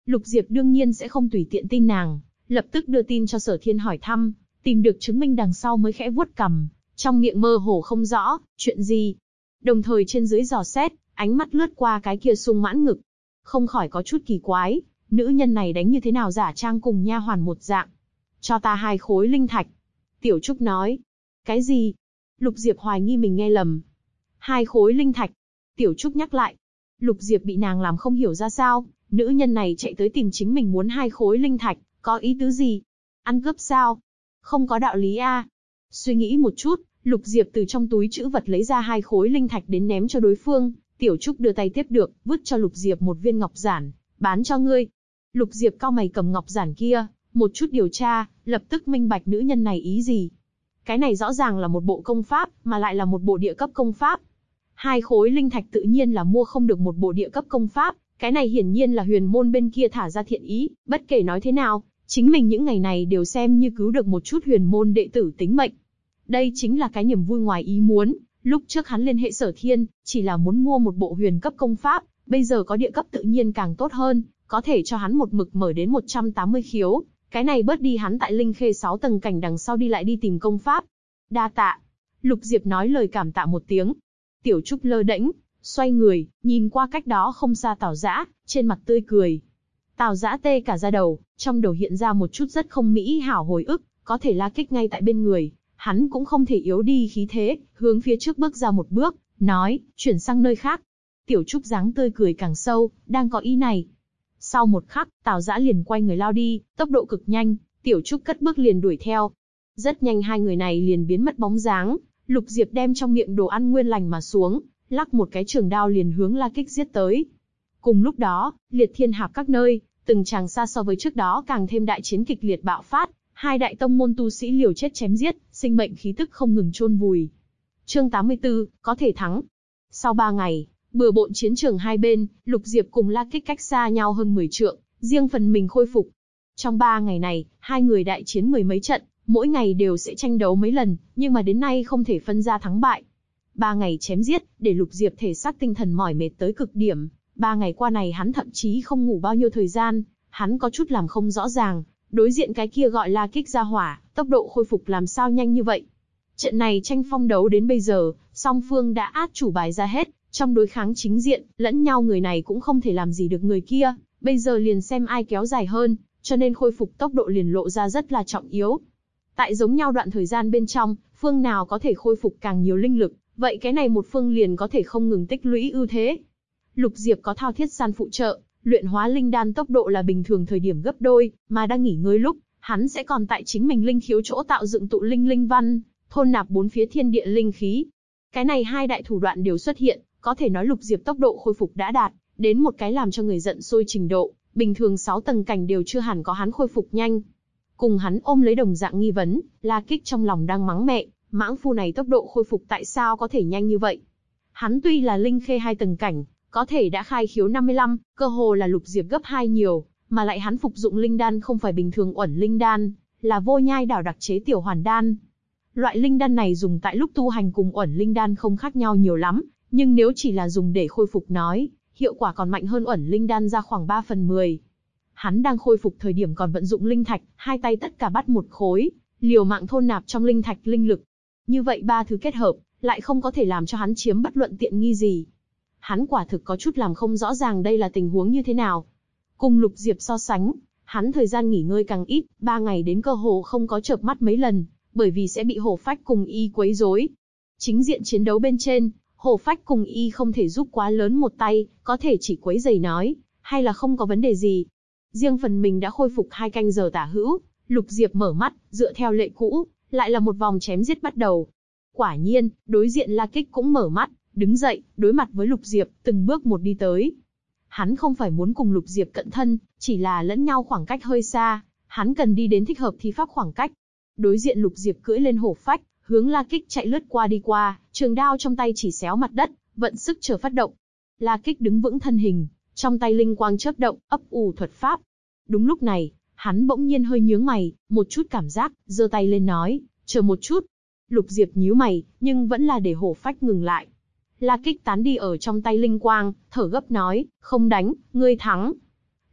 Lục Diệp đương nhiên sẽ không tùy tiện tin nàng, lập tức đưa tin cho Sở Thiên hỏi thăm, tìm được chứng minh đằng sau mới khẽ vuốt cằm, trong miệng mơ hồ không rõ, chuyện gì. Đồng thời trên dưới dò xét, ánh mắt lướt qua cái kia sung mãn ngực. Không khỏi có chút kỳ quái, nữ nhân này đánh như thế nào giả trang cùng nha hoàn một dạng. Cho ta 2 khối linh thạch. Tiểu Trúc nói. Cái gì? Lục Diệp hoài nghi mình nghe lầm. 2 khối linh thạch. Tiểu Trúc nhắc lại. Lục Diệp bị nàng làm không hiểu ra sao, nữ nhân này chạy tới tìm chính mình muốn 2 khối linh thạch, có ý tứ gì? Ăn cướp sao? Không có đạo lý a. Suy nghĩ một chút, Lục Diệp từ trong túi trữ vật lấy ra 2 khối linh thạch đến ném cho đối phương. Tiểu Trúc đưa tay tiếp được, vứt cho Lục Diệp một viên ngọc giản, bán cho ngươi. Lục Diệp cau mày cầm ngọc giản kia, một chút điều tra, lập tức minh bạch nữ nhân này ý gì. Cái này rõ ràng là một bộ công pháp, mà lại là một bộ địa cấp công pháp. 2 khối linh thạch tự nhiên là mua không được một bộ địa cấp công pháp, cái này hiển nhiên là huyền môn bên kia thả ra thiện ý, bất kể nói thế nào, chính mình những ngày này đều xem như cứu được một chút huyền môn đệ tử tính mệnh. Đây chính là cái niềm vui ngoài ý muốn, lúc trước hắn liên hệ Sở Thiên, chỉ là muốn mua một bộ huyền cấp công pháp, bây giờ có địa cấp tự nhiên càng tốt hơn, có thể cho hắn một mực mở đến 180 khiếu, cái này bớt đi hắn tại Linh Khê 6 tầng cảnh đằng sau đi lại đi tìm công pháp. Đa tạ. Lục Diệp nói lời cảm tạ một tiếng. Tiểu Trúc lơ đễnh, xoay người, nhìn qua cách đó không xa Tào Dã, trên mặt tươi cười. Tào Dã tê cả da đầu, trong đầu hiện ra một chút rất không mỹ hảo hồi ức, có thể La Kích ngay tại bên người, hắn cũng không thể yếu đi khí thế, hướng phía trước bước ra một bước, nói, chuyển sang nơi khác. Tiểu Trúc dáng tươi cười càng sâu, đang có ý này. Sau một khắc, Tào Dã liền quay người lao đi, tốc độ cực nhanh, Tiểu Trúc cất bước liền đuổi theo. Rất nhanh hai người này liền biến mất bóng dáng, Lục Diệp đem trong miệng đồ ăn nguyên lành mà xuống, lắc một cái trường đao liền hướng La Kích giết tới. Cùng lúc đó, Liệt Thiên Hạp các nơi, từng tràng xa so với trước đó càng thêm đại chiến kịch liệt bạo phát, hai đại tông môn tu sĩ liều chết chém giết, sinh mệnh khí tức không ngừng chôn vùi. Chương 84, có thể thắng. Sau 3 ngày, bừa bộn chiến trường hai bên, Lục Diệp cùng La Kích cách xa nhau hơn 10 trượng, riêng phần mình khôi phục. Trong 3 ngày này, hai người đại chiến mười mấy trận, mỗi ngày đều sẽ tranh đấu mấy lần, nhưng mà đến nay không thể phân ra thắng bại. 3 ngày chém giết, để Lục Diệp thể xác tinh thần mỏi mệt tới cực điểm. 3 ngày qua này hắn thậm chí không ngủ bao nhiêu thời gian, hắn có chút làm không rõ ràng, đối diện cái kia gọi La Kích ra hỏa, tốc độ khôi phục làm sao nhanh như vậy. Trận này tranh phong đấu đến bây giờ, song phương đã át chủ bài ra hết, trong đối kháng chính diện, lẫn nhau người này cũng không thể làm gì được người kia, bây giờ liền xem ai kéo dài hơn, cho nên khôi phục tốc độ liền lộ ra rất là trọng yếu. Tại giống nhau đoạn thời gian bên trong, phương nào có thể khôi phục càng nhiều linh lực, vậy cái này một phương liền có thể không ngừng tích lũy ưu thế. Lục Diệp có Thao Thiết San phụ trợ, luyện hóa linh đan tốc độ là bình thường thời điểm gấp đôi, mà đang nghỉ ngơi lúc, hắn sẽ còn tại chính mình linh khiếu chỗ tạo dựng tụ linh linh văn, thôn nạp bốn phía thiên địa linh khí. Cái này hai đại thủ đoạn đều xuất hiện, có thể nói Lục Diệp tốc độ khôi phục đã đạt đến một cái làm cho người giận sôi trình độ, bình thường 6 tầng cảnh đều chưa hẳn có hắn khôi phục nhanh. Cùng hắn ôm lấy đồng dạng nghi vấn, La Kích trong lòng đang mắng mẹ, mãng phu này tốc độ khôi phục tại sao có thể nhanh như vậy? Hắn tuy là linh khê 2 tầng cảnh, có thể đã khai khiếu 55, cơ hồ là Lục Diệp gấp 2 nhiều, mà lại hắn phục dụng linh đan không phải bình thường uẩn linh đan, là Vô Nhai đảo đặc chế tiểu hoàn đan. Loại linh đan này dùng tại lúc tu hành cùng uẩn linh đan không khác nhau nhiều lắm, nhưng nếu chỉ là dùng để khôi phục nói, hiệu quả còn mạnh hơn uẩn linh đan ra khoảng 3/10. Hắn đang khôi phục thời điểm còn vận dụng linh thạch, hai tay tất cả bắt một khối, liều mạng thôn nạp trong linh thạch linh lực. Như vậy ba thứ kết hợp, lại không có thể làm cho hắn chiếm bất luận tiện nghi gì. Hắn quả thực có chút làm không rõ ràng đây là tình huống như thế nào. Cùng Lục Diệp so sánh, hắn thời gian nghỉ ngơi càng ít, 3 ngày đến cơ hồ không có chợp mắt mấy lần, bởi vì sẽ bị Hổ Phách cùng Y quấy rối. Chính diện chiến đấu bên trên, Hổ Phách cùng Y không thể giúp quá lớn một tay, có thể chỉ quấy rầy nói, hay là không có vấn đề gì. Riêng phần mình đã khôi phục 2 canh giờ tả hữu, Lục Diệp mở mắt, dựa theo lệ cũ, lại là một vòng chém giết bắt đầu. Quả nhiên, đối diện La Kích cũng mở mắt, đứng dậy, đối mặt với Lục Diệp, từng bước một đi tới. Hắn không phải muốn cùng Lục Diệp cận thân, chỉ là lẫn nhau khoảng cách hơi xa, hắn cần đi đến thích hợp thi pháp khoảng cách. Đối diện Lục Diệp cưỡi lên Hổ Phách, hướng La Kích chạy lướt qua đi qua, trường đao trong tay chỉ xéo mặt đất, vận sức chờ phát động. La Kích đứng vững thân hình, trong tay linh quang chớp động, ấp ủ thuật pháp. Đúng lúc này, hắn bỗng nhiên hơi nhướng mày, một chút cảm giác, giơ tay lên nói, chờ một chút. Lục Diệp nhíu mày, nhưng vẫn là để Hổ Phách ngừng lại. La Kích tán đi ở trong tay linh quang, thở gấp nói, không đánh, ngươi thắng.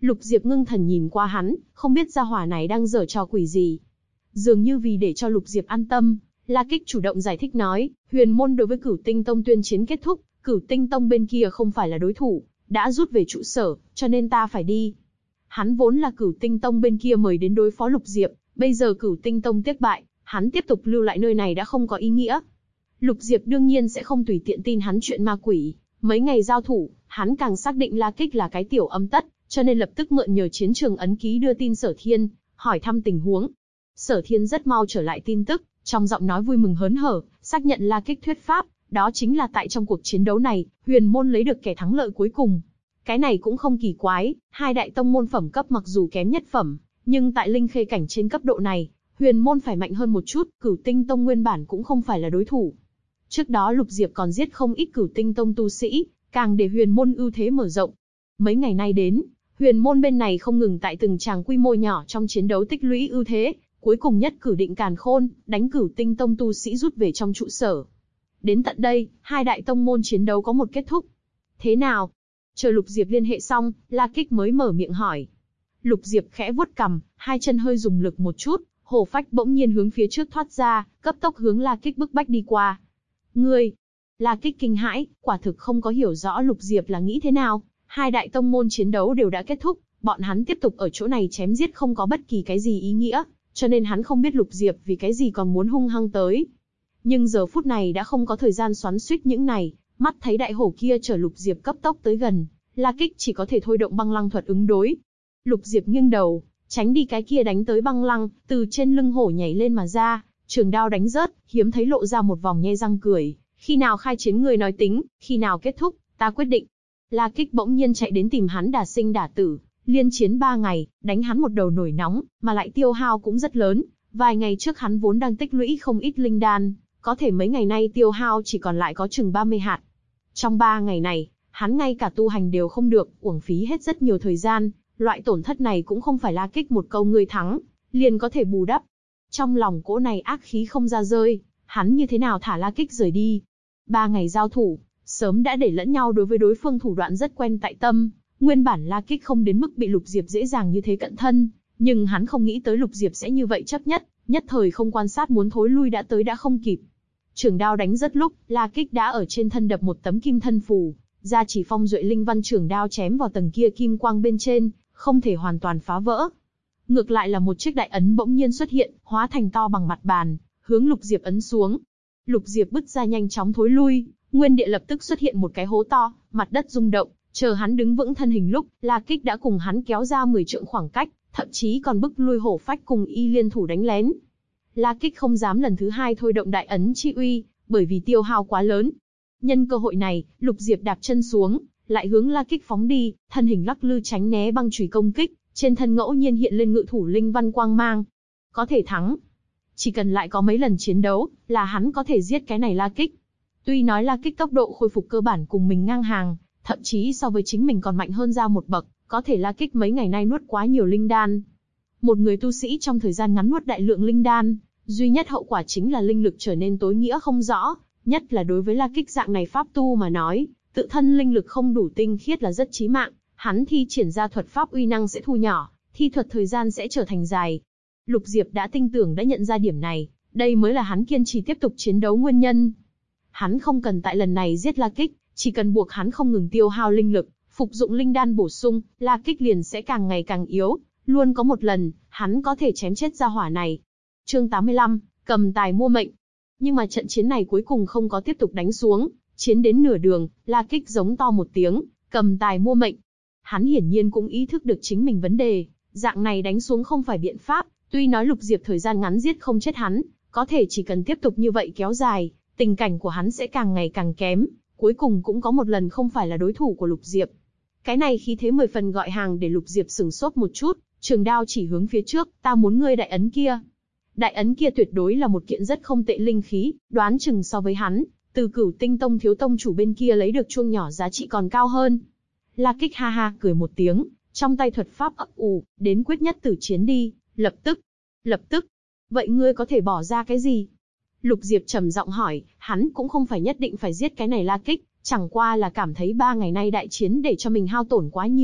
Lục Diệp ngưng thần nhìn qua hắn, không biết gia hỏa này đang giở trò quỷ gì. Dường như vì để cho Lục Diệp an tâm, La Kích chủ động giải thích nói, huyền môn đối với Cửu Tinh Tông tuyên chiến kết thúc, Cửu Tinh Tông bên kia không phải là đối thủ, đã rút về trụ sở, cho nên ta phải đi. Hắn vốn là Cửu Tinh Tông bên kia mời đến đối phó Lục Diệp, bây giờ Cửu Tinh Tông tiếc bại, hắn tiếp tục lưu lại nơi này đã không có ý nghĩa. Lục Diệp đương nhiên sẽ không tùy tiện tin hắn chuyện ma quỷ, mấy ngày giao thủ, hắn càng xác định La Kích là cái tiểu âm tất, cho nên lập tức mượn nhờ chiến trường ấn ký đưa tin Sở Thiên, hỏi thăm tình huống. Sở Thiên rất mau trở lại tin tức, trong giọng nói vui mừng hớn hở, xác nhận La Kích thuyết pháp, đó chính là tại trong cuộc chiến đấu này, huyền môn lấy được kẻ thắng lợi cuối cùng. Cái này cũng không kỳ quái, hai đại tông môn phẩm cấp mặc dù kém nhất phẩm, nhưng tại linh khê cảnh trên cấp độ này, huyền môn phải mạnh hơn một chút, Cửu Tinh Tông nguyên bản cũng không phải là đối thủ. Trước đó Lục Diệp còn giết không ít Cửu Tinh Tông tu sĩ, càng để huyền môn ưu thế mở rộng. Mấy ngày nay đến, huyền môn bên này không ngừng tại từng tràng quy mô nhỏ trong chiến đấu tích lũy ưu thế, cuối cùng nhất cử định càn khôn, đánh Cửu Tinh Tông tu sĩ rút về trong trụ sở. Đến tận đây, hai đại tông môn chiến đấu có một kết thúc. Thế nào? Chờ Lục Diệp liên hệ xong, La Kích mới mở miệng hỏi. Lục Diệp khẽ vuốt cằm, hai chân hơi dùng lực một chút, hổ phách bỗng nhiên hướng phía trước thoát ra, cấp tốc hướng La Kích bức bách đi qua. Ngươi! La Kích kinh hãi, quả thực không có hiểu rõ Lục Diệp là nghĩ thế nào. Hai đại tông môn chiến đấu đều đã kết thúc, bọn hắn tiếp tục ở chỗ này chém giết không có bất kỳ cái gì ý nghĩa, cho nên hắn không biết Lục Diệp vì cái gì còn muốn hung hăng tới. Nhưng giờ phút này đã không có thời gian xoắn xuýt những này, mắt thấy đại hổ kia chở Lục Diệp cấp tốc tới gần, La Kích chỉ có thể thôi động băng lăng thuật ứng đối. Lục Diệp nghiêng đầu, tránh đi cái kia đánh tới băng lăng, từ trên lưng hổ nhảy lên mà ra, trường đao đánh rớt, hiếm thấy lộ ra một vòng nhe răng cười. Khi nào khai chiến người nói tính, khi nào kết thúc, ta quyết định. La Kích bỗng nhiên chạy đến tìm hắn đả sinh đả tử, liên chiến 3 ngày, đánh hắn một đầu nổi nóng, mà lại tiêu hao cũng rất lớn. Vài ngày trước hắn vốn đang tích lũy không ít linh đan, có thể mấy ngày nay tiêu hao chỉ còn lại có chừng 30 hạt. Trong 3 ngày này, hắn ngay cả tu hành đều không được, uổng phí hết rất nhiều thời gian, loại tổn thất này cũng không phải La Kích một câu ngươi thắng, liền có thể bù đắp. Trong lòng cỗ này ác khí không ra rơi, hắn như thế nào thả La Kích rời đi. 3 ngày giao thủ, sớm đã để lẫn nhau đối với đối phương thủ đoạn rất quen tại tâm, nguyên bản La Kích không đến mức bị Lục Diệp dễ dàng như thế cận thân, nhưng hắn không nghĩ tới Lục Diệp sẽ như vậy chấp nhất thời không quan sát muốn thối lui đã tới đã không kịp. Trường đao đánh rất lúc, La Kích đã ở trên thân đập một tấm kim thân phù, ra chỉ phong duệ linh văn trường đao chém vào tầng kia kim quang bên trên, không thể hoàn toàn phá vỡ. Ngược lại là một chiếc đại ấn bỗng nhiên xuất hiện, hóa thành to bằng mặt bàn, hướng Lục Diệp ấn xuống. Lục Diệp bứt ra nhanh chóng thối lui, nguyên địa lập tức xuất hiện một cái hố to, mặt đất rung động, chờ hắn đứng vững thân hình lúc, La Kích đã cùng hắn kéo ra 10 trượng khoảng cách, thậm chí còn bức lui hổ phách cùng y liên thủ đánh lén. La Kích không dám lần thứ hai thôi động đại ấn chi uy, bởi vì tiêu hao quá lớn. Nhân cơ hội này, Lục Diệp đạp chân xuống, lại hướng La Kích phóng đi, thân hình lắc lư tránh né băng chùy công kích, trên thân ngẫu nhiên hiện lên ngự thủ linh văn quang mang. Có thể thắng. Chỉ cần lại có mấy lần chiến đấu, là hắn có thể giết cái này La Kích. Tuy nói La Kích tốc độ khôi phục cơ bản cùng mình ngang hàng, thậm chí so với chính mình còn mạnh hơn ra một bậc, có thể La Kích mấy ngày nay nuốt quá nhiều linh đan. Một người tu sĩ trong thời gian ngắn nuốt đại lượng linh đan, duy nhất hậu quả chính là linh lực trở nên tối nghĩa không rõ, nhất là đối với La Kích dạng này pháp tu mà nói, tự thân linh lực không đủ tinh khiết là rất chí mạng, hắn thi triển ra thuật pháp uy năng sẽ thu nhỏ, thi thuật thời gian sẽ trở thành dài. Lục Diệp đã tinh tưởng đã nhận ra điểm này, đây mới là hắn kiên trì tiếp tục chiến đấu nguyên nhân. Hắn không cần tại lần này giết La Kích, chỉ cần buộc hắn không ngừng tiêu hao linh lực, phục dụng linh đan bổ sung, La Kích liền sẽ càng ngày càng yếu, luôn có một lần, hắn có thể chém chết gia hỏa này. Chương 85, cầm tài mua mệnh. Nhưng mà trận chiến này cuối cùng không có tiếp tục đánh xuống, chiến đến nửa đường, La Kích giống to một tiếng, cầm tài mua mệnh. Hắn hiển nhiên cũng ý thức được chính mình vấn đề, dạng này đánh xuống không phải biện pháp, tuy nói Lục Diệp thời gian ngắn giết không chết hắn, có thể chỉ cần tiếp tục như vậy kéo dài, tình cảnh của hắn sẽ càng ngày càng kém, cuối cùng cũng có một lần không phải là đối thủ của Lục Diệp. Cái này khí thế 10 phần gọi hàng để Lục Diệp sửng sốt một chút, trường đao chỉ hướng phía trước, ta muốn ngươi đại ấn kia. Đại ấn kia tuyệt đối là một kiện rất không tệ linh khí, đoán chừng so với hắn, từ Cửu Tinh Tông thiếu tông chủ bên kia lấy được chuông nhỏ giá trị còn cao hơn. La Kích ha ha cười một tiếng, trong tay thuật pháp ấp ủ, đến quyết nhất tử chiến đi, lập tức. Vậy ngươi có thể bỏ ra cái gì? Lục Diệp trầm giọng hỏi, hắn cũng không phải nhất định phải giết cái này La Kích, chẳng qua là cảm thấy 3 ngày nay đại chiến để cho mình hao tổn quá nhiều,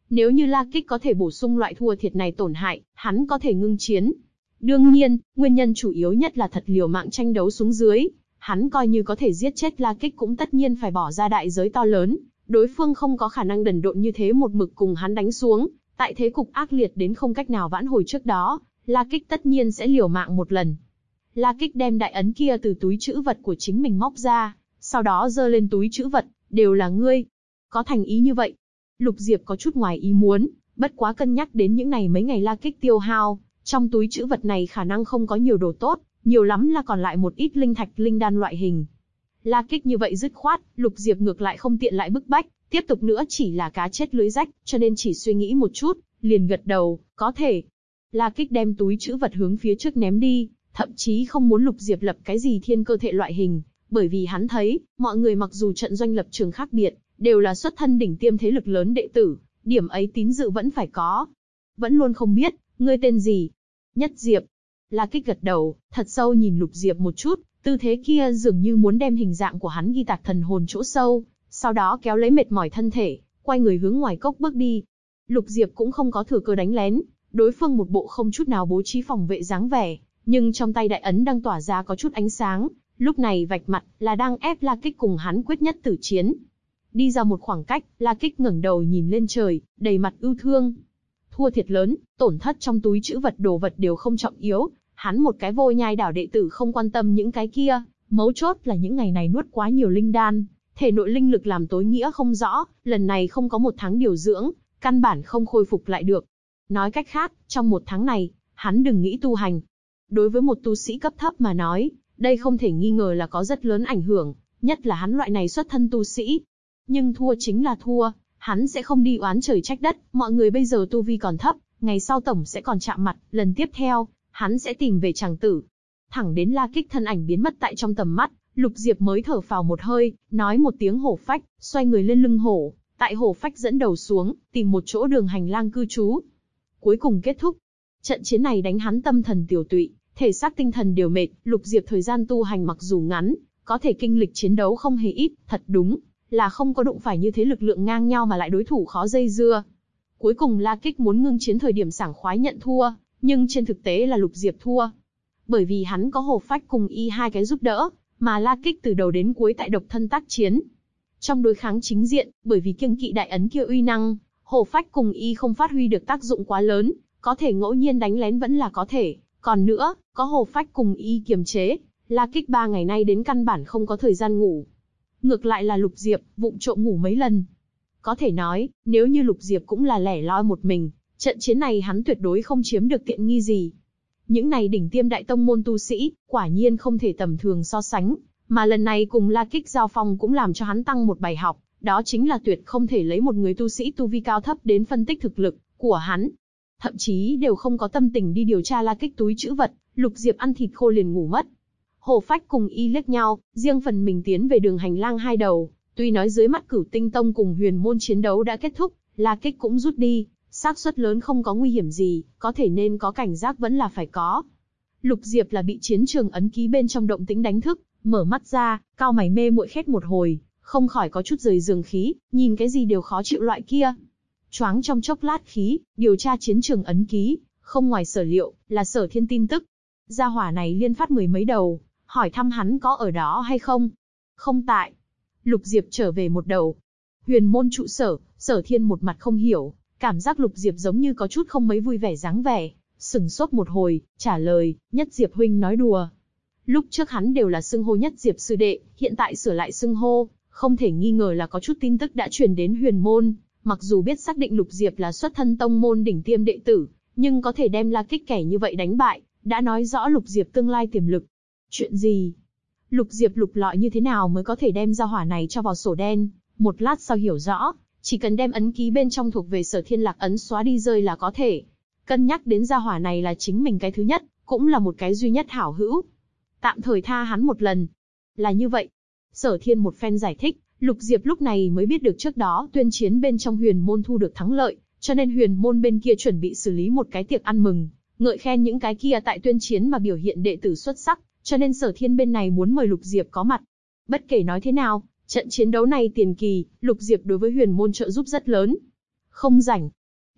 Nếu như La Kích có thể bổ sung loại thua thiệt này tổn hại, hắn có thể ngưng chiến. Đương nhiên, nguyên nhân chủ yếu nhất là thật liều mạng tranh đấu xuống dưới. Hắn coi như có thể giết chết La Kích cũng tất nhiên phải bỏ ra đại giới to lớn. Đối phương không có khả năng đần độn như thế một mực cùng hắn đánh xuống. Tại thế cục ác liệt đến không cách nào vãn hồi trước đó, La Kích tất nhiên sẽ liều mạng một lần. La Kích đem đại ấn kia từ túi trữ vật của chính mình móc ra, sau đó giơ lên túi trữ vật, đều là ngươi. Có thành ý như vậy. Lục Diệp có chút ngoài ý muốn, bất quá cân nhắc đến những này mấy ngày La Kích tiêu hao, trong túi trữ vật này khả năng không có nhiều đồ tốt, nhiều lắm là còn lại một ít linh thạch linh đan loại hình. La Kích như vậy dứt khoát, Lục Diệp ngược lại không tiện lại bức bách, tiếp tục nữa chỉ là cá chết lưới rách, cho nên chỉ suy nghĩ một chút, liền gật đầu, có thể. La Kích đem túi trữ vật hướng phía trước ném đi, thậm chí không muốn Lục Diệp lập cái gì thiên cơ thệ loại hình, bởi vì hắn thấy, mọi người mặc dù trận doanh lập trường khác biệt, đều là xuất thân đỉnh tiêm thế lực lớn đệ tử, điểm ấy tín dự vẫn phải có. Vẫn luôn không biết, ngươi tên gì? Nhất Diệp. La Kích gật đầu, thật sâu nhìn Lục Diệp một chút, tư thế kia dường như muốn đem hình dạng của hắn ghi tạc thần hồn chỗ sâu, sau đó kéo lấy mệt mỏi thân thể, quay người hướng ngoài cốc bước đi. Lục Diệp cũng không có thừa cơ đánh lén, đối phương một bộ không chút nào bố trí phòng vệ dáng vẻ, nhưng trong tay đại ấn đang tỏa ra có chút ánh sáng, lúc này vạch mặt là đang ép La Kích cùng hắn quyết nhất tử chiến. Đi ra một khoảng cách, La Kích ngẩng đầu nhìn lên trời, đầy mặt ưu thương. Thua thiệt lớn, tổn thất trong túi trữ vật đồ vật đều không trọng yếu, hắn một cái vô nhai đảo đệ tử không quan tâm những cái kia, mấu chốt là những ngày này nuốt quá nhiều linh đan, thể nội linh lực làm tối nghĩa không rõ, lần này không có một tháng điều dưỡng, căn bản không khôi phục lại được. Nói cách khác, trong một tháng này, hắn đừng nghĩ tu hành. Đối với một tu sĩ cấp thấp mà nói, đây không thể nghi ngờ là có rất lớn ảnh hưởng, nhất là hắn loại này xuất thân tu sĩ. Nhưng thua chính là thua, hắn sẽ không đi oán trời trách đất, mọi người bây giờ tu vi còn thấp, ngày sau tổng sẽ còn chạm mặt, lần tiếp theo, hắn sẽ tìm về chàng tử. Thẳng đến La Kích thân ảnh biến mất tại trong tầm mắt, Lục Diệp mới thở phào một hơi, nói một tiếng hổ phách, xoay người lên lưng hổ, tại hổ phách dẫn đầu xuống, tìm một chỗ đường hành lang cư trú. Cuối cùng kết thúc. Trận chiến này đánh hắn tâm thần tiểu tụy, thể xác tinh thần đều mệt, Lục Diệp thời gian tu hành mặc dù ngắn, có thể kinh lịch chiến đấu không hề ít, thật đúng là không có đụng phải như thế lực lượng ngang nhau mà lại đối thủ khó dây dưa. Cuối cùng La Kích muốn ngưng chiến thời điểm sảng khoái nhận thua, nhưng trên thực tế là Lục Diệp thua. Bởi vì hắn có Hồ Phách cùng Y hai cái giúp đỡ, mà La Kích từ đầu đến cuối tại độc thân tác chiến. Trong đối kháng chính diện, bởi vì kiêng kỵ đại ấn kia uy năng, Hồ Phách cùng Y không phát huy được tác dụng quá lớn, có thể ngẫu nhiên đánh lén vẫn là có thể. Còn nữa, có Hồ Phách cùng Y kiềm chế, La Kích 3 ngày nay đến căn bản không có thời gian ngủ. Ngược lại là Lục Diệp, vụng trộm ngủ mấy lần. Có thể nói, nếu như Lục Diệp cũng là lẻ loi một mình, trận chiến này hắn tuyệt đối không chiếm được tiện nghi gì. Những này đỉnh tiêm đại tông môn tu sĩ, quả nhiên không thể tầm thường so sánh, mà lần này cùng La Kích giao phong cũng làm cho hắn tăng một bài học, đó chính là tuyệt không thể lấy một người tu sĩ tu vi cao thấp đến phân tích thực lực của hắn. Thậm chí đều không có tâm tình đi điều tra La Kích túi trữ vật, Lục Diệp ăn thịt khô liền ngủ mất. Hồ Phách cùng Y liếc nhau, riêng phần mình tiến về đường hành lang hai đầu, tuy nói dưới mắt Cửu Tinh Tông cùng Huyền Môn chiến đấu đã kết thúc, La Kích cũng rút đi, xác suất lớn không có nguy hiểm gì, có thể nên có cảnh giác vẫn là phải có. Lục Diệp là bị chiến trường ấn ký bên trong động tĩnh đánh thức, mở mắt ra, cau mày mê muội khét một hồi, không khỏi có chút rời giường khí, nhìn cái gì đều khó chịu loại kia. Choáng trong chốc lát khí, điều tra chiến trường ấn ký, không ngoài sở liệu, là Sở Thiên tin tức. Gia hỏa này liên phát mười mấy đầu, hỏi thăm hắn có ở đó hay không. Không tại. Lục Diệp trở về một đầu. Huyền Môn trụ sở, Sở Thiên một mặt không hiểu, cảm giác Lục Diệp giống như có chút không mấy vui vẻ dáng vẻ, sừng sốt một hồi, trả lời, Nhất Diệp huynh nói đùa. Lúc trước hắn đều là xưng hô Nhất Diệp sư đệ, hiện tại sửa lại xưng hô, không thể nghi ngờ là có chút tin tức đã truyền đến Huyền Môn. Mặc dù biết xác định Lục Diệp là xuất thân tông môn đỉnh tiêm đệ tử, nhưng có thể đem La Kích kẻ như vậy đánh bại, đã nói rõ Lục Diệp tương lai tiềm lực. Chuyện gì? Lục Diệp lục lọi như thế nào mới có thể đem gia hỏa này cho vào sổ đen? Một lát sau hiểu rõ, chỉ cần đem ấn ký bên trong thuộc về Sở Thiên Lạc ấn xóa đi rơi là có thể. Cân nhắc đến gia hỏa này là chính mình cái thứ nhất, cũng là một cái duy nhất hảo hữu. Tạm thời tha hắn một lần. Là như vậy. Sở Thiên một phen giải thích, Lục Diệp lúc này mới biết được trước đó tuyên chiến bên trong Huyền Môn thu được thắng lợi, cho nên Huyền Môn bên kia chuẩn bị xử lý một cái tiệc ăn mừng, ngợi khen những cái kia tại tuyên chiến mà biểu hiện đệ tử xuất sắc, cho nên Sở Thiên bên này muốn mời Lục Diệp có mặt. Bất kể nói thế nào, trận chiến đấu này tiền kỳ, Lục Diệp đối với Huyền Môn trợ giúp rất lớn. Không rảnh,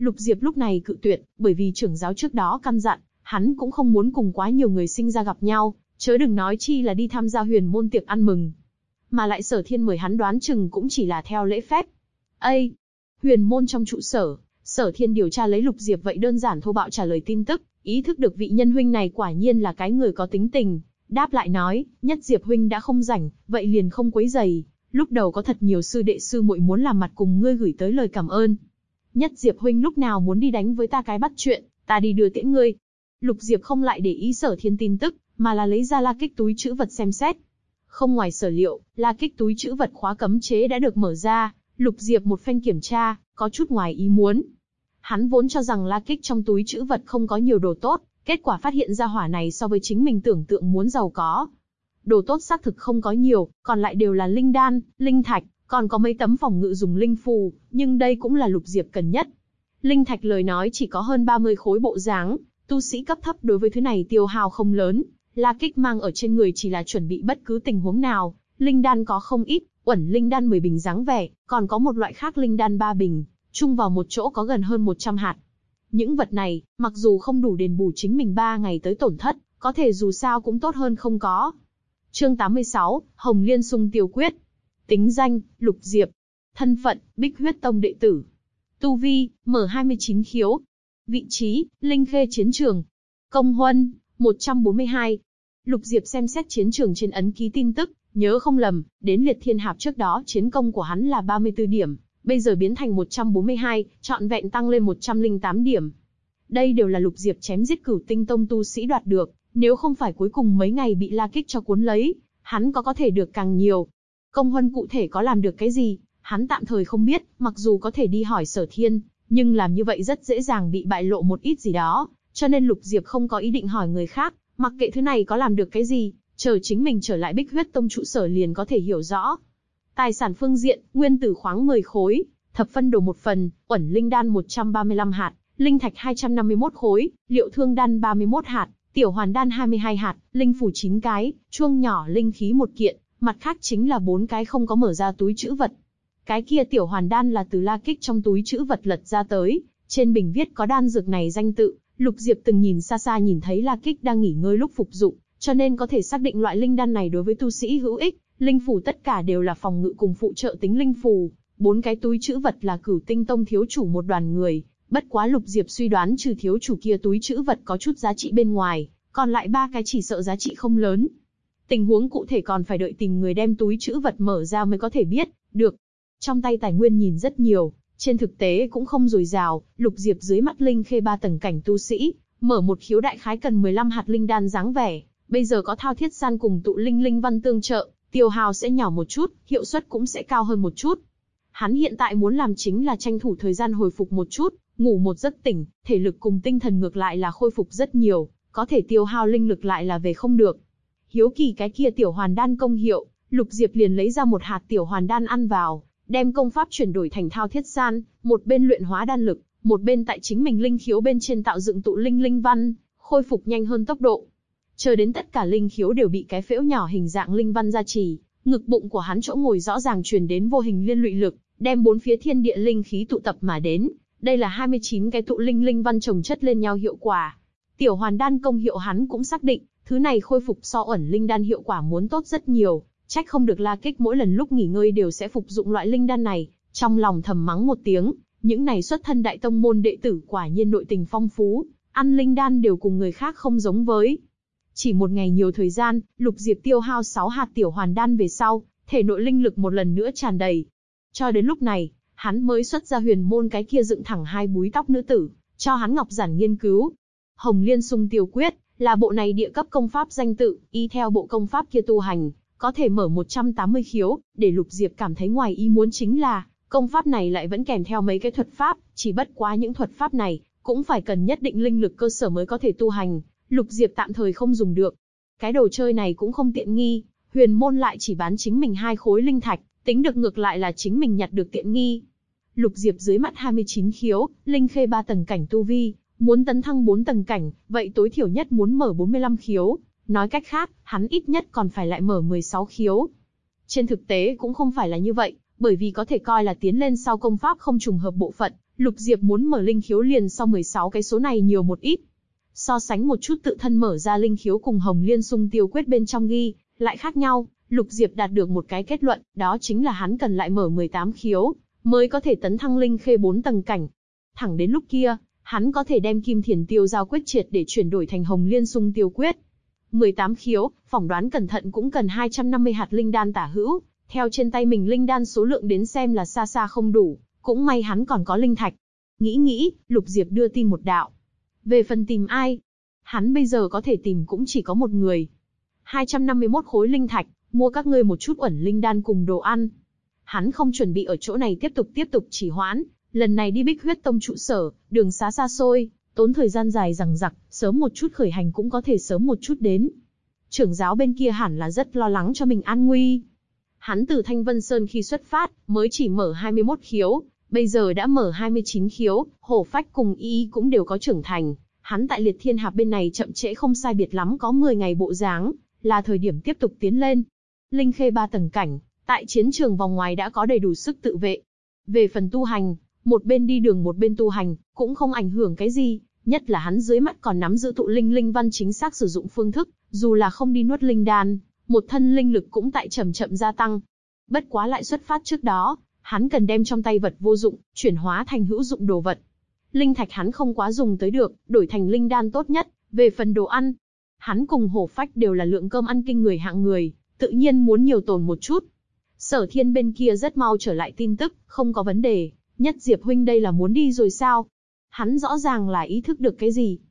Lục Diệp lúc này cự tuyệt, bởi vì trưởng giáo trước đó căn dặn, hắn cũng không muốn cùng quá nhiều người sinh ra gặp nhau, chớ đừng nói chi là đi tham gia huyền môn tiệc ăn mừng. Mà lại Sở Thiên mời hắn đoán chừng cũng chỉ là theo lễ phép. Ây! Huyền môn trong trụ sở, Sở Thiên điều tra lấy Lục Diệp vậy đơn giản thô bạo trả lời tin tức, ý thức được vị nhân huynh này quả nhiên là cái người có tính tình. Đáp lại nói, Nhất Diệp huynh đã không rảnh, vậy liền không quấy rầy. Lúc đầu có thật nhiều sư đệ sư muội muốn làm mặt cùng ngươi gửi tới lời cảm ơn. Nhất Diệp huynh lúc nào muốn đi đánh với ta cái bắt chuyện, ta đi đưa tiễn ngươi. Lục Diệp không lại để ý Sở Thiên tin tức, mà là lấy ra La Kích túi trữ vật xem xét. Không ngoài sở liệu, La Kích túi trữ vật khóa cấm chế đã được mở ra. Lục Diệp một phen kiểm tra, có chút ngoài ý muốn. Hắn vốn cho rằng La Kích trong túi trữ vật không có nhiều đồ tốt, kết quả phát hiện ra hỏa này so với chính mình tưởng tượng muốn giàu có. Đồ tốt xác thực không có nhiều, còn lại đều là linh đan, linh thạch, còn có mấy tấm phòng ngự dùng linh phù, nhưng đây cũng là Lục Diệp cần nhất. Linh thạch lời nói chỉ có hơn 30 khối bộ dáng, tu sĩ cấp thấp đối với thứ này tiêu hao không lớn. La Kích mang ở trên người chỉ là chuẩn bị bất cứ tình huống nào, linh đan có không ít, uẩn linh đan 10 bình dáng vẻ, còn có một loại khác linh đan 3 bình, chung vào một chỗ có gần hơn 100 hạt. Những vật này, mặc dù không đủ đền bù chính mình 3 ngày tới tổn thất, có thể dù sao cũng tốt hơn không có. Chương 86, Hồng Liên Xung Tiêu Quyết. Tính danh, Lục Diệp. Thân phận, Bích Huyết Tông đệ tử. Tu vi, M29 khiếu. Vị trí, Linh Khê chiến trường. Công huân, 142. Lục Diệp xem xét chiến trường trên ấn ký tin tức, nhớ không lầm, đến Liệt Thiên Hạp trước đó chiến công của hắn là 34 điểm, bây giờ biến thành 142, trọn vẹn tăng lên 108 điểm. Đây đều là Lục Diệp chém giết Cửu Tinh Tông tu sĩ đoạt được, nếu không phải cuối cùng mấy ngày bị La Kích cho cuốn lấy, hắn có thể được càng nhiều. Công huân cụ thể có làm được cái gì, hắn tạm thời không biết, mặc dù có thể đi hỏi Sở Thiên, nhưng làm như vậy rất dễ dàng bị bại lộ một ít gì đó, cho nên Lục Diệp không có ý định hỏi người khác, mặc kệ thứ này có làm được cái gì, chờ chính mình trở lại Bích Huyết Tông trụ sở liền có thể hiểu rõ. Tài sản phương diện, nguyên tử khoáng 10 khối, thập phân đồ 1 phần, uẩn linh đan 135 hạt, linh thạch 251 khối, liệu thương đan 31 hạt, tiểu hoàn đan 22 hạt, linh phủ 9 cái, chuông nhỏ linh khí 1 kiện, mặt khác chính là 4 cái không có mở ra túi trữ vật. Cái kia tiểu hoàn đan là từ La Kích trong túi trữ vật lật ra tới, trên bình viết có đan dược này danh tự, Lục Diệp từng nhìn xa xa nhìn thấy La Kích đang nghỉ ngơi lúc phục dụng, cho nên có thể xác định loại linh đan này đối với tu sĩ hữu ích. Linh phù tất cả đều là phòng ngự cùng phụ trợ tính linh phù, 4 cái túi trữ vật là Cửu Tinh Tông thiếu chủ một đoàn người, bất quá Lục Diệp suy đoán trừ thiếu chủ kia túi trữ vật có chút giá trị bên ngoài, còn lại 3 cái chỉ sợ giá trị không lớn. Tình huống cụ thể còn phải đợi tìm người đem túi trữ vật mở ra mới có thể biết được. Trong tay tài nguyên nhìn rất nhiều, trên thực tế cũng không dồi dào, Lục Diệp dưới mắt Linh Khê 3 tầng cảnh tu sĩ, mở một khiếu đại khái cần 15 hạt linh đan dáng vẻ, bây giờ có Thao Thiết San cùng tụ linh linh văn tương trợ, tiêu hao sẽ nhỏ một chút, hiệu suất cũng sẽ cao hơn một chút. Hắn hiện tại muốn làm chính là tranh thủ thời gian hồi phục một chút, ngủ một giấc tỉnh, thể lực cùng tinh thần ngược lại là khôi phục rất nhiều, có thể tiêu hao linh lực lại là về không được. Hiếu kỳ cái kia tiểu hoàn đan công hiệu, Lục Diệp liền lấy ra một hạt tiểu hoàn đan ăn vào, đem công pháp chuyển đổi thành Thao Thiết San, một bên luyện hóa đan lực, một bên tại chính mình linh khiếu bên trên tạo dựng tụ linh linh văn, khôi phục nhanh hơn tốc độ. Chờ đến tất cả linh khiếu đều bị cái phễu nhỏ hình dạng linh văn gia trì, ngực bụng của hắn chỗ ngồi rõ ràng truyền đến vô hình liên lụy lực, đem 4 phía thiên địa linh khí tụ tập mà đến. Đây là 29 cái tụ linh linh văn chồng chất lên nhau hiệu quả. Tiểu hoàn đan công hiệu hắn cũng xác định, thứ này khôi phục so uẩn linh đan hiệu quả muốn tốt rất nhiều, trách không được La Kích mỗi lần lúc nghỉ ngơi đều sẽ phục dụng loại linh đan này, trong lòng thầm mắng một tiếng, những này xuất thân đại tông môn đệ tử quả nhiên nội tình phong phú, ăn linh đan đều cùng người khác không giống với. Chỉ một ngày nhiều thời gian, Lục Diệp tiêu hao 6 hạt tiểu hoàn đan về sau, thể nội linh lực một lần nữa tràn đầy. Cho đến lúc này, hắn mới xuất ra huyền môn cái kia dựng thẳng 2 búi tóc nữ tử, cho hắn ngọc giản nghiên cứu. Hồng Liên Xung Tiêu Quyết là bộ này địa cấp công pháp danh tự, y theo bộ công pháp kia tu hành, có thể mở 180 khiếu. Để Lục Diệp cảm thấy ngoài ý muốn chính là, công pháp này lại vẫn kèm theo mấy cái thuật pháp, chỉ bất quá những thuật pháp này cũng phải cần nhất định linh lực cơ sở mới có thể tu hành. Lục Diệp tạm thời không dùng được. Cái đồ chơi này cũng không tiện nghi, huyền môn lại chỉ bán chính mình 2 khối linh thạch, tính được ngược lại là chính mình nhặt được tiện nghi. Lục Diệp dưới mắt 29 khiếu, Linh Khê 3 tầng cảnh tu vi, muốn tấn thăng 4 tầng cảnh, vậy tối thiểu nhất muốn mở 45 khiếu. Nói cách khác, hắn ít nhất còn phải lại mở 16 khiếu. Trên thực tế cũng không phải là như vậy, bởi vì có thể coi là tiến lên sau công pháp không trùng hợp bộ phận, Lục Diệp muốn mở linh khiếu liền so 16 cái số này nhiều một ít. So sánh một chút tự thân mở ra linh khiếu cùng Hồng Liên Xung Tiêu Quyết bên trong ghi, lại khác nhau, Lục Diệp đạt được một cái kết luận, đó chính là hắn cần lại mở 18 khiếu, mới có thể tấn thăng linh khê 4 tầng cảnh. Thẳng đến lúc kia, hắn có thể đem Kim Thiền Tiêu Giao Quyết triệt để chuyển đổi thành Hồng Liên Xung Tiêu Quyết. 18 khiếu, phỏng đoán cẩn thận cũng cần 250 hạt linh đan tả hữu, theo trên tay mình linh đan số lượng đến xem là xa xa không đủ, cũng may hắn còn có linh thạch. Nghĩ, Lục Diệp đưa tin một đạo. Về phần tìm ai, hắn bây giờ có thể tìm cũng chỉ có một người. 251 khối linh thạch, mua các ngươi một chút uẩn linh đan cùng đồ ăn. Hắn không chuẩn bị ở chỗ này tiếp tục trì hoãn, lần này đi Bích Huyết Tông trụ sở, đường xá xa xôi, tốn thời gian dài dằng dặc, sớm một chút khởi hành cũng có thể sớm một chút đến. Trưởng giáo bên kia hẳn là rất lo lắng cho mình an nguy. Hắn từ Thanh Vân Sơn khi xuất phát, mới chỉ mở 21 khiếu, bây giờ đã mở 29 khiếu, Hổ Phách cùng Y cũng đều có trưởng thành. Hắn tại Liệt Thiên Hạp bên này chậm trễ không sai biệt lắm có 10 ngày bộ dáng, là thời điểm tiếp tục tiến lên. Linh khê 3 tầng cảnh, tại chiến trường vòng ngoài đã có đầy đủ sức tự vệ. Về phần tu hành, một bên đi đường một bên tu hành, cũng không ảnh hưởng cái gì, nhất là hắn dưới mắt còn nắm giữ tụ linh văn chính xác sử dụng phương thức, dù là không đi nuốt linh đan, một thân linh lực cũng tại chậm gia tăng. Bất quá lại xuất phát trước đó, hắn cần đem trong tay vật vô dụng, chuyển hóa thành hữu dụng đồ vật. Linh thạch hắn không quá dùng tới được, đổi thành linh đan tốt nhất. Về phần đồ ăn, hắn cùng Hổ Phách đều là lượng cơm ăn kinh người hạng người, tự nhiên muốn nhiều tồn một chút. Sở Thiên bên kia rất mau trở lại tin tức, không có vấn đề. Nhất Diệp huynh đây là muốn đi rồi sao? Hắn rõ ràng là ý thức được cái gì.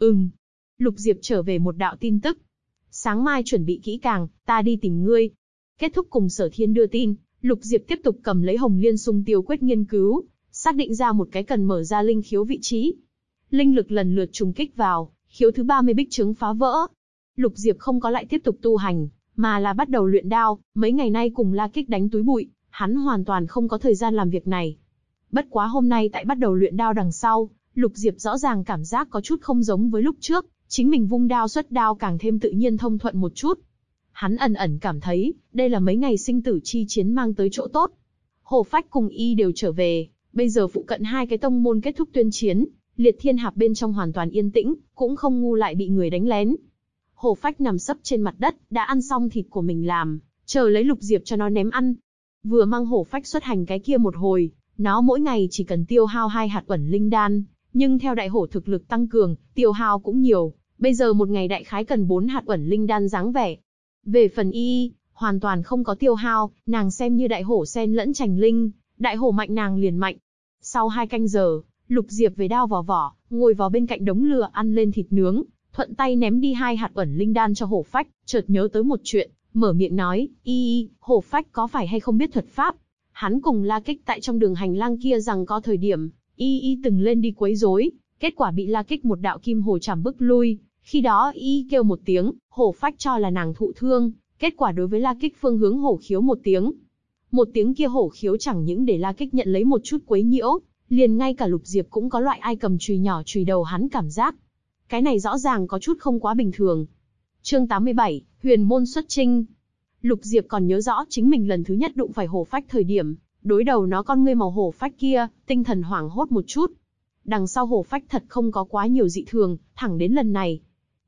Lục Diệp trở về một đạo tin tức. Sáng mai chuẩn bị kỹ càng, ta đi tìm ngươi. Kết thúc cùng Sở Thiên đưa tin, Lục Diệp tiếp tục cầm lấy Hồng Liên Xung Tiêu Quyết nghiên cứu, xác định ra một cái cần mở ra linh khiếu vị trí. Linh lực lần lượt trùng kích vào, khiếu thứ 30 bích trướng phá vỡ. Lục Diệp không có lại tiếp tục tu hành, mà là bắt đầu luyện đao, mấy ngày nay cùng La Kích đánh túi bụi, hắn hoàn toàn không có thời gian làm việc này. Bất quá hôm nay tại bắt đầu luyện đao đằng sau, Lục Diệp rõ ràng cảm giác có chút không giống với lúc trước, chính mình vung đao xuất đao càng thêm tự nhiên thông thuận một chút. Hắn ẩn cảm thấy, đây là mấy ngày sinh tử chi chiến mang tới chỗ tốt. Hổ Phách cùng Y đều trở về, bây giờ phụ cận hai cái tông môn kết thúc tuyên chiến, Liệt Thiên Hạp bên trong hoàn toàn yên tĩnh, cũng không ngu lại bị người đánh lén. Hổ Phách nằm sấp trên mặt đất, đã ăn xong thịt của mình làm, chờ lấy Lục Diệp cho nó ném ăn. Vừa mang Hổ Phách xuất hành cái kia một hồi, nó mỗi ngày chỉ cần tiêu hao 2 hạt uẩn linh đan, nhưng theo đại hổ thực lực tăng cường, tiêu hao cũng nhiều, bây giờ một ngày đại khái cần 4 hạt uẩn linh đan dáng vẻ. Về phần Y, hoàn toàn không có tiêu hao, nàng xem như đại hổ xen lẫn chành linh, đại hổ mạnh nàng liền mạnh. Sau 2 canh giờ, Lục Diệp về đao vào vỏ, ngồi vào bên cạnh đống lửa ăn lên thịt nướng, thuận tay ném đi 2 hạt uẩn linh đan cho Hổ Phách, chợt nhớ tới một chuyện, mở miệng nói, Y, Hổ Phách có phải hay không biết thuật pháp? Hắn cùng La Kích tại trong đường hành lang kia rằng có thời điểm, Y từng lên đi quấy rối, kết quả bị La Kích một đạo kim hồ chảm bức lui. Khi đó Y kêu một tiếng, Hổ Phách cho là nàng thụ thương, kết quả đối với La Kích phương hướng hổ khiếu một tiếng. Một tiếng kia hổ khiếu chẳng những để La Kích nhận lấy một chút quấy nhiễu, liền ngay cả Lục Diệp cũng có loại ai cầm chùy nhỏ chùy đầu hắn cảm giác. Cái này rõ ràng có chút không quá bình thường. Chương 87, Huyền môn xuất chinh. Lục Diệp còn nhớ rõ chính mình lần thứ nhất đụng phải Hổ Phách thời điểm, đối đầu nó con ngươi màu hổ phách kia, tinh thần hoảng hốt một chút. Đằng sau Hổ Phách thật không có quá nhiều dị thường, thẳng đến lần này.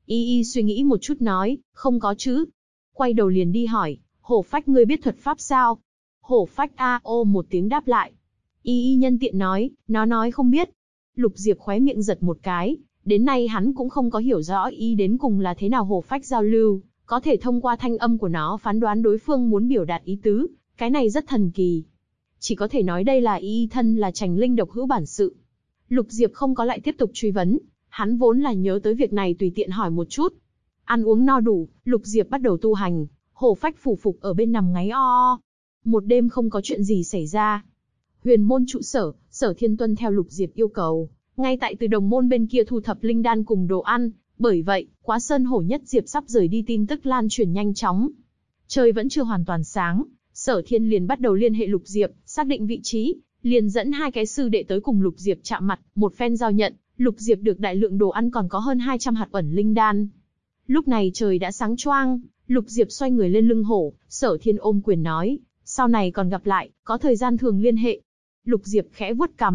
Y suy nghĩ một chút nói, không có chứ. Quay đầu liền đi hỏi, Hổ Phách ngươi biết thuật pháp sao? Hổ Phách ô một tiếng đáp lại. Y nhân tiện nói, nó nói không biết. Lục Diệp khóe miệng giật một cái, đến nay hắn cũng không có hiểu rõ Y đến cùng là thế nào Hổ Phách giao lưu, có thể thông qua thanh âm của nó phán đoán đối phương muốn biểu đạt ý tứ, cái này rất thần kỳ. Chỉ có thể nói đây là Y thân là chành linh độc hữu bản sự. Lục Diệp không có lại tiếp tục truy vấn, hắn vốn là nhớ tới việc này tùy tiện hỏi một chút. Ăn uống no đủ, Lục Diệp bắt đầu tu hành, Hổ Phách phủ phục ở bên nằm ngáy o. Một đêm không có chuyện gì xảy ra. Huyền môn trụ sở, Sở Thiên tuân theo Lục Diệp yêu cầu, ngay tại từ đồng môn bên kia thu thập linh đan cùng đồ ăn, bởi vậy, Quá Sơn Hổ Nhất Diệp sắp rời đi tin tức lan truyền nhanh chóng. Trời vẫn chưa hoàn toàn sáng, Sở Thiên liền bắt đầu liên hệ Lục Diệp, xác định vị trí, liền dẫn 2 cái sư đệ tới cùng Lục Diệp chạm mặt, một phen giao nhận, Lục Diệp được đại lượng đồ ăn còn có hơn 200 hạt uẩn linh đan. Lúc này trời đã sáng choang, Lục Diệp xoay người lên lưng hổ, Sở Thiên ôm quyền nói, sau này còn gặp lại, có thời gian thường liên hệ. Lục Diệp khẽ vuốt cằm,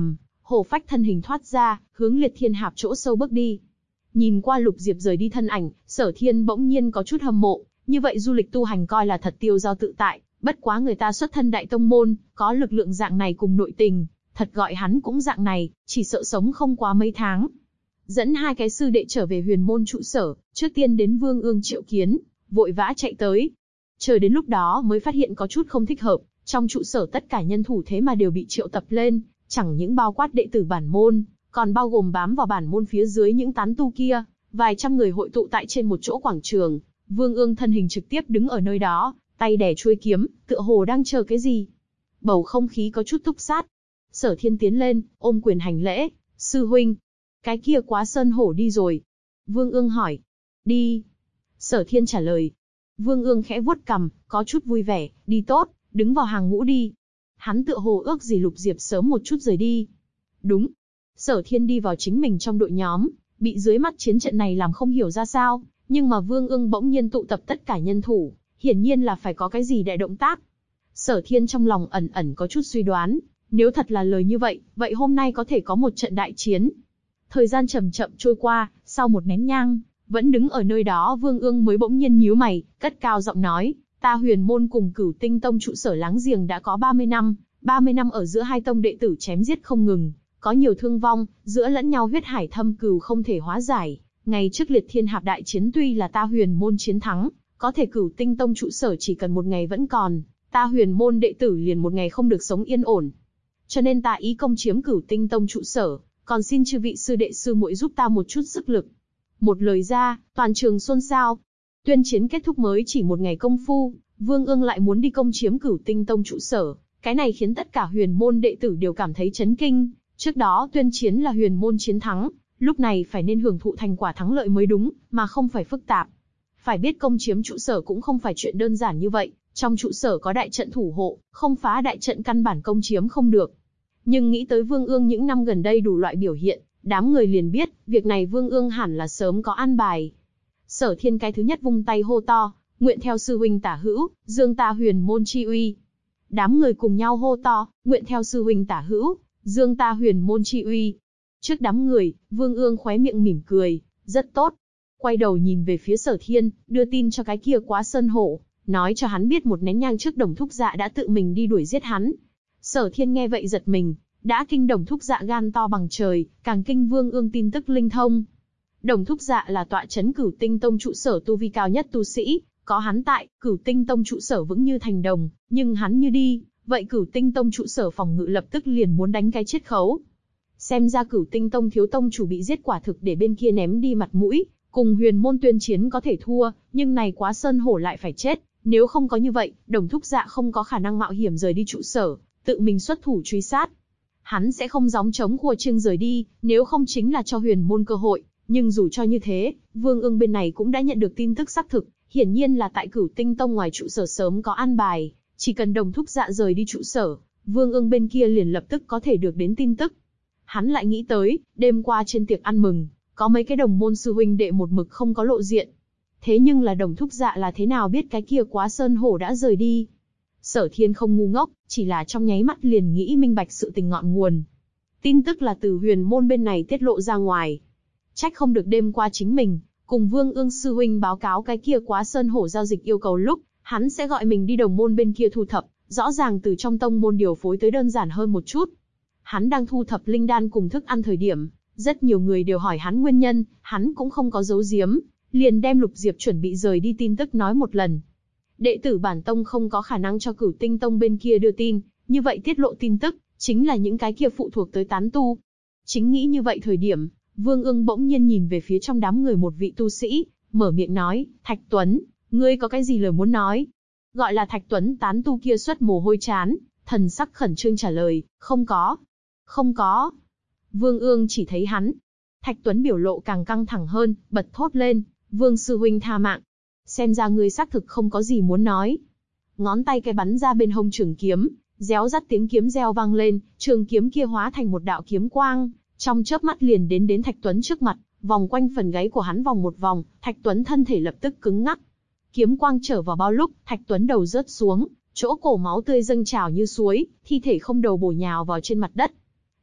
hổ phách thân hình thoát ra, hướng Liệt Thiên Hạp chỗ sâu bước đi. Nhìn qua Lục Diệp rời đi thân ảnh, Sở Thiên bỗng nhiên có chút hâm mộ, như vậy du lịch tu hành coi là thật tiêu dao tự tại, bất quá người ta xuất thân đại tông môn, có lực lượng dạng này cùng nội tình, thật gọi hắn cũng dạng này, chỉ sợ sống không quá mấy tháng. Dẫn hai cái sư đệ trở về huyền môn trụ sở, trước tiên đến Vương Ương triệu kiến, vội vã chạy tới. Chờ đến lúc đó mới phát hiện có chút không thích hợp, trong trụ sở tất cả nhân thủ thế mà đều bị triệu tập lên, chẳng những bao quát đệ tử bản môn, còn bao gồm bám vào bản môn phía dưới những tán tu kia, vài trăm người hội tụ tại trên một chỗ quảng trường. Vương Ương thân hình trực tiếp đứng ở nơi đó, tay đè chuôi kiếm, tựa hồ đang chờ cái gì. Bầu không khí có chút túc sát. Sở Thiên tiến lên, ôm quyền hành lễ, sư huynh. Cái kia Quá Sơn Hổ đi rồi. Vương Ương hỏi. Đi. Sở Thiên trả lời. Vương Ương khẽ vuốt cằm, có chút vui vẻ, đi tốt, đứng vào hàng ngũ đi. Hắn tựa hồ ước gì Lục Diệp sớm một chút rời đi. Đúng. Sở Thiên đi vào chính mình trong đội nhóm, bị dưới mắt chiến trận này làm không hiểu ra sao, nhưng mà Vương Ương bỗng nhiên tụ tập tất cả nhân thủ, hiển nhiên là phải có cái gì đại động tác. Sở Thiên trong lòng ẩn ẩn có chút suy đoán, nếu thật là lời như vậy, vậy hôm nay có thể có một trận đại chiến. Thời gian chậm chậm trôi qua, sau một nén nhang, vẫn đứng ở nơi đó Vương Ương mới bỗng nhiên nhíu mày, cất cao giọng nói, ta huyền môn cùng Cửu Tinh Tông trụ sở láng giềng đã có 30 năm, 30 năm ở giữa hai tông đệ tử chém giết không ngừng, có nhiều thương vong, giữa lẫn nhau huyết hải thâm cừu không thể hóa giải. Ngày trước Liệt Thiên Hạp đại chiến tuy là ta huyền môn chiến thắng, có thể Cửu Tinh Tông trụ sở chỉ cần một ngày vẫn còn, ta huyền môn đệ tử liền một ngày không được sống yên ổn. Cho nên ta ý công chiếm Cửu Tinh Tông trụ sở, còn xin chư vị sư đệ sư muội giúp ta một chút sức lực. Một lời ra, toàn trường xôn xao. Tuyên chiến kết thúc mới chỉ một ngày công phu, Vương Ương lại muốn đi công chiếm Cửu Tinh Tông trụ sở, cái này khiến tất cả huyền môn đệ tử đều cảm thấy chấn kinh. Trước đó tuyên chiến là huyền môn chiến thắng, lúc này phải nên hưởng thụ thành quả thắng lợi mới đúng, mà không phải phức tạp. Phải biết công chiếm trụ sở cũng không phải chuyện đơn giản như vậy, trong trụ sở có đại trận thủ hộ, không phá đại trận căn bản công chiếm không được. Nhưng nghĩ tới Vương Ương những năm gần đây đủ loại biểu hiện, đám người liền biết, việc này Vương Ương hẳn là sớm có an bài. Sở Thiên cái thứ nhất vung tay hô to, nguyện theo sư huynh tả hữu, dương ta huyền môn chi uy. Đám người cùng nhau hô to, nguyện theo sư huynh tả hữu, dương ta huyền môn chi uy. Trước đám người, Vương Ương khóe miệng mỉm cười, rất tốt. Quay đầu nhìn về phía Sở Thiên, đưa tin cho cái kia Quá Sơn Hổ, nói cho hắn biết một nén nhang trước Đồng Thúc Dạ đã tự mình đi đuổi giết hắn. Sở Thiên nghe vậy giật mình, đã kinh Đồng Thúc Dạ gan to bằng trời, càng kinh Vương Ương tin tức linh thông. Đồng Thúc Dạ là tọa chấn Cửu Tinh Tông trụ sở tu vi cao nhất tu sĩ, có hắn tại, Cửu Tinh Tông trụ sở vững như thành đồng, nhưng hắn như đi, vậy Cửu Tinh Tông trụ sở phòng ngự lập tức liền muốn đánh cái chiết khấu. Xem ra Cửu Tinh Tông thiếu tông chủ bị giết quả thực để bên kia ném đi mặt mũi, cùng huyền môn tuyên chiến có thể thua, nhưng này Quá Sơn Hổ lại phải chết, nếu không có như vậy, Đồng Thúc Dạ không có khả năng mạo hiểm rời đi trụ sở, tự mình xuất thủ truy sát. Hắn sẽ không gióng trống khua chiêng rời đi, nếu không chính là cho huyền môn cơ hội, nhưng dù cho như thế, Vương Ương bên này cũng đã nhận được tin tức xác thực, hiển nhiên là tại Cửu Tinh Tông ngoài trụ sở sớm có an bài, chỉ cần Đồng Thúc Dạ rời đi trụ sở, Vương Ương bên kia liền lập tức có thể được đến tin tức. Hắn lại nghĩ tới, đêm qua trên tiệc ăn mừng, có mấy cái đồng môn sư huynh đệ một mực không có lộ diện. Thế nhưng là Đồng Thúc Dạ là thế nào biết cái kia Quá Sơn Hổ đã rời đi? Sở Thiên không ngu ngốc, chỉ là trong nháy mắt liền nghĩ minh bạch sự tình ngọn nguồn. Tin tức là từ huyền môn bên này tiết lộ ra ngoài. Trách không được đêm qua chính mình, cùng Vương Ương sư huynh báo cáo cái kia Quá Sơn Hổ giao dịch yêu cầu lúc, hắn sẽ gọi mình đi đồng môn bên kia thu thập, rõ ràng từ trong tông môn điều phối tới đơn giản hơn một chút. Hắn đang thu thập linh đan cùng thức ăn thời điểm, rất nhiều người đều hỏi hắn nguyên nhân, hắn cũng không có giấu giếm, liền đem Lục Diệp chuẩn bị rời đi tin tức nói một lần. Đệ tử bản tông không có khả năng cho Cửu Tinh Tông bên kia đưa tin, như vậy tiết lộ tin tức, chính là những cái kia phụ thuộc tới tán tu. Chính nghĩ như vậy thời điểm, Vương Ương bỗng nhiên nhìn về phía trong đám người một vị tu sĩ, mở miệng nói, Thạch Tuấn, ngươi có cái gì lời muốn nói? Gọi là Thạch Tuấn tán tu kia xuất mồ hôi trán, thần sắc khẩn trương trả lời, không có. Không có. Vương Ương chỉ thấy hắn. Thạch Tuấn biểu lộ càng căng thẳng hơn, bật thốt lên, Vương sư huynh tha mạng. Xem ra ngươi xác thực không có gì muốn nói. Ngón tay cái bắn ra bên hông trường kiếm, réo rắt tiếng kiếm reo vang lên, trường kiếm kia hóa thành một đạo kiếm quang, trong chớp mắt liền đến Thạch Tuấn trước mặt, vòng quanh phần gáy của hắn vòng một vòng, Thạch Tuấn thân thể lập tức cứng ngắc. Kiếm quang trở vào bao lúc, Thạch Tuấn đầu rớt xuống, chỗ cổ máu tươi dâng trào như suối, thi thể không đầu bổ nhào vào trên mặt đất.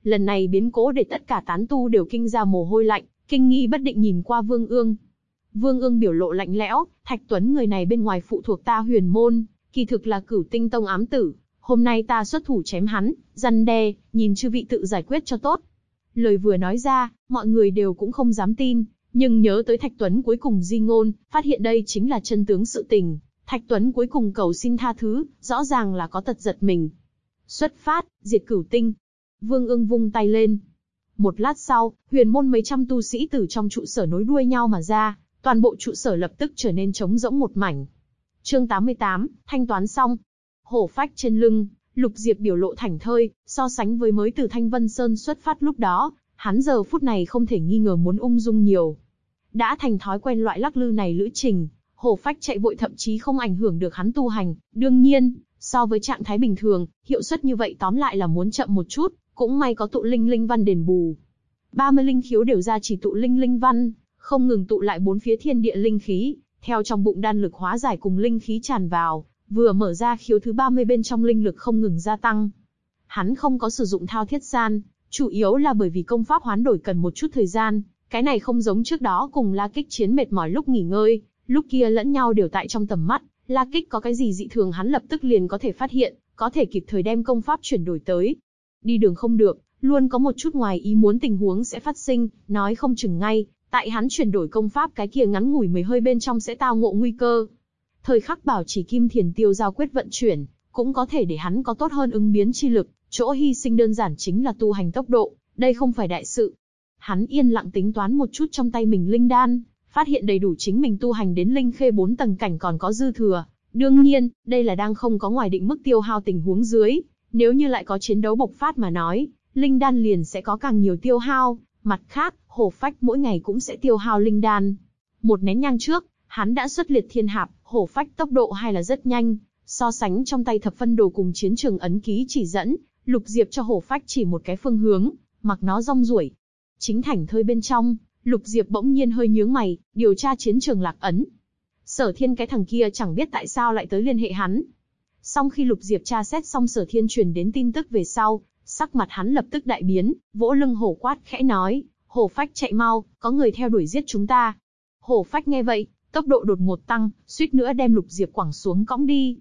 Lần này biến cố để tất cả tán tu đều kinh ra mồ hôi lạnh, kinh nghi bất định nhìn qua Vương Ương. Vương Ương biểu lộ lạnh lẽo, Thạch Tuấn người này bên ngoài phụ thuộc ta Huyền môn, kỳ thực là Cửu Tinh Tông ám tử, hôm nay ta xuất thủ chém hắn, răn đe, nhìn chư vị tự giải quyết cho tốt. Lời vừa nói ra, mọi người đều cũng không dám tin, nhưng nhớ tới Thạch Tuấn cuối cùng di ngôn, phát hiện đây chính là chân tướng sự tình. Thạch Tuấn cuối cùng cầu xin tha thứ, rõ ràng là có tật giật mình. Xuất phát, diệt Cửu Tinh. Vương Ương vung tay lên. Một lát sau, Huyền môn mấy trăm tu sĩ từ trong trụ sở nối đuôi nhau mà ra, toàn bộ trụ sở lập tức trở nên trống rỗng một mảnh. Chương 88, thanh toán xong. Hổ phách trên lưng, Lục Diệp biểu lộ thảnh thơi, so sánh với mới từ Thanh Vân Sơn xuất phát lúc đó, hắn giờ phút này không thể nghi ngờ muốn ung dung nhiều. Đã thành thói quen loại lắc lư này lữ trình, hổ phách chạy vội thậm chí không ảnh hưởng được hắn tu hành, đương nhiên, so với trạng thái bình thường, hiệu suất như vậy tóm lại là muốn chậm một chút, cũng may có tụ linh linh văn đền bù. 30 linh khiếu đều ra chỉ tụ linh linh văn, không ngừng tụ lại bốn phía thiên địa linh khí, theo trong bụng đan lực hóa giải cùng linh khí tràn vào, vừa mở ra khiếu thứ 30 bên trong linh lực không ngừng gia tăng. Hắn không có sử dụng thao thiết san, chủ yếu là bởi vì công pháp hoán đổi cần một chút thời gian, cái này không giống trước đó cùng La Kích chiến mệt mỏi lúc nghỉ ngơi, lúc kia lẫn nhau đều tại trong tầm mắt, La Kích có cái gì dị thường hắn lập tức liền có thể phát hiện, có thể kịp thời đem công pháp chuyển đổi tới. Đi đường không được, luôn có một chút ngoài ý muốn tình huống sẽ phát sinh, nói không chừng ngay, tại hắn chuyển đổi công pháp cái kia ngắn ngủi 10 hơi bên trong sẽ tao ngộ nguy cơ. Thời khắc bảo chỉ Kim Thiền Tiêu giao quyết vận chuyển, cũng có thể để hắn có tốt hơn ứng biến chi lực, chỗ hy sinh đơn giản chính là tu hành tốc độ, đây không phải đại sự. Hắn yên lặng tính toán một chút trong tay mình linh đan, phát hiện đầy đủ chính mình tu hành đến linh khê 4 tầng cảnh còn có dư thừa. Đương nhiên, đây là đang không có ngoài định mức tiêu hao tình huống dưới, nếu như lại có chiến đấu bộc phát mà nói, linh đan liền sẽ có càng nhiều tiêu hao, mặt khác, hổ phách mỗi ngày cũng sẽ tiêu hao linh đan. Một nén nhang trước, hắn đã xuất liệt thiên hạp, hổ phách tốc độ hay là rất nhanh, so sánh trong tay thập phân đồ cùng chiến trường ấn ký chỉ dẫn, Lục Diệp cho hổ phách chỉ một cái phương hướng, mặc nó rong ruổi. Chính thảnh thơi bên trong, Lục Diệp bỗng nhiên hơi nhướng mày, điều tra chiến trường lạc ấn. Sở Thiên cái thằng kia chẳng biết tại sao lại tới liên hệ hắn. Sau khi Lục Diệp tra xét xong Sở Thiên truyền đến tin tức về sau, sắc mặt hắn lập tức đại biến, vỗ lưng hổ quát khẽ nói, hổ phách chạy mau, có người theo đuổi giết chúng ta. Hổ phách nghe vậy, tốc độ đột ngột tăng, suýt nữa đem Lục Diệp quẳng xuống cõng đi.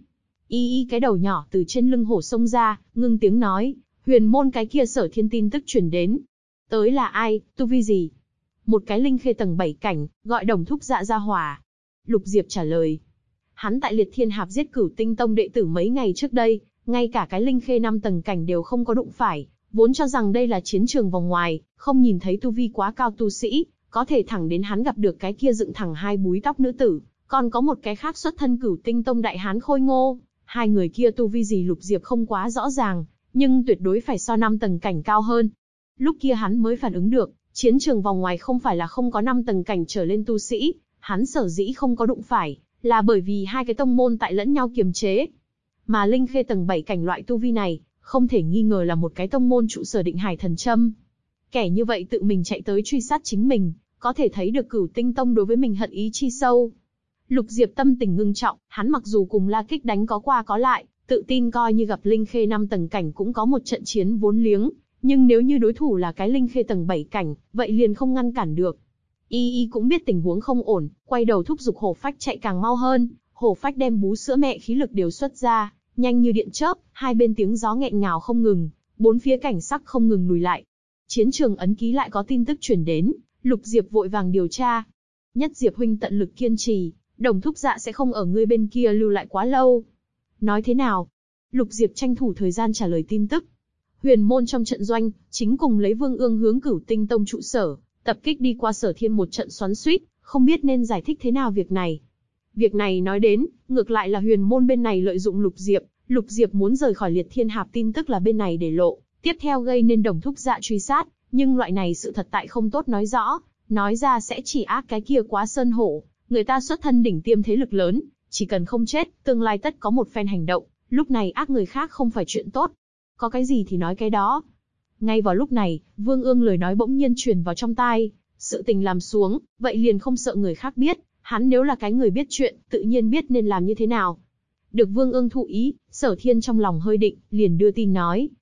Y cái đầu nhỏ từ trên lưng hổ xông ra, ngưng tiếng nói, Huyền môn cái kia Sở Thiên tin tức truyền đến. Tới là ai, tu vi gì? Một cái linh khê tầng 7 cảnh, gọi Đồng Thúc Dạ ra hỏa. Lục Diệp trả lời. Hắn tại Liệt Thiên Hạp giết Cửu Tinh Tông đệ tử mấy ngày trước đây, ngay cả cái linh khê 5 tầng cảnh đều không có đụng phải, vốn cho rằng đây là chiến trường vòng ngoài, không nhìn thấy tu vi quá cao tu sĩ, có thể thẳng đến hắn gặp được cái kia dựng thẳng hai búi tóc nữ tử, còn có một cái khác xuất thân Cửu Tinh Tông đại hán khôi ngô. Hai người kia tu vi gì Lục Diệp không quá rõ ràng, nhưng tuyệt đối phải so 5 tầng cảnh cao hơn. Lúc kia hắn mới phản ứng được, chiến trường vòng ngoài không phải là không có 5 tầng cảnh trở lên tu sĩ, hắn sở dĩ không có đụng phải, là bởi vì hai cái tông môn tại lẫn nhau kiềm chế. Mà linh khê tầng 7 cảnh loại tu vi này, không thể nghi ngờ là một cái tông môn trụ sở Định Hải Thần Châm. Kẻ như vậy tự mình chạy tới truy sát chính mình, có thể thấy được Cửu Tinh Tông đối với mình hận ý chi sâu. Lục Diệp tâm tình ngưng trọng, hắn mặc dù cùng La Kích đánh có qua có lại, tự tin coi như gặp linh khê 5 tầng cảnh cũng có một trận chiến vốn liếng, nhưng nếu như đối thủ là cái linh khê tầng 7 cảnh, vậy liền không ngăn cản được. Y cũng biết tình huống không ổn, quay đầu thúc giục hổ phách chạy càng mau hơn, hổ phách đem bú sữa mẹ khí lực đều xuất ra, nhanh như điện chớp, hai bên tiếng gió nghẹn ngào không ngừng, bốn phía cảnh sắc không ngừng lùi lại. Chiến trường ấn ký lại có tin tức truyền đến, Lục Diệp vội vàng điều tra. Nhất Diệp huynh tận lực kiên trì, Đồng Thúc Dạ sẽ không ở ngươi bên kia lưu lại quá lâu. Nói thế nào? Lục Diệp tranh thủ thời gian trả lời tin tức. Huyền môn trong trận doanh, chính cùng lấy Vương Ương hướng Cửu Tinh Tông trụ sở, tập kích đi qua Sở Thiên một trận xoắn xuýt, không biết nên giải thích thế nào việc này. Việc này nói đến, ngược lại là huyền môn bên này lợi dụng Lục Diệp muốn rời khỏi Liệt Thiên Hạp tin tức là bên này để lộ, tiếp theo gây nên Đồng Thúc Dạ truy sát, nhưng loại này sự thật tại không tốt nói rõ, nói ra sẽ chỉ ác cái kia quá sơn hổ, người ta xuất thân đỉnh tiêm thế lực lớn, chỉ cần không chết, tương lai tất có một phen hành động, lúc này ác người khác không phải chuyện tốt. Có cái gì thì nói cái đó. Ngay vào lúc này, Vương Ương lời nói bỗng nhiên truyền vào trong tai, sự tình làm xuống, vậy liền không sợ người khác biết, hắn nếu là cái người biết chuyện, tự nhiên biết nên làm như thế nào. Được Vương Ương thụ ý, Sở Thiên trong lòng hơi định, liền đưa tin nói,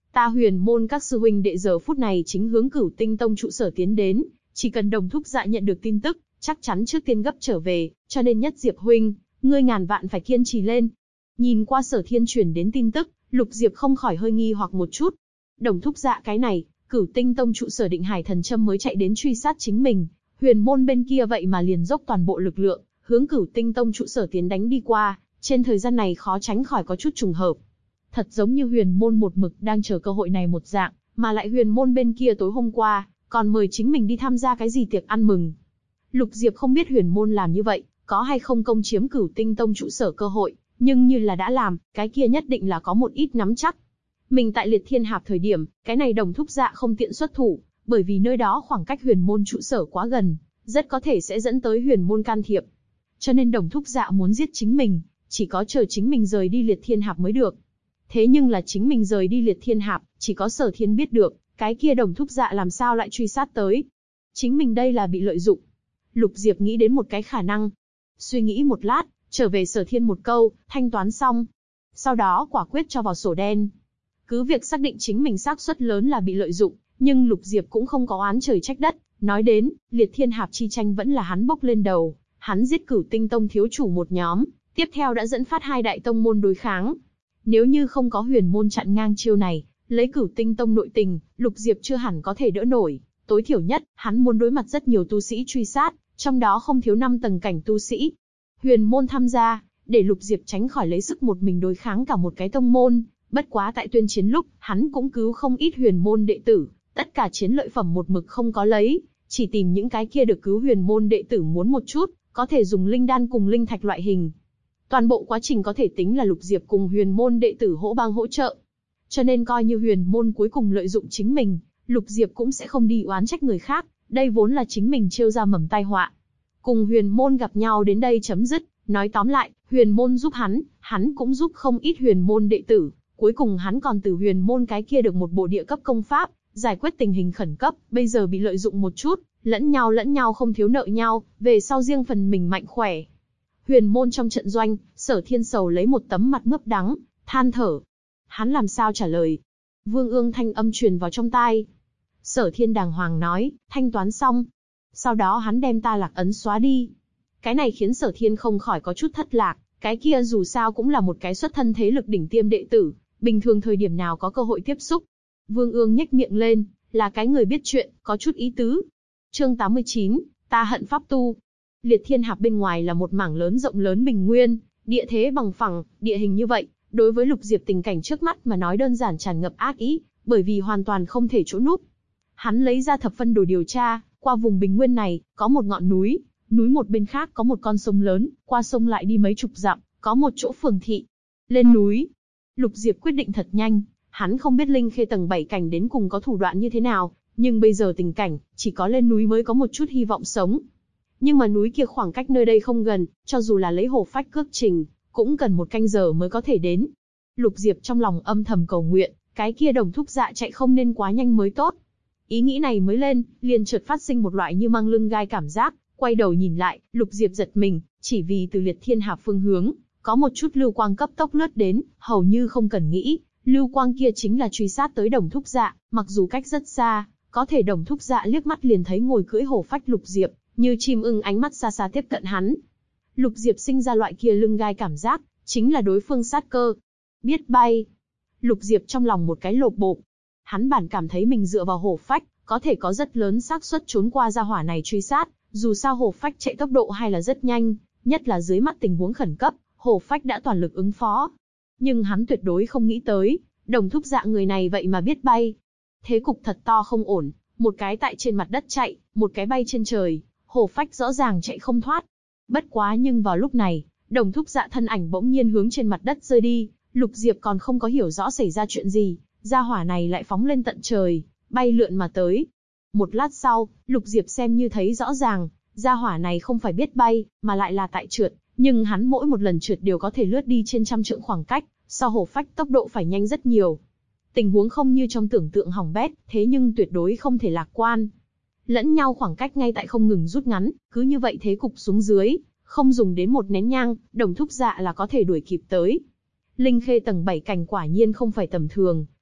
Ta Huyền môn các sư huynh đệ giờ phút này chính hướng Cửu Tinh Tông trụ sở tiến đến, chỉ cần Đồng thúc dạ nhận được tin tức, chắc chắn trước tiên gấp trở về, cho nên Nhất Diệp huynh, ngươi ngàn vạn phải kiên trì lên. Nhìn qua Sở Thiên truyền đến tin tức, Lục Diệp không khỏi hơi nghi hoặc một chút. Đồng thúc dạ cái này, Cửu Tinh Tông trụ sở Định Hải Thần Châm mới chạy đến truy sát chính mình, Huyền môn bên kia vậy mà liền dốc toàn bộ lực lượng, hướng Cửu Tinh Tông trụ sở tiến đánh đi qua, trên thời gian này khó tránh khỏi có chút trùng hợp. Thật giống như Huyền môn một mực đang chờ cơ hội này một dạng, mà lại Huyền môn bên kia tối hôm qua, còn mời chính mình đi tham gia cái gì tiệc ăn mừng. Lục Diệp không biết Huyền môn làm như vậy, có hay không công chiếm Cửu Tinh Tông trụ sở cơ hội, nhưng như là đã làm, cái kia nhất định là có một ít nắm chắc. Mình tại Liệt Thiên Hạp thời điểm, cái này Đồng thúc dạ không tiện xuất thủ, bởi vì nơi đó khoảng cách Huyền môn trụ sở quá gần, rất có thể sẽ dẫn tới Huyền môn can thiệp. Cho nên Đồng thúc dạ muốn giết chính mình, chỉ có chờ chính mình rời đi Liệt Thiên Hạp mới được. Thế nhưng là chính mình rời đi Liệt Thiên Hạp, chỉ có Sở Thiên biết được, cái kia Đồng thúc dạ làm sao lại truy sát tới. Chính mình đây là bị lợi dụng. Lục Diệp nghĩ đến một cái khả năng. Suy nghĩ một lát, trở về Sở Thiên một câu, thanh toán xong. Sau đó quả quyết cho vào sổ đen. Cứ việc xác định chính mình xác suất lớn là bị lợi dụng, nhưng Lục Diệp cũng không có oán trời trách đất. Nói đến, Liệt Thiên Hạp chi tranh vẫn là hắn bốc lên đầu. Hắn giết Cửu Tinh Tông thiếu chủ một nhóm, tiếp theo đã dẫn phát hai đại tông môn đối kháng. Nếu như không có Huyền môn chặn ngang chiêu này, lấy Cửu Tinh Tông nội tình, Lục Diệp chưa hẳn có thể đỡ nổi. Tối thiểu nhất, hắn muốn đối mặt rất nhiều tu sĩ truy sát, trong đó không thiếu 5 tầng cảnh tu sĩ. Huyền môn tham gia, để Lục Diệp tránh khỏi lấy sức một mình đối kháng cả một cái tông môn. Bất quá tại tuyên chiến lúc, hắn cũng cứu không ít Huyền môn đệ tử, tất cả chiến lợi phẩm một mực không có lấy, chỉ tìm những cái kia được cứu Huyền môn đệ tử muốn một chút, có thể dùng linh đan cùng linh thạch loại hình. Toàn bộ quá trình có thể tính là Lục Diệp cùng Huyền môn đệ tử hỗ bang hỗ trợ. Cho nên coi như Huyền môn cuối cùng lợi dụng chính mình, Lục Diệp cũng sẽ không đi oán trách người khác, đây vốn là chính mình trêu ra mầm tai họa. Cùng Huyền môn gặp nhau đến đây chấm dứt, nói tóm lại, Huyền môn giúp hắn cũng giúp không ít Huyền môn đệ tử, cuối cùng hắn còn từ Huyền môn cái kia được một bộ địa cấp công pháp, giải quyết tình hình khẩn cấp, bây giờ bị lợi dụng một chút, lẫn nhau không thiếu nợ nhau, về sau riêng phần mình mạnh khỏe. Huyền môn trong trận doanh, Sở Thiên sầu lấy một tấm mặt mướp đắng, than thở. Hắn làm sao trả lời? Vương Ương thanh âm truyền vào trong tai. Sở Thiên đàng hoàng nói, thanh toán xong. Sau đó hắn đem ta lạc ấn xóa đi. Cái này khiến Sở Thiên không khỏi có chút thất lạc, cái kia dù sao cũng là một cái xuất thân thế lực đỉnh tiêm đệ tử, bình thường thời điểm nào có cơ hội tiếp xúc. Vương Ương nhếch miệng lên, là cái người biết chuyện, có chút ý tứ. Chương 89, ta hận pháp tu. Liệt Thiên Hạp bên ngoài là một mảng lớn rộng lớn bình nguyên, địa thế bằng phẳng, địa hình như vậy, đối với Lục Diệp tình cảnh trước mắt mà nói đơn giản tràn ngập ác ý, bởi vì hoàn toàn không thể chỗ núp. Hắn lấy ra thập phân đồ điều tra, qua vùng bình nguyên này, có một ngọn núi, núi một bên khác có một con sông lớn, qua sông lại đi mấy chục dặm, có một chỗ phường thị. Lên núi. Lục Diệp quyết định thật nhanh, hắn không biết Linh Khê tầng 7 cảnh đến cùng có thủ đoạn như thế nào, nhưng bây giờ tình cảnh, chỉ có lên núi mới có một chút hy vọng sống. Nhưng mà núi kia khoảng cách nơi đây không gần, cho dù là lấy hổ phách cước trình, cũng cần 1 canh giờ mới có thể đến. Lục Diệp trong lòng âm thầm cầu nguyện, cái kia Đồng thúc dạ chạy không nên quá nhanh mới tốt. Ý nghĩ này mới lên, liền chợt phát sinh một loại như mang lưng gai cảm giác, quay đầu nhìn lại, Lục Diệp giật mình, chỉ vì từ Liệt Thiên Hạp phương hướng, có một chút lưu quang cấp tốc lướt đến, hầu như không cần nghĩ, lưu quang kia chính là truy sát tới Đồng thúc dạ, mặc dù cách rất xa, có thể Đồng thúc dạ liếc mắt liền thấy ngồi cưỡi hổ phách Lục Diệp, như chim ưng ánh mắt xa xa tiếp cận hắn. Lục Diệp sinh ra loại kia lưng gai cảm giác, chính là đối phương sát cơ. Biết bay. Lục Diệp trong lòng một cái lộp bộp. Hắn bản cảm thấy mình dựa vào hổ phách, có thể có rất lớn xác suất trốn qua gia hỏa này truy sát, dù sao hổ phách chạy tốc độ hay là rất nhanh, nhất là dưới mắt tình huống khẩn cấp, hổ phách đã toàn lực ứng phó. Nhưng hắn tuyệt đối không nghĩ tới, Đồng thúc dạ người này vậy mà biết bay. Thế cục thật to không ổn, một cái tại trên mặt đất chạy, một cái bay trên trời, hổ phách rõ ràng chạy không thoát. Bất quá nhưng vào lúc này, Đồng thúc dạ thân ảnh bỗng nhiên hướng trên mặt đất rơi đi, Lục Diệp còn không có hiểu rõ xảy ra chuyện gì, gia hỏa này lại phóng lên tận trời, bay lượn mà tới. Một lát sau, Lục Diệp xem như thấy rõ ràng, gia hỏa này không phải biết bay, mà lại là tại trượt, nhưng hắn mỗi một lần trượt đều có thể lướt đi trên trăm trượng khoảng cách, so hổ phách tốc độ phải nhanh rất nhiều. Tình huống không như trong tưởng tượng hỏng bét, thế nhưng tuyệt đối không thể lạc quan. Lẫn nhau khoảng cách ngay tại không ngừng rút ngắn, cứ như vậy thế cục xuống dưới, không dùng đến một nén nhang, Đồng thúc dạ là có thể đuổi kịp tới. Linh Khê tầng 7 cảnh quả nhiên không phải tầm thường,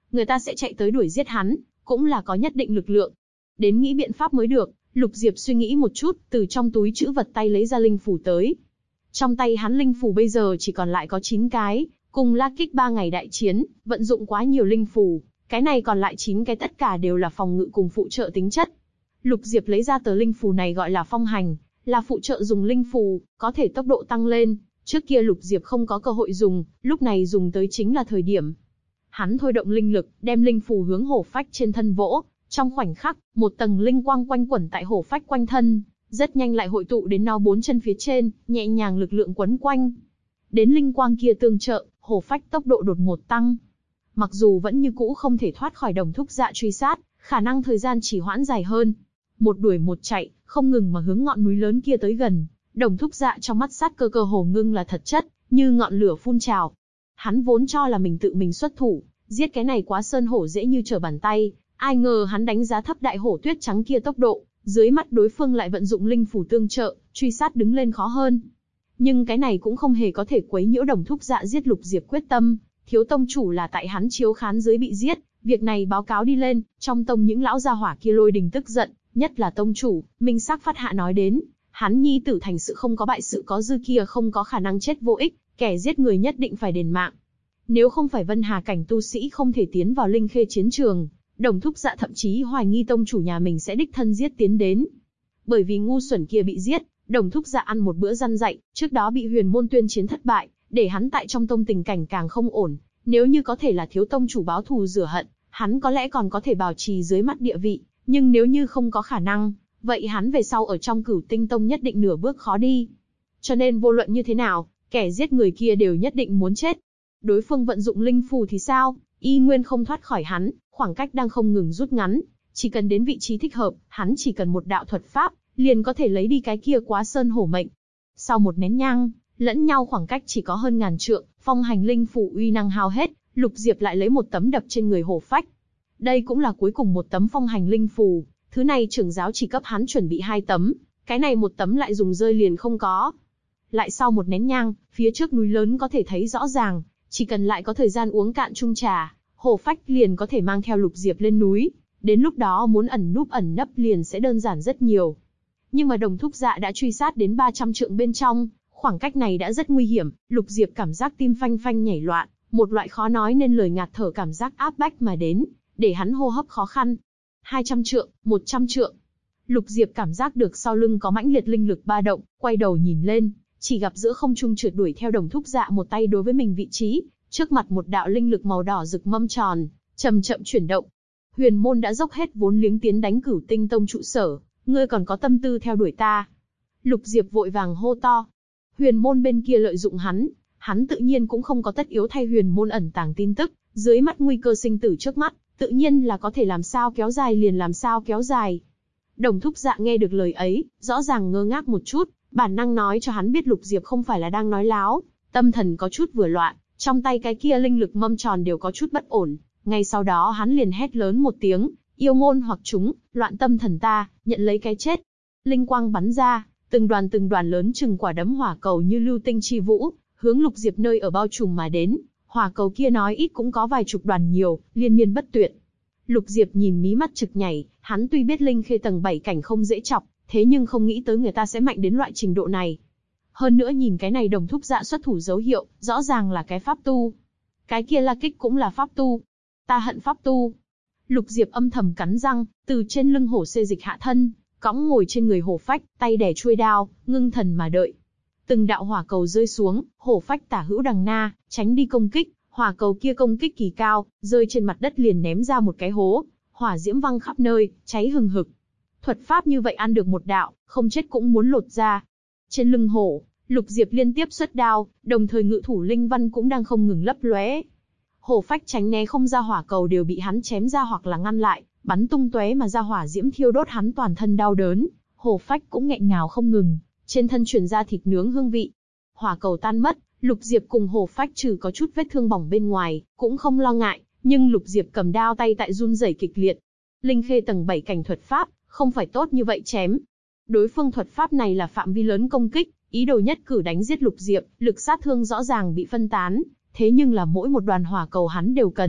người ta sẽ chạy tới đuổi giết hắn, cũng là có nhất định lực lượng. Đến nghĩ biện pháp mới được, Lục Diệp suy nghĩ một chút, từ trong túi trữ vật tay lấy ra linh phù tới. Trong tay hắn linh phù bây giờ chỉ còn lại có 9 cái, cùng La Kích 3 ngày đại chiến, vận dụng quá nhiều linh phù, cái này còn lại 9 cái tất cả đều là phòng ngự cùng phụ trợ tính chất. Lục Diệp lấy ra tờ linh phù này gọi là phong hành, là phụ trợ dùng linh phù, có thể tốc độ tăng lên. Trước kia Lục Diệp không có cơ hội dùng, lúc này dùng tới chính là thời điểm. Hắn thôi động linh lực, đem linh phù hướng hổ phách trên thân vỗ. Trong khoảnh khắc, một tầng linh quang quanh quẩn tại hổ phách quanh thân, rất nhanh lại hội tụ đến nó 4 chân phía trên, nhẹ nhàng lực lượng quấn quanh. Đến linh quang kia tương trợ, hổ phách tốc độ đột ngột tăng. Mặc dù vẫn như cũ không thể thoát khỏi Đồng Thúc Dạ truy sát, khả năng thời gian chỉ hoãn dài hơn. Một đuổi một chạy, không ngừng mà hướng ngọn núi lớn kia tới gần. Đồng Thúc Dạ trong mắt sát cơ cơ hồ ngưng là thật chất, như ngọn lửa phun trào. Hắn vốn cho là mình tự mình xuất thủ, giết cái này quá sơn hổ dễ như trở bàn tay, ai ngờ hắn đánh giá thấp đại hổ tuyết trắng kia tốc độ, dưới mắt đối phương lại vận dụng linh phủ tương trợ, truy sát đứng lên khó hơn. Nhưng cái này cũng không hề có thể quấy nhiễu Đồng Thúc Dạ giết Lục Diệp quyết tâm, thiếu tông chủ là tại hắn chiếu khán dưới bị giết, việc này báo cáo đi lên, trong tông những lão gia hỏa kia lôi đình tức giận, nhất là tông chủ, minh sắc phát hạ nói đến, hắn nhi tử thành sự không có bại sự có dư kia không có khả năng chết vô ích, kẻ giết người nhất định phải đền mạng. Nếu không phải Vân Hà cảnh tu sĩ không thể tiến vào Linh Khê chiến trường, Đồng Thúc Dạ thậm chí hoài nghi tông chủ nhà mình sẽ đích thân giết tiến đến. Bởi vì ngu xuẩn kia bị giết, Đồng Thúc Dạ ăn một bữa răn dạy, trước đó bị Huyền Môn tuyên chiến thất bại, để hắn tại trong tông tình cảnh càng không ổn. Nếu như có thể là thiếu tông chủ báo thù rửa hận, hắn có lẽ còn có thể bảo trì dưới mắt địa vị, nhưng nếu như không có khả năng, vậy hắn về sau ở trong Cửu Tinh Tông nhất định nửa bước khó đi. Cho nên vô luận như thế nào, kẻ giết người kia đều nhất định muốn chết. Đối phương vận dụng linh phù thì sao, y nguyên không thoát khỏi hắn, khoảng cách đang không ngừng rút ngắn, chỉ cần đến vị trí thích hợp, hắn chỉ cần một đạo thuật pháp, liền có thể lấy đi cái kia quá sơn hổ mệnh. Sau một nén nhang, lẫn nhau khoảng cách chỉ có hơn ngàn trượng, phong hành linh phù uy năng hao hết, Lục Diệp lại lấy một tấm đập trên người hổ phách. Đây cũng là cuối cùng một tấm phong hành linh phù, thứ này trưởng giáo chỉ cấp hắn chuẩn bị 2 tấm, cái này một tấm lại dùng rơi liền không có. Lại sau một nén nhang, phía trước núi lớn có thể thấy rõ ràng, chỉ cần lại có thời gian uống cạn chung trà, hổ phách liền có thể mang theo Lục Diệp lên núi, đến lúc đó muốn ẩn núp ẩn nấp liền sẽ đơn giản rất nhiều. Nhưng mà Đồng Thúc Dạ đã truy sát đến 300 trượng bên trong, khoảng cách này đã rất nguy hiểm, Lục Diệp cảm giác tim phanh phanh nhảy loạn, một loại khó nói nên lời ngạt thở cảm giác áp bách mà đến, để hắn hô hấp khó khăn. 200 trượng, 100 trượng. Lục Diệp cảm giác được sau lưng có mãnh liệt linh lực ba động, quay đầu nhìn lên, chỉ gặp giữa không trung trượt đuổi theo Đồng Thúc Dạ một tay đối với mình vị trí, trước mặt một đạo linh lực màu đỏ rực mâm tròn, chậm chậm chuyển động. Huyền Môn đã dốc hết vốn liếng tiến đánh Cửu Tinh Tông trụ sở, ngươi còn có tâm tư theo đuổi ta? Lục Diệp vội vàng hô to. Huyền Môn bên kia lợi dụng hắn tự nhiên cũng không có tất yếu thay Huyền Môn ẩn tàng tin tức, dưới mắt nguy cơ sinh tử trước mắt, tự nhiên là có thể làm sao kéo dài liền làm sao kéo dài. Đồng Thúc Dạ nghe được lời ấy, rõ ràng ngơ ngác một chút, bản năng nói cho hắn biết Lục Diệp không phải là đang nói láo, tâm thần có chút vừa loạn, trong tay cái kia linh lực mâm tròn đều có chút bất ổn. Ngay sau đó hắn liền hét lớn một tiếng, yêu ngôn hoặc chúng, loạn tâm thần ta, nhận lấy cái chết. Linh quang bắn ra, từng đoàn lớn chừng quả đấm hỏa cầu như lưu tinh chi vũ, hướng Lục Diệp nơi ở bao trùm mà đến. Hỏa cầu kia nói ít cũng có vài chục đoàn nhiều, liên miên bất tuyệt. Lục Diệp nhìn mí mắt trực nhảy, hắn tuy biết Linh Khê tầng 7 cảnh không dễ chọc, thế nhưng không nghĩ tới người ta sẽ mạnh đến loại trình độ này. Hơn nữa nhìn cái này Đồng Thúc Dạ xuất thủ dấu hiệu, rõ ràng là cái pháp tu. Cái kia La Kích cũng là pháp tu. Ta hận pháp tu. Lục Diệp âm thầm cắn răng, từ trên lưng hổ xê dịch hạ thân, cõng ngồi trên người hổ phách, tay đè chuôi đao, ngưng thần mà đợi. Từng đạo hỏa cầu rơi xuống, hổ phách tả hữu đằng na, tránh đi công kích, hỏa cầu kia công kích kỳ cao, rơi trên mặt đất liền ném ra một cái hố, hỏa diễm văng khắp nơi, cháy hừng hực. Thuật pháp như vậy ăn được một đạo, không chết cũng muốn lột ra. Trên lưng hổ, Lục Diệp liên tiếp xuất đao, đồng thời ngự thủ linh văn cũng đang không ngừng lấp lóe. Hổ phách tránh né không ra hỏa cầu đều bị hắn chém ra hoặc là ngăn lại, bắn tung tóe mà ra hỏa diễm thiêu đốt hắn toàn thân đau đớn. Hổ phách cũng nghẹn ngào không ngừng, trên thân truyền ra thịt nướng hương vị. Hỏa cầu tan mất, Lục Diệp cùng hổ phách trừ có chút vết thương bỏng bên ngoài, cũng không lo ngại, nhưng Lục Diệp cầm đao tay tại run rẩy kịch liệt. Linh Khê tầng 7 cảnh thuật pháp, không phải tốt như vậy chém. Đối phương thuật pháp này là phạm vi lớn công kích, ý đồ nhất cử đánh giết Lục Diệp, lực sát thương rõ ràng bị phân tán, thế nhưng là mỗi một đoàn hỏa cầu hắn đều cần,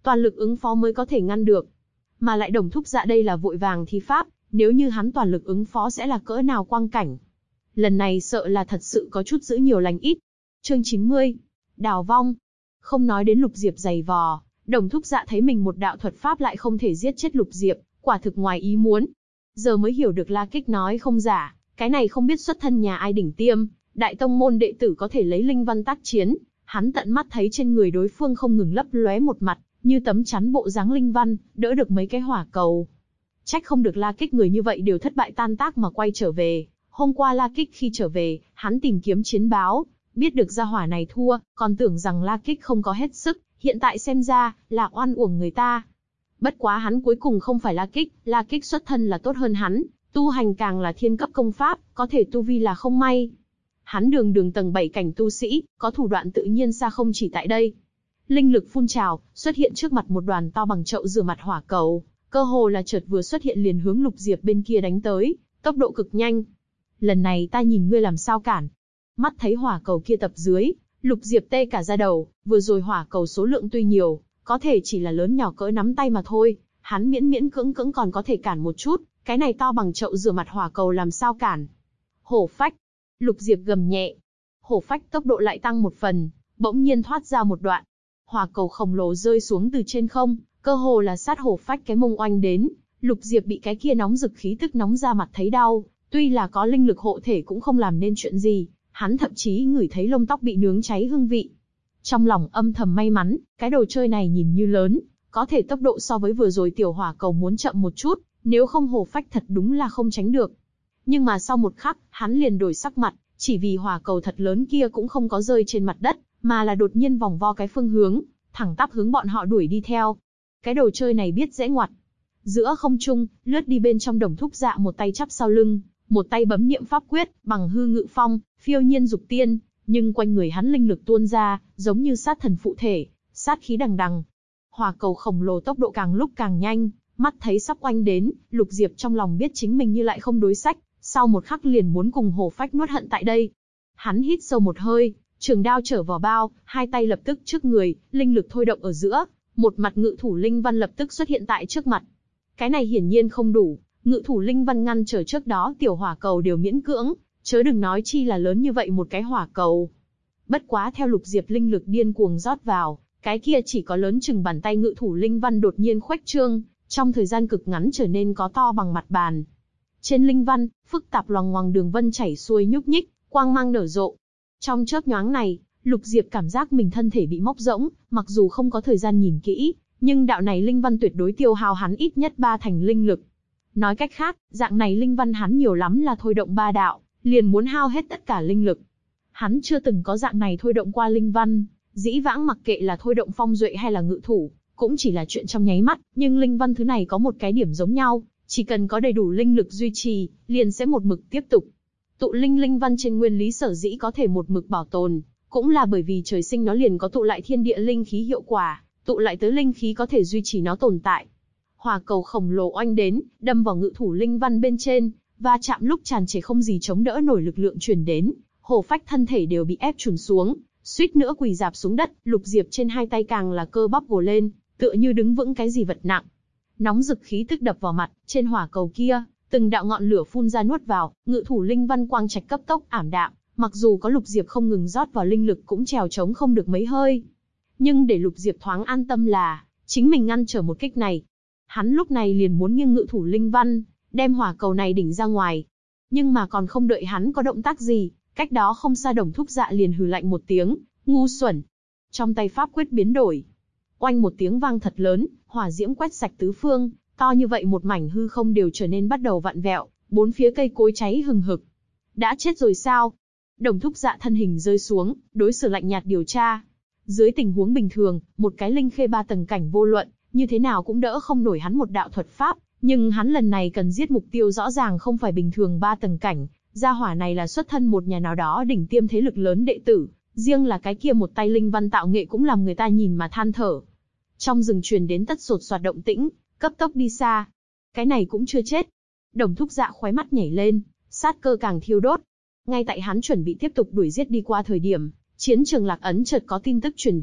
toàn lực ứng phó mới có thể ngăn được. Mà lại Đồng Thúc Dạ đây là vội vàng thi pháp, nếu như hắn toàn lực ứng phó sẽ là cỡ nào quang cảnh. Lần này sợ là thật sự có chút giữ nhiều lành ít. Chương 90. Đào vong. Không nói đến Lục Diệp giày vò, Đồng Thúc Dạ thấy mình một đạo thuật pháp lại không thể giết chết Lục Diệp, quả thực ngoài ý muốn. Giờ mới hiểu được La Kích nói không giả, cái này không biết xuất thân nhà ai đỉnh tiêm, đại tông môn đệ tử có thể lấy linh văn tác chiến, hắn tận mắt thấy trên người đối phương không ngừng lấp lóe một mặt, như tấm chắn bộ dáng linh văn, đỡ được mấy cái hỏa cầu. Trách không được La Kích người như vậy đều thất bại tan tác mà quay trở về. Hôm qua La Kích khi trở về, hắn tìm kiếm chiến báo, biết được gia hỏa này thua, còn tưởng rằng La Kích không có hết sức, hiện tại xem ra là oan uổng người ta. Bất quá hắn cuối cùng không phải La Kích xuất thân là tốt hơn hắn, tu hành càng là thiên cấp công pháp, có thể tu vi là không may. Hắn đường tầng 7 cảnh tu sĩ, có thủ đoạn tự nhiên xa không chỉ tại đây. Linh lực phun trào, xuất hiện trước mặt một đoàn to bằng chậu rửa mặt hỏa cầu, cơ hồ là chợt vừa xuất hiện liền hướng Lục Diệp bên kia đánh tới, tốc độ cực nhanh. Lần này ta nhìn ngươi làm sao cản. Mắt thấy hỏa cầu kia tập dưới, Lục Diệp tê cả da đầu, vừa rồi hỏa cầu số lượng tuy nhiều, có thể chỉ là lớn nhỏ cỡ nắm tay mà thôi, hắn miễn cưỡng còn có thể cản một chút, cái này to bằng chậu rửa mặt hỏa cầu làm sao cản. Hổ phách. Lục Diệp gầm nhẹ. Hổ phách tốc độ lại tăng một phần, bỗng nhiên thoát ra một đoạn. Hỏa cầu khổng lồ rơi xuống từ trên không, cơ hồ là sát hổ phách cái mông oanh đến. Lục Diệp bị cái kia nóng rực khí tức nóng ra mặt thấy đau, tuy là có linh lực hộ thể cũng không làm nên chuyện gì, hắn thậm chí ngửi thấy lông tóc bị nướng cháy hương vị. Trong lòng âm thầm may mắn, cái đồ chơi này nhìn như lớn, có thể tốc độ so với vừa rồi tiểu hỏa cầu muốn chậm một chút, nếu không hổ phách thật đúng là không tránh được. Nhưng mà sau một khắc, hắn liền đổi sắc mặt, chỉ vì hỏa cầu thật lớn kia cũng không có rơi trên mặt đất, mà là đột nhiên vòng vo cái phương hướng, thẳng tắp hướng bọn họ đuổi đi theo. Cái đồ chơi này biết dễ ngoặt. Giữa không trung, lướt đi bên trong Đồng Thúc Dạ một tay chắp sau lưng, một tay bấm niệm pháp quyết, bằng hư ngự phong, phiêu nhiên dục tiên, nhưng quanh người hắn linh lực tuôn ra, giống như sát thần phụ thể, sát khí đằng đằng. Hỏa cầu khổng lồ tốc độ càng lúc càng nhanh, mắt thấy sắp oanh đến, Lục Diệp trong lòng biết chính mình như lại không đối sách, sau một khắc liền muốn cùng hổ phách nuốt hận tại đây. Hắn hít sâu một hơi, trường đao trở vào bao, hai tay lập tức trước người, linh lực thôi động ở giữa, một mặt ngự thủ linh văn lập tức xuất hiện tại trước mặt. Cái này hiển nhiên không đủ, ngự thủ linh văn ngăn trở trước đó tiểu hỏa cầu đều miễn cưỡng, chớ đừng nói chi là lớn như vậy một cái hỏa cầu. Bất quá theo Lục Diệp linh lực điên cuồng rót vào, cái kia chỉ có lớn chừng bàn tay ngự thủ linh văn đột nhiên khuếch trương, trong thời gian cực ngắn trở nên có to bằng mặt bàn. Trên linh văn, phức tạp loằng ngoằng đường vân chảy xuôi nhúc nhích, quang mang nở rộ. Trong chớp nhoáng này, Lục Diệp cảm giác mình thân thể bị móc rỗng, mặc dù không có thời gian nhìn kỹ, nhưng đạo này linh văn tuyệt đối tiêu hao hắn ít nhất 3 thành linh lực. Nói cách khác, dạng này linh văn hắn nhiều lắm là thôi động 3 đạo, liền muốn hao hết tất cả linh lực. Hắn chưa từng có dạng này thôi động qua linh văn, dĩ vãng mặc kệ là thôi động phong duệ hay là ngự thủ, cũng chỉ là chuyện trong nháy mắt, nhưng linh văn thứ này có một cái điểm giống nhau, chỉ cần có đầy đủ linh lực duy trì, liền sẽ một mực tiếp tục. Tụ linh văn trên nguyên lý sở dĩ có thể một mực bảo tồn, cũng là bởi vì trời sinh nó liền có tụ lại thiên địa linh khí hiệu quả, tụ lại tới linh khí có thể duy trì nó tồn tại. Hỏa cầu khổng lồ oanh đến, đâm vào ngự thủ linh văn bên trên, và chạm lúc tràn trề không gì chống đỡ nổi lực lượng truyền đến, hổ phách thân thể đều bị ép chùn xuống, suýt nữa quỳ rạp xuống đất. Lục Diệp trên hai tay càng là cơ bắp gồ lên, tựa như đứng vững cái gì vật nặng. Nóng rực khí tức đập vào mặt, trên hỏa cầu kia, từng đạo ngọn lửa phun ra nuốt vào, ngự thủ linh văn quang trạch cấp tốc ảm đạm, mặc dù có Lục Diệp không ngừng rót vào linh lực cũng trèo trống không được mấy hơi. Nhưng để Lục Diệp thoáng an tâm là, chính mình ngăn trở một kích này. Hắn lúc này liền muốn nghiêng ngự thủ linh văn, đem hỏa cầu này đỉnh ra ngoài. Nhưng mà còn không đợi hắn có động tác gì, cách đó không xa Đồng Thúc Dạ liền hừ lạnh một tiếng, ngu xuẩn. Trong tay pháp quyết biến đổi. Oanh một tiếng vang thật lớn, hỏa diễm quét sạch tứ phương, to như vậy một mảnh hư không đều trở nên bắt đầu vặn vẹo, bốn phía cây cối cháy hừng hực. Đã chết rồi sao? Đồng Thúc Dạ thân hình rơi xuống, đối xử lạnh nhạt điều tra. Dưới tình huống bình thường, một cái linh khê 3 tầng cảnh vô luận, như thế nào cũng đỡ không nổi hắn một đạo thuật pháp, nhưng hắn lần này cần giết mục tiêu rõ ràng không phải bình thường 3 tầng cảnh, gia hỏa này là xuất thân một nhà nào đó đỉnh tiêm thế lực lớn đệ tử, riêng là cái kia một tay linh văn tạo nghệ cũng làm người ta nhìn mà than thở. Trong rừng truyền đến tất sột soạt động tĩnh, cấp tốc đi xa. Cái này cũng chưa chết. Đồng Thúc Dạ khóe mắt nhảy lên, sát cơ càng thiêu đốt. Ngay tại hắn chuẩn bị tiếp tục đuổi giết đi qua thời điểm, chiến trường Lạc Ấn chợt có tin tức truyền đến,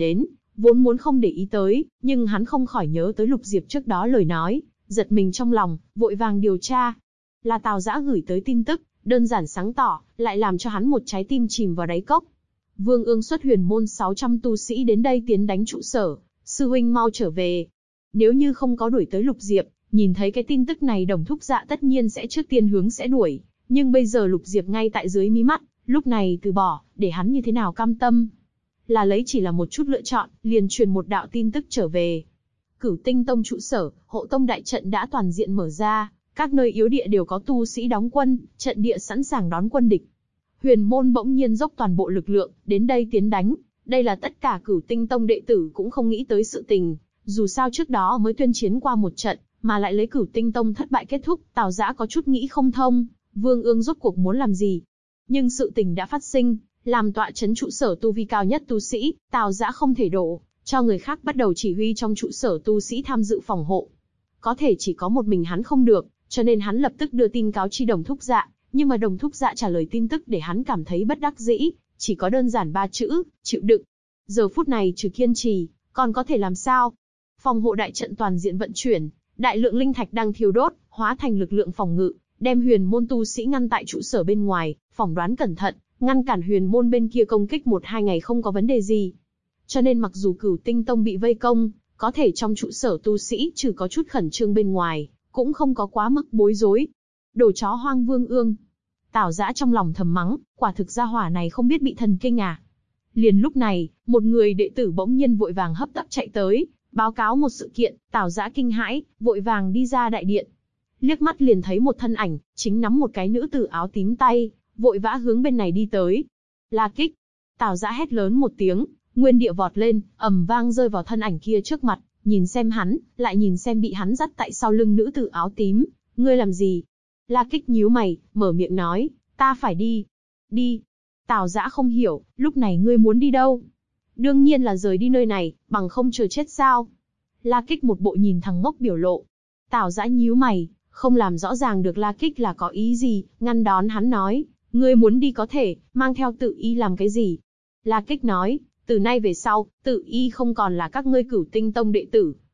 vốn muốn không để ý tới, nhưng hắn không khỏi nhớ tới Lục Diệp trước đó lời nói, giật mình trong lòng, vội vàng điều tra. Là Tào Dã gửi tới tin tức, đơn giản sáng tỏ, lại làm cho hắn một trái tim chìm vào đáy cốc. Vương Ương xuất huyền môn 600 tu sĩ đến đây tiến đánh trụ sở, sư huynh mau trở về. Nếu như không có đuổi tới Lục Diệp, nhìn thấy cái tin tức này Đồng Thúc Dạ tất nhiên sẽ trước tiên hướng sẽ đuổi, nhưng bây giờ Lục Diệp ngay tại dưới mí mắt, lúc này từ bỏ, để hắn như thế nào cam tâm. Là lấy chỉ là một chút lựa chọn, liền truyền một đạo tin tức trở về. Cửu Tinh Tông trụ sở, hộ tông đại trận đã toàn diện mở ra, các nơi yếu địa đều có tu sĩ đóng quân, trận địa sẵn sàng đón quân địch. Huyền môn bỗng nhiên dốc toàn bộ lực lượng, đến đây tiến đánh, đây là tất cả Cửu Tinh Tông đệ tử cũng không nghĩ tới sự tình, dù sao trước đó mới tuyên chiến qua một trận, mà lại lấy Cửu Tinh Tông thất bại kết thúc, Tào Dã có chút nghĩ không thông, Vương Ương rốt cuộc muốn làm gì. Nhưng sự tình đã phát sinh, làm tọa trấn trụ sở tu vi cao nhất tu sĩ, Tào Dã không thể đổ, cho người khác bắt đầu chỉ huy trong trụ sở tu sĩ tham dự phòng hộ. Có thể chỉ có một mình hắn không được, cho nên hắn lập tức đưa tin cáo chi Đồng Thúc Dạ, nhưng mà Đồng Thúc Dạ trả lời tin tức để hắn cảm thấy bất đắc dĩ, chỉ có đơn giản 3 chữ, chịu đựng. Giờ phút này trừ kiên trì, còn có thể làm sao? Phòng hộ đại trận toàn diện vận chuyển, đại lượng linh thạch đang thiêu đốt, hóa thành lực lượng phòng ngự, đem huyền môn tu sĩ ngăn tại trụ sở bên ngoài, phỏng đoán cẩn thận, ngăn cản huyền môn bên kia công kích 1-2 ngày không có vấn đề gì. Cho nên mặc dù Cửu Tinh Tông bị vây công, có thể trong trụ sở tu sĩ trừ có chút khẩn trương bên ngoài, cũng không có quá mức bối rối. Đồ chó hoang Vương Ương. Tào Dã trong lòng thầm mắng, quả thực gia hỏa này không biết bị thần kinh à. Liền lúc này, một người đệ tử bỗng nhiên vội vàng hấp tấp chạy tới, báo cáo một sự kiện. Tào Dã kinh hãi, vội vàng đi ra đại điện. Liếc mắt liền thấy một thân ảnh, chính nắm một cái nữ tử áo tím tay, vội vã hướng bên này đi tới. La Kích. Tào Dã hét lớn một tiếng, nguyên địa vọt lên, ầm vang rơi vào thân ảnh kia trước mặt, nhìn xem hắn, lại nhìn xem bị hắn dắt tại sau lưng nữ tử áo tím. Ngươi làm gì? La Kích nhíu mày, mở miệng nói, ta phải đi. Đi. Tào Dã không hiểu, lúc này ngươi muốn đi đâu? Đương nhiên là rời đi nơi này, bằng không chờ chết sao? La Kích một bộ nhìn thằng ngốc biểu lộ. Tào Dã nhíu mày, không làm rõ ràng được La Kích là có ý gì, ngăn đón hắn nói, ngươi muốn đi có thể, mang theo Tự Y làm cái gì? La Kích nói, từ nay về sau, Tự Y không còn là các ngươi Cửu Tinh Tông đệ tử,